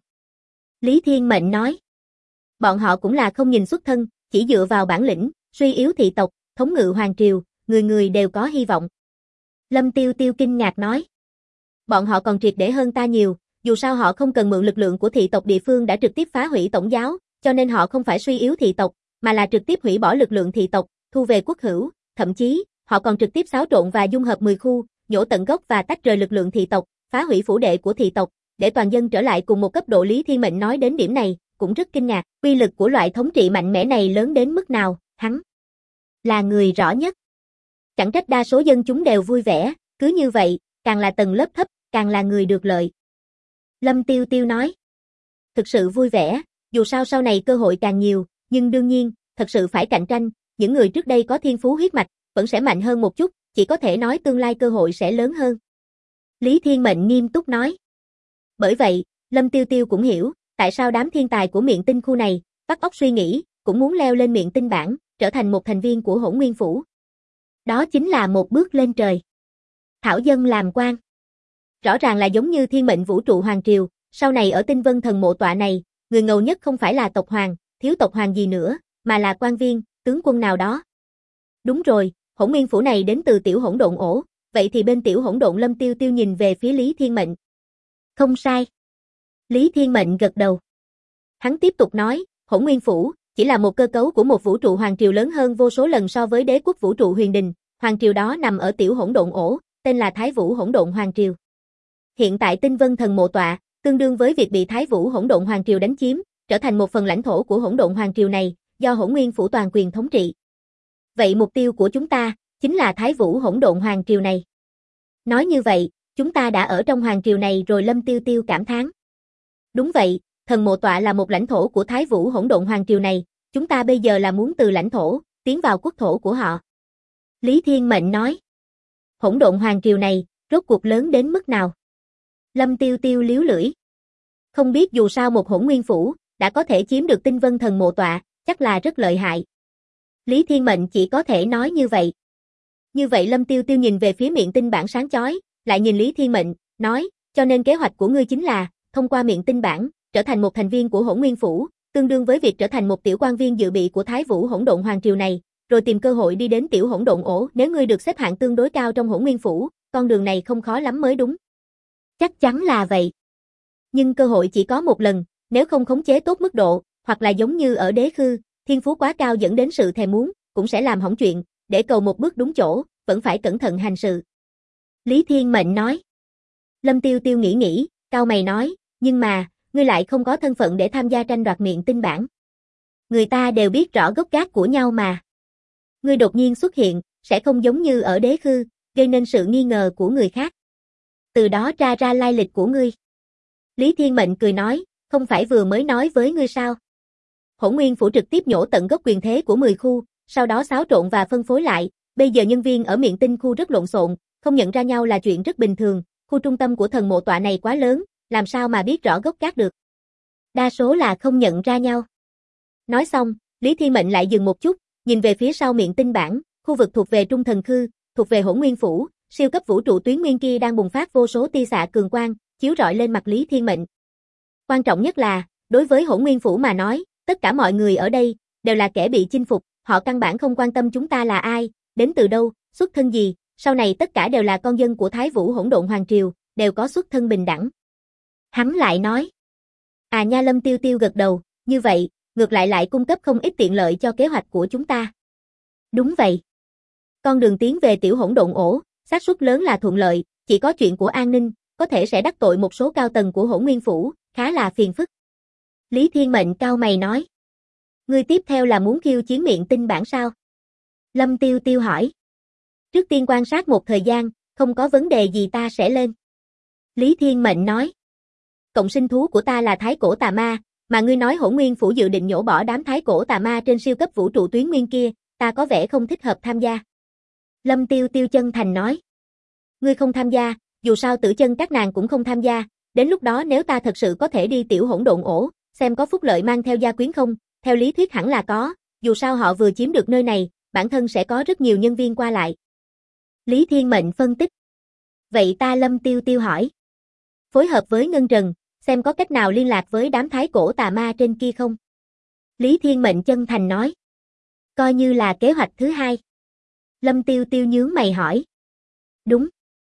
Lý Thiên Mệnh nói. Bọn họ cũng là không nhìn xuất thân, chỉ dựa vào bản lĩnh, suy yếu thị tộc, thống ngự hoàng triều, người người đều có hy vọng. Lâm Tiêu Tiêu kinh ngạc nói. Bọn họ còn triệt để hơn ta nhiều, dù sao họ không cần mượn lực lượng của thị tộc địa phương đã trực tiếp phá hủy tổng giáo, cho nên họ không phải suy yếu thị tộc, mà là trực tiếp hủy bỏ lực lượng thị tộc, thu về quốc hữu, thậm chí, họ còn trực tiếp xáo trộn và dung hợp 10 khu, nhổ tận gốc và tách rời lực lượng thị tộc, phá hủy phủ đệ của thị tộc, để toàn dân trở lại cùng một cấp độ. Lý Thiên Mệnh nói đến điểm này, cũng rất kinh ngạc, uy lực của loại thống trị mạnh mẽ này lớn đến mức nào, hắn là người rõ nhất. Chẳng trách đa số dân chúng đều vui vẻ, cứ như vậy, càng là tầng lớp thấp, càng là người được lợi. Lâm Tiêu Tiêu nói. Thực sự vui vẻ, dù sao sau này cơ hội càng nhiều, nhưng đương nhiên, thật sự phải cạnh tranh, những người trước đây có thiên phú huyết mạch, vẫn sẽ mạnh hơn một chút, chỉ có thể nói tương lai cơ hội sẽ lớn hơn. Lý Thiên Mệnh nghiêm túc nói. Bởi vậy, Lâm Tiêu Tiêu cũng hiểu, tại sao đám thiên tài của miệng tinh khu này, vắt óc suy nghĩ, cũng muốn leo lên miệng tinh bản, trở thành một thành viên của Hỗn Nguyên Phủ. Đó chính là một bước lên trời. Thảo dân làm quan. Rõ ràng là giống như thiên mệnh vũ trụ hoàng triều, sau này ở Tinh Vân Thần Mộ Tọa này, người ngầu nhất không phải là tộc hoàng, thiếu tộc hoàng gì nữa, mà là quan viên, tướng quân nào đó. Đúng rồi, Hỗn Nguyên Phủ này đến từ tiểu hỗn độn ổ, vậy thì bên tiểu hỗn độn. Lâm Tiêu Tiêu nhìn về phía Lý Thiên Mệnh. Không sai. Lý Thiên Mệnh gật đầu. Hắn tiếp tục nói, Hỗn Nguyên Phủ chỉ là một cơ cấu của một vũ trụ hoàng triều lớn hơn vô số lần so với đế quốc vũ trụ huyền đình, hoàng triều đó nằm ở tiểu hỗn độn ổ, tên là Thái Vũ Hỗn Độn Hoàng Triều. Hiện tại Tinh Vân Thần Mộ Tọa, tương đương với việc bị Thái Vũ Hỗn Độn Hoàng Triều đánh chiếm, trở thành một phần lãnh thổ của Hỗn Độn Hoàng Triều này, do Hỗn Nguyên Phủ toàn quyền thống trị. Vậy mục tiêu của chúng ta, chính là Thái Vũ Hỗn Độn Hoàng Triều này. Nói như vậy, chúng ta đã ở trong Hoàng Triều này rồi. Lâm Tiêu Tiêu cảm thán. Đúng vậy, Thần Mộ Tọa là một lãnh thổ của Thái Vũ Hỗn Độn Hoàng Triều này, chúng ta bây giờ là muốn từ lãnh thổ, tiến vào quốc thổ của họ. Lý Thiên Mệnh nói. Hỗn Độn Hoàng Triều này, rốt cuộc lớn đến mức nào? Lâm Tiêu Tiêu liếu lưỡi. Không biết, dù sao một Hỗn Nguyên Phủ, đã có thể chiếm được Tinh Vân Thần Mộ Tọa, chắc là rất lợi hại. Lý Thiên Mệnh chỉ có thể nói như vậy. Như vậy Lâm Tiêu Tiêu nhìn về phía miệng tinh bản sáng chói, lại nhìn Lý Thiên Mệnh, nói, cho nên kế hoạch của ngươi chính là, thông qua miệng tinh bản, trở thành một thành viên của Hỗn Nguyên Phủ, tương đương với việc trở thành một tiểu quan viên dự bị của Thái Vũ Hỗn Độn Hoàng Triều này, rồi tìm cơ hội đi đến tiểu hỗn độn ổ. Nếu ngươi được xếp hạng tương đối cao trong Hỗn Nguyên Phủ, con đường này không khó lắm mới đúng. Chắc chắn là vậy. Nhưng cơ hội chỉ có một lần, nếu không khống chế tốt mức độ, hoặc là giống như ở Đế Khư, thiên phú quá cao dẫn đến sự thèm muốn, cũng sẽ làm hỏng chuyện, để cầu một bước đúng chỗ, vẫn phải cẩn thận hành sự. Lý Thiên Mệnh nói. Lâm Tiêu Tiêu nghĩ, cau mày nói, nhưng mà, ngươi lại không có thân phận để tham gia tranh đoạt miệng tinh bản. Người ta đều biết rõ gốc gác của nhau mà. Ngươi đột nhiên xuất hiện, sẽ không giống như ở Đế Khư, gây nên sự nghi ngờ của người khác. Từ đó tra ra lai lịch của ngươi. Lý Thiên Mệnh cười nói, không phải vừa mới nói với ngươi sao? Hỗn Nguyên Phủ trực tiếp nhổ tận gốc quyền thế của 10 khu, sau đó xáo trộn và phân phối lại, bây giờ nhân viên ở Miện Tinh khu rất lộn xộn, không nhận ra nhau là chuyện rất bình thường, khu trung tâm của thần mộ tọa này quá lớn, làm sao mà biết rõ gốc gác được. Đa số là không nhận ra nhau. Nói xong, Lý Thiên Mệnh lại dừng một chút, nhìn về phía sau Miện Tinh bản, khu vực thuộc về Trung Thần Khư, thuộc về Hỗn Nguyên Phủ, siêu cấp vũ trụ tuyến nguyên kia đang bùng phát vô số tia xạ cường quang, chiếu rọi lên mặt Lý Thiên Mệnh. Quan trọng nhất là, đối với Hỗn Nguyên Phủ mà nói, tất cả mọi người ở đây đều là kẻ bị chinh phục, họ căn bản không quan tâm chúng ta là ai, đến từ đâu, xuất thân gì, sau này tất cả đều là con dân của Thái Vũ Hỗn Độn Hoàng Triều, đều có xuất thân bình đẳng. Hắn lại nói. À nha, Lâm Tiêu Tiêu gật đầu, như vậy, ngược lại cung cấp không ít tiện lợi cho kế hoạch của chúng ta. Đúng vậy. Con đường tiến về tiểu hỗn độn ổ, xác suất lớn là thuận lợi, chỉ có chuyện của an ninh, có thể sẽ đắc tội một số cao tầng của Hỗn Nguyên Phủ, khá là phiền phức. Lý Thiên Mệnh cau mày nói. Ngươi tiếp theo là muốn khiêu chiến Miện Tinh bản sao? Lâm Tiêu Tiêu hỏi. Trước tiên quan sát một thời gian, không có vấn đề gì ta sẽ lên. Lý Thiên Mệnh nói. Cộng sinh thú của ta là Thái Cổ Tà Ma, mà ngươi nói Hỗn Nguyên Phủ dự định nhổ bỏ đám Thái Cổ Tà Ma trên siêu cấp vũ trụ tuyến nguyên kia, ta có vẻ không thích hợp tham gia. Lâm Tiêu Tiêu chân thành nói. Ngươi không tham gia, dù sao Tử Chân các nàng cũng không tham gia, đến lúc đó nếu ta thật sự có thể đi tiểu hỗn độn ổ, xem có phúc lợi mang theo gia quyến không, theo lý thuyết hẳn là có, dù sao họ vừa chiếm được nơi này, bản thân sẽ có rất nhiều nhân viên qua lại. Lý Thiên Mệnh phân tích. Vậy ta Lâm Tiêu Tiêu hỏi. Phối hợp với Ngân Trần, xem có cách nào liên lạc với đám Thái Cổ Tà Ma trên kia không? Lý Thiên Mệnh chân thành nói. Coi như là kế hoạch thứ hai. Lâm Tiêu Tiêu nhướng mày hỏi. Đúng.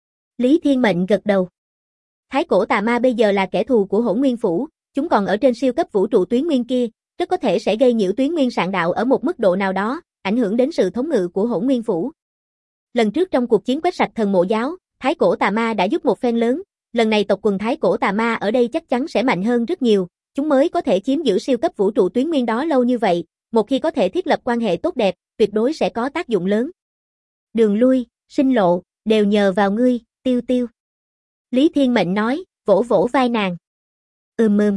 Lý Thiên Mệnh gật đầu. Thái Cổ Tà Ma bây giờ là kẻ thù của Hỗn Nguyên Phủ, chúng còn ở trên siêu cấp vũ trụ tuyến nguyên kia, rất có thể sẽ gây nhiễu tuyến nguyên sạn đạo ở một mức độ nào đó, ảnh hưởng đến sự thống ngự của Hỗn Nguyên Phủ. Lần trước trong cuộc chiến quét sạch thần mộ giáo, Thái Cổ Tà Ma đã giúp một phen lớn, lần này tộc quần Thái Cổ Tà Ma ở đây chắc chắn sẽ mạnh hơn rất nhiều, chúng mới có thể chiếm giữ siêu cấp vũ trụ tuyến nguyên đó lâu như vậy, một khi có thể thiết lập quan hệ tốt đẹp, tuyệt đối sẽ có tác dụng lớn. Đường lui, sinh lộ, đều nhờ vào ngươi, Tiêu Tiêu. Lý Thiên Mệnh nói, vỗ vỗ vai nàng. Ừm.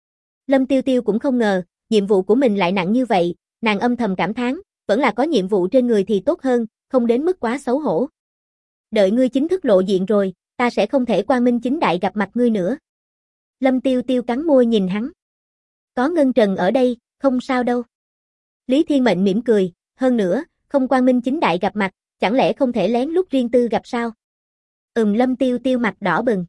Lâm Tiêu Tiêu cũng không ngờ, nhiệm vụ của mình lại nặng như vậy, nàng âm thầm cảm thán, vẫn là có nhiệm vụ trên người thì tốt hơn, không đến mức quá xấu hổ. Đợi ngươi chính thức lộ diện rồi, ta sẽ không thể quang minh chính đại gặp mặt ngươi nữa. Lâm Tiêu Tiêu cắn môi nhìn hắn. Có Ngân Trần ở đây, không sao đâu. Lý Thiên Mệnh mỉm cười, hơn nữa, không quang minh chính đại gặp mặt, chẳng lẽ không thể lén lút riêng tư gặp sao? Lâm Tiêu Tiêu mặt đỏ bừng.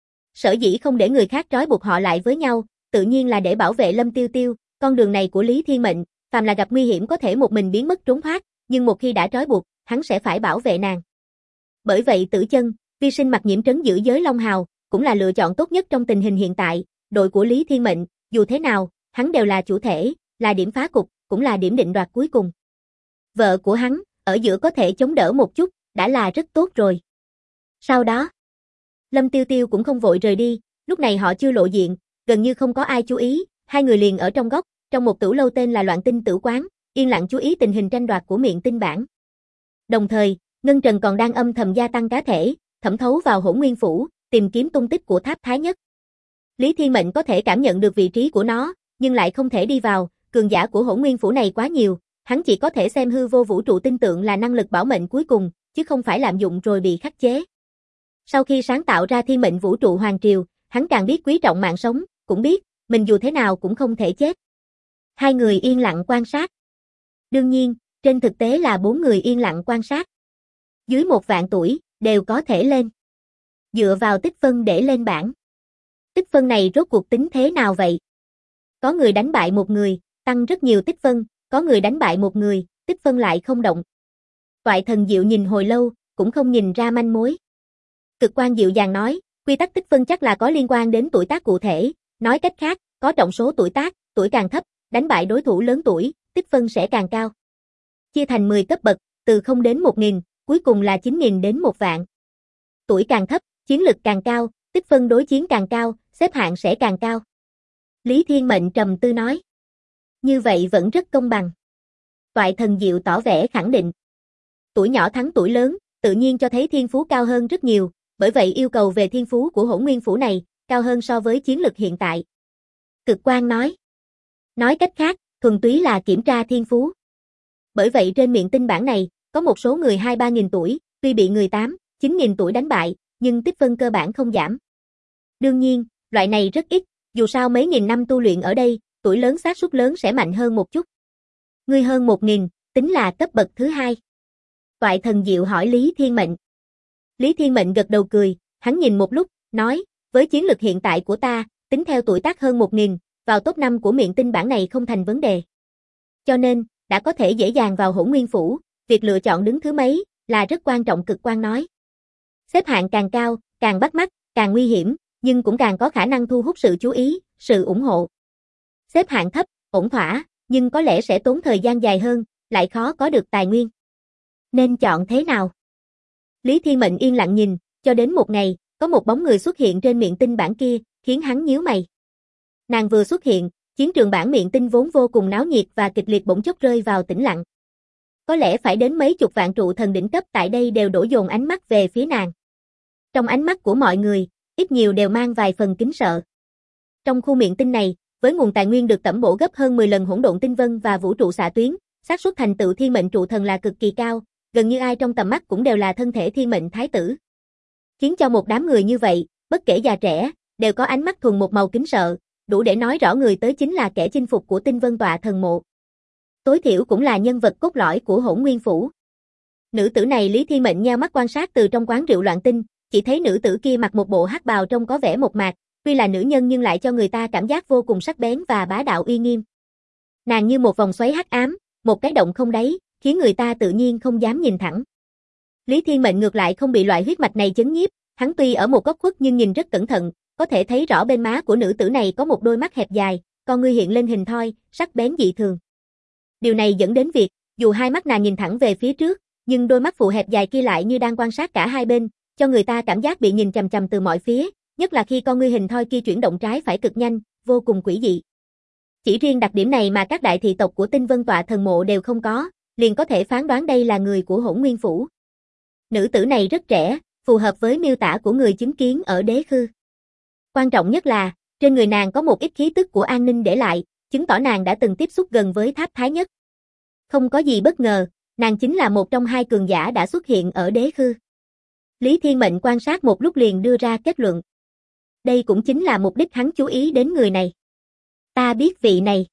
Sở dĩ không để người khác trói buộc họ lại với nhau, tự nhiên là để bảo vệ Lâm Tiêu Tiêu, con đường này của Lý Thiên Mệnh, phàm là gặp nguy hiểm có thể một mình biến mất trốn thoát, nhưng một khi đã trói buộc, hắn sẽ phải bảo vệ nàng. Bởi vậy Tử Chân, Vi Sinh mặc nhiễm trấn giữ giới Long Hào, cũng là lựa chọn tốt nhất trong tình hình hiện tại, đội của Lý Thiên Mệnh, dù thế nào, hắn đều là chủ thể, là điểm phá cục, cũng là điểm định đoạt cuối cùng. Vợ của hắn, ở giữa có thể chống đỡ một chút, đã là rất tốt rồi. Sau đó, Lâm Tiêu Tiêu cũng không vội rời đi, lúc này họ chưa lộ diện, gần như không có ai chú ý, hai người liền ở trong góc, trong một tử lâu tên là Loạn Tinh Tử Quán, yên lặng chú ý tình hình tranh đoạt của Miện Tinh bản. Đồng thời, Ngân Trần còn đang âm thầm gia tăng cá thể, thẩm thấu vào Hỗn Nguyên Phủ, tìm kiếm tung tích của Tháp Thái Nhất. Lý Thiên Mệnh có thể cảm nhận được vị trí của nó, nhưng lại không thể đi vào, cường giả của Hỗn Nguyên Phủ này quá nhiều, hắn chỉ có thể xem hư vô vũ trụ tinh tượng là năng lực bảo mệnh cuối cùng, chứ không phải lạm dụng rồi bị khắc chế. Sau khi sáng tạo ra Thiên Mệnh Vũ Trụ Hoàng Triều, hắn càng biết quý trọng mạng sống, cũng biết, mình dù thế nào cũng không thể chết. Hai người yên lặng quan sát. Đương nhiên, trên thực tế là 4 người yên lặng quan sát. Dưới 1 vạn tuổi, đều có thể lên. Dựa vào tích phân để lên bảng. Tích phân này rốt cuộc tính thế nào vậy? Có người đánh bại một người, tăng rất nhiều tích phân, có người đánh bại một người, tích phân lại không động. Toại Thần Diệu nhìn hồi lâu, cũng không nhìn ra manh mối. Cực Quan dịu dàng nói, quy tắc tích phân chắc là có liên quan đến tuổi tác cụ thể, nói cách khác, có trọng số tuổi tác, tuổi càng thấp, đánh bại đối thủ lớn tuổi, tích phân sẽ càng cao. Chia thành 10 cấp bậc, từ 0 đến 1000, cuối cùng là 9000 đến 1 vạn. Tuổi càng thấp, chiến lực càng cao, tích phân đối chiến càng cao, xếp hạng sẽ càng cao. Lý Thiên Mệnh trầm tư nói. Như vậy vẫn rất công bằng. Toại Thần Diệu tỏ vẻ khẳng định. Tuổi nhỏ thắng tuổi lớn, tự nhiên cho thấy thiên phú cao hơn rất nhiều, bởi vậy yêu cầu về thiên phú của Hỗn Nguyên Phủ này, cao hơn so với chiến lực hiện tại. Cực Quang nói. Nói cách khác, thuần túy là kiểm tra thiên phú. Bởi vậy trên miệng tinh bản này, có một số người 2-3 nghìn tuổi, tuy bị người 8-9 nghìn tuổi đánh bại, nhưng tích phân cơ bản không giảm. Đương nhiên, loại này rất ít, dù sao mấy nghìn năm tu luyện ở đây, tuổi lớn xác suất lớn sẽ mạnh hơn một chút. Ngươi hơn 1.000, tính là cấp bậc thứ 2. Toại Thần Diệu hỏi Lý Thiên Mệnh. Lý Thiên Mệnh gật đầu cười, hắn nhìn một lúc, nói, với chiến lực hiện tại của ta, tính theo tuổi tác hơn 1.000, vào top 5 của miệng tinh bản này không thành vấn đề. Cho nên, đã có thể dễ dàng vào Hỗn Nguyên Phủ, việc lựa chọn đứng thứ mấy, là rất quan trọng. Cực Quang nói. Xếp hạng càng cao, càng bắt mắt, càng nguy hiểm, nhưng cũng càng có khả năng thu hút sự chú ý, sự ủng hộ. Xếp hạng thấp, ổn thỏa, nhưng có lẽ sẽ tốn thời gian dài hơn, lại khó có được tài nguyên. Nên chọn thế nào? Lý Thiên Mệnh yên lặng nhìn, cho đến một ngày, có một bóng người xuất hiện trên miệng tinh bản kia, khiến hắn nhíu mày. Nàng vừa xuất hiện, chiến trường bản miệng tinh vốn vô cùng náo nhiệt và kịch liệt bỗng chốc rơi vào tĩnh lặng. Có lẽ phải đến mấy chục vạn trụ thần đỉnh cấp tại đây đều đổ dồn ánh mắt về phía nàng. Trong ánh mắt của mọi người, ít nhiều đều mang vài phần kính sợ. Trong khu miệng tinh này, với nguồn tài nguyên được tẩm bổ gấp hơn 10 lần hỗn độn tinh vân và vũ trụ xạ tuyến, xác suất thành tựu thiên mệnh trụ thần là cực kỳ cao, gần như ai trong tầm mắt cũng đều là thân thể thiên mệnh thái tử. Khiến cho một đám người như vậy, bất kể già trẻ, đều có ánh mắt thuần một màu kính sợ, đủ để nói rõ người tới chính là kẻ chinh phục của Tinh Vân Tọa Thần Mộ. Tối thiểu cũng là nhân vật cốt lõi của Hỗn Nguyên Phủ. Nữ tử này Lý Thiên Mệnh nheo mắt quan sát từ trong quán rượu loạn tinh, chỉ thấy nữ tử kia mặc một bộ hắc bào trông có vẻ mộc mạc, tuy là nữ nhân nhưng lại cho người ta cảm giác vô cùng sắc bén và bá đạo uy nghiêm. Nàng như một vòng xoáy hắc ám, một cái động không đáy, khiến người ta tự nhiên không dám nhìn thẳng. Lý Thiên Mệnh ngược lại không bị loại huyết mạch này chấn nhiếp, hắn tuy ở một góc khuất nhưng nhìn rất cẩn thận, có thể thấy rõ bên má của nữ tử này có một đôi mắt hẹp dài, con ngươi hiện lên hình thoi, sắc bén dị thường. Điều này dẫn đến việc, dù hai mắt nàng nhìn thẳng về phía trước, nhưng đôi mắt phụ hẹp dài kia lại như đang quan sát cả hai bên, cho người ta cảm giác bị nhìn chằm chằm từ mọi phía, nhất là khi con ngươi hình thoi kia chuyển động trái phải cực nhanh, vô cùng quỷ dị. Chỉ riêng đặc điểm này mà các đại thị tộc của Tinh Vân Tọa Thần Mộ đều không có, liền có thể phán đoán đây là người của Hỗn Nguyên Phủ. Nữ tử này rất trẻ, phù hợp với miêu tả của người chứng kiến ở Đế Khư. Quan trọng nhất là, trên người nàng có một ít khí tức của an ninh để lại, chứng tỏ nàng đã từng tiếp xúc gần với Tháp Thái Nhất. Không có gì bất ngờ, nàng chính là một trong hai cường giả đã xuất hiện ở Đế Khư. Lý Thiên Mệnh quan sát một lúc liền đưa ra kết luận. Đây cũng chính là mục đích hắn chú ý đến người này. Ta biết vị này.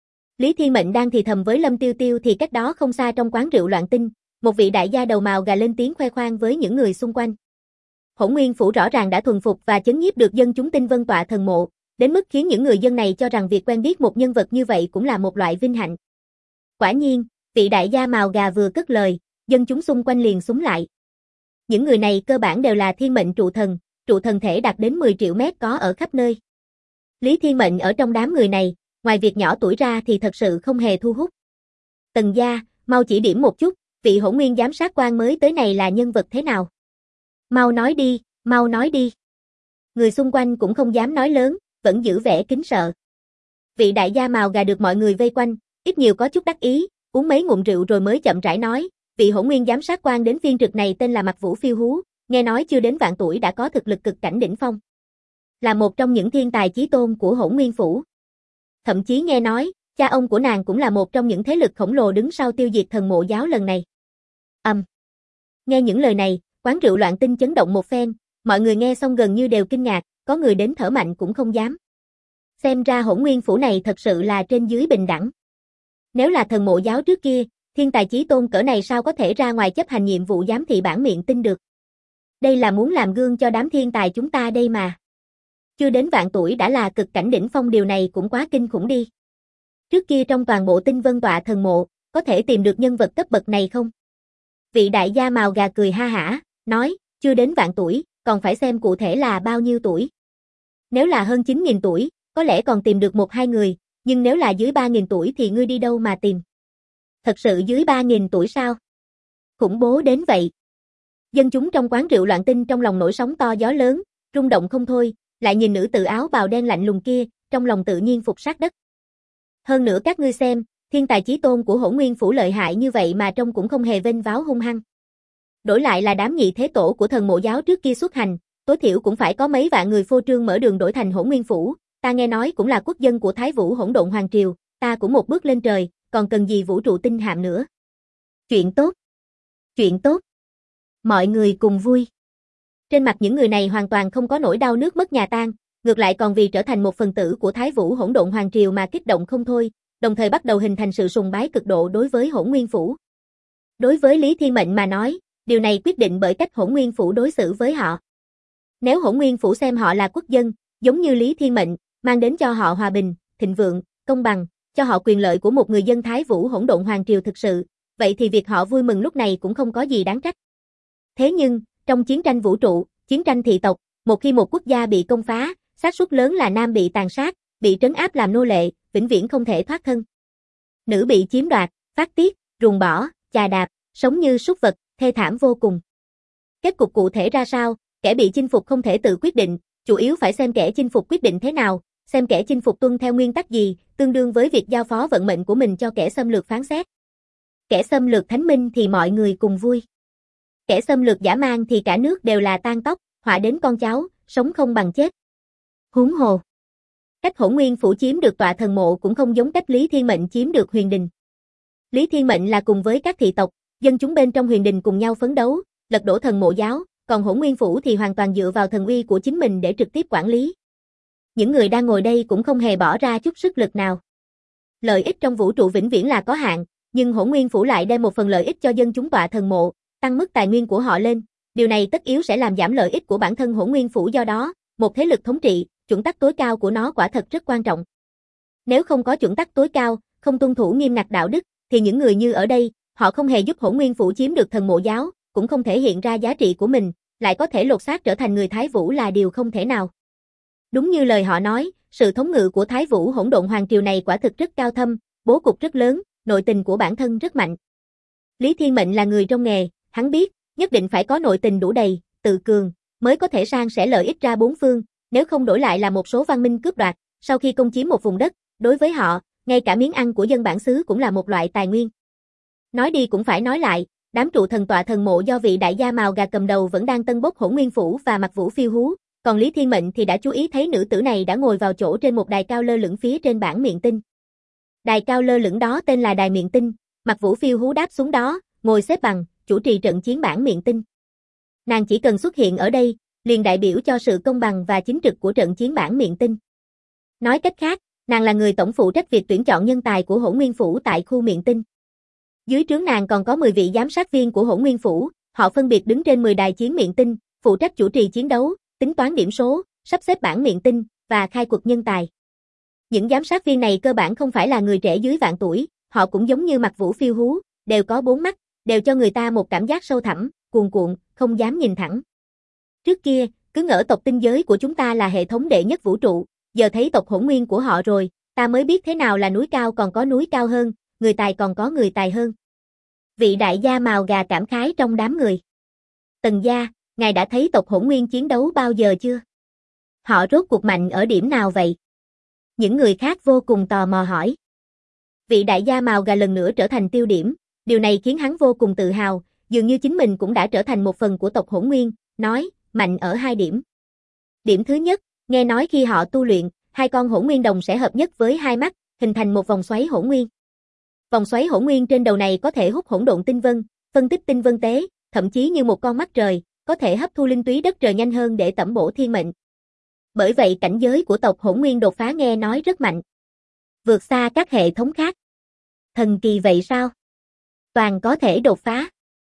Lý Thiên Mệnh đang thì thầm với Lâm Tiêu Tiêu thì cách đó không xa trong quán rượu loạn tinh, một vị đại gia đầu màu gà lên tiếng khoe khoang với những người xung quanh. Hỗn Nguyên Phủ rõ ràng đã thuần phục và chấn nhiếp được dân chúng Tinh Vân Tọa Thần Mộ, đến mức khiến những người dân này cho rằng việc quen biết một nhân vật như vậy cũng là một loại vinh hạnh. Quả nhiên, vị đại gia màu gà vừa cất lời, dân chúng xung quanh liền xúm lại. Những người này cơ bản đều là thiên mệnh trụ thần thể đạt đến 10 triệu mét có ở khắp nơi. Lý Thiên Mệnh ở trong đám người này, ngoài việc nhỏ tuổi ra thì thật sự không hề thu hút. Tần gia, mau chỉ điểm một chút, vị Hỗn Nguyên giám sát quan mới tới này là nhân vật thế nào? Mau nói đi, mau nói đi. Người xung quanh cũng không dám nói lớn, vẫn giữ vẻ kính sợ. Vị đại gia màu gà được mọi người vây quanh, ít nhiều có chút đắc ý, uống mấy ngụm rượu rồi mới chậm rãi nói, vị Hỗn Nguyên giám sát quan đến phiên trực này tên là Mạc Vũ Phiêu Hú, nghe nói chưa đến vạn tuổi đã có thực lực cực cảnh đỉnh phong. Là một trong những thiên tài chí tôn của Hỗn Nguyên Phủ. Thậm chí nghe nói, cha ông của nàng cũng là một trong những thế lực khổng lồ đứng sau tiêu diệt thần mộ giáo lần này. Nghe những lời này, quán rượu loạn tinh chấn động một phen, mọi người nghe xong gần như đều kinh ngạc, có người đến thở mạnh cũng không dám. Xem ra Hỗn Nguyên Phủ này thật sự là trên dưới bình đẳng. Nếu là thần mộ giáo trước kia, thiên tài chí tôn cỡ này sao có thể ra ngoài chấp hành nhiệm vụ giám thị bản miệng tinh được. Đây là muốn làm gương cho đám thiên tài chúng ta đây mà. Chưa đến vạn tuổi đã là cực cảnh đỉnh phong, điều này cũng quá kinh khủng đi. Trước kia trong toàn bộ Tinh Vân Tọa Thần Mộ, có thể tìm được nhân vật cấp bậc này không? Vị đại gia màu gà cười ha hả, nói, chưa đến vạn tuổi, còn phải xem cụ thể là bao nhiêu tuổi. Nếu là hơn 9.000 tuổi, có lẽ còn tìm được 1-2 người, nhưng nếu là dưới 3.000 tuổi thì ngươi đi đâu mà tìm? Thật sự dưới 3.000 tuổi sao? Khủng bố đến vậy. Dân chúng trong quán rượu loạn tinh trong lòng nổi sóng to gió lớn, rung động không thôi, lại nhìn nữ tử áo bào đen lạnh lùng kia, trong lòng tự nhiên phục sát đất. Hơn nữa các ngươi xem, thiên tài chí tôn của Hỗn Nguyên Phủ lợi hại như vậy mà trông cũng không hề vênh váo hung hăng. Đổi lại là đám nhị thế tổ của thần mộ giáo trước kia xuất hành, Tối thiểu cũng phải có mấy vạn người phô trương mở đường đổi thành Hỗn Nguyên Phủ, ta nghe nói cũng là quốc dân của Thái Vũ Hỗn Độn Hoàng Triều, ta cũng một bước lên trời, còn cần gì vũ trụ tinh hạm nữa. Chuyện tốt. Chuyện tốt. Mọi người cùng vui. Trên mặt những người này hoàn toàn không có nỗi đau nước mất nhà tan, ngược lại còn vì trở thành một phần tử của Thái Vũ Hỗn Độn Hoàng Triều mà kích động không thôi, đồng thời bắt đầu hình thành sự sùng bái cực độ đối với Hỗn Nguyên Phủ. Đối với Lý Thiên Mệnh mà nói, điều này quyết định bởi cách Hỗn Nguyên Phủ đối xử với họ. Nếu Hỗn Nguyên Phủ xem họ là quốc dân, giống như Lý Thiên Mệnh, mang đến cho họ hòa bình, thịnh vượng, công bằng, cho họ quyền lợi của một người dân Thái Vũ Hỗn Độn Hoàng Triều thực sự, vậy thì việc họ vui mừng lúc này cũng không có gì đáng trách. Thế nhưng, trong chiến tranh vũ trụ, chiến tranh thị tộc, một khi một quốc gia bị công phá, xác suất lớn là nam bị tàn sát, bị trấn áp làm nô lệ, vĩnh viễn không thể thoát thân. Nữ bị chiếm đoạt, phát tiết, ruồng bỏ, chà đạp, sống như súc vật, thê thảm vô cùng. Kết cục cụ thể ra sao, kẻ bị chinh phục không thể tự quyết định, chủ yếu phải xem kẻ chinh phục quyết định thế nào, xem kẻ chinh phục tuân theo nguyên tắc gì, tương đương với việc giao phó vận mệnh của mình cho kẻ xâm lược phán xét. Kẻ xâm lược thánh minh thì mọi người cùng vui. Kẻ xâm lược dã man thì cả nước đều là tang tóc, họa đến con cháu, sống không bằng chết. Huống hồ. Cách Hỗn Nguyên Phủ chiếm được tọa thần mộ cũng không giống cách Lý Thiên Mệnh chiếm được Huyền Đình. Lý Thiên Mệnh là cùng với các thị tộc, dân chúng bên trong Huyền Đình cùng nhau phấn đấu, lật đổ thần mộ giáo, còn Hỗn Nguyên Phủ thì hoàn toàn dựa vào thần uy của chính mình để trực tiếp quản lý. Những người đang ngồi đây cũng không hề bỏ ra chút sức lực nào. Lợi ích trong vũ trụ vĩnh viễn là có hạn, nhưng Hỗn Nguyên Phủ lại đem một phần lợi ích cho dân chúng tọa thần mộ, tăng mức tài nguyên của họ lên, điều này tất yếu sẽ làm giảm lợi ích của bản thân Hỗn Nguyên Phủ, do đó, một thế lực thống trị, chuẩn tắc tối cao của nó quả thật rất quan trọng. Nếu không có chuẩn tắc tối cao, không tuân thủ nghiêm ngặt đạo đức, thì những người như ở đây, họ không hề giúp Hỗn Nguyên Phủ chiếm được thần mộ giáo, cũng không thể hiện ra giá trị của mình, lại có thể lột xác trở thành người Thái Vũ là điều không thể nào. Đúng như lời họ nói, sự thống ngự của Thái Vũ Hỗn Độn Hoàng Triều này quả thực rất cao thâm, bố cục rất lớn, nội tình của bản thân rất mạnh. Lý Thiên Mệnh là người trong nghề, hắn biết, nhất định phải có nội tình đủ đầy, tự cường, mới có thể san sẻ lợi ích ra bốn phương, nếu không đổi lại là một số văn minh cướp đoạt, sau khi công chiếm một vùng đất, đối với họ, ngay cả miếng ăn của dân bản xứ cũng là một loại tài nguyên. Nói đi cũng phải nói lại, đám trụ thần tọa thần mộ do vị đại gia mào gà cầm đầu vẫn đang tân bốc Hỗn Nguyên Phủ và mặc vũ phiêu hú, còn Lý Thiên Mệnh thì đã chú ý thấy nữ tử này đã ngồi vào chỗ trên một đài cao lơ lửng phía trên bảng miện tinh. Đài cao lơ lửng đó tên là đài miện tinh, mặc vũ phiêu hú đáp xuống đó, ngồi xếp bằng, chủ trì trận chiến bảng miện tinh. Nàng chỉ cần xuất hiện ở đây, liền đại biểu cho sự công bằng và chính trực của trận chiến bảng miện tinh. Nói cách khác, nàng là người tổng phụ trách việc tuyển chọn nhân tài của Hỗn Nguyên Phủ tại khu miện tinh. Dưới trướng nàng còn có 10 vị giám sát viên của Hỗn Nguyên Phủ, họ phân biệt đứng trên 10 đài chiến miện tinh, phụ trách chủ trì chiến đấu, tính toán điểm số, sắp xếp bảng miện tinh và khai quật nhân tài. Những giám sát viên này cơ bản không phải là người trẻ dưới vạn tuổi, họ cũng giống như mặc vũ phiêu hú, đều có 4 mắt, đều cho người ta một cảm giác sâu thẳm, cuồn cuộn, không dám nhìn thẳng. Trước kia, cứ ngỡ tộc tinh giới của chúng ta là hệ thống đệ nhất vũ trụ, giờ thấy tộc Hỗn Nguyên của họ rồi, ta mới biết thế nào là núi cao còn có núi cao hơn, người tài còn có người tài hơn. Vị đại gia mào gà cảm khái trong đám người. Tần gia, ngài đã thấy tộc Hỗn Nguyên chiến đấu bao giờ chưa? Họ rốt cuộc mạnh ở điểm nào vậy? Những người khác vô cùng tò mò hỏi. Vị đại gia mào gà lần nữa trở thành tiêu điểm, điều này khiến hắn vô cùng tự hào, dường như chính mình cũng đã trở thành một phần của tộc Hỗn Nguyên, nói, mạnh ở 2 điểm. Điểm thứ nhất, nghe nói khi họ tu luyện, 2 con Hỗn Nguyên đồng sẽ hợp nhất với 2 mắt, hình thành một vòng xoáy Hỗn Nguyên. Vòng xoáy Hỗn Nguyên trên đầu này có thể hút hỗn độn tinh vân, phân tích tinh vân tế, thậm chí như một con mắt trời, có thể hấp thu linh túy đất trời nhanh hơn để tẩm bổ thiên mệnh. Bởi vậy cảnh giới của tộc Hỗn Nguyên đột phá nghe nói rất mạnh. Vượt xa các hệ thống khác. Thần kỳ vậy sao? Toàn có thể đột phá.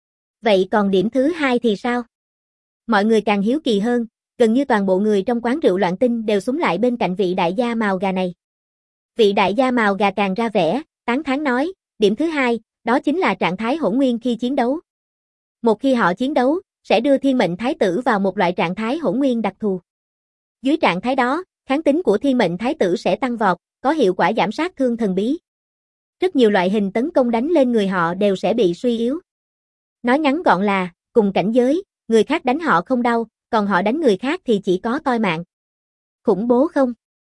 Vậy còn điểm thứ 2 thì sao? Mọi người càng hiếu kỳ hơn, gần như toàn bộ người trong quán rượu Loạn Tinh đều xúm lại bên cạnh vị đại gia mào gà này. Vị đại gia mào gà càng ra vẻ, tán thán nói, điểm thứ 2, đó chính là trạng thái Hỗn Nguyên khi chiến đấu. Một khi họ chiến đấu, sẽ đưa thiên mệnh thái tử vào một loại trạng thái Hỗn Nguyên đặc thù. Dưới trạng thái đó, kháng tính của thiên mệnh thái tử sẽ tăng vọt, có hiệu quả giảm sát thương thần bí. Rất nhiều loại hình tấn công đánh lên người họ đều sẽ bị suy yếu. Nói ngắn gọn là, cùng cảnh giới, người khác đánh họ không đau, còn họ đánh người khác thì chỉ có toi mạng. Khủng bố không?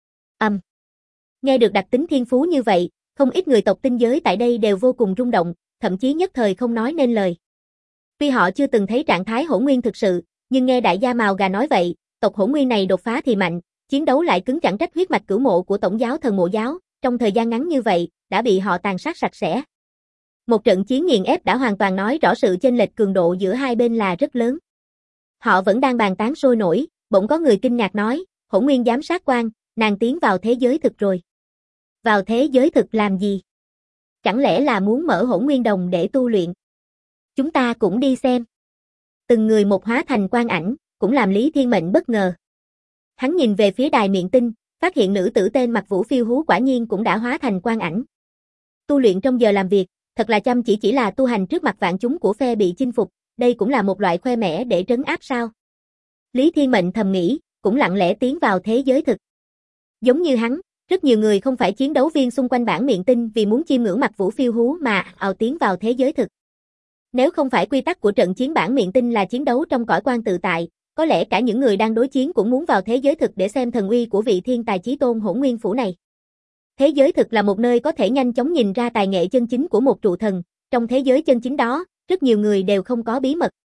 Nghe được đặc tính thiên phú như vậy, không ít người tộc tinh giới tại đây đều vô cùng rung động, thậm chí nhất thời không nói nên lời. Tuy họ chưa từng thấy trạng thái Hỗn Nguyên thực sự, Nhưng nghe đại gia Mào Gà nói vậy, tộc Hỗn Nguyên này đột phá thì mạnh, chiến đấu lại cứng chẳng trách huyết mạch cửu mộ của tổng giáo Thần Mộ giáo, trong thời gian ngắn như vậy, đã bị họ tàn sát sạch sẽ. Một trận chiến nghiền ép đã hoàn toàn nói rõ sự chênh lệch cường độ giữa hai bên là rất lớn. Họ vẫn đang bàn tán sôi nổi, bỗng có người kinh ngạc nói, Hỗn Nguyên giám sát quan, nàng tiến vào thế giới thực rồi. Vào thế giới thực làm gì? Chẳng lẽ là muốn mở Hỗn Nguyên đồng để tu luyện? Chúng ta cũng đi xem. Từng người một hóa thành quang ảnh, cũng làm Lý Thiên Mệnh bất ngờ. Hắn nhìn về phía đài miệng tinh, phát hiện nữ tử tên Mặc Vũ Phiêu Hú quả nhiên cũng đã hóa thành quang ảnh. Tu luyện trong giờ làm việc, thật là chăm chỉ là tu hành trước mặt vạn chúng của phe bị chinh phục, đây cũng là một loại khoe mẽ để trấn áp sao? Lý Thiên Mệnh thầm nghĩ, cũng lặng lẽ tiến vào thế giới thực. Giống như hắn, rất nhiều người không phải chiến đấu viên xung quanh bản miệng tinh vì muốn chiêm ngưỡng Mặc Vũ Phiêu Hú mà ào tiến vào thế giới thực. Nếu không phải quy tắc của trận chiến bản miệng tinh là chiến đấu trong cõi quan tự tại, có lẽ cả những người đang đối chiến cũng muốn vào thế giới thực để xem thần uy của vị thiên tài chí tôn Hỗn Nguyên phủ này. Thế giới thực là một nơi có thể nhanh chóng nhìn ra tài nghệ chân chính của một trụ thần, trong thế giới chân chính đó, rất nhiều người đều không có bí mật.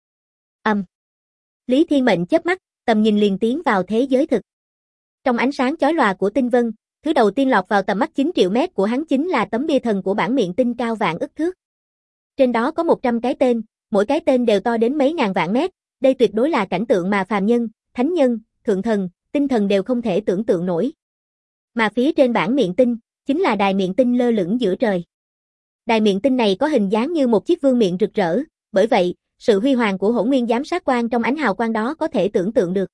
Lý Thiên Mệnh chớp mắt, tầm nhìn liền tiến vào thế giới thực. Trong ánh sáng chói lòa của tinh vân, thứ đầu tiên lọt vào tầm mắt 9 triệu mét của hắn chính là tấm bia thần của bản miệng tinh cao vạn ức thước. Trên đó có 100 cái tên, mỗi cái tên đều to đến mấy ngàn vạn mét, đây tuyệt đối là cảnh tượng mà phàm nhân, thánh nhân, thượng thần, tinh thần đều không thể tưởng tượng nổi. Mà phía trên bản miệng tinh, chính là đài miệng tinh lơ lửng giữa trời. Đài miệng tinh này có hình dáng như một chiếc vương miện rực rỡ, bởi vậy, sự huy hoàng của Hỗn Nguyên giám sát quan trong ánh hào quang đó có thể tưởng tượng được.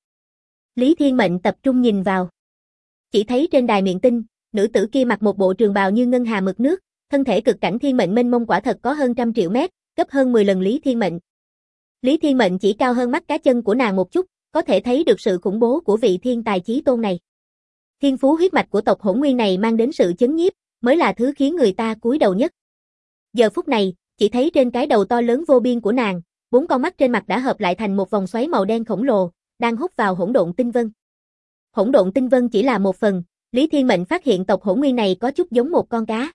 Lý Thiên Mệnh tập trung nhìn vào. Chỉ thấy trên đài miệng tinh, nữ tử kia mặc một bộ trường bào như ngân hà mực nước, thân thể cực cảnh thiên mệnh mênh mông quả thật có hơn 100 triệu mét, gấp hơn 10 lần Lý Thiên Mệnh. Lý Thiên Mệnh chỉ cao hơn mắt cá chân của nàng một chút, có thể thấy được sự khủng bố của vị thiên tài chí tôn này. Thiên phú huyết mạch của tộc Hỗn Nguyên này mang đến sự chấn nhiếp, mới là thứ khiến người ta cúi đầu nhất. Giờ phút này, chỉ thấy trên cái đầu to lớn vô biên của nàng, 4 con mắt trên mặt đã hợp lại thành một vòng xoáy màu đen khổng lồ, đang hút vào hỗn độn tinh vân. Hỗn độn tinh vân chỉ là một phần, Lý Thiên Mệnh phát hiện tộc Hỗn Nguyên này có chút giống một con cá.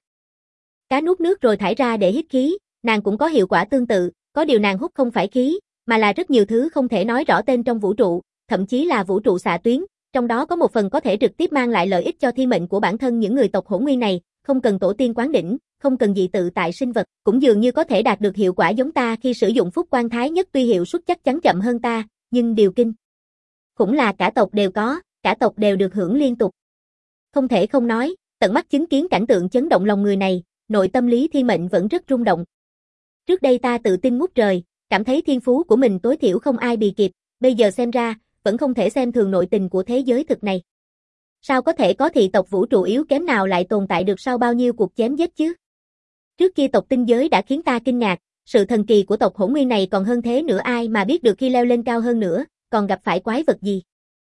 Cá nuốt nước rồi thải ra để hít khí, nàng cũng có hiệu quả tương tự, có điều nàng hút không phải khí, mà là rất nhiều thứ không thể nói rõ tên trong vũ trụ, thậm chí là vũ trụ xạ tuyến, trong đó có một phần có thể trực tiếp mang lại lợi ích cho thiên mệnh của bản thân những người tộc Hỗn Nguyên này, không cần tổ tiên quán đỉnh, không cần dị tự tại sinh vật, cũng dường như có thể đạt được hiệu quả giống ta khi sử dụng phúc quan thái nhất, tuy hiệu suất chắc chắn chậm hơn ta, nhưng điều kinh cũng là cả tộc đều có, cả tộc đều được hưởng liên tục. Không thể không nói, tận mắt chứng kiến cảnh tượng chấn động lòng người này, nội tâm Lý Thiên Mệnh vẫn rất rung động. Trước đây ta tự tin ngút trời, cảm thấy thiên phú của mình tối thiểu không ai bì kịp, bây giờ xem ra, vẫn không thể xem thường nội tình của thế giới thực này. Sao có thể có thị tộc vũ trụ yếu kém nào lại tồn tại được sau bao nhiêu cuộc chém giết chứ? Trước kia tộc tinh giới đã khiến ta kinh ngạc, sự thần kỳ của tộc Hỗn Nguyên này còn hơn thế nữa, ai mà biết được khi leo lên cao hơn nữa, còn gặp phải quái vật gì.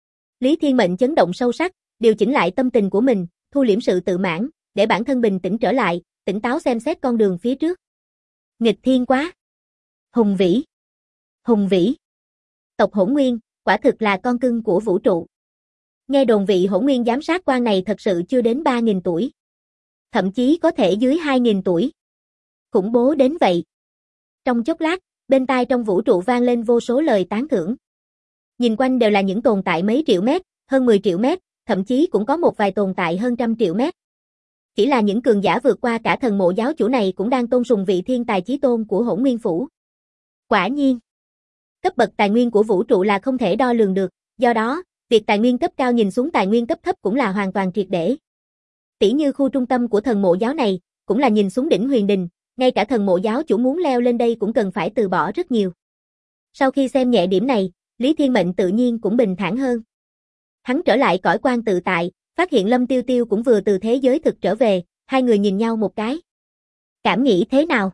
Lý Thiên Mệnh chấn động sâu sắc, điều chỉnh lại tâm tình của mình, thu liễm sự tự mãn, để bản thân bình tĩnh trở lại, tỉnh táo xem xét con đường phía trước. Nghịch thiên quá! Hùng vĩ! Hùng vĩ! Tộc Hỗn Nguyên, quả thực là con cưng của vũ trụ. Nghe đồn vị Hỗn Nguyên giám sát quan này thật sự chưa đến 3.000 tuổi. Thậm chí có thể dưới 2.000 tuổi. Khủng bố đến vậy. Trong chốc lát, bên tai trong vũ trụ vang lên vô số lời tán thưởng. Nhìn quanh đều là những tồn tại mấy triệu mét, hơn 10 triệu mét, thậm chí cũng có một vài tồn tại hơn 100 triệu mét. Chỉ là những cường giả vượt qua cả Thần Mộ giáo chủ này cũng đang tôn sùng vị thiên tài chí tôn của Hỗn Nguyên phủ. Quả nhiên, cấp bậc tài nguyên của vũ trụ là không thể đo lường được, do đó, việc tài nguyên cấp cao nhìn xuống tài nguyên cấp thấp cũng là hoàn toàn triệt để. Tỉ như khu trung tâm của Thần Mộ giáo này, cũng là nhìn xuống đỉnh Huyền Đình, ngay cả Thần Mộ giáo chủ muốn leo lên đây cũng cần phải từ bỏ rất nhiều. Sau khi xem nhẹ điểm này, Lý Thiên Mệnh tự nhiên cũng bình thản hơn. Hắn trở lại cõi quan tự tại, phát hiện Lâm Tiêu Tiêu cũng vừa từ thế giới thực trở về, hai người nhìn nhau một cái. Cảm nghĩ thế nào?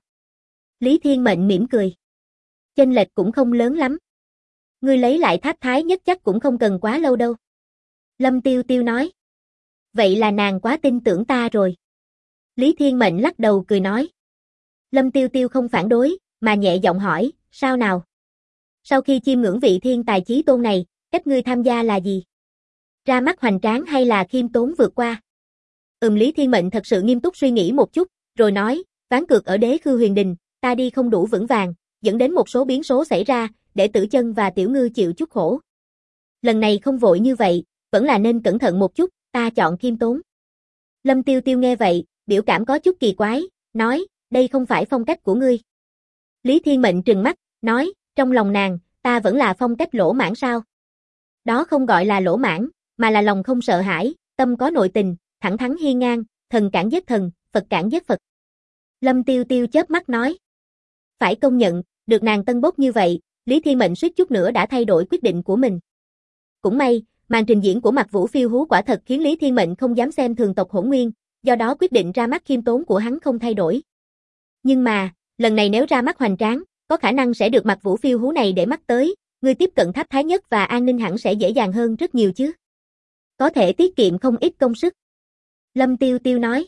Lý Thiên Mệnh mỉm cười. Chênh lệch cũng không lớn lắm. Ngươi lấy lại tháp thái nhất chắc cũng không cần quá lâu đâu. Lâm Tiêu Tiêu nói. Vậy là nàng quá tin tưởng ta rồi. Lý Thiên Mệnh lắc đầu cười nói. Lâm Tiêu Tiêu không phản đối, mà nhẹ giọng hỏi, sao nào? Sau khi chiêm ngưỡng vị thiên tài chí tôn này, cách ngươi tham gia là gì? Ra mắt hoành tráng hay là khiêm tốn vượt qua? Lý Thiên Mệnh thật sự nghiêm túc suy nghĩ một chút, rồi nói, ván cược ở Đế Khư Huyền Đình, ta đi không đủ vững vàng, dẫn đến một số biến số xảy ra, để Tử Chân và Tiểu Ngư chịu chút khổ. Lần này không vội như vậy, vẫn là nên cẩn thận một chút, ta chọn khiêm tốn. Lâm Tiêu Tiêu nghe vậy, biểu cảm có chút kỳ quái, nói, đây không phải phong cách của ngươi. Lý Thiên Mệnh trừng mắt, nói, trong lòng nàng, ta vẫn là phong cách lỗ mãng sao? Đó không gọi là lỗ mãng, mà là lòng không sợ hãi, tâm có nội tình, thẳng thắn hiên ngang, thần cản giết thần, Phật cản giết Phật. Lâm Tiêu Tiêu chớp mắt nói. Phải công nhận, được nàng tân bốc như vậy, Lý Thiên Mệnh suýt chút nữa đã thay đổi quyết định của mình. Cũng may, màn trình diễn của Mạc Vũ phiêu hú quả thật khiến Lý Thiên Mệnh không dám xem thường tộc Hỗn Nguyên, do đó quyết định ra mắt khiêm tốn của hắn không thay đổi. Nhưng mà, lần này nếu ra mắt hoành tráng, có khả năng sẽ được Mạc Vũ phiêu hú này để mắt tới, người tiếp cận Tháp Thái Nhất và an ninh hẳn sẽ dễ dàng hơn rất nhiều chứ. Có thể tiết kiệm không ít công sức. Lâm Tiêu Tiêu nói.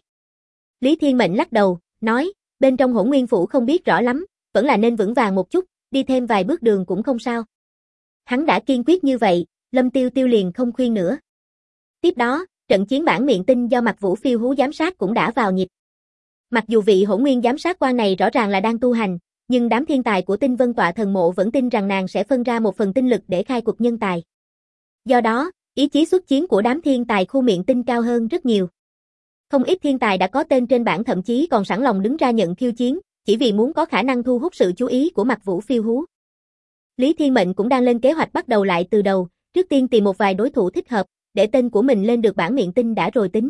Lý Thiên Mệnh lắc đầu, nói, bên trong Hỗn Nguyên Phủ không biết rõ lắm, vẫn là nên vững vàng một chút, đi thêm vài bước đường cũng không sao. Hắn đã kiên quyết như vậy, Lâm Tiêu Tiêu liền không khuyên nữa. Tiếp đó, trận chiến bản miệng tinh do Mạc Vũ phiêu hú giám sát cũng đã vào nhịp. Mặc dù vị Hỗn Nguyên giám sát quan này rõ ràng là đang tu hành, nhưng đám thiên tài của Tinh Vân Tọa Thần Mộ vẫn tin rằng nàng sẽ phân ra một phần tinh lực để khai quật nhân tài. Do đó, ý chí xuất chiến của đám thiên tài khu miệng tinh cao hơn rất nhiều. Không ít thiên tài đã có tên trên bảng thậm chí còn sẵn lòng đứng ra nhận khiêu chiến, chỉ vì muốn có khả năng thu hút sự chú ý của Mạc Vũ phiêu hú. Lý Thiên Mệnh cũng đang lên kế hoạch bắt đầu lại từ đầu, trước tiên tìm một vài đối thủ thích hợp, để tên của mình lên được bảng miệng tinh đã rồi tính.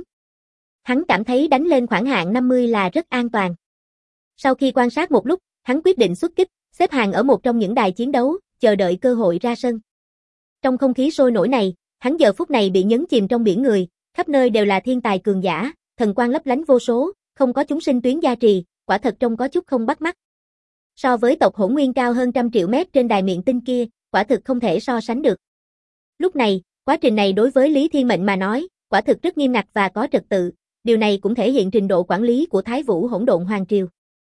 Hắn cảm thấy đánh lên khoảng hạng 50 là rất an toàn. Sau khi quan sát một lúc, hắn quyết định xuất kích, xếp hàng ở một trong những đài chiến đấu, chờ đợi cơ hội ra sân. Trong không khí sôi nổi này, hắn giờ phút này bị nhấn chìm trong biển người, khắp nơi đều là thiên tài cường giả, thần quang lấp lánh vô số, không có chúng sinh tuyến gia trì, quả thật trông có chút không bắt mắt. So với tộc Hỗn Nguyên cao hơn trăm triệu mét trên đài miệng tinh kia, quả thực không thể so sánh được. Lúc này, quá trình này đối với Lý Thiên Mệnh mà nói, quả thực rất nghiêm ngặt và có trật tự, điều này cũng thể hiện trình độ quản lý của Thái Vũ Hỗn Độn Hoàng Triều.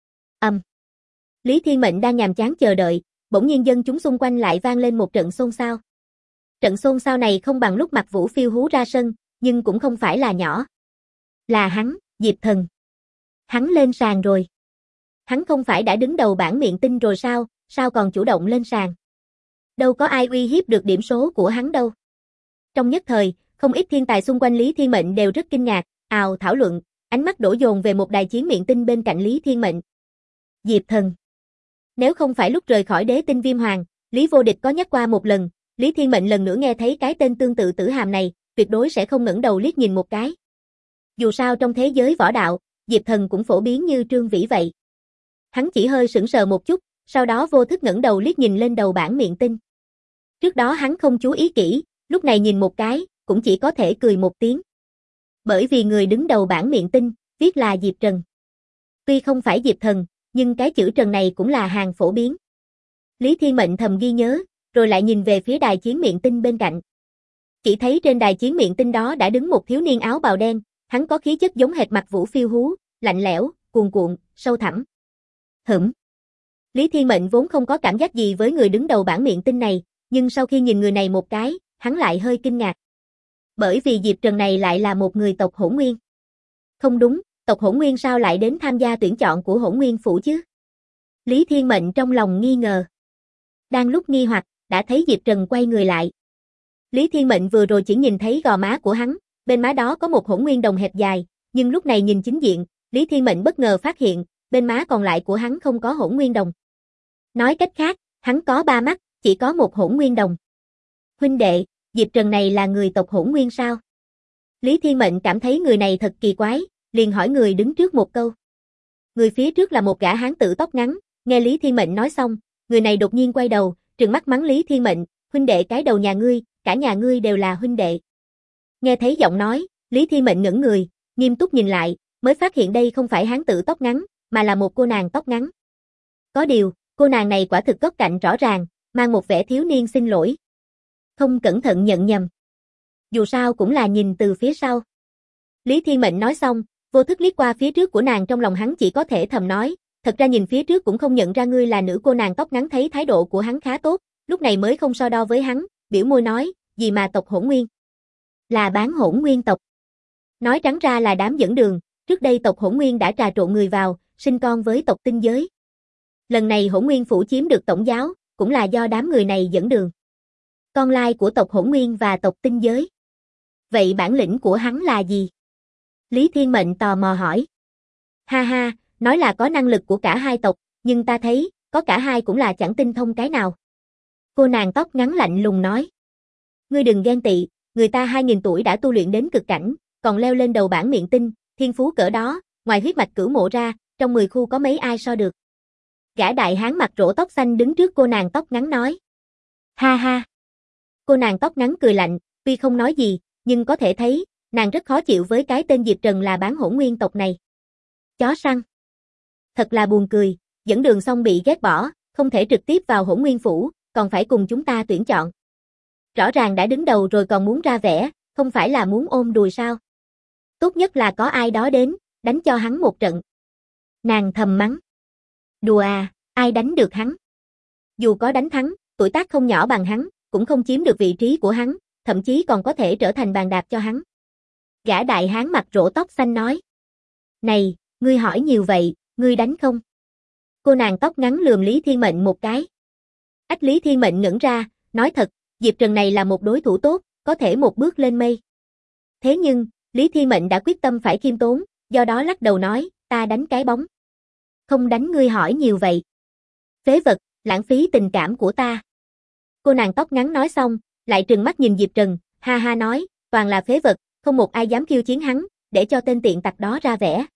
Lý Thiên Mệnh đang nhàm chán chờ đợi, bỗng nhiên dân chúng xung quanh lại vang lên một trận xôn xao. Trận xôn xao này không bằng lúc Mạc Vũ phiêu hú ra sân, nhưng cũng không phải là nhỏ. Là hắn, Diệp Thần. Hắn lên sàn rồi. Hắn không phải đã đứng đầu bảng miệng tinh rồi sao, sao còn chủ động lên sàn. Đâu có ai uy hiếp được điểm số của hắn đâu. Trong nhất thời, không ít thiên tài xung quanh Lý Thiên Mệnh đều rất kinh ngạc, ào thảo luận, ánh mắt đổ dồn về một đài chiến miệng tinh bên cạnh Lý Thiên Mệnh. Diệp Thần. Nếu không phải lúc rời khỏi Đế Tinh Viêm Hoàng, Lý Vô Địch có nhắc qua một lần, Lý Thiên Mệnh lần nữa nghe thấy cái tên tương tự Tử Hàm này, tuyệt đối sẽ không ngẩng đầu liếc nhìn một cái. Dù sao trong thế giới võ đạo, Diệp Thần cũng phổ biến như Trương Vĩ vậy. Hắn chỉ hơi sững sờ một chút, sau đó vô thức ngẩng đầu liếc nhìn lên đầu bảng miệng tinh. Trước đó hắn không chú ý kỹ, lúc này nhìn một cái, cũng chỉ có thể cười một tiếng. Bởi vì người đứng đầu bảng miệng tinh, viết là Diệp Trần. Tuy không phải Diệp Thần, nhưng cái chữ Trần này cũng là hàng phổ biến. Lý Thiên Mệnh thầm ghi nhớ, rồi lại nhìn về phía đài chiến miệng tinh bên cạnh. Chỉ thấy trên đài chiến miệng tinh đó đã đứng một thiếu niên áo bào đen, hắn có khí chất giống hệt Mạc Vũ phiêu hú, lạnh lẽo, cuồn cuộn, sâu thẳm. Lý Thiên Mệnh vốn không có cảm giác gì với người đứng đầu bảng miệng tinh này, nhưng sau khi nhìn người này một cái, hắn lại hơi kinh ngạc. Bởi vì Diệp Trần này lại là một người tộc Hỗn Nguyên. Không đúng, tộc Hỗn Nguyên sao lại đến tham gia tuyển chọn của Hỗn Nguyên Phủ chứ? Lý Thiên Mệnh trong lòng nghi ngờ. Đang lúc nghi hoặc, đã thấy Diệp Trần quay người lại. Lý Thiên Mệnh vừa rồi chỉ nhìn thấy gò má của hắn, bên má đó có một Hỗn Nguyên đồng hẹp dài, nhưng lúc này nhìn chính diện, Lý Thiên Mệnh bất ngờ phát hiện, bên má còn lại của hắn không có Hỗn Nguyên đồng. Nói cách khác, hắn có 3 mắt, chỉ có một Hỗn Nguyên đồng. Huynh đệ, Diệp Trần này là người tộc Hỗn Nguyên sao? Lý Thiên Mệnh cảm thấy người này thật kỳ quái, liền hỏi người đứng trước một câu. Người phía trước là một gã hán tử tóc ngắn, nghe Lý Thiên Mệnh nói xong, người này đột nhiên quay đầu, trừng mắt mắng Lý Thiên Mệnh, huynh đệ cái đầu nhà ngươi, cả nhà ngươi đều là huynh đệ. Nghe thấy giọng nói, Lý Thiên Mệnh ngẩng người, nghiêm túc nhìn lại, mới phát hiện đây không phải hán tử tóc ngắn, mà là một cô nàng tóc ngắn. Có điều, cô nàng này quả thực góc cạnh rõ ràng, mang một vẻ thiếu niên xin lỗi. Không cẩn thận nhận nhầm. Dù sao cũng là nhìn từ phía sau. Lý Thiên Mệnh nói xong, vô thức liếc qua phía trước của nàng, trong lòng hắn chỉ có thể thầm nói, thật ra nhìn phía trước cũng không nhận ra ngươi là nữ. Cô nàng tóc ngắn thấy thái độ của hắn khá tốt, lúc này mới không so đo với hắn, biểu môi nói, gì mà tộc Hỗn Nguyên? Là bán Hỗn Nguyên tộc. Nói trắng ra là đám dẫn đường, trước đây tộc Hỗn Nguyên đã trà trộn người vào, sinh con với tộc Tinh Giới. Lần này Hỗn Nguyên Phủ chiếm được tổng giáo, cũng là do đám người này dẫn đường. Con lai của tộc Hỗn Nguyên và tộc Tinh Giới. Vậy bản lĩnh của hắn là gì? Lý Thiên Mệnh tò mò hỏi. Ha ha, nói là có năng lực của cả hai tộc, nhưng ta thấy, có cả hai cũng là chẳng tinh thông cái nào. Cô nàng tóc ngắn lạnh lùng nói. Ngươi đừng ghen tị, người ta 2000 tuổi đã tu luyện đến cực cảnh, còn leo lên đầu bảng miện tinh, thiên phú cỡ đó, ngoài huyết mạch cửu mộ ra, trong 10 khu có mấy ai so được. Gã đại hán mặt rỗ tóc xanh đứng trước cô nàng tóc ngắn nói. Ha ha. Cô nàng tóc ngắn cười lạnh, tuy không nói gì, nhưng có thể thấy, nàng rất khó chịu với cái tên Diệp Trần là bán hỗn nguyên tộc này. Chó săn. Thật là buồn cười, dẫn đường xong bị ghét bỏ, không thể trực tiếp vào hỗn nguyên phủ, còn phải cùng chúng ta tuyển chọn. Rõ ràng đã đứng đầu rồi còn muốn ra vẻ, không phải là muốn ôm đùi sao? Tốt nhất là có ai đó đến, đánh cho hắn một trận. Nàng thầm mắng. Đùa à, ai đánh được hắn? Dù có đánh thắng, tuổi tác không nhỏ bằng hắn, cũng không chiếm được vị trí của hắn, thậm chí còn có thể trở thành bàn đạp cho hắn. Gã đại hán mặt rỗ tóc xanh nói. Này, ngươi hỏi nhiều vậy, ngươi đánh không? Cô nàng tóc ngắn lườm Lý Thiên Mệnh một cái. Ách Lý Thiên Mệnh ngẩn ra, nói thật, Diệp Trần này là một đối thủ tốt, có thể một bước lên mây. Thế nhưng, Lý Thiên Mệnh đã quyết tâm phải khiêm tốn, do đó lắc đầu nói, ta đánh cái bóng. Không đánh ngươi hỏi nhiều vậy. Phế vật, lãng phí tình cảm của ta. Cô nàng tóc ngắn nói xong, lại trừng mắt nhìn Diệp Trần, ha ha nói, toàn là phế vật, không một ai dám khiêu chiến hắn, để cho tên tiện tặc đó ra vẻ.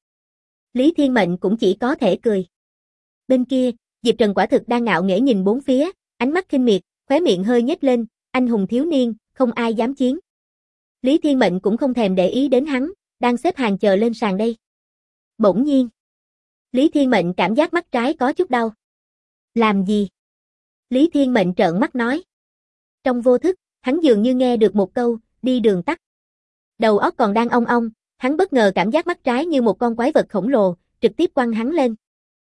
Lý Thiên Mệnh cũng chỉ có thể cười. Bên kia, Diệp Trần quả thực đang ngạo nghễ nhìn bốn phía, ánh mắt khinh miệt, khóe miệng hơi nhếch lên, anh hùng thiếu niên, không ai dám chiến. Lý Thiên Mệnh cũng không thèm để ý đến hắn, đang xếp hàng chờ lên sàn đây. Bỗng nhiên, Lý Thiên Mệnh cảm giác mắt trái có chút đau. Làm gì? Lý Thiên Mệnh trợn mắt nói. Trong vô thức, hắn dường như nghe được một câu, đi đường tắt. Đầu óc còn đang ong ong, hắn bất ngờ cảm giác mắt trái như một con quái vật khổng lồ, trực tiếp quăng hắn lên.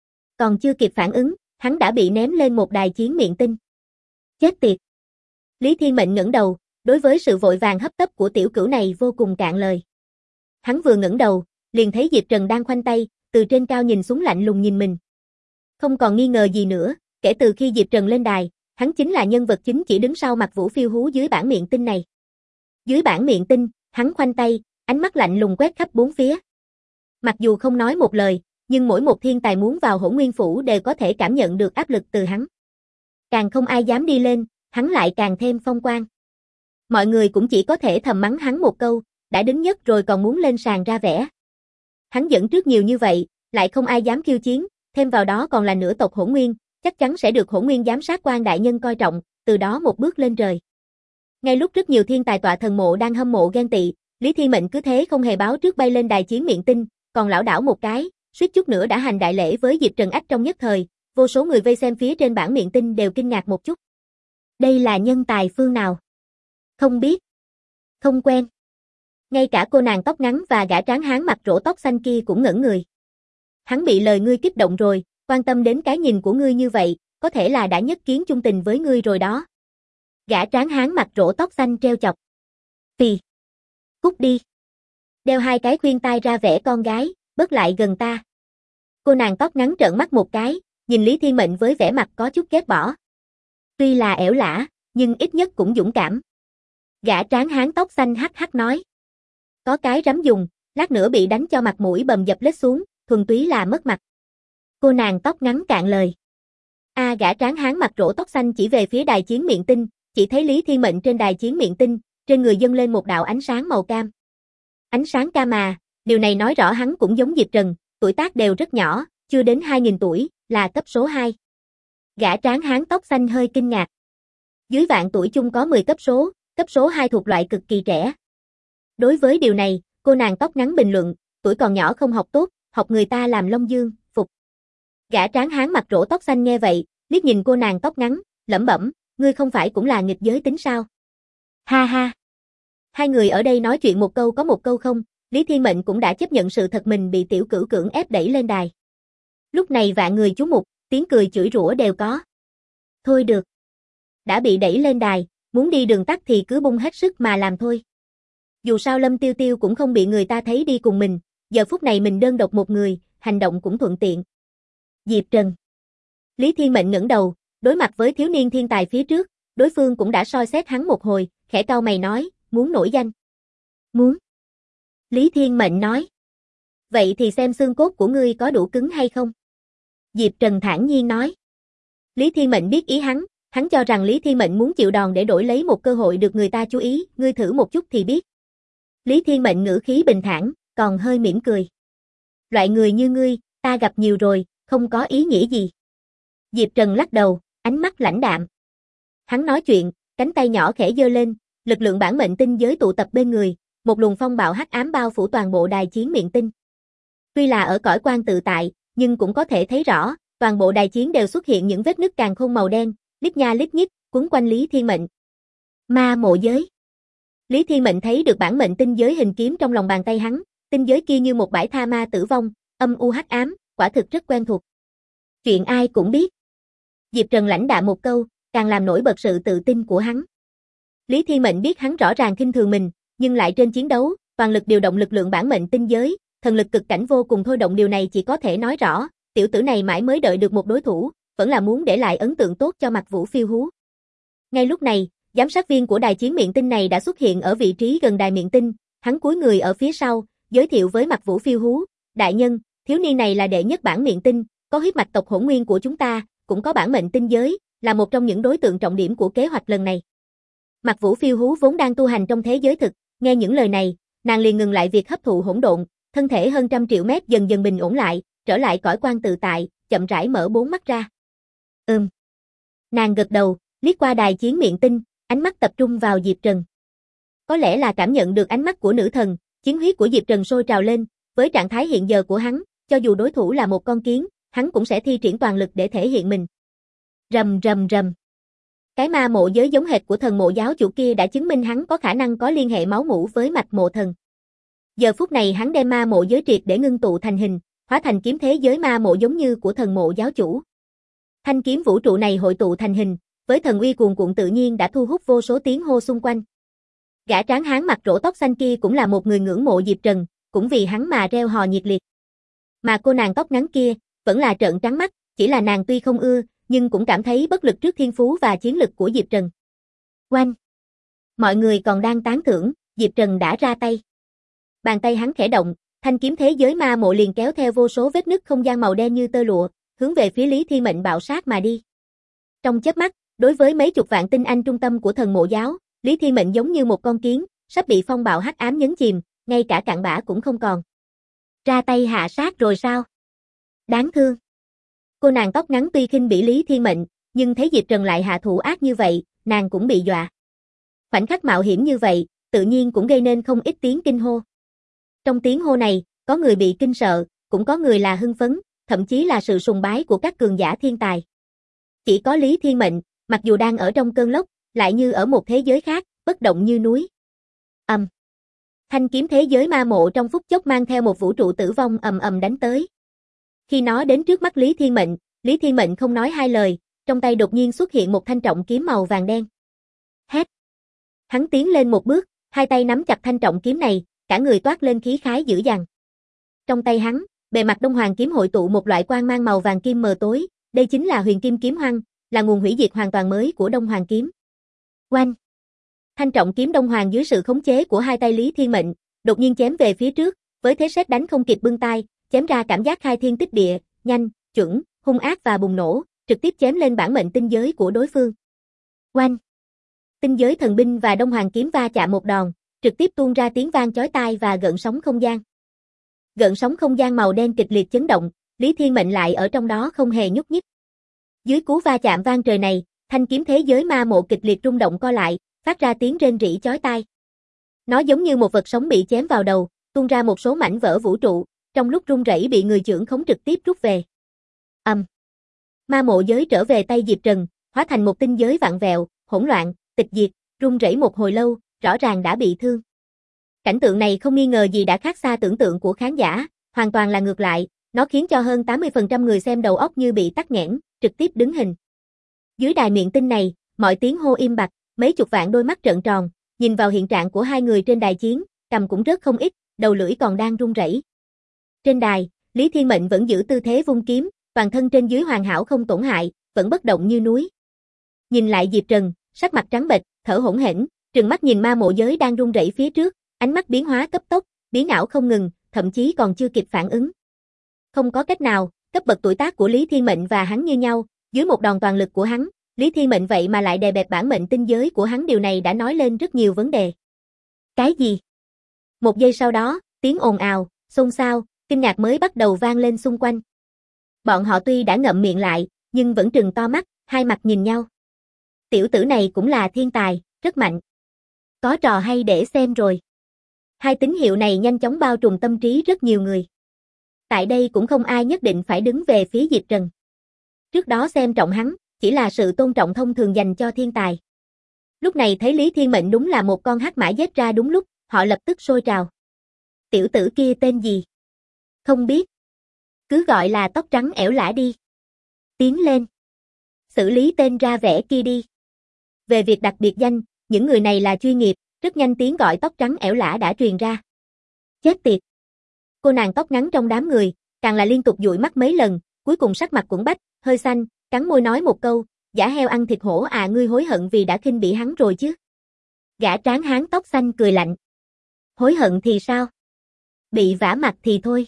Còn chưa kịp phản ứng, hắn đã bị ném lên một đài chiến miệng tinh. Chết tiệt! Lý Thiên Mệnh ngẩng đầu, đối với sự vội vàng hấp tấp của tiểu cửu này vô cùng cạn lời. Hắn vừa ngẩng đầu, liền thấy Diệp Trần đang khoanh tay, từ trên cao nhìn xuống lạnh lùng nhìn mình. Không còn nghi ngờ gì nữa, kể từ khi Diệp Trần lên đài, hắn chính là nhân vật chính chỉ đứng sau mặt Vũ Phiêu Hú dưới bản miệng tinh này. Dưới bản miệng tinh, hắn khoanh tay, ánh mắt lạnh lùng quét khắp bốn phía. Mặc dù không nói một lời, nhưng mỗi một thiên tài muốn vào Hỗn Nguyên Phủ đều có thể cảm nhận được áp lực từ hắn. Càng không ai dám đi lên, hắn lại càng thêm phong quang. Mọi người cũng chỉ có thể thầm mắng hắn một câu, đã đứng nhất rồi còn muốn lên sàn ra vẻ. Hắn dẫn trước nhiều như vậy, lại không ai dám khiêu chiến, thêm vào đó còn là nửa tộc Hỗn Nguyên, chắc chắn sẽ được Hỗn Nguyên giám sát quan đại nhân coi trọng, từ đó một bước lên trời. Ngay lúc rất nhiều thiên tài tọa thần mộ đang hâm mộ ghen tị, Lý Thiên Mệnh cứ thế không hề báo trước bay lên đài chiến miệng tinh, còn lảo đảo một cái, suýt chút nữa đã hành đại lễ với Diệp Trần ách trong nhất thời, vô số người vây xem phía trên bản miệng tinh đều kinh ngạc một chút. Đây là nhân tài phương nào? Không biết. Không quen. Ngay cả cô nàng tóc ngắn và gã tráng hán mặt rỗ tóc xanh kia cũng ngẩn người. Hắn bị lời ngươi kích động rồi, quan tâm đến cái nhìn của ngươi như vậy, có thể là đã nhất kiến chung tình với ngươi rồi đó. Gã tráng hán mặt rỗ tóc xanh treo chọc. Phì. Cút đi. Đeo hai cái khuyên tai ra vẻ con gái, bớt lại gần ta. Cô nàng tóc ngắn trợn mắt một cái, nhìn Lý Thiên Mệnh với vẻ mặt có chút ghét bỏ. Tuy là ẻo lả, nhưng ít nhất cũng dũng cảm. Gã tráng hán tóc xanh hắc hắc nói. Có cái rắm dùng, lát nữa bị đánh cho mặt mũi bầm dập lết xuống, thuần túy là mất mặt. Cô nàng tóc ngắn cạn lời. Gã tráng hán mặt rỗ tóc xanh chỉ về phía đài chiến miệng tinh, chỉ thấy Lý Thiên Mệnh trên đài chiến miệng tinh, trên người dâng lên một đạo ánh sáng màu cam. Ánh sáng cam à, điều này nói rõ hắn cũng giống Diệp Trần, tuổi tác đều rất nhỏ, chưa đến 2000 tuổi, là cấp số 2. Gã tráng hán tóc xanh hơi kinh ngạc. Dưới vạn tuổi chung có 10 cấp số 2 thuộc loại cực kỳ trẻ. Đối với điều này, cô nàng tóc ngắn bình luận, tuổi còn nhỏ không học tốt, học người ta làm Long Dương, phục. Gã tráng hán mặt rỗ tóc xanh nghe vậy, liếc nhìn cô nàng tóc ngắn, lẩm bẩm, ngươi không phải cũng là nghịch giới tính sao? Ha ha. Hai người ở đây nói chuyện một câu có một câu không, Lý Thiên Mệnh cũng đã chấp nhận sự thật mình bị tiểu cửu cưỡng ép đẩy lên đài. Lúc này vạn người chú mục, tiếng cười chửi rủa đều có. Thôi được. Đã bị đẩy lên đài, muốn đi đường tắt thì cứ bung hết sức mà làm thôi. Dù sao Lâm Tiêu Tiêu cũng không bị người ta thấy đi cùng mình, giờ phút này mình đơn độc một người, hành động cũng thuận tiện. Diệp Trần. Lý Thiên Mệnh ngẩng đầu, đối mặt với thiếu niên thiên tài phía trước, đối phương cũng đã soi xét hắn một hồi, khẽ cau mày nói, muốn nổi danh. Muốn. Lý Thiên Mệnh nói. Vậy thì xem xương cốt của ngươi có đủ cứng hay không? Diệp Trần thản nhiên nói. Lý Thiên Mệnh biết ý hắn cho rằng Lý Thiên Mệnh muốn chịu đòn để đổi lấy một cơ hội được người ta chú ý, ngươi thử một chút thì biết. Lý Thiên Mệnh ngữ khí bình thản, còn hơi mỉm cười. Loại người như ngươi, ta gặp nhiều rồi, không có ý nghĩa gì. Diệp Trần lắc đầu, ánh mắt lãnh đạm. Hắn nói chuyện, cánh tay nhỏ khẽ giơ lên, lực lượng bản mệnh tinh giới tụ tập bên người, một luồng phong bạo hắc ám bao phủ toàn bộ đài chiến miệng tinh. Tuy là ở cõi quan tự tại, nhưng cũng có thể thấy rõ, toàn bộ đài chiến đều xuất hiện những vết nứt càn khôn màu đen, lít nha lít nhít, quấn quanh Lý Thiên Mệnh. Ma mộ giới. Lý Thiên Mệnh thấy được bản mệnh tinh giới hình kiếm trong lòng bàn tay hắn, tinh giới kia như một bãi tha ma tử vong, âm u hắc ám, quả thực rất quen thuộc. Chuyện ai cũng biết. Diệp Trần lãnh đạm một câu, càng làm nổi bật sự tự tin của hắn. Lý Thiên Mệnh biết hắn rõ ràng khinh thường mình, nhưng lại trên chiến đấu, toàn lực điều động lực lượng bản mệnh tinh giới, thần lực cực cảnh vô cùng thôi động, điều này chỉ có thể nói rõ, tiểu tử này mãi mới đợi được một đối thủ, vẫn là muốn để lại ấn tượng tốt cho Mạc Vũ Phiêu Hú. Ngay lúc này, giám sát viên của đài chiến miệng tinh này đã xuất hiện ở vị trí gần đài miệng tinh, hắn cúi người ở phía sau, giới thiệu với Mạc Vũ Phiêu Hú, đại nhân, thiếu niên này là đệ nhất bản miệng tinh, có huyết mạch tộc Hỗn Nguyên của chúng ta, cũng có bản mệnh tinh giới, là một trong những đối tượng trọng điểm của kế hoạch lần này. Mạc Vũ Phiêu Hú vốn đang tu hành trong thế giới thực, nghe những lời này, nàng liền ngừng lại việc hấp thụ hỗn độn, thân thể hơn 100 triệu mét dần dần bình ổn lại, trở lại cõi quan tự tại, chậm rãi mở 4 mắt ra. Nàng gật đầu, liếc qua đài chiến miệng tinh, ánh mắt tập trung vào Diệp Trần. Có lẽ là cảm nhận được ánh mắt của nữ thần, chiến huyết của Diệp Trần sôi trào lên, với trạng thái hiện giờ của hắn, cho dù đối thủ là một con kiến, hắn cũng sẽ thi triển toàn lực để thể hiện mình. Rầm rầm rầm. Cái ma mộ giới giống hệt của thần mộ giáo chủ kia đã chứng minh hắn có khả năng có liên hệ máu mủ với mạch mộ thần. Giờ phút này hắn đem ma mộ giới triệt để ngưng tụ thành hình, hóa thành kiếm thế giới ma mộ giống như của thần mộ giáo chủ. Thanh kiếm vũ trụ này hội tụ thành hình, với thần uy cuồn cuộn tự nhiên đã thu hút vô số tiếng hô xung quanh. Gã tráng hán mặt rỗ tóc xanh kia cũng là một người ngưỡng mộ Diệp Trần, cũng vì hắn mà reo hò nhiệt liệt. Mà cô nàng tóc ngắn kia, vẫn là trợn trắng mắt, chỉ là nàng tuy không ưa, nhưng cũng cảm thấy bất lực trước thiên phú và chiến lực của Diệp Trần. Oanh! Mọi người còn đang tán thưởng, Diệp Trần đã ra tay. Bàn tay hắn khẽ động, thanh kiếm thế giới ma mộ liền kéo theo vô số vết nứt không gian màu đen như tơ lụa, hướng về phía Lý Thiên Mệnh bạo sát mà đi. Trong chớp mắt, đối với mấy chục vạn tinh anh trung tâm của thần mộ giáo, Lý Thiên Mệnh giống như một con kiến, sắp bị phong bạo hắc ám nhấn chìm, ngay cả cặn bã cũng không còn. Ra tay hạ sát rồi sao? Đáng thương. Cô nàng tóc ngắn tuy khinh bỉ Lý Thiên Mệnh, nhưng thấy Diệp Trần lại hạ thủ ác như vậy, nàng cũng bị dọa. Khoảnh khắc mạo hiểm như vậy, tự nhiên cũng gây nên không ít tiếng kinh hô. Trong tiếng hô này, có người bị kinh sợ, cũng có người là hưng phấn, thậm chí là sự sùng bái của các cường giả thiên tài. Chỉ có Lý Thiên Mệnh, mặc dù đang ở trong cơn lốc, lại như ở một thế giới khác, bất động như núi. Thanh kiếm thế giới ma mộ trong phút chốc mang theo một vũ trụ tử vong ầm ầm đánh tới. Khi nó đến trước mắt Lý Thiên Mệnh không nói hai lời, trong tay đột nhiên xuất hiện một thanh trọng kiếm màu vàng đen. Hét! Hắn tiến lên một bước, hai tay nắm chặt thanh trọng kiếm này, cả người toát lên khí khái dữ dằn. Trong tay hắn, bề mặt Đông Hoàng kiếm hội tụ một loại quang mang màu vàng kim mờ tối, đây chính là Huyền Kim kiếm hoang, là nguồn hủy diệt hoàn toàn mới của Đông Hoàng kiếm. Oanh! Thanh trọng kiếm Đông Hoàng dưới sự khống chế của hai tay Lý Thiên Mệnh, đột nhiên chém về phía trước, với thế sét đánh không kịp bưng tay, chém ra cảm giác khai thiên tích địa, nhanh, chuẩn, hung ác và bùng nổ, trực tiếp chém lên bản mệnh tinh giới của đối phương. Oanh! Tinh giới thần binh và Đông Hoàng kiếm va chạm một đòn, trực tiếp tuôn ra tiếng vang chói tai và gợn sóng không gian. Gợn sóng không gian màu đen kịch liệt chấn động, Lý Thiên Mệnh lại ở trong đó không hề nhúc nhích. Dưới cú va chạm vang trời này, thanh kiếm thế giới ma mộ kịch liệt rung động co lại, phát ra tiếng rên rỉ chói tai. Nó giống như một vật sống bị chém vào đầu, tuôn ra một số mảnh vỡ vũ trụ, trong lúc rung rẩy bị người chưởng khống trực tiếp rút về. Ma mộ giới trở về tay Diệp Trần, hóa thành một tinh giới vặn vẹo, hỗn loạn, tịch diệt, rung rẩy một hồi lâu, rõ ràng đã bị thương. Cảnh tượng này không nghi ngờ gì đã khác xa tưởng tượng của khán giả, hoàn toàn là ngược lại, nó khiến cho hơn 80% người xem đầu óc như bị tắc nghẽn, trực tiếp đứng hình. Dưới đài miệng tinh này, mọi tiếng hô im bặt, mấy chục vạn đôi mắt trợn tròn, nhìn vào hiện trạng của hai người trên đài chiến, cầm cũng rớt không ít, đầu lưỡi còn đang run rẩy. Trên đài, Lý Thiên Mệnh vẫn giữ tư thế vung kiếm, toàn thân trên dưới hoàn hảo không tổn hại, vẫn bất động như núi. Nhìn lại Diệp Trần, sắc mặt trắng bệch, thở hổn hển, trừng mắt nhìn ma mộ giới đang run rẩy phía trước, ánh mắt biến hóa cấp tốc, biến ảo không ngừng, thậm chí còn chưa kịp phản ứng. Không có cách nào, cấp bậc tuổi tác của Lý Thiên Mệnh và hắn như nhau, dưới một đòn toàn lực của hắn, Lý Thiên Mệnh vậy mà lại đè bẹp bản mệnh tinh giới của hắn, điều này đã nói lên rất nhiều vấn đề. Cái gì? Một giây sau đó, tiếng ồn ào, xôn xao, kinh ngạc mới bắt đầu vang lên xung quanh. Bọn họ tuy đã ngậm miệng lại, nhưng vẫn trừng to mắt, hai mặt nhìn nhau. Tiểu tử này cũng là thiên tài, rất mạnh. Có trò hay để xem rồi. Hai tín hiệu này nhanh chóng bao trùm tâm trí rất nhiều người. Tại đây cũng không ai nhất định phải đứng về phía Diệp Trần. Trước đó xem trọng hắn, chỉ là sự tôn trọng thông thường dành cho thiên tài. Lúc này thấy Lý Thiên Mệnh đúng là một con hắc mã giết ra đúng lúc, họ lập tức sôi trào. Tiểu tử kia tên gì? Không biết. Cứ gọi là tóc trắng ẻo lả đi. Tiến lên. Xử lý tên ra vẻ kia đi. Về việc đặt biệt danh, những người này là chuyên nghiệp, rất nhanh tiếng gọi tóc trắng ẻo lả đã truyền ra. Chết tiệt. Cô nàng tóc ngắn trong đám người, càng là liên tục dụi mắt mấy lần, cuối cùng sắc mặt cũng bách, hơi xanh, cắn môi nói một câu, giả heo ăn thịt hổ à, ngươi hối hận vì đã khinh bỉ hắn rồi chứ. Gã tráng hán tóc xanh cười lạnh. Hối hận thì sao? Bị vả mặt thì thôi.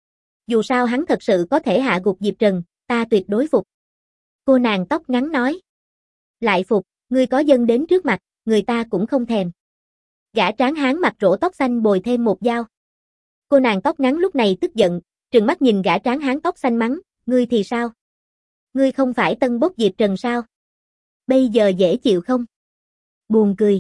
Dù sao hắn thật sự có thể hạ gục Diệp Trần, ta tuyệt đối phục. Cô nàng tóc ngắn nói. Lại phục, ngươi có dân đến trước mặt, người ta cũng không thèm. Gã tráng hán mặt rỗ tóc xanh bồi thêm một dao. Cô nàng tóc ngắn lúc này tức giận, trừng mắt nhìn gã tráng hán tóc xanh mắng, ngươi thì sao? Ngươi không phải tân bốc Diệp Trần sao? Bây giờ dễ chịu không? Buồn cười.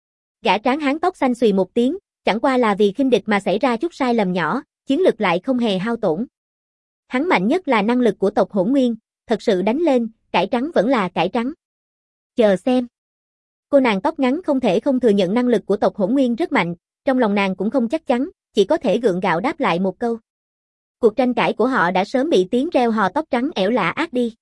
Gã tráng hán tóc xanh xùy một tiếng, chẳng qua là vì khinh địch mà xảy ra chút sai lầm nhỏ, chiến lực lại không hề hao tổn. Hắn mạnh nhất là năng lực của tộc Hỗn Nguyên, thật sự đánh lên, cải trắng vẫn là cải trắng. Chờ xem. Cô nàng tóc ngắn không thể không thừa nhận năng lực của tộc Hỗn Nguyên rất mạnh, trong lòng nàng cũng không chắc chắn, chỉ có thể gượng gạo đáp lại một câu. Cuộc tranh cãi của họ đã sớm bị tiếng reo hò tóc trắng ẻo lả át đi.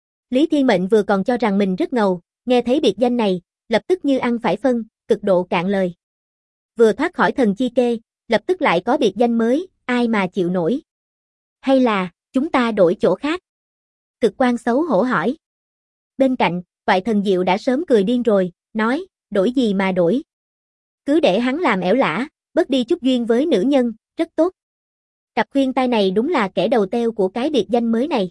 Lý Thiên Mệnh vừa còn cho rằng mình rất ngầu, nghe thấy biệt danh này, lập tức như ăn phải phân, cực độ cạn lời. Vừa thoát khỏi thần chi kê, lập tức lại có biệt danh mới, ai mà chịu nổi. Hay là, chúng ta đổi chỗ khác? Cực quan xấu hổ hỏi. Bên cạnh, Toại Thần Diệu đã sớm cười điên rồi, nói, đổi gì mà đổi. Cứ để hắn làm ẻo lả, bớt đi chút duyên với nữ nhân, rất tốt. Cặp khuyên tai này đúng là kẻ đầu teo của cái biệt danh mới này.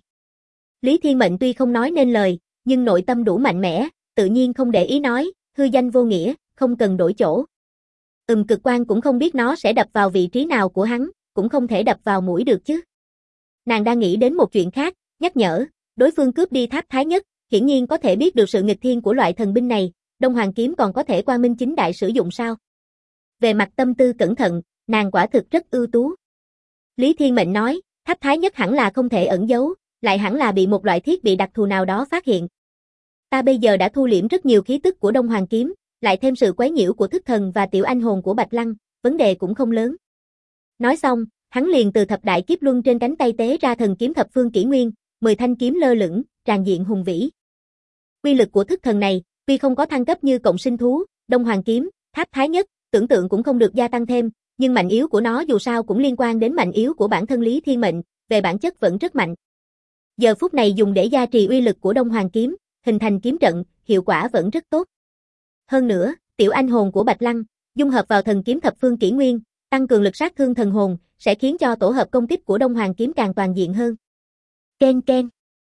Lý Thiên Mệnh tuy không nói nên lời, nhưng nội tâm đủ mạnh mẽ, tự nhiên không để ý nói, hư danh vô nghĩa, không cần đổi chỗ. Cực quan cũng không biết nó sẽ đập vào vị trí nào của hắn, cũng không thể đập vào mũi được chứ. Nàng đang nghĩ đến một chuyện khác, nhắc nhở, đối phương cướp đi tháp thái nhất, hiển nhiên có thể biết được sự nghịch thiên của loại thần binh này, Đông Hoàng kiếm còn có thể quang minh chính đại sử dụng sao? Về mặt tâm tư cẩn thận, nàng quả thực rất ưu tú. Lý Thiên Mệnh nói, tháp thái nhất hẳn là không thể ẩn giấu, lại hẳn là bị một loại thiết bị đặc thù nào đó phát hiện. Ta bây giờ đã thu liễm rất nhiều khí tức của Đông Hoàng kiếm, lại thêm sự quấy nhiễu của thức thần và tiểu anh hồn của Bạch Lăng, vấn đề cũng không lớn. Nói xong, hắn liền từ thập đại kiếp luân trên cánh tay tế ra thần kiếm thập phương kỷ nguyên, 10 thanh kiếm lơ lửng, tràn diện hùng vĩ. Uy lực của thức thần này, tuy không có thăng cấp như cộng sinh thú, Đông Hoàng kiếm, tháp thái nhất, tưởng tượng cũng không được gia tăng thêm, nhưng mạnh yếu của nó dù sao cũng liên quan đến mạnh yếu của bản thân Lý Thiên Mệnh, về bản chất vẫn rất mạnh. Giờ phút này dùng để gia trì uy lực của Đông Hoàng kiếm, hình thành kiếm trận, hiệu quả vẫn rất tốt. Hơn nữa, tiểu anh hồn của Bạch Lăng, dung hợp vào thần kiếm thập phương kỷ nguyên, tăng cường lực sát thương thần hồn, sẽ khiến cho tổ hợp công kích của Đông Hoàng kiếm càng toàn diện hơn. Ken ken.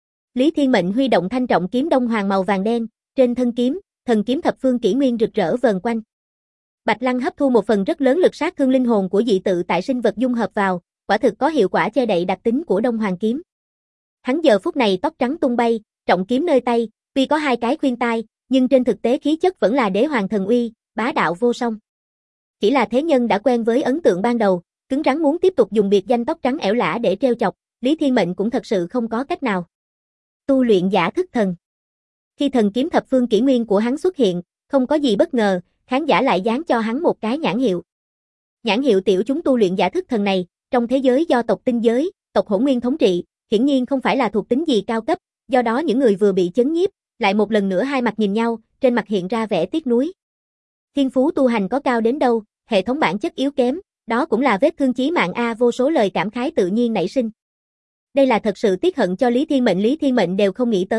Lý Thiên Mệnh huy động thanh trọng kiếm Đông Hoàng màu vàng đen, trên thân kiếm, thần kiếm thập phương kỷ nguyên rực rỡ vờn quanh. Bạch Lăng hấp thu một phần rất lớn lực sát thương linh hồn của dị tự tại sinh vật dung hợp vào, quả thực có hiệu quả che đậy đặc tính của Đông Hoàng kiếm. Hắn giờ phút này tóc trắng tung bay, trọng kiếm nơi tay, tuy có hai cái khuyên tai, nhưng trên thực tế khí chất vẫn là đế hoàng thần uy, bá đạo vô song. Chỉ là thế nhân đã quen với ấn tượng ban đầu, cứng rắn muốn tiếp tục dùng biệt danh tóc trắng ẻo lả để trêu chọc, Lý Thiên Mệnh cũng thật sự không có cách nào. Tu luyện giả thức thần. Khi thần kiếm thập phương kỷ nguyên của hắn xuất hiện, không có gì bất ngờ, khán giả lại dán cho hắn một cái nhãn hiệu. Nhãn hiệu tiểu chúng tu luyện giả thức thần này, trong thế giới do tộc tinh giới, tộc Hỗn Nguyên thống trị, hiển nhiên không phải là thuộc tính gì cao cấp, do đó những người vừa bị chấn nhiếp, lại một lần nữa hai mặt nhìn nhau, trên mặt hiện ra vẻ tiếc nuối. Thiên phú tu hành có cao đến đâu, hệ thống bản chất yếu kém, đó cũng là vết thương chí mạng a, vô số lời cảm khái tự nhiên nảy sinh. Đây là thật sự tiếc hận cho Lý Thiên Mệnh đều không nghĩ tới,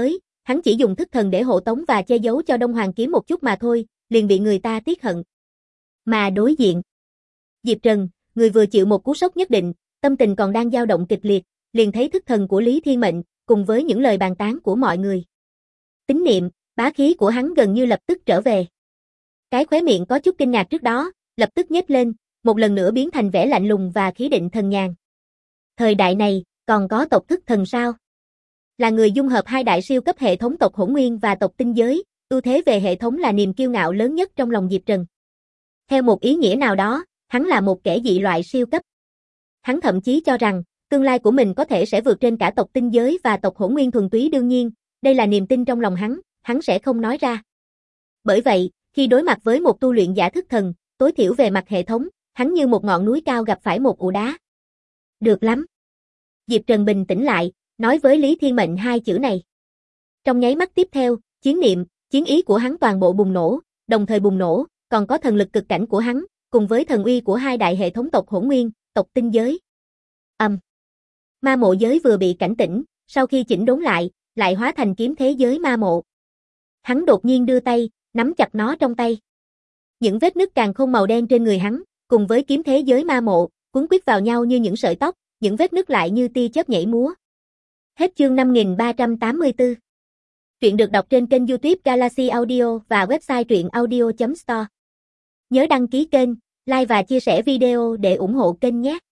Hắn chỉ dùng thức thần để hộ tống và che giấu cho Đông Hoàng Kiếm một chút mà thôi, liền bị người ta tiếc hận. Mà đối diện, Diệp Trần, người vừa chịu một cú sốc nhất định, tâm tình còn đang dao động kịch liệt, liền thấy thức thần của Lý Thiên Mệnh, cùng với những lời bàn tán của mọi người. Tín niệm, bá khí của hắn gần như lập tức trở về. Cái khóe miệng có chút kinh ngạc trước đó, lập tức nhếch lên, một lần nữa biến thành vẻ lạnh lùng và khí định thần nhàn. Thời đại này, còn có tộc thức thần sao? Là người dung hợp hai đại siêu cấp hệ thống tộc Hỗn Nguyên và tộc Tinh Giới, ưu thế về hệ thống là niềm kiêu ngạo lớn nhất trong lòng Diệp Trần. Theo một ý nghĩa nào đó, hắn là một kẻ dị loại siêu cấp. Hắn thậm chí cho rằng, tương lai của mình có thể sẽ vượt trên cả tộc Tinh Giới và tộc Hỗn Nguyên thuần túy, đương nhiên, đây là niềm tin trong lòng hắn sẽ không nói ra. Bởi vậy, khi đối mặt với một tu luyện giả thức thần, tối thiểu về mặt hệ thống, hắn như một ngọn núi cao gặp phải một ụ đá. Được lắm. Diệp Trần bình tĩnh lại, nói với Lý Thiên Mệnh hai chữ này. Trong nháy mắt tiếp theo, chiến niệm, chiến ý của hắn toàn bộ bùng nổ, đồng thời bùng nổ, còn có thần lực cực cảnh của hắn, cùng với thần uy của hai đại hệ thống tộc Hỗn Nguyên, tộc Tinh Giới. Ma mộ giới vừa bị cảnh tỉnh, sau khi chỉnh đốn lại hóa thành kiếm thế giới ma mộ. Hắn đột nhiên đưa tay, nắm chặt nó trong tay. Những vết nứt càn khôn màu đen trên người hắn, cùng với kiếm thế giới ma mộ, quấn quýt vào nhau như những sợi tóc, những vết nứt lại như tia chớp nhảy múa. Hết chương 5384. Truyện được đọc trên kênh YouTube Galaxy Audio và website truyệnaudio.store. Nhớ đăng ký kênh, like và chia sẻ video để ủng hộ kênh nhé.